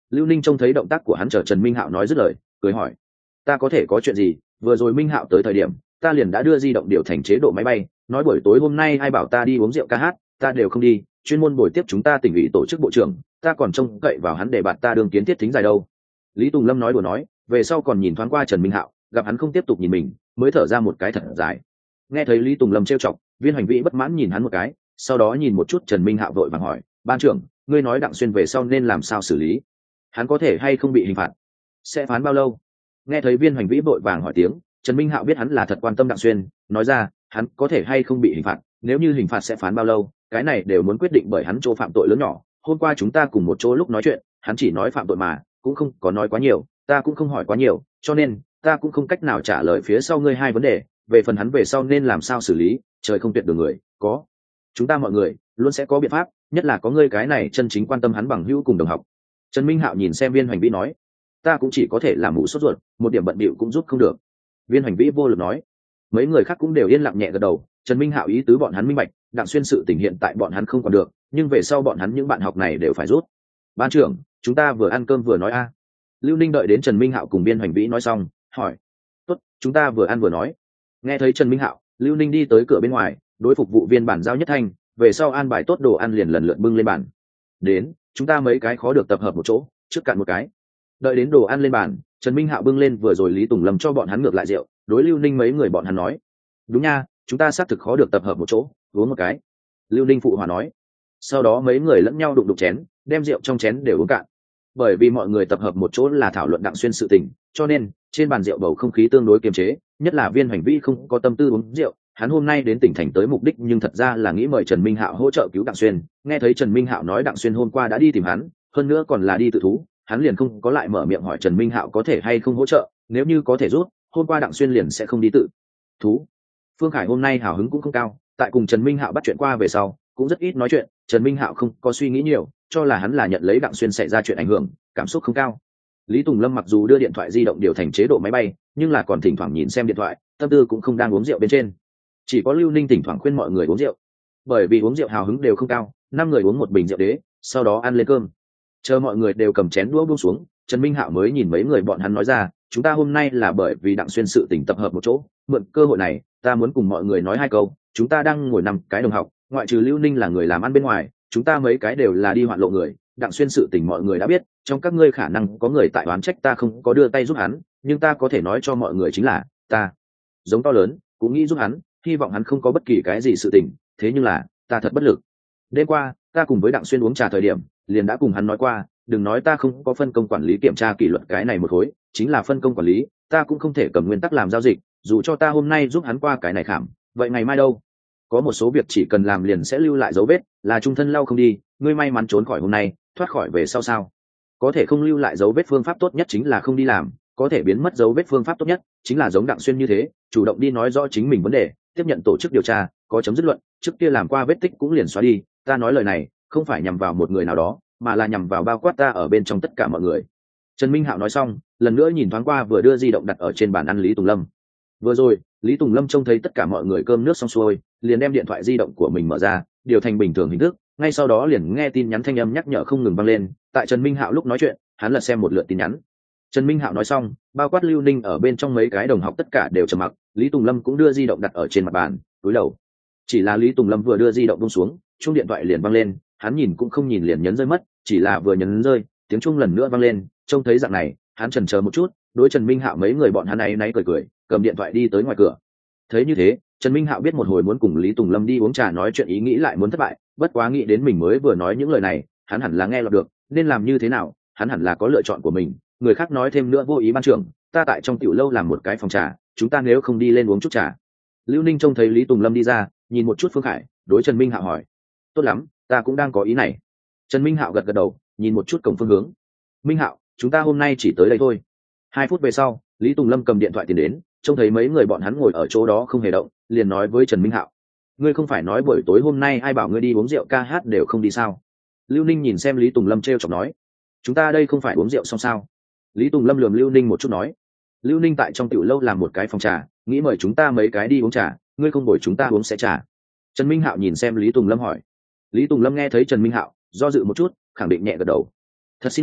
Lưu Ninh trông thấy động tác của hắn, chờ Trần Minh Hạo nói dứt lời, cười hỏi: ta có thể có chuyện gì? Vừa rồi Minh Hạo tới thời điểm, ta liền đã đưa di động điều thành chế độ máy bay, nói buổi tối hôm nay ai bảo ta đi uống rượu ca hát, ta đều không đi, chuyên môn buổi tiếp chúng ta tỉnh ủy tổ chức bộ trưởng, ta còn trông cậy vào hắn để bạn ta đương kiến thiết thính dài đâu. Lý Tùng Lâm nói đùa nói, về sau còn nhìn thoáng qua Trần Minh Hạo, gặp hắn không tiếp tục nhìn mình, mới thở ra một cái thật dài. Nghe thấy Lý Tùng Lâm trêu chọc, Viên Hoành Vĩ bất mãn nhìn hắn một cái, sau đó nhìn một chút Trần Minh Hạo vội vàng hỏi: ban trưởng, ngươi nói Đặng Xuyên về sau nên làm sao xử lý? Hắn có thể hay không bị hình phạt? Sẽ phán bao lâu? Nghe thấy Viên Hoành Vĩ vội vàng hỏi tiếng, Trần Minh Hạo biết hắn là thật quan tâm Đặng Xuyên, nói ra: hắn có thể hay không bị hình phạt, nếu như hình phạt sẽ phán bao lâu, cái này đều muốn quyết định bởi hắn chỗ phạm tội lớn nhỏ. Hôm qua chúng ta cùng một chỗ lúc nói chuyện, hắn chỉ nói phạm tội mà, cũng không có nói quá nhiều, ta cũng không hỏi quá nhiều, cho nên ta cũng không cách nào trả lời phía sau ngươi hai vấn đề. Về phần hắn về sau nên làm sao xử lý, trời không tuyệt đường người, có chúng ta mọi người luôn sẽ có biện pháp, nhất là có ngươi cái này chân chính quan tâm hắn bằng hữu cùng đồng học. Trần Minh Hạo nhìn xem Viên Hoành Vĩ nói: ta cũng chỉ có thể làm mũ sốt ruột, một điểm bận bịu cũng giúp không được. Viên Hoành Vĩ vô lực nói. Mấy người khác cũng đều yên lặng nhẹ gật đầu. Trần Minh Hạo ý tứ bọn hắn minh bạch, Đặng Xuyên sự tình hiện tại bọn hắn không còn được, nhưng về sau bọn hắn những bạn học này đều phải rút. Ban trưởng, chúng ta vừa ăn cơm vừa nói a. Lưu Ninh đợi đến Trần Minh Hạo cùng Viên Hoành Vĩ nói xong, hỏi: tốt, chúng ta vừa ăn vừa nói. Nghe thấy Trần Minh Hạo, Lưu Ninh đi tới cửa bên ngoài, đối phục vụ viên bản giao nhất thanh, về sau an bài tốt đồ ăn liền lần lượt bưng lên bàn. Đến, chúng ta mấy cái khó được tập hợp một chỗ, trước cạn một cái. Đợi đến đồ ăn lên bàn, Trần Minh Hạo bưng lên vừa rồi Lý Tùng Lâm cho bọn hắn ngược lại rượu, đối Lưu Ninh mấy người bọn hắn nói: đúng nha, chúng ta xác thực khó được tập hợp một chỗ, uống một cái. Lưu Ninh phụ hòa nói. Sau đó mấy người lẫn nhau đụng đụng chén, đem rượu trong chén đều uống cạn. Bởi vì mọi người tập hợp một chỗ là thảo luận Đặng Xuyên sự tình, cho nên trên bàn rượu bầu không khí tương đối kiềm chế, nhất là Viên Hoành Vĩ không có tâm tư uống rượu. Hắn hôm nay đến tỉnh thành tới mục đích nhưng thật ra là nghĩ mời Trần Minh Hạo hỗ trợ cứu Đặng Xuyên. Nghe thấy Trần Minh Hạo nói Đặng Xuyên hôm qua đã đi tìm hắn, hơn nữa còn là đi tự thú, hắn liền không có lại mở miệng hỏi Trần Minh Hạo có thể hay không hỗ trợ, nếu như có thể rút, hôm qua Đặng Xuyên liền sẽ không đi tự thú. Phương Khải hôm nay hào hứng cũng không cao, tại cùng Trần Minh Hạo bắt chuyện qua về sau, cũng rất ít nói chuyện. Trần Minh Hạo không có suy nghĩ nhiều, cho là hắn là nhận lấy Đặng Xuyên xảy ra chuyện ảnh hưởng, cảm xúc không cao. Lý Tùng Lâm mặc dù đưa điện thoại di động điều thành chế độ máy bay, nhưng là còn thỉnh thoảng nhìn xem điện thoại, tâm tư cũng không đang uống rượu bên trên. Chỉ có Lưu Ninh thỉnh thoảng khuyên mọi người uống rượu, bởi vì uống rượu hào hứng đều không cao. Năm người uống một bình rượu đế, sau đó ăn lên cơm. Chờ mọi người đều cầm chén đũa buông xuống, Trần Minh Hạo mới nhìn mấy người bọn hắn nói ra: chúng ta hôm nay là bởi vì Đặng Xuyên sự tình tập hợp một chỗ, mượn cơ hội này, ta muốn cùng mọi người nói hai câu. Chúng ta đang ngồi năm cái đồng học, ngoại trừ Lưu Ninh là người làm ăn bên ngoài, chúng ta mấy cái đều là đi hoạn lộ người. Đặng Xuyên sự tình mọi người đã biết, trong các ngươi khả năng có người tại oán trách ta không có đưa tay giúp hắn, nhưng ta có thể nói cho mọi người chính là ta giống to lớn cũng nghĩ giúp hắn, hy vọng hắn không có bất kỳ cái gì sự tình, thế nhưng là ta thật bất lực. Đêm qua ta cùng với Đặng Xuyên uống trà thời điểm, liền đã cùng hắn nói qua, đừng nói ta không có phân công quản lý kiểm tra kỷ luật cái này một khối, chính là phân công quản lý, ta cũng không thể cầm nguyên tắc làm giao dịch, dù cho ta hôm nay giúp hắn qua cái này khảm, vậy ngày mai đâu? Có một số việc chỉ cần làm liền sẽ lưu lại dấu vết, là trung thân lau không đi. Ngươi may mắn trốn khỏi hôm nay, thoát khỏi về sau sao? Có thể không lưu lại dấu vết phương pháp tốt nhất chính là không đi làm, có thể biến mất dấu vết phương pháp tốt nhất chính là giống Đặng Xuyên như thế, chủ động đi nói rõ chính mình vấn đề, tiếp nhận tổ chức điều tra, có chấm dứt luận, trước kia làm qua vết tích cũng liền xóa đi. Ta nói lời này không phải nhằm vào một người nào đó, mà là nhằm vào bao quát ta ở bên trong tất cả mọi người. Trần Minh Hạo nói xong, lần nữa nhìn thoáng qua vừa đưa di động đặt ở trên bàn ăn Lý Tùng Lâm. Vừa rồi Lý Tùng Lâm trông thấy tất cả mọi người cơm nước xong xuôi, liền đem điện thoại di động của mình mở ra, điều thành bình thường hình thức, ngay sau đó liền nghe tin nhắn thanh âm nhắc nhở không ngừng vang lên. Tại Trần Minh Hạo lúc nói chuyện, hắn lật xem một lượt tin nhắn. Trần Minh Hạo nói xong, bao quát Lưu Ninh ở bên trong mấy cái đồng học tất cả đều trầm mặc. Lý Tùng Lâm cũng đưa di động đặt ở trên mặt bàn, cúi đầu. Chỉ là Lý Tùng Lâm vừa đưa di động buông xuống, chuông điện thoại liền vang lên, hắn nhìn cũng không nhìn liền nhấn rơi mất, chỉ là vừa nhấn rơi, tiếng chuông lần nữa vang lên, trông thấy dạng này, hắn chần chờ một chút, đối Trần Minh Hạo mấy người bọn hắn ấy náy cười cười, cầm điện thoại đi tới ngoài cửa. Thấy như thế, Trần Minh Hạo biết một hồi muốn cùng Lý Tùng Lâm đi uống trà nói chuyện ý nghĩ lại muốn thất bại, bất quá nghĩ đến mình mới vừa nói những lời này, hắn hẳn là nghe lọt được, nên làm như thế nào, hắn hẳn là có lựa chọn của mình. Người khác nói thêm nữa vô ý. Ban trưởng, ta tại trong tiểu lâu làm một cái phòng trà, chúng ta nếu không đi lên uống chút trà? Lưu Ninh trông thấy Lý Tùng Lâm đi ra, nhìn một chút Phương Khải, đối Trần Minh Hạo hỏi. Tốt lắm, ta cũng đang có ý này. Trần Minh Hạo gật gật đầu, nhìn một chút cổng phương hướng. Minh Hạo, chúng ta hôm nay chỉ tới đây thôi. Hai phút về sau, Lý Tùng Lâm cầm điện thoại tiền đến, trông thấy mấy người bọn hắn ngồi ở chỗ đó không hề động, liền nói với Trần Minh Hạo. Ngươi không phải nói buổi tối hôm nay ai bảo ngươi đi uống rượu ca hát đều không đi sao? Lưu Ninh nhìn xem Lý Tùng Lâm trêu chọc nói. Chúng ta đây không phải uống rượu xong sao? Lý Tùng Lâm lườm Lưu Ninh một chút nói. Lưu Ninh tại trong tiểu lâu làm một cái phòng trà, nghĩ mời chúng ta mấy cái đi uống trà, ngươi không bồi chúng ta uống sẽ trà. Trần Minh Hạo nhìn xem Lý Tùng Lâm hỏi. Lý Tùng Lâm nghe thấy Trần Minh Hạo do dự một chút, khẳng định nhẹ gật đầu. Thật xin lỗi,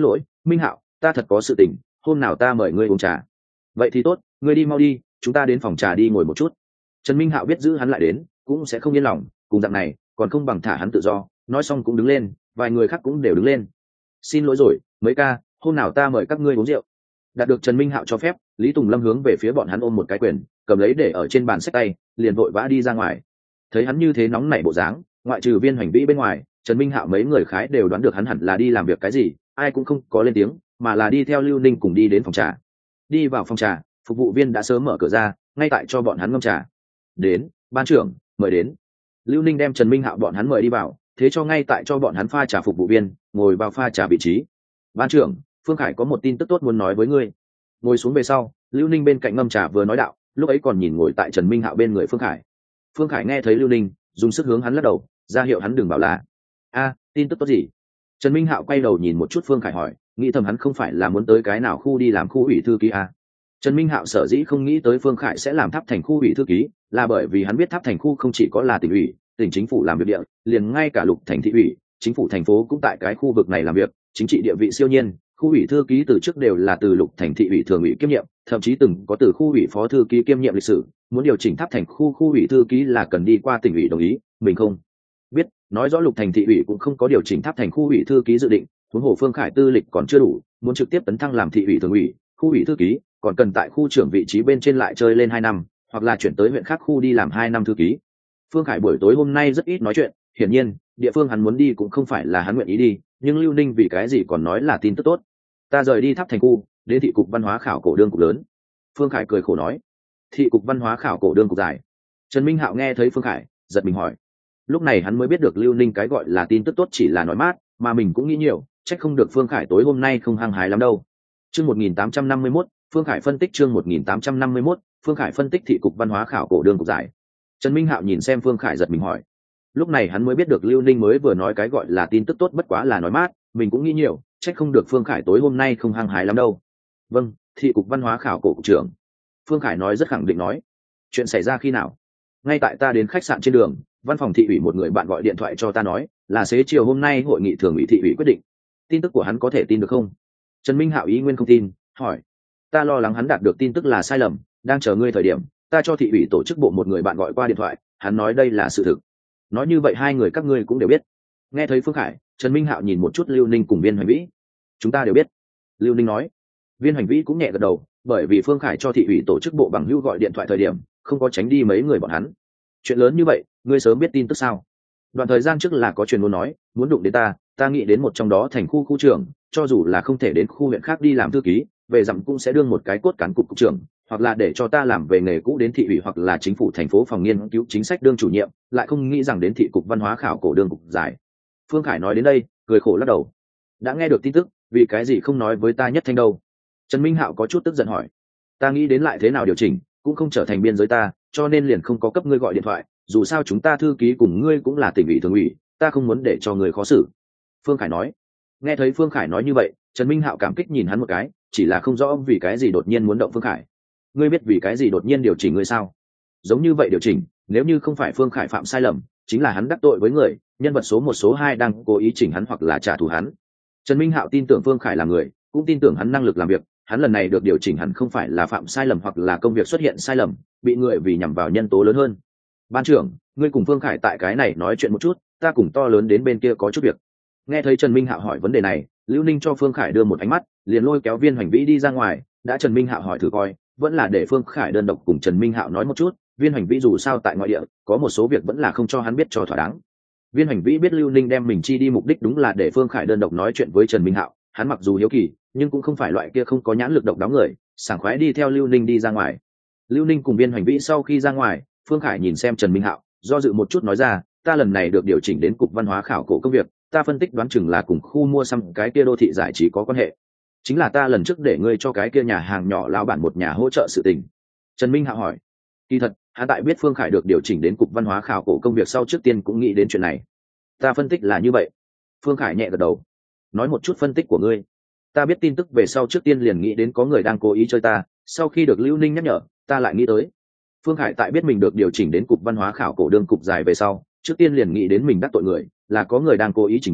Minh Hạo, ta thật có sự tình, hôm nào ta mời ngươi uống trà. Vậy thì tốt, ngươi đi mau đi, chúng ta đến phòng trà đi ngồi một chút. Trần Minh Hạo biết giữ hắn lại đến cũng sẽ không yên lòng, cùng dạng này còn không bằng thả hắn tự do. Nói xong cũng đứng lên, vài người khác cũng đều đứng lên. Xin lỗi rồi mấy ca, hôm nào ta mời các ngươi uống rượu. Đạt được Trần Minh Hạo cho phép, Lý Tùng Lâm hướng về phía bọn hắn ôm một cái quyền, cầm lấy để ở trên bàn sách tay, liền vội vã đi ra ngoài. Thấy hắn như thế nóng nảy bộ dáng, ngoại trừ Viên Hoành Vĩ bên ngoài, Trần Minh Hạo mấy người khái đều đoán được hắn hẳn là đi làm việc cái gì, ai cũng không có lên tiếng, mà là đi theo Lưu Ninh cùng đi đến phòng trà. Đi vào phòng trà, phục vụ viên đã sớm mở cửa ra, ngay tại cho bọn hắn ngâm trà. Đến, ban trưởng, mời đến. Lưu Ninh đem Trần Minh Hạo bọn hắn mời đi vào, thế cho ngay tại cho bọn hắn pha trà phục vụ viên ngồi vào pha trà vị trí. Ban trưởng, Phương Khải có một tin tức tốt muốn nói với ngươi. Ngồi xuống về sau, Lưu Ninh bên cạnh ngâm trà vừa nói đạo, lúc ấy còn nhìn ngồi tại Trần Minh Hạo bên người Phương Khải. Phương Khải nghe thấy Lưu Ninh, dùng sức hướng hắn lắc đầu, ra hiệu hắn đừng bảo là. A, tin tức tốt gì? Trần Minh Hạo quay đầu nhìn một chút Phương Khải hỏi, nghĩ thầm hắn không phải là muốn tới cái nào khu đi làm khu ủy thư ký a? Trần Minh Hạo sở dĩ không nghĩ tới Phương Khải sẽ làm Tháp Thành khu ủy thư ký, là bởi vì hắn biết Tháp Thành khu không chỉ có là tỉnh ủy, tỉnh chính phủ làm việc địa, liền ngay cả Lục Thành thị ủy, chính phủ thành phố cũng tại cái khu vực này làm việc, chính trị địa vị siêu nhiên. Khu ủy thư ký từ trước đều là từ Lục Thành thị ủy thường ủy kiêm nhiệm, thậm chí từng có từ khu ủy phó thư ký kiêm nhiệm lịch sử. Muốn điều chỉnh Tháp Thành khu khu ủy thư ký là cần đi qua tỉnh ủy đồng ý, mình không biết, nói rõ Lục Thành thị ủy cũng không có điều chỉnh Tháp Thành khu ủy thư ký dự định. Huống hồ Phương Khải tư lịch còn chưa đủ, muốn trực tiếp tấn thăng làm thị ủy thường ủy, khu ủy thư ký, còn cần tại khu trưởng vị trí bên trên lại chơi lên hai năm, hoặc là chuyển tới huyện khác khu đi làm hai năm thư ký. Phương Khải buổi tối hôm nay rất ít nói chuyện, hiển nhiên địa phương hắn muốn đi cũng không phải là hắn nguyện ý đi, nhưng Lưu Ninh vì cái gì còn nói là tin tức tốt. Ta rời đi Tháp Thành khu, đến thị cục văn hóa khảo cổ đương cục lớn. Phương Khải cười khổ nói. Thị cục văn hóa khảo cổ đương cục dài. Trần Minh Hạo nghe thấy Phương Khải, giật mình hỏi. Lúc này hắn mới biết được Lưu Ninh cái gọi là tin tức tốt chỉ là nói mát, mà mình cũng nghĩ nhiều, trách không được Phương Khải tối hôm nay không hăng hái lắm đâu. Chương một nghìn tám trăm năm mươi mốt, Phương Khải phân tích chương một nghìn tám trăm năm mươi mốt, Phương Khải phân tích thị cục văn hóa khảo cổ đương cục giải. Trần Minh Hạo nhìn xem Phương Khải giật mình hỏi. Lúc này hắn mới biết được Lưu Ninh mới vừa nói cái gọi là tin tức tốt bất quá là nói mát, mình cũng nghĩ nhiều, trách không được Phương Khải tối hôm nay không hăng hái lắm đâu. Vâng, thị cục văn hóa khảo cổ cục trưởng. Phương Khải nói rất khẳng định nói. Chuyện xảy ra khi nào? Ngay tại ta đến khách sạn trên đường, văn phòng thị ủy một người bạn gọi điện thoại cho ta nói, là xế chiều hôm nay hội nghị thường ủy thị ủy quyết định. Tin tức của hắn có thể tin được không? Trần Minh Hạo ý nguyên không tin, hỏi. Ta lo lắng hắn đạt được tin tức là sai lầm, đang chờ ngươi thời điểm, ta cho thị ủy tổ chức bộ một người bạn gọi qua điện thoại, hắn nói đây là sự thực. Nói như vậy hai người các ngươi cũng đều biết. Nghe thấy Phương Khải, Trần Minh Hạo nhìn một chút Lưu Ninh cùng Viên Hoành Vĩ. Chúng ta đều biết. Lưu Ninh nói. Viên Hoành Vĩ cũng nhẹ gật đầu, bởi vì Phương Khải cho thị ủy tổ chức bộ bằng hữu gọi điện thoại thời điểm, không có tránh đi mấy người bọn hắn. Chuyện lớn như vậy, ngươi sớm biết tin tức sao? Đoạn thời gian trước là có truyền ngôn nói, muốn đụng đến ta, ta nghĩ đến một trong đó thành khu khu trưởng, cho dù là không thể đến khu huyện khác đi làm thư ký, về dặm cũng sẽ đương một cái cốt cán cục cục trưởng, hoặc là để cho ta làm về nghề cũ đến thị ủy hoặc là chính phủ thành phố phòng nghiên cứu chính sách đương chủ nhiệm, lại không nghĩ rằng đến thị cục văn hóa khảo cổ đương cục giải. Phương Khải nói đến đây, cười khổ lắc đầu. Đã nghe được tin tức, vì cái gì không nói với ta nhất thanh đâu? Trần Minh Hạo có chút tức giận hỏi. Ta nghĩ đến lại thế nào điều chỉnh, cũng không trở thành biên giới ta, cho nên liền không có cấp ngươi gọi điện thoại, dù sao chúng ta thư ký cùng ngươi cũng là tỉnh ủy thường ủy, ta không muốn để cho người khó xử. Phương Khải nói. Nghe thấy Phương Khải nói như vậy, Trần Minh Hạo cảm kích nhìn hắn một cái, chỉ là không rõ vì cái gì đột nhiên muốn động Phương Khải. Ngươi biết vì cái gì đột nhiên điều chỉnh ngươi sao? Giống như vậy điều chỉnh, nếu như không phải Phương Khải phạm sai lầm, chính là hắn đắc tội với người, nhân vật số một số hai đang cố ý chỉnh hắn hoặc là trả thù hắn. Trần Minh Hạo tin tưởng Phương Khải là người, cũng tin tưởng hắn năng lực làm việc, hắn lần này được điều chỉnh hẳn không phải là phạm sai lầm hoặc là công việc xuất hiện sai lầm, bị người vì nhằm vào nhân tố lớn hơn. Ban trưởng, ngươi cùng Phương Khải tại cái này nói chuyện một chút, ta cùng to lớn đến bên kia có chút việc. Nghe thấy Trần Minh Hạo hỏi vấn đề này, Lưu Ninh cho Phương Khải đưa một ánh mắt, liền lôi kéo Viên Hoành Vĩ đi ra ngoài. Đã Trần Minh Hạo hỏi thử coi, vẫn là để Phương Khải đơn độc cùng Trần Minh Hạo nói một chút. Viên Hoành Vĩ dù sao tại ngoại địa, có một số việc vẫn là không cho hắn biết cho thỏa đáng. Viên Hoành Vĩ biết Lưu Ninh đem mình chi đi mục đích đúng là để Phương Khải đơn độc nói chuyện với Trần Minh Hạo. Hắn mặc dù hiếu kỳ, nhưng cũng không phải loại kia không có nhãn lực độc đáo người, sảng khoái đi theo Lưu Ninh đi ra ngoài. Lưu Ninh cùng Viên Hoành Vĩ sau khi ra ngoài, Phương Khải nhìn xem Trần Minh Hạo, do dự một chút nói ra, ta lần này được điều chỉnh đến cục văn hóa khảo cổ công việc, ta phân tích đoán chừng là cùng khu mua xăm cái kia đô thị giải trí có quan hệ. Chính là ta lần trước để ngươi cho cái kia nhà hàng nhỏ lão bản một nhà hỗ trợ sự tình. Trần Minh Hạo hỏi. Kỳ thật, hắn tại biết Phương Khải được điều chỉnh đến cục văn hóa khảo cổ công việc sau trước tiên cũng nghĩ đến chuyện này. Ta phân tích là như vậy. Phương Khải nhẹ gật đầu. Nói một chút phân tích của ngươi. Ta biết tin tức về sau trước tiên liền nghĩ đến có người đang cố ý chơi ta, sau khi được Lưu Ninh nhắc nhở, ta lại nghĩ tới. Phương Khải tại biết mình được điều chỉnh đến cục văn hóa khảo cổ đương cục dài về sau, trước tiên liền nghĩ đến mình đắc tội người, là có người đang cố ý chỉnh mình,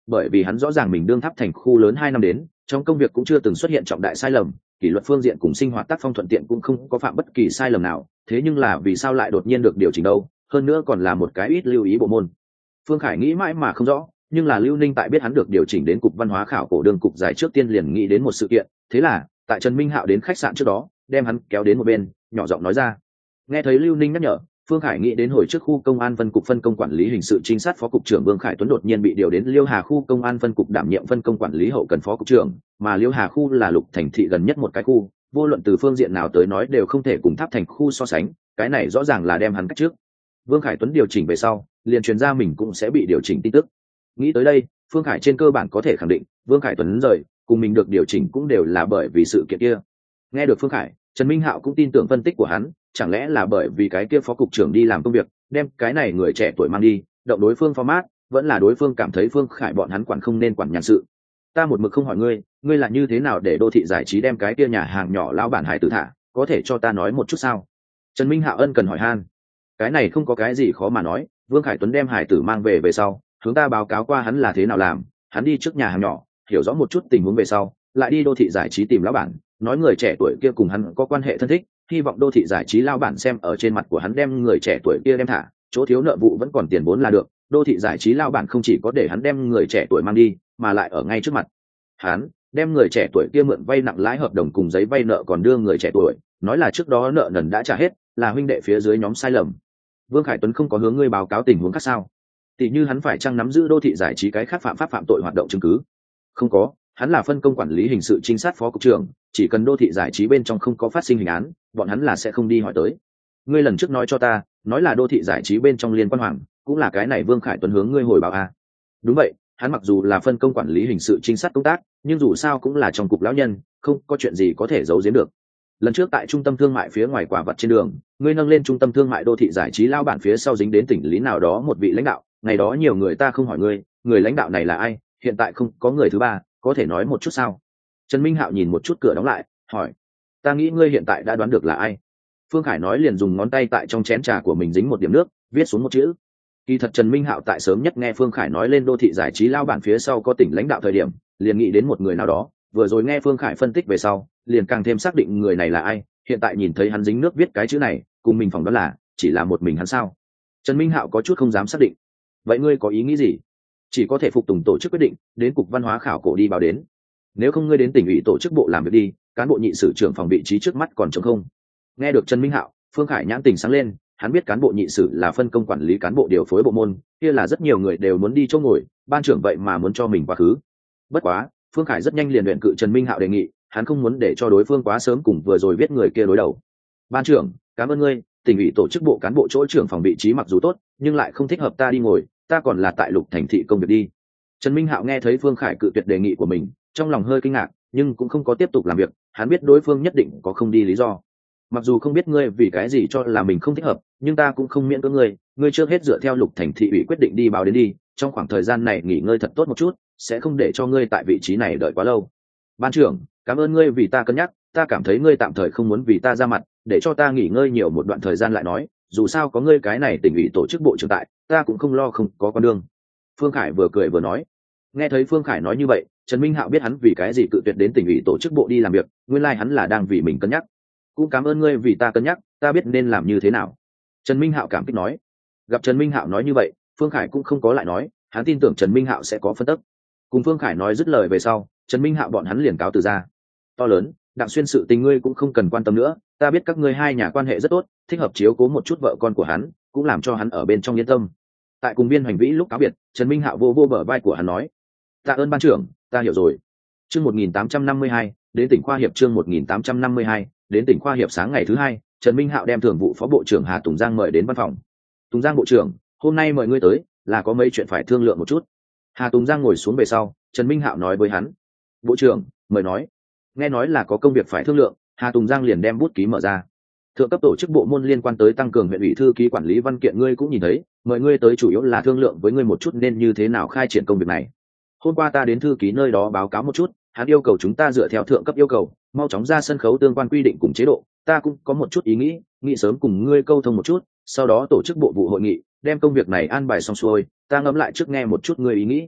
bởi vì hắn rõ ràng mình đương tháp thành khu lớn hai năm đến, trong công việc cũng chưa từng xuất hiện trọng đại sai lầm, kỷ luật phương diện cùng sinh hoạt tác phong thuận tiện cũng không có phạm bất kỳ sai lầm nào, thế nhưng là vì sao lại đột nhiên được điều chỉnh đâu, hơn nữa còn là một cái ít lưu ý bộ môn. Phương Khải nghĩ mãi mà không rõ, nhưng là Lưu Ninh tại biết hắn được điều chỉnh đến cục văn hóa khảo cổ đường cục giải trước tiên liền nghĩ đến một sự kiện, thế là tại Trần Minh Hạo đến khách sạn trước đó, đem hắn kéo đến một bên, nhỏ giọng nói ra. Nghe thấy Lưu Ninh nhắc nhở, Phương Khải nghĩ đến hồi trước khu công an phân cục phân công quản lý hình sự trinh sát phó cục trưởng Vương Khải Tuấn đột nhiên bị điều đến Liêu Hà khu công an phân cục đảm nhiệm phân công quản lý hậu cần phó cục trưởng, mà Liêu Hà khu là Lục Thành thị gần nhất một cái khu, vô luận từ phương diện nào tới nói đều không thể cùng Tháp Thành khu so sánh, cái này rõ ràng là đem hắn cách trước. Vương Khải Tuấn điều chỉnh về sau, liền truyền ra mình cũng sẽ bị điều chỉnh tin tức. Nghĩ tới đây, Phương Khải trên cơ bản có thể khẳng định, Vương Khải Tuấn rời, cùng mình được điều chỉnh cũng đều là bởi vì sự kiện kia. Nghe được Phương Khải, Trần Minh Hạo cũng tin tưởng phân tích của hắn, chẳng lẽ là bởi vì cái kia phó cục trưởng đi làm công việc, đem cái này người trẻ tuổi mang đi, động đối phương format, vẫn là đối phương cảm thấy Phương Khải bọn hắn quản không nên quản nhàn sự. Ta một mực không hỏi ngươi, ngươi là như thế nào để đô thị giải trí đem cái kia nhà hàng nhỏ lao bản hải tử thả, có thể cho ta nói một chút sao? Trần Minh Hạo ân cần hỏi han. Cái này không có cái gì khó mà nói, Vương Khải Tuấn đem hải tử mang về về sau, chúng ta báo cáo qua hắn là thế nào làm, hắn đi trước nhà hàng nhỏ, hiểu rõ một chút tình huống về sau, lại đi đô thị giải trí tìm lão bản, nói người trẻ tuổi kia cùng hắn có quan hệ thân thích, hy vọng đô thị giải trí lao bản xem ở trên mặt của hắn đem người trẻ tuổi kia đem thả, chỗ thiếu nợ vụ vẫn còn tiền vốn là được, đô thị giải trí lao bản không chỉ có để hắn đem người trẻ tuổi mang đi, mà lại ở ngay trước mặt hắn đem người trẻ tuổi kia mượn vay nặng lãi hợp đồng cùng giấy vay nợ còn đưa người trẻ tuổi, nói là trước đó nợ nần đã trả hết, là huynh đệ phía dưới nhóm sai lầm. Vương Khải Tuấn không có hướng ngươi báo cáo tình huống khác sao? Tỷ như hắn phải chăng nắm giữ đô thị giải trí cái khác phạm pháp phạm tội hoạt động chứng cứ? Không có, hắn là phân công quản lý hình sự trinh sát phó cục trưởng, chỉ cần đô thị giải trí bên trong không có phát sinh hình án, bọn hắn là sẽ không đi hỏi tới. Ngươi lần trước nói cho ta, nói là đô thị giải trí bên trong liên quan hoàng, cũng là cái này Vương Khải Tuấn hướng ngươi hồi báo à? Đúng vậy, hắn mặc dù là phân công quản lý hình sự trinh sát công tác, nhưng dù sao cũng là trong cục lão nhân, không có chuyện gì có thể giấu giếm được. Lần trước tại trung tâm thương mại phía ngoài quả vật trên đường, ngươi nâng lên trung tâm thương mại đô thị giải trí lao bản phía sau dính đến tỉnh lý nào đó một vị lãnh đạo, ngày đó nhiều người ta không hỏi ngươi, người lãnh đạo này là ai, hiện tại không có người thứ ba, có thể nói một chút sao? Trần Minh Hạo nhìn một chút cửa đóng lại, hỏi. Ta nghĩ ngươi hiện tại đã đoán được là ai. Phương Khải nói liền dùng ngón tay tại trong chén trà của mình dính một điểm nước, viết xuống một chữ. Kỳ thật Trần Minh Hạo tại sớm nhất nghe Phương Khải nói lên đô thị giải trí lao bản phía sau có tỉnh lãnh đạo thời điểm, liền nghĩ đến một người nào đó, vừa rồi nghe Phương Khải phân tích về sau, liền càng thêm xác định người này là ai, hiện tại nhìn thấy hắn dính nước viết cái chữ này, cùng mình phỏng đoán là chỉ là một mình hắn sao? Trần Minh Hạo có chút không dám xác định. Vậy ngươi có ý nghĩ gì? Chỉ có thể phục tùng tổ chức quyết định, đến cục văn hóa khảo cổ đi báo đến. Nếu không ngươi đến tỉnh ủy tổ chức bộ làm việc đi, cán bộ nhị sử trưởng phòng vị trí trước mắt còn trống không. Nghe được Trần Minh Hạo, Phương Khải nhãn tình sáng lên, hắn biết cán bộ nhị sử là phân công quản lý cán bộ điều phối bộ môn, kia là rất nhiều người đều muốn đi chỗ ngồi, ban trưởng vậy mà muốn cho mình quá khứ. Bất quá, Phương Khải rất nhanh liền luyện cự Trần Minh Hạo đề nghị, hắn không muốn để cho đối phương quá sớm cùng vừa rồi biết người kia đối đầu. Ban trưởng, cảm ơn ngươi, tỉnh ủy tổ chức bộ cán bộ chỗ trưởng phòng vị trí mặc dù tốt, nhưng lại không thích hợp ta đi ngồi, ta còn là tại Lục Thành thị công việc đi. Trần Minh Hạo nghe thấy Phương Khải cự tuyệt đề nghị của mình, trong lòng hơi kinh ngạc, nhưng cũng không có tiếp tục làm việc, hắn biết đối phương nhất định có không đi lý do. Mặc dù không biết ngươi vì cái gì cho là mình không thích hợp, nhưng ta cũng không miễn cưỡng ngươi, ngươi trước hết dựa theo Lục Thành thị ủy quyết định đi báo đến đi, trong khoảng thời gian này nghỉ ngơi thật tốt một chút, sẽ không để cho ngươi tại vị trí này đợi quá lâu. Ban trưởng, cảm ơn ngươi vì ta cân nhắc, ta cảm thấy ngươi tạm thời không muốn vì ta ra mặt, để cho ta nghỉ ngơi nhiều một đoạn thời gian lại nói, dù sao có ngươi cái này tỉnh ủy tổ chức bộ trưởng tại, ta cũng không lo không có con đường. Phương Khải vừa cười vừa nói. Nghe thấy Phương Khải nói như vậy, Trần Minh Hạo biết hắn vì cái gì cự tuyệt đến tỉnh ủy tổ chức bộ đi làm việc, nguyên lai like hắn là đang vì mình cân nhắc. Cũng cảm ơn ngươi vì ta cân nhắc, ta biết nên làm như thế nào. Trần Minh Hạo cảm kích nói. Gặp Trần Minh Hạo nói như vậy, Phương Khải cũng không có lại nói, hắn tin tưởng Trần Minh Hạo sẽ có phân tích. Cùng Phương Khải nói dứt lời về sau, Trần Minh Hạo bọn hắn liền cáo từ ra. To lớn, Đặng Xuyên sự tình ngươi cũng không cần quan tâm nữa, ta biết các ngươi hai nhà quan hệ rất tốt, thích hợp chiếu cố một chút vợ con của hắn, cũng làm cho hắn ở bên trong yên tâm. Tại cùng Biên Hoành Vĩ lúc cáo biệt, Trần Minh Hạo vô vô bờ vai của hắn nói: tạ ơn ban trưởng, ta hiểu rồi. Chương một nghìn tám trăm năm mươi hai, đến tỉnh khoa hiệp chương một nghìn tám trăm năm mươi hai, đến tỉnh khoa hiệp sáng ngày thứ hai, Trần Minh Hạo đem Thường vụ Phó Bộ trưởng Hà Tùng Giang mời đến văn phòng. Tùng Giang bộ trưởng, hôm nay mời ngươi tới, là có mấy chuyện phải thương lượng một chút. Hà Tùng Giang ngồi xuống về sau, Trần Minh Hạo nói với hắn: bộ trưởng, mời nói. Nghe nói là có công việc phải thương lượng, Hà Tùng Giang liền đem bút ký mở ra. Thượng cấp tổ chức bộ môn liên quan tới tăng cường huyện ủy thư ký quản lý văn kiện ngươi cũng nhìn thấy, mời ngươi tới chủ yếu là thương lượng với ngươi một chút nên như thế nào khai triển công việc này. Hôm qua ta đến thư ký nơi đó báo cáo một chút, hắn yêu cầu chúng ta dựa theo thượng cấp yêu cầu, mau chóng ra sân khấu tương quan quy định cùng chế độ, ta cũng có một chút ý nghĩ, nghĩ sớm cùng ngươi câu thông một chút, sau đó tổ chức bộ vụ hội nghị, đem công việc này an bài xong xuôi, ta ngẫm lại trước nghe một chút ngươi ý nghĩ.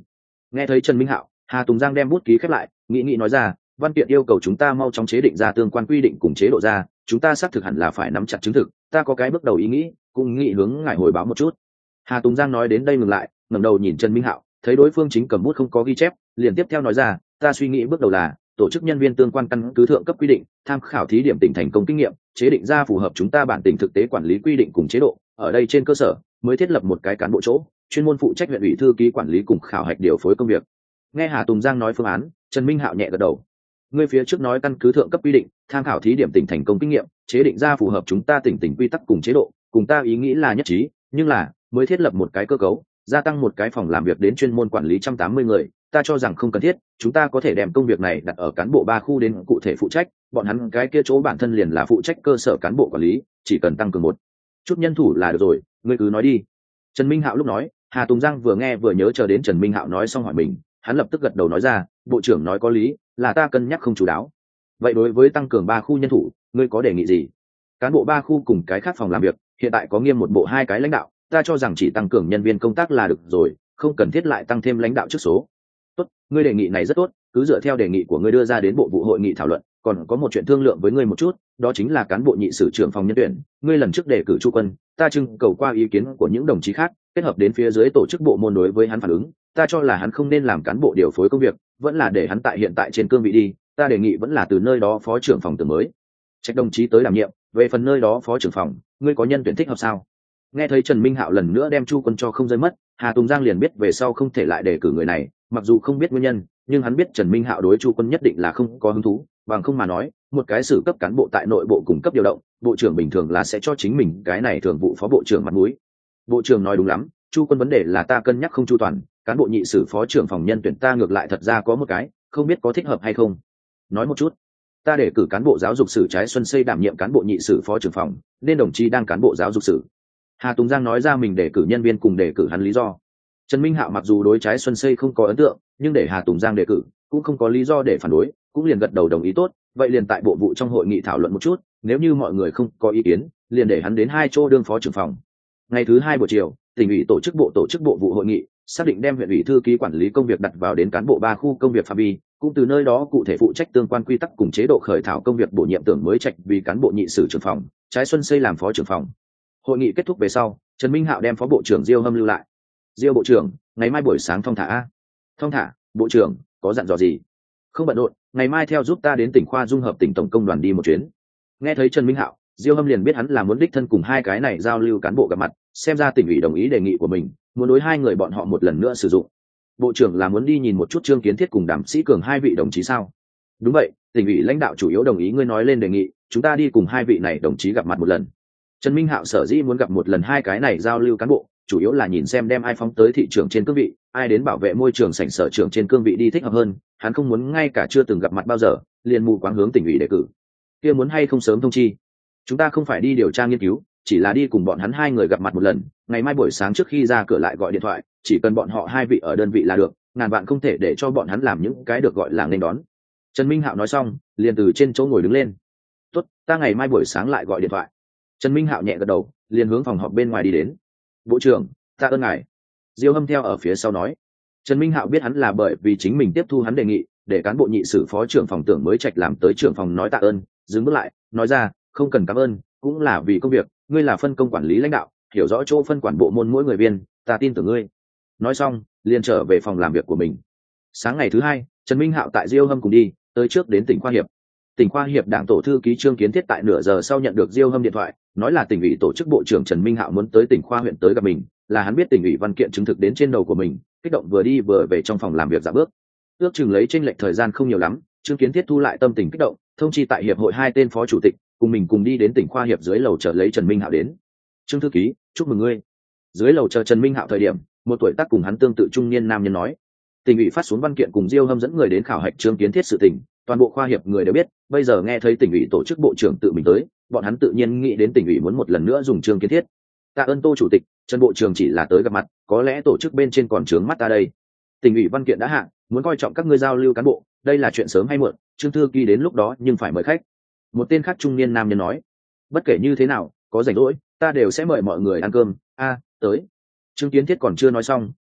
Nghe thấy Trần Minh Hạo, Hà Tùng Giang đem bút ký khép lại, nghĩ nghĩ nói ra, văn kiện yêu cầu chúng ta mau chóng chế định ra tương quan quy định cùng chế độ ra, chúng ta xác thực hẳn là phải nắm chặt chứng thực, ta có cái bước đầu ý nghĩ, cũng nghĩ hướng ngài hồi báo một chút. Hà Tùng Giang nói đến đây ngừng lại, ngẩng đầu nhìn Trần Minh Hạo, thấy đối phương chính cầm bút không có ghi chép, liền tiếp theo nói ra, ta suy nghĩ bước đầu là tổ chức nhân viên tương quan căn cứ thượng cấp quy định, tham khảo thí điểm tỉnh thành công kinh nghiệm, chế định ra phù hợp chúng ta bản tỉnh thực tế quản lý quy định cùng chế độ, ở đây trên cơ sở mới thiết lập một cái cán bộ chỗ chuyên môn phụ trách huyện ủy thư ký quản lý cùng khảo hạch điều phối công việc. Nghe Hà Tùng Giang nói phương án, Trần Minh Hạo nhẹ gật đầu. Ngươi phía trước nói căn cứ thượng cấp quy định, tham khảo thí điểm tỉnh thành công kinh nghiệm, chế định ra phù hợp chúng ta tỉnh tỉnh quy tắc cùng chế độ, cùng ta ý nghĩ là nhất trí, nhưng là mới thiết lập một cái cơ cấu, gia tăng một cái phòng làm việc đến chuyên môn quản lý một trăm tám mươi người, ta cho rằng không cần thiết, chúng ta có thể đem công việc này đặt ở cán bộ ba khu đến cụ thể phụ trách, bọn hắn cái kia chỗ bản thân liền là phụ trách cơ sở cán bộ quản lý, chỉ cần tăng cường một chút nhân thủ là được rồi, ngươi cứ nói đi. Trần Minh Hạo lúc nói, Hà Tùng Giang vừa nghe vừa nhớ chờ đến Trần Minh Hạo nói xong hỏi mình, hắn lập tức gật đầu nói ra, bộ trưởng nói có lý, là ta cân nhắc không chú đáo. Vậy đối với tăng cường ba khu nhân thủ, ngươi có đề nghị gì? Cán bộ ba khu cùng cái khác phòng làm việc, hiện tại có nghiêm một bộ hai cái lãnh đạo, ta cho rằng chỉ tăng cường nhân viên công tác là được rồi, không cần thiết lại tăng thêm lãnh đạo trước số. Tốt, ngươi đề nghị này rất tốt, cứ dựa theo đề nghị của ngươi đưa ra đến bộ vụ hội nghị thảo luận, còn có một chuyện thương lượng với ngươi một chút, đó chính là cán bộ nhị sử trưởng phòng nhân tuyển, ngươi lần trước đề cử Chu Quân, ta trưng cầu qua ý kiến của những đồng chí khác, kết hợp đến phía dưới tổ chức bộ môn đối với hắn phản ứng, ta cho là hắn không nên làm cán bộ điều phối công việc, vẫn là để hắn tại hiện tại trên cương vị đi, ta đề nghị vẫn là từ nơi đó phó trưởng phòng từ mới trách đồng chí tới đảm nhiệm, về phần nơi đó phó trưởng phòng, ngươi có nhân tuyển thích hợp sao? Nghe thấy Trần Minh Hạo lần nữa đem Chu Quân cho không rơi mất, Hà Tùng Giang liền biết về sau không thể lại đề cử người này, mặc dù không biết nguyên nhân, nhưng hắn biết Trần Minh Hạo đối Chu Quân nhất định là không có hứng thú, bằng không mà nói, một cái xử cấp cán bộ tại nội bộ cung cấp điều động, bộ trưởng bình thường là sẽ cho chính mình cái này thường vụ phó bộ trưởng mặt mũi. Bộ trưởng nói đúng lắm, Chu Quân vấn đề là ta cân nhắc không chu toàn, cán bộ nhị sử phó trưởng phòng nhân tuyển ta ngược lại thật ra có một cái, không biết có thích hợp hay không. Nói một chút. Ta để cử cán bộ giáo dục sử Trái Xuân Xây đảm nhiệm cán bộ nhị sử phó trưởng phòng, nên đồng chí đang cán bộ giáo dục sử. Hà Tùng Giang nói ra mình đề cử nhân viên cùng đề cử hắn lý do. Trần Minh Hạo mặc dù đối Trái Xuân Xây không có ấn tượng, nhưng để Hà Tùng Giang đề cử cũng không có lý do để phản đối, cũng liền gật đầu đồng ý tốt, vậy liền tại bộ vụ trong hội nghị thảo luận một chút, nếu như mọi người không có ý kiến, liền để hắn đến hai chỗ đương phó trưởng phòng. Ngày thứ hai buổi chiều, tỉnh ủy tổ chức bộ tổ chức bộ vụ hội nghị, xác định đem huyện ủy thư ký quản lý công việc đặt vào đến cán bộ ba khu công việc phạm vi, cũng từ nơi đó cụ thể phụ trách tương quan quy tắc cùng chế độ khởi thảo công việc bổ nhiệm tưởng mới trạch vì cán bộ nhị sử trưởng phòng, Trái Xuân Xây làm phó trưởng phòng. Hội nghị kết thúc về sau, Trần Minh Hạo đem phó bộ trưởng Diêu Hâm lưu lại. Diêu bộ trưởng, ngày mai buổi sáng thong thả a. Thong thả, bộ trưởng, có dặn dò gì? Không bận rộn, ngày mai theo giúp ta đến tỉnh khoa dung hợp tỉnh tổng công đoàn đi một chuyến. Nghe thấy Trần Minh Hạo, Diêu Hâm liền biết hắn là muốn đích thân cùng hai cái này giao lưu cán bộ gặp mặt, xem ra tỉnh ủy đồng ý đề nghị của mình, muốn đối hai người bọn họ một lần nữa sử dụng. Bộ trưởng là muốn đi nhìn một chút Trương Kiến Thiết cùng Đàm Sĩ Cường hai vị đồng chí sao? Đúng vậy, tỉnh ủy lãnh đạo chủ yếu đồng ý ngươi nói lên đề nghị, chúng ta đi cùng hai vị này đồng chí gặp mặt một lần. Trần Minh Hạo sở dĩ muốn gặp một lần hai cái này giao lưu cán bộ, chủ yếu là nhìn xem đem ai phóng tới thị trường trên cương vị, ai đến bảo vệ môi trường sảnh sở trưởng trên cương vị đi thích hợp hơn, hắn không muốn ngay cả chưa từng gặp mặt bao giờ, liền mù quáng hướng tỉnh ủy đề cử. Kia muốn hay không sớm thông chi? Chúng ta không phải đi điều tra nghiên cứu, chỉ là đi cùng bọn hắn hai người gặp mặt một lần, ngày mai buổi sáng trước khi ra cửa lại gọi điện thoại, chỉ cần bọn họ hai vị ở đơn vị là được, ngàn vạn không thể để cho bọn hắn làm những cái được gọi là nghênh đón. Trần Minh Hạo nói xong, liền từ trên chỗ ngồi đứng lên. Tốt, ta ngày mai buổi sáng lại gọi điện thoại. Trần Minh Hạo nhẹ gật đầu, liền hướng phòng họp bên ngoài đi đến. Bộ trưởng, ta ơn ngài. Diêu Hâm theo ở phía sau nói. Trần Minh Hạo biết hắn là bởi vì chính mình tiếp thu hắn đề nghị, để cán bộ nhị sử phó trưởng phòng tưởng mới trạch làm tới trưởng phòng nói tạ ơn, dừng bước lại, nói ra, không cần cảm ơn, cũng là vì công việc, ngươi là phân công quản lý lãnh đạo, hiểu rõ chỗ phân quản bộ môn mỗi người viên, ta tin tưởng ngươi. Nói xong, liền trở về phòng làm việc của mình. Sáng ngày thứ hai, Trần Minh Hạo tại Diêu Hâm cùng đi, tới trước đến tỉnh Khoa Hiệp. Tỉnh Khoa Hiệp đảng tổ thư ký Trương Kiến Thiết tại nửa giờ sau nhận được Diêu Hâm điện thoại, nói là tỉnh ủy tổ chức bộ trưởng Trần Minh Hạo muốn tới tỉnh Khoa huyện tới gặp mình, là hắn biết tỉnh ủy văn kiện chứng thực đến trên đầu của mình, kích động vừa đi vừa về trong phòng làm việc dạ bước. Ước chừng lấy chênh lệch thời gian không nhiều lắm, Trương Kiến Thiết thu lại tâm tình kích động, thông chi tại hiệp hội hai tên phó chủ tịch, cùng mình cùng đi đến tỉnh Khoa Hiệp dưới lầu chờ lấy Trần Minh Hạo đến. Trương thư ký, chúc mừng ngươi. Dưới lầu chờ Trần Minh Hạo thời điểm, một tuổi tác cùng hắn tương tự trung niên nam nhân nói. Tỉnh ủy phát xuống văn kiện cùng Diêu Hâm dẫn người đến khảo hạch Trương Kiến Thiết sự tình, toàn bộ Khoa Hiệp người đều biết, bây giờ nghe thấy tỉnh ủy tổ chức bộ trưởng tự mình tới, bọn hắn tự nhiên nghĩ đến tỉnh ủy muốn một lần nữa dùng Trương Kiến Thiết. Tạ ơn Tô chủ tịch, Trần bộ trưởng chỉ là tới gặp mặt, có lẽ tổ chức bên trên còn trướng mắt ta đây. Tỉnh ủy văn kiện đã hạ, muốn coi trọng các ngươi giao lưu cán bộ, đây là chuyện sớm hay muộn, Trương thư ký đến lúc đó nhưng phải mời khách. Một tên khác trung niên nam nhân nói, bất kể như thế nào, có rảnh rỗi, ta đều sẽ mời mọi người ăn cơm. A, tới. Trương Kiến Thiết còn chưa nói xong,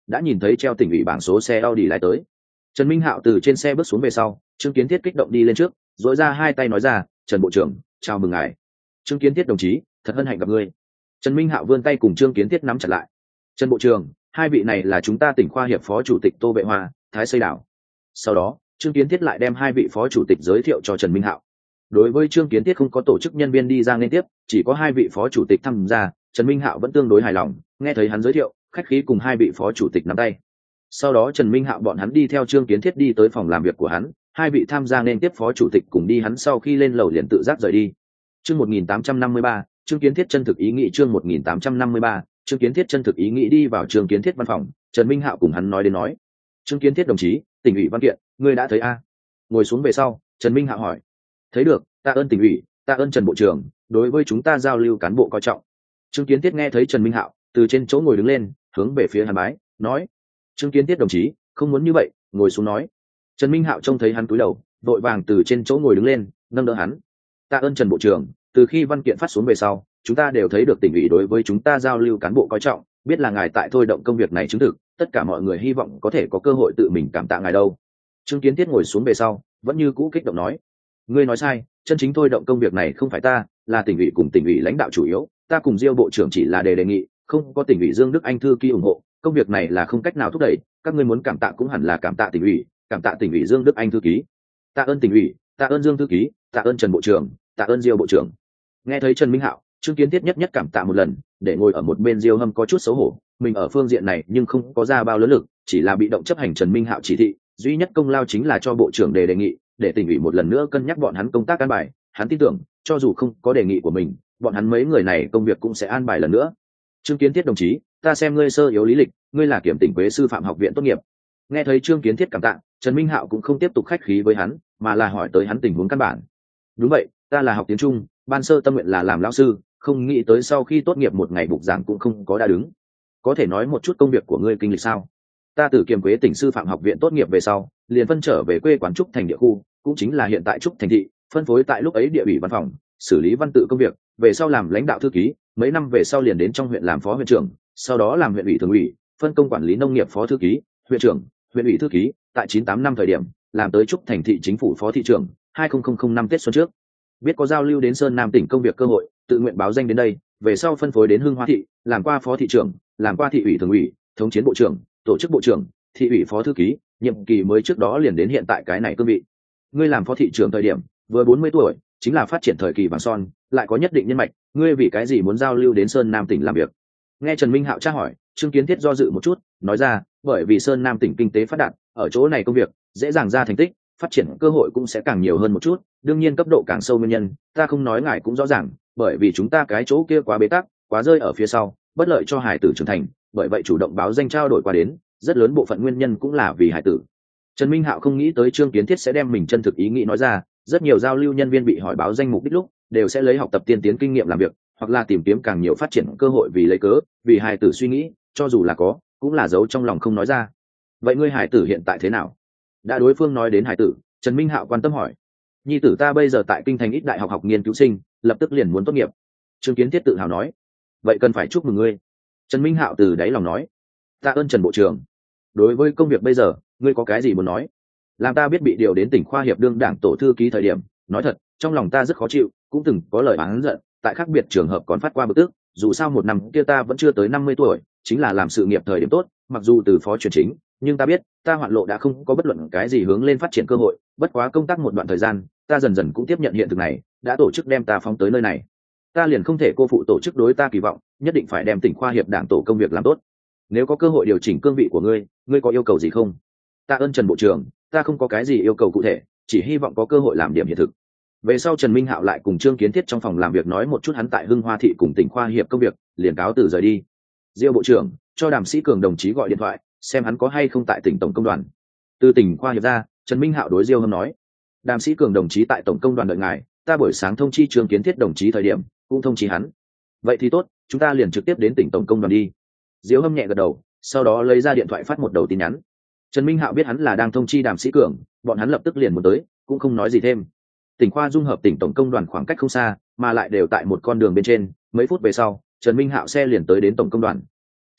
đã nhìn thấy treo tỉnh ủy bảng số xe Audi lái tới. Trần Minh Hạo từ trên xe bước xuống về sau, Trương Kiến Thiết kích động đi lên trước, dỗi ra hai tay nói ra, Trần Bộ trưởng, chào mừng ngài. Trương Kiến Thiết đồng chí, thật hân hạnh gặp ngươi. Trần Minh Hạo vươn tay cùng Trương Kiến Thiết nắm chặt lại. Trần Bộ trưởng, hai vị này là chúng ta tỉnh khoa hiệp phó chủ tịch Tô Vệ Hoa, Thái Xây Đảo. Sau đó, Trương Kiến Thiết lại đem hai vị phó chủ tịch giới thiệu cho Trần Minh Hạo. Đối với Trương Kiến Thiết không có tổ chức nhân viên đi ra liên tiếp, chỉ có hai vị phó chủ tịch tham gia, Trần Minh Hạo vẫn tương đối hài lòng, nghe thấy hắn giới thiệu, khách khí cùng hai vị phó chủ tịch nắm tay. Sau đó Trần Minh Hạo bọn hắn đi theo Trương Kiến Thiết đi tới phòng làm việc của hắn, hai vị tham gia nên tiếp phó chủ tịch cùng đi hắn sau khi lên lầu liền tự giác rời đi. Chương một nghìn tám trăm năm mươi ba, Trương Kiến Thiết chân thực ý nghĩ chương một nghìn tám trăm năm mươi ba, Trương Kiến Thiết chân thực ý nghĩ đi vào Trương Kiến Thiết văn phòng, Trần Minh Hạo cùng hắn nói đến nói. Trương Kiến Thiết đồng chí, tỉnh ủy văn kiện, ngươi đã thấy a? Ngồi xuống về sau, Trần Minh Hạo hỏi. Thấy được, tạ ơn tỉnh ủy, tạ ơn Trần Bộ trưởng, đối với chúng ta giao lưu cán bộ coi trọng. Trương Kiến Thiết nghe thấy Trần Minh Hạo từ trên chỗ ngồi đứng lên, hướng về phía hắn bái, nói. Trương Kiến Thiết đồng chí, không muốn như vậy, ngồi xuống nói. Trần Minh Hạo trông thấy hắn cúi đầu, vội vàng từ trên chỗ ngồi đứng lên, nâng đỡ hắn. Tạ ơn Trần Bộ trưởng, từ khi văn kiện phát xuống về sau, chúng ta đều thấy được tỉnh ủy đối với chúng ta giao lưu cán bộ coi trọng, biết là ngài tại thôi động công việc này chứng thực, tất cả mọi người hy vọng có thể có cơ hội tự mình cảm tạ ngài đâu. Trương Kiến Thiết ngồi xuống về sau, vẫn như cũ kích động nói. Ngươi nói sai, chân chính thôi động công việc này không phải ta, là tỉnh ủy cùng tỉnh ủy lãnh đạo chủ yếu, ta cùng Diêu Bộ trưởng chỉ là đề đề nghị, không có tỉnh ủy Dương Đức Anh thư ký ủng hộ, công việc này là không cách nào thúc đẩy, các ngươi muốn cảm tạ cũng hẳn là cảm tạ tỉnh ủy, cảm tạ tỉnh ủy Dương Đức Anh thư ký. Tạ ơn tỉnh ủy, tạ ơn Dương thư ký, tạ ơn Trần Bộ trưởng, tạ ơn Diêu Bộ trưởng. Nghe thấy Trần Minh Hạo, Trương Kiến Thiết nhất nhất cảm tạ một lần, để ngồi ở một bên Diêu Hâm có chút xấu hổ, mình ở phương diện này nhưng không có ra bao lớn lực, chỉ là bị động chấp hành Trần Minh Hạo chỉ thị, duy nhất công lao chính là cho bộ trưởng đề đề nghị, để tỉnh ủy một lần nữa cân nhắc bọn hắn công tác an bài, hắn tin tưởng, cho dù không có đề nghị của mình, bọn hắn mấy người này công việc cũng sẽ an bài lần nữa. Trương Kiến Thiết đồng chí, ta xem ngươi sơ yếu lý lịch, ngươi là kiểm tỉnh Quế sư phạm học viện tốt nghiệp. Nghe thấy Trương Kiến Thiết cảm tạ, Trần Minh Hạo cũng không tiếp tục khách khí với hắn, mà là hỏi tới hắn tình huống căn bản. Đúng vậy, ta là học tiếng Trung, ban sơ tâm nguyện là làm lão sư, không nghĩ tới sau khi tốt nghiệp một ngày bục giảng cũng không có đã đứng. Có thể nói một chút công việc của ngươi kinh lịch sao? Ta từ Kiểm Quế tỉnh sư phạm học viện tốt nghiệp về sau, liền phân trở về quê quán Trúc Thành địa khu, cũng chính là hiện tại Trúc Thành thị, phân phối tại lúc ấy địa ủy văn phòng, xử lý văn tự công việc, về sau làm lãnh đạo thư ký, mấy năm về sau liền đến trong huyện làm phó huyện trưởng, sau đó làm huyện ủy thường ủy, phân công quản lý nông nghiệp phó thư ký, huyện trưởng, huyện ủy thư ký, tại chín tám năm thời điểm, làm tới Trúc Thành thị chính phủ phó thị trưởng, hai nghìn năm Tết xuân trước. Biết có giao lưu đến Sơn Nam tỉnh công việc cơ hội, tự nguyện báo danh đến đây, về sau phân phối đến Hưng Hoa thị, làm qua phó thị trưởng, làm qua thị ủy thường ủy, thống chiến bộ trưởng, tổ chức bộ trưởng, thị ủy phó thư ký, nhiệm kỳ mới trước đó liền đến hiện tại cái này cương vị. Ngươi làm phó thị trưởng thời điểm, vừa bốn mươi tuổi, chính là phát triển thời kỳ vàng son, lại có nhất định nhân mạch, ngươi vì cái gì muốn giao lưu đến Sơn Nam tỉnh làm việc? Nghe Trần Minh Hạo tra hỏi, Trương Kiến Thiết do dự một chút, nói ra, bởi vì Sơn Nam tỉnh kinh tế phát đạt, ở chỗ này công việc dễ dàng ra thành tích, phát triển cơ hội cũng sẽ càng nhiều hơn một chút, đương nhiên cấp độ càng sâu nguyên nhân, ta không nói ngài cũng rõ ràng, bởi vì chúng ta cái chỗ kia quá bế tắc, quá rơi ở phía sau, bất lợi cho hải tử trưởng thành, bởi vậy chủ động báo danh trao đổi qua đến, rất lớn bộ phận nguyên nhân cũng là vì hải tử. Trần Minh Hạo không nghĩ tới Trương Kiến Thiết sẽ đem mình chân thực ý nghĩ nói ra, rất nhiều giao lưu nhân viên bị hỏi báo danh mục đích lúc, đều sẽ lấy học tập tiên tiến kinh nghiệm làm việc, hoặc là tìm kiếm càng nhiều phát triển cơ hội vì lấy cớ, vì hải tử suy nghĩ, cho dù là có, cũng là giấu trong lòng không nói ra. Vậy ngươi hải tử hiện tại thế nào? Đã đối phương nói đến hải tử, Trần Minh Hạo quan tâm hỏi. Nhi tử ta bây giờ tại kinh thành ít đại học học nghiên cứu sinh, lập tức liền muốn tốt nghiệp. Trương Kiến Thiết tự hào nói. Vậy cần phải chúc mừng ngươi. Trần Minh Hạo từ đáy lòng nói. Tạ ơn Trần Bộ trưởng. Đối với công việc bây giờ, ngươi có cái gì muốn nói? Làm ta biết bị điều đến tỉnh khoa hiệp đương đảng tổ thư ký thời điểm, nói thật, trong lòng ta rất khó chịu, cũng từng có lời oán giận, tại khác biệt trường hợp còn phát qua bực tức, dù sao một năm kia ta vẫn chưa tới năm mươi tuổi, chính là làm sự nghiệp thời điểm tốt, mặc dù từ phó chuyển chính, nhưng ta biết, ta hoạn lộ đã không có bất luận cái gì hướng lên phát triển cơ hội, bất quá công tác một đoạn thời gian, ta dần dần cũng tiếp nhận hiện thực này, đã tổ chức đem ta phóng tới nơi này. Ta liền không thể cô phụ tổ chức đối ta kỳ vọng, nhất định phải đem tỉnh khoa hiệp đảng tổ công việc làm tốt. Nếu có cơ hội điều chỉnh cương vị của ngươi, ngươi có yêu cầu gì không? Tạ ơn Trần Bộ trưởng, ta không có cái gì yêu cầu cụ thể, chỉ hy vọng có cơ hội làm điểm hiện thực. Về sau Trần Minh Hạo lại cùng Trương Kiến Thiết trong phòng làm việc nói một chút hắn tại Hưng Hoa thị cùng tỉnh khoa hiệp công việc, liền cáo từ rời đi. Diêu Bộ trưởng, cho Đàm Sĩ Cường đồng chí gọi điện thoại, xem hắn có hay không tại tỉnh tổng công đoàn. Từ tỉnh khoa hiệp ra, Trần Minh Hạo đối Diêu Hâm nói. Đàm Sĩ Cường đồng chí tại tổng công đoàn đợi ngài, ta buổi sáng thông chi Trương Kiến Thiết đồng chí thời điểm, cũng thông chi hắn. Vậy thì tốt, chúng ta liền trực tiếp đến tỉnh tổng công đoàn đi. Diêu Hâm nhẹ gật đầu, sau đó lấy ra điện thoại phát một đầu tin nhắn. Trần Minh Hạo biết hắn là đang thông chi Đàm Sĩ Cường, bọn hắn lập tức liền muốn tới, cũng không nói gì thêm. Tỉnh khoa dung hợp tỉnh tổng công đoàn khoảng cách không xa, mà lại đều tại một con đường bên trên, mấy phút về sau, Trần Minh Hạo xe liền tới đến tổng công đoàn.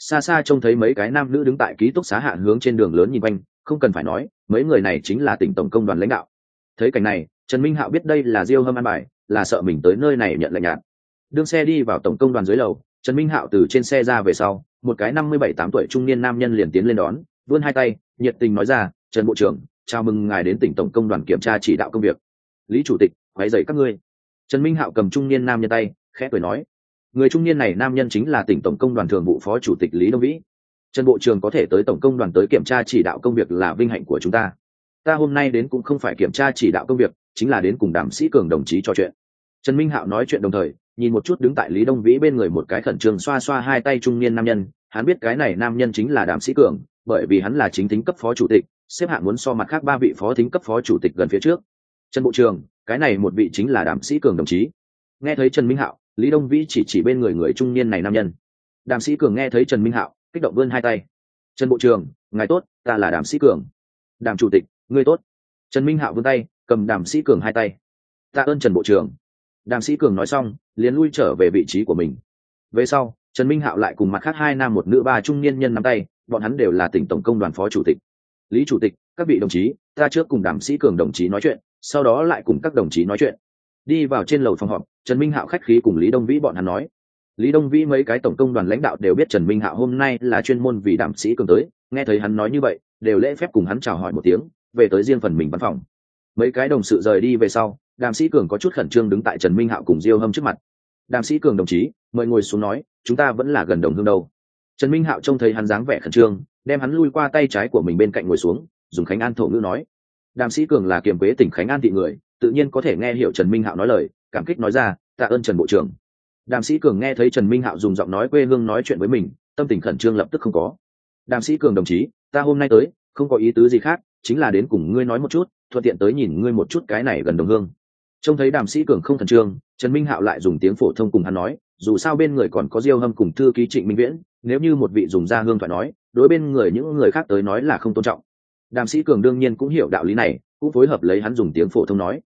xa xa trông thấy mấy cái nam nữ đứng tại ký túc xá hạ hướng trên đường lớn nhìn quanh, không cần phải nói mấy người này chính là tỉnh tổng công đoàn lãnh đạo. Thấy cảnh này, Trần Minh Hạo biết đây là Diêu Hâm an bài, là sợ mình tới nơi này nhận lệnh nhạt. Đương xe đi vào tổng công đoàn dưới lầu, Trần Minh Hạo từ trên xe ra về sau, một cái năm mươi bảy tám tuổi trung niên nam nhân liền tiến lên đón, vươn hai tay, nhiệt tình nói ra, Trần bộ trưởng, chào mừng ngài đến tỉnh tổng công đoàn kiểm tra chỉ đạo công việc. Lý chủ tịch, quấy rầy các ngươi. Trần Minh Hạo cầm trung niên nam nhân tay, khẽ cười nói, người trung niên này nam nhân chính là tỉnh tổng công đoàn thường vụ phó chủ tịch Lý Đông Vĩ. Trần bộ trưởng có thể tới tổng công đoàn tới kiểm tra chỉ đạo công việc là vinh hạnh của chúng ta. Ta hôm nay đến cũng không phải kiểm tra chỉ đạo công việc, chính là đến cùng Đàm Sĩ Cường đồng chí trò chuyện. Trần Minh Hạo nói chuyện đồng thời, nhìn một chút đứng tại Lý Đông Vĩ bên người một cái khẩn trương xoa xoa hai tay trung niên nam nhân, hắn biết cái này nam nhân chính là Đàm Sĩ Cường, bởi vì hắn là chính thính cấp phó chủ tịch, xếp hạng muốn so mặt khác ba vị phó thính cấp phó chủ tịch gần phía trước. Trần bộ trưởng, cái này một vị chính là Đàm Sĩ Cường đồng chí. Nghe thấy Trần Minh Hạo, Lý Đông Vĩ chỉ chỉ bên người người trung niên này nam nhân. Đàm Sĩ Cường nghe thấy Trần Minh Hạo, kích động vươn hai tay. Trần bộ trưởng, ngài tốt, ta là Đàm Sĩ Cường. Đàm chủ tịch, ngươi tốt. Trần Minh Hạo vươn tay, cầm Đàm Sĩ Cường hai tay. Tạ ơn Trần bộ trưởng. Đàm Sĩ Cường nói xong, liền lui trở về vị trí của mình. Về sau, Trần Minh Hạo lại cùng mặt khác hai nam một nữ ba trung niên nhân nắm tay, bọn hắn đều là tỉnh tổng công đoàn phó chủ tịch. Lý chủ tịch, các vị đồng chí, ta trước cùng Đàm Sĩ Cường đồng chí nói chuyện, sau đó lại cùng các đồng chí nói chuyện. Đi vào trên lầu phòng họp, Trần Minh Hạo khách khí cùng Lý Đông Vĩ bọn hắn nói. Lý Đông Vĩ mấy cái tổng công đoàn lãnh đạo đều biết Trần Minh Hạo hôm nay là chuyên môn vì Đàm Sĩ Cường tới, nghe thấy hắn nói như vậy, đều lễ phép cùng hắn chào hỏi một tiếng, về tới riêng phần mình văn phòng. Mấy cái đồng sự rời đi về sau, Đàm Sĩ Cường có chút khẩn trương đứng tại Trần Minh Hạo cùng Diêu Hâm trước mặt. Đàm Sĩ Cường đồng chí, mời ngồi xuống nói, chúng ta vẫn là gần đồng hương đâu. Trần Minh Hạo trông thấy hắn dáng vẻ khẩn trương, đem hắn lui qua tay trái của mình bên cạnh ngồi xuống, dùng Khánh An thổ ngữ nói. Đàm Sĩ Cường là kiềm quế tỉnh Khánh An thị người, tự nhiên có thể nghe hiểu Trần Minh Hạo nói lời, cảm kích nói ra, tạ ơn Trần bộ trưởng. Đàm Sĩ Cường nghe thấy Trần Minh Hạo dùng giọng nói quê hương nói chuyện với mình, tâm tình khẩn trương lập tức không có. Đàm Sĩ Cường đồng chí, ta hôm nay tới, không có ý tứ gì khác, chính là đến cùng ngươi nói một chút, thuận tiện tới nhìn ngươi một chút cái này gần đồng hương. Trông thấy Đàm Sĩ Cường không khẩn trương, Trần Minh Hạo lại dùng tiếng phổ thông cùng hắn nói, dù sao bên người còn có Diêu Hâm cùng thư ký Trịnh Minh Viễn, nếu như một vị dùng ra hương thoại nói, đối bên người những người khác tới nói là không tôn trọng. Đàm Sĩ Cường đương nhiên cũng hiểu đạo lý này, cũng phối hợp lấy hắn dùng tiếng phổ thông nói.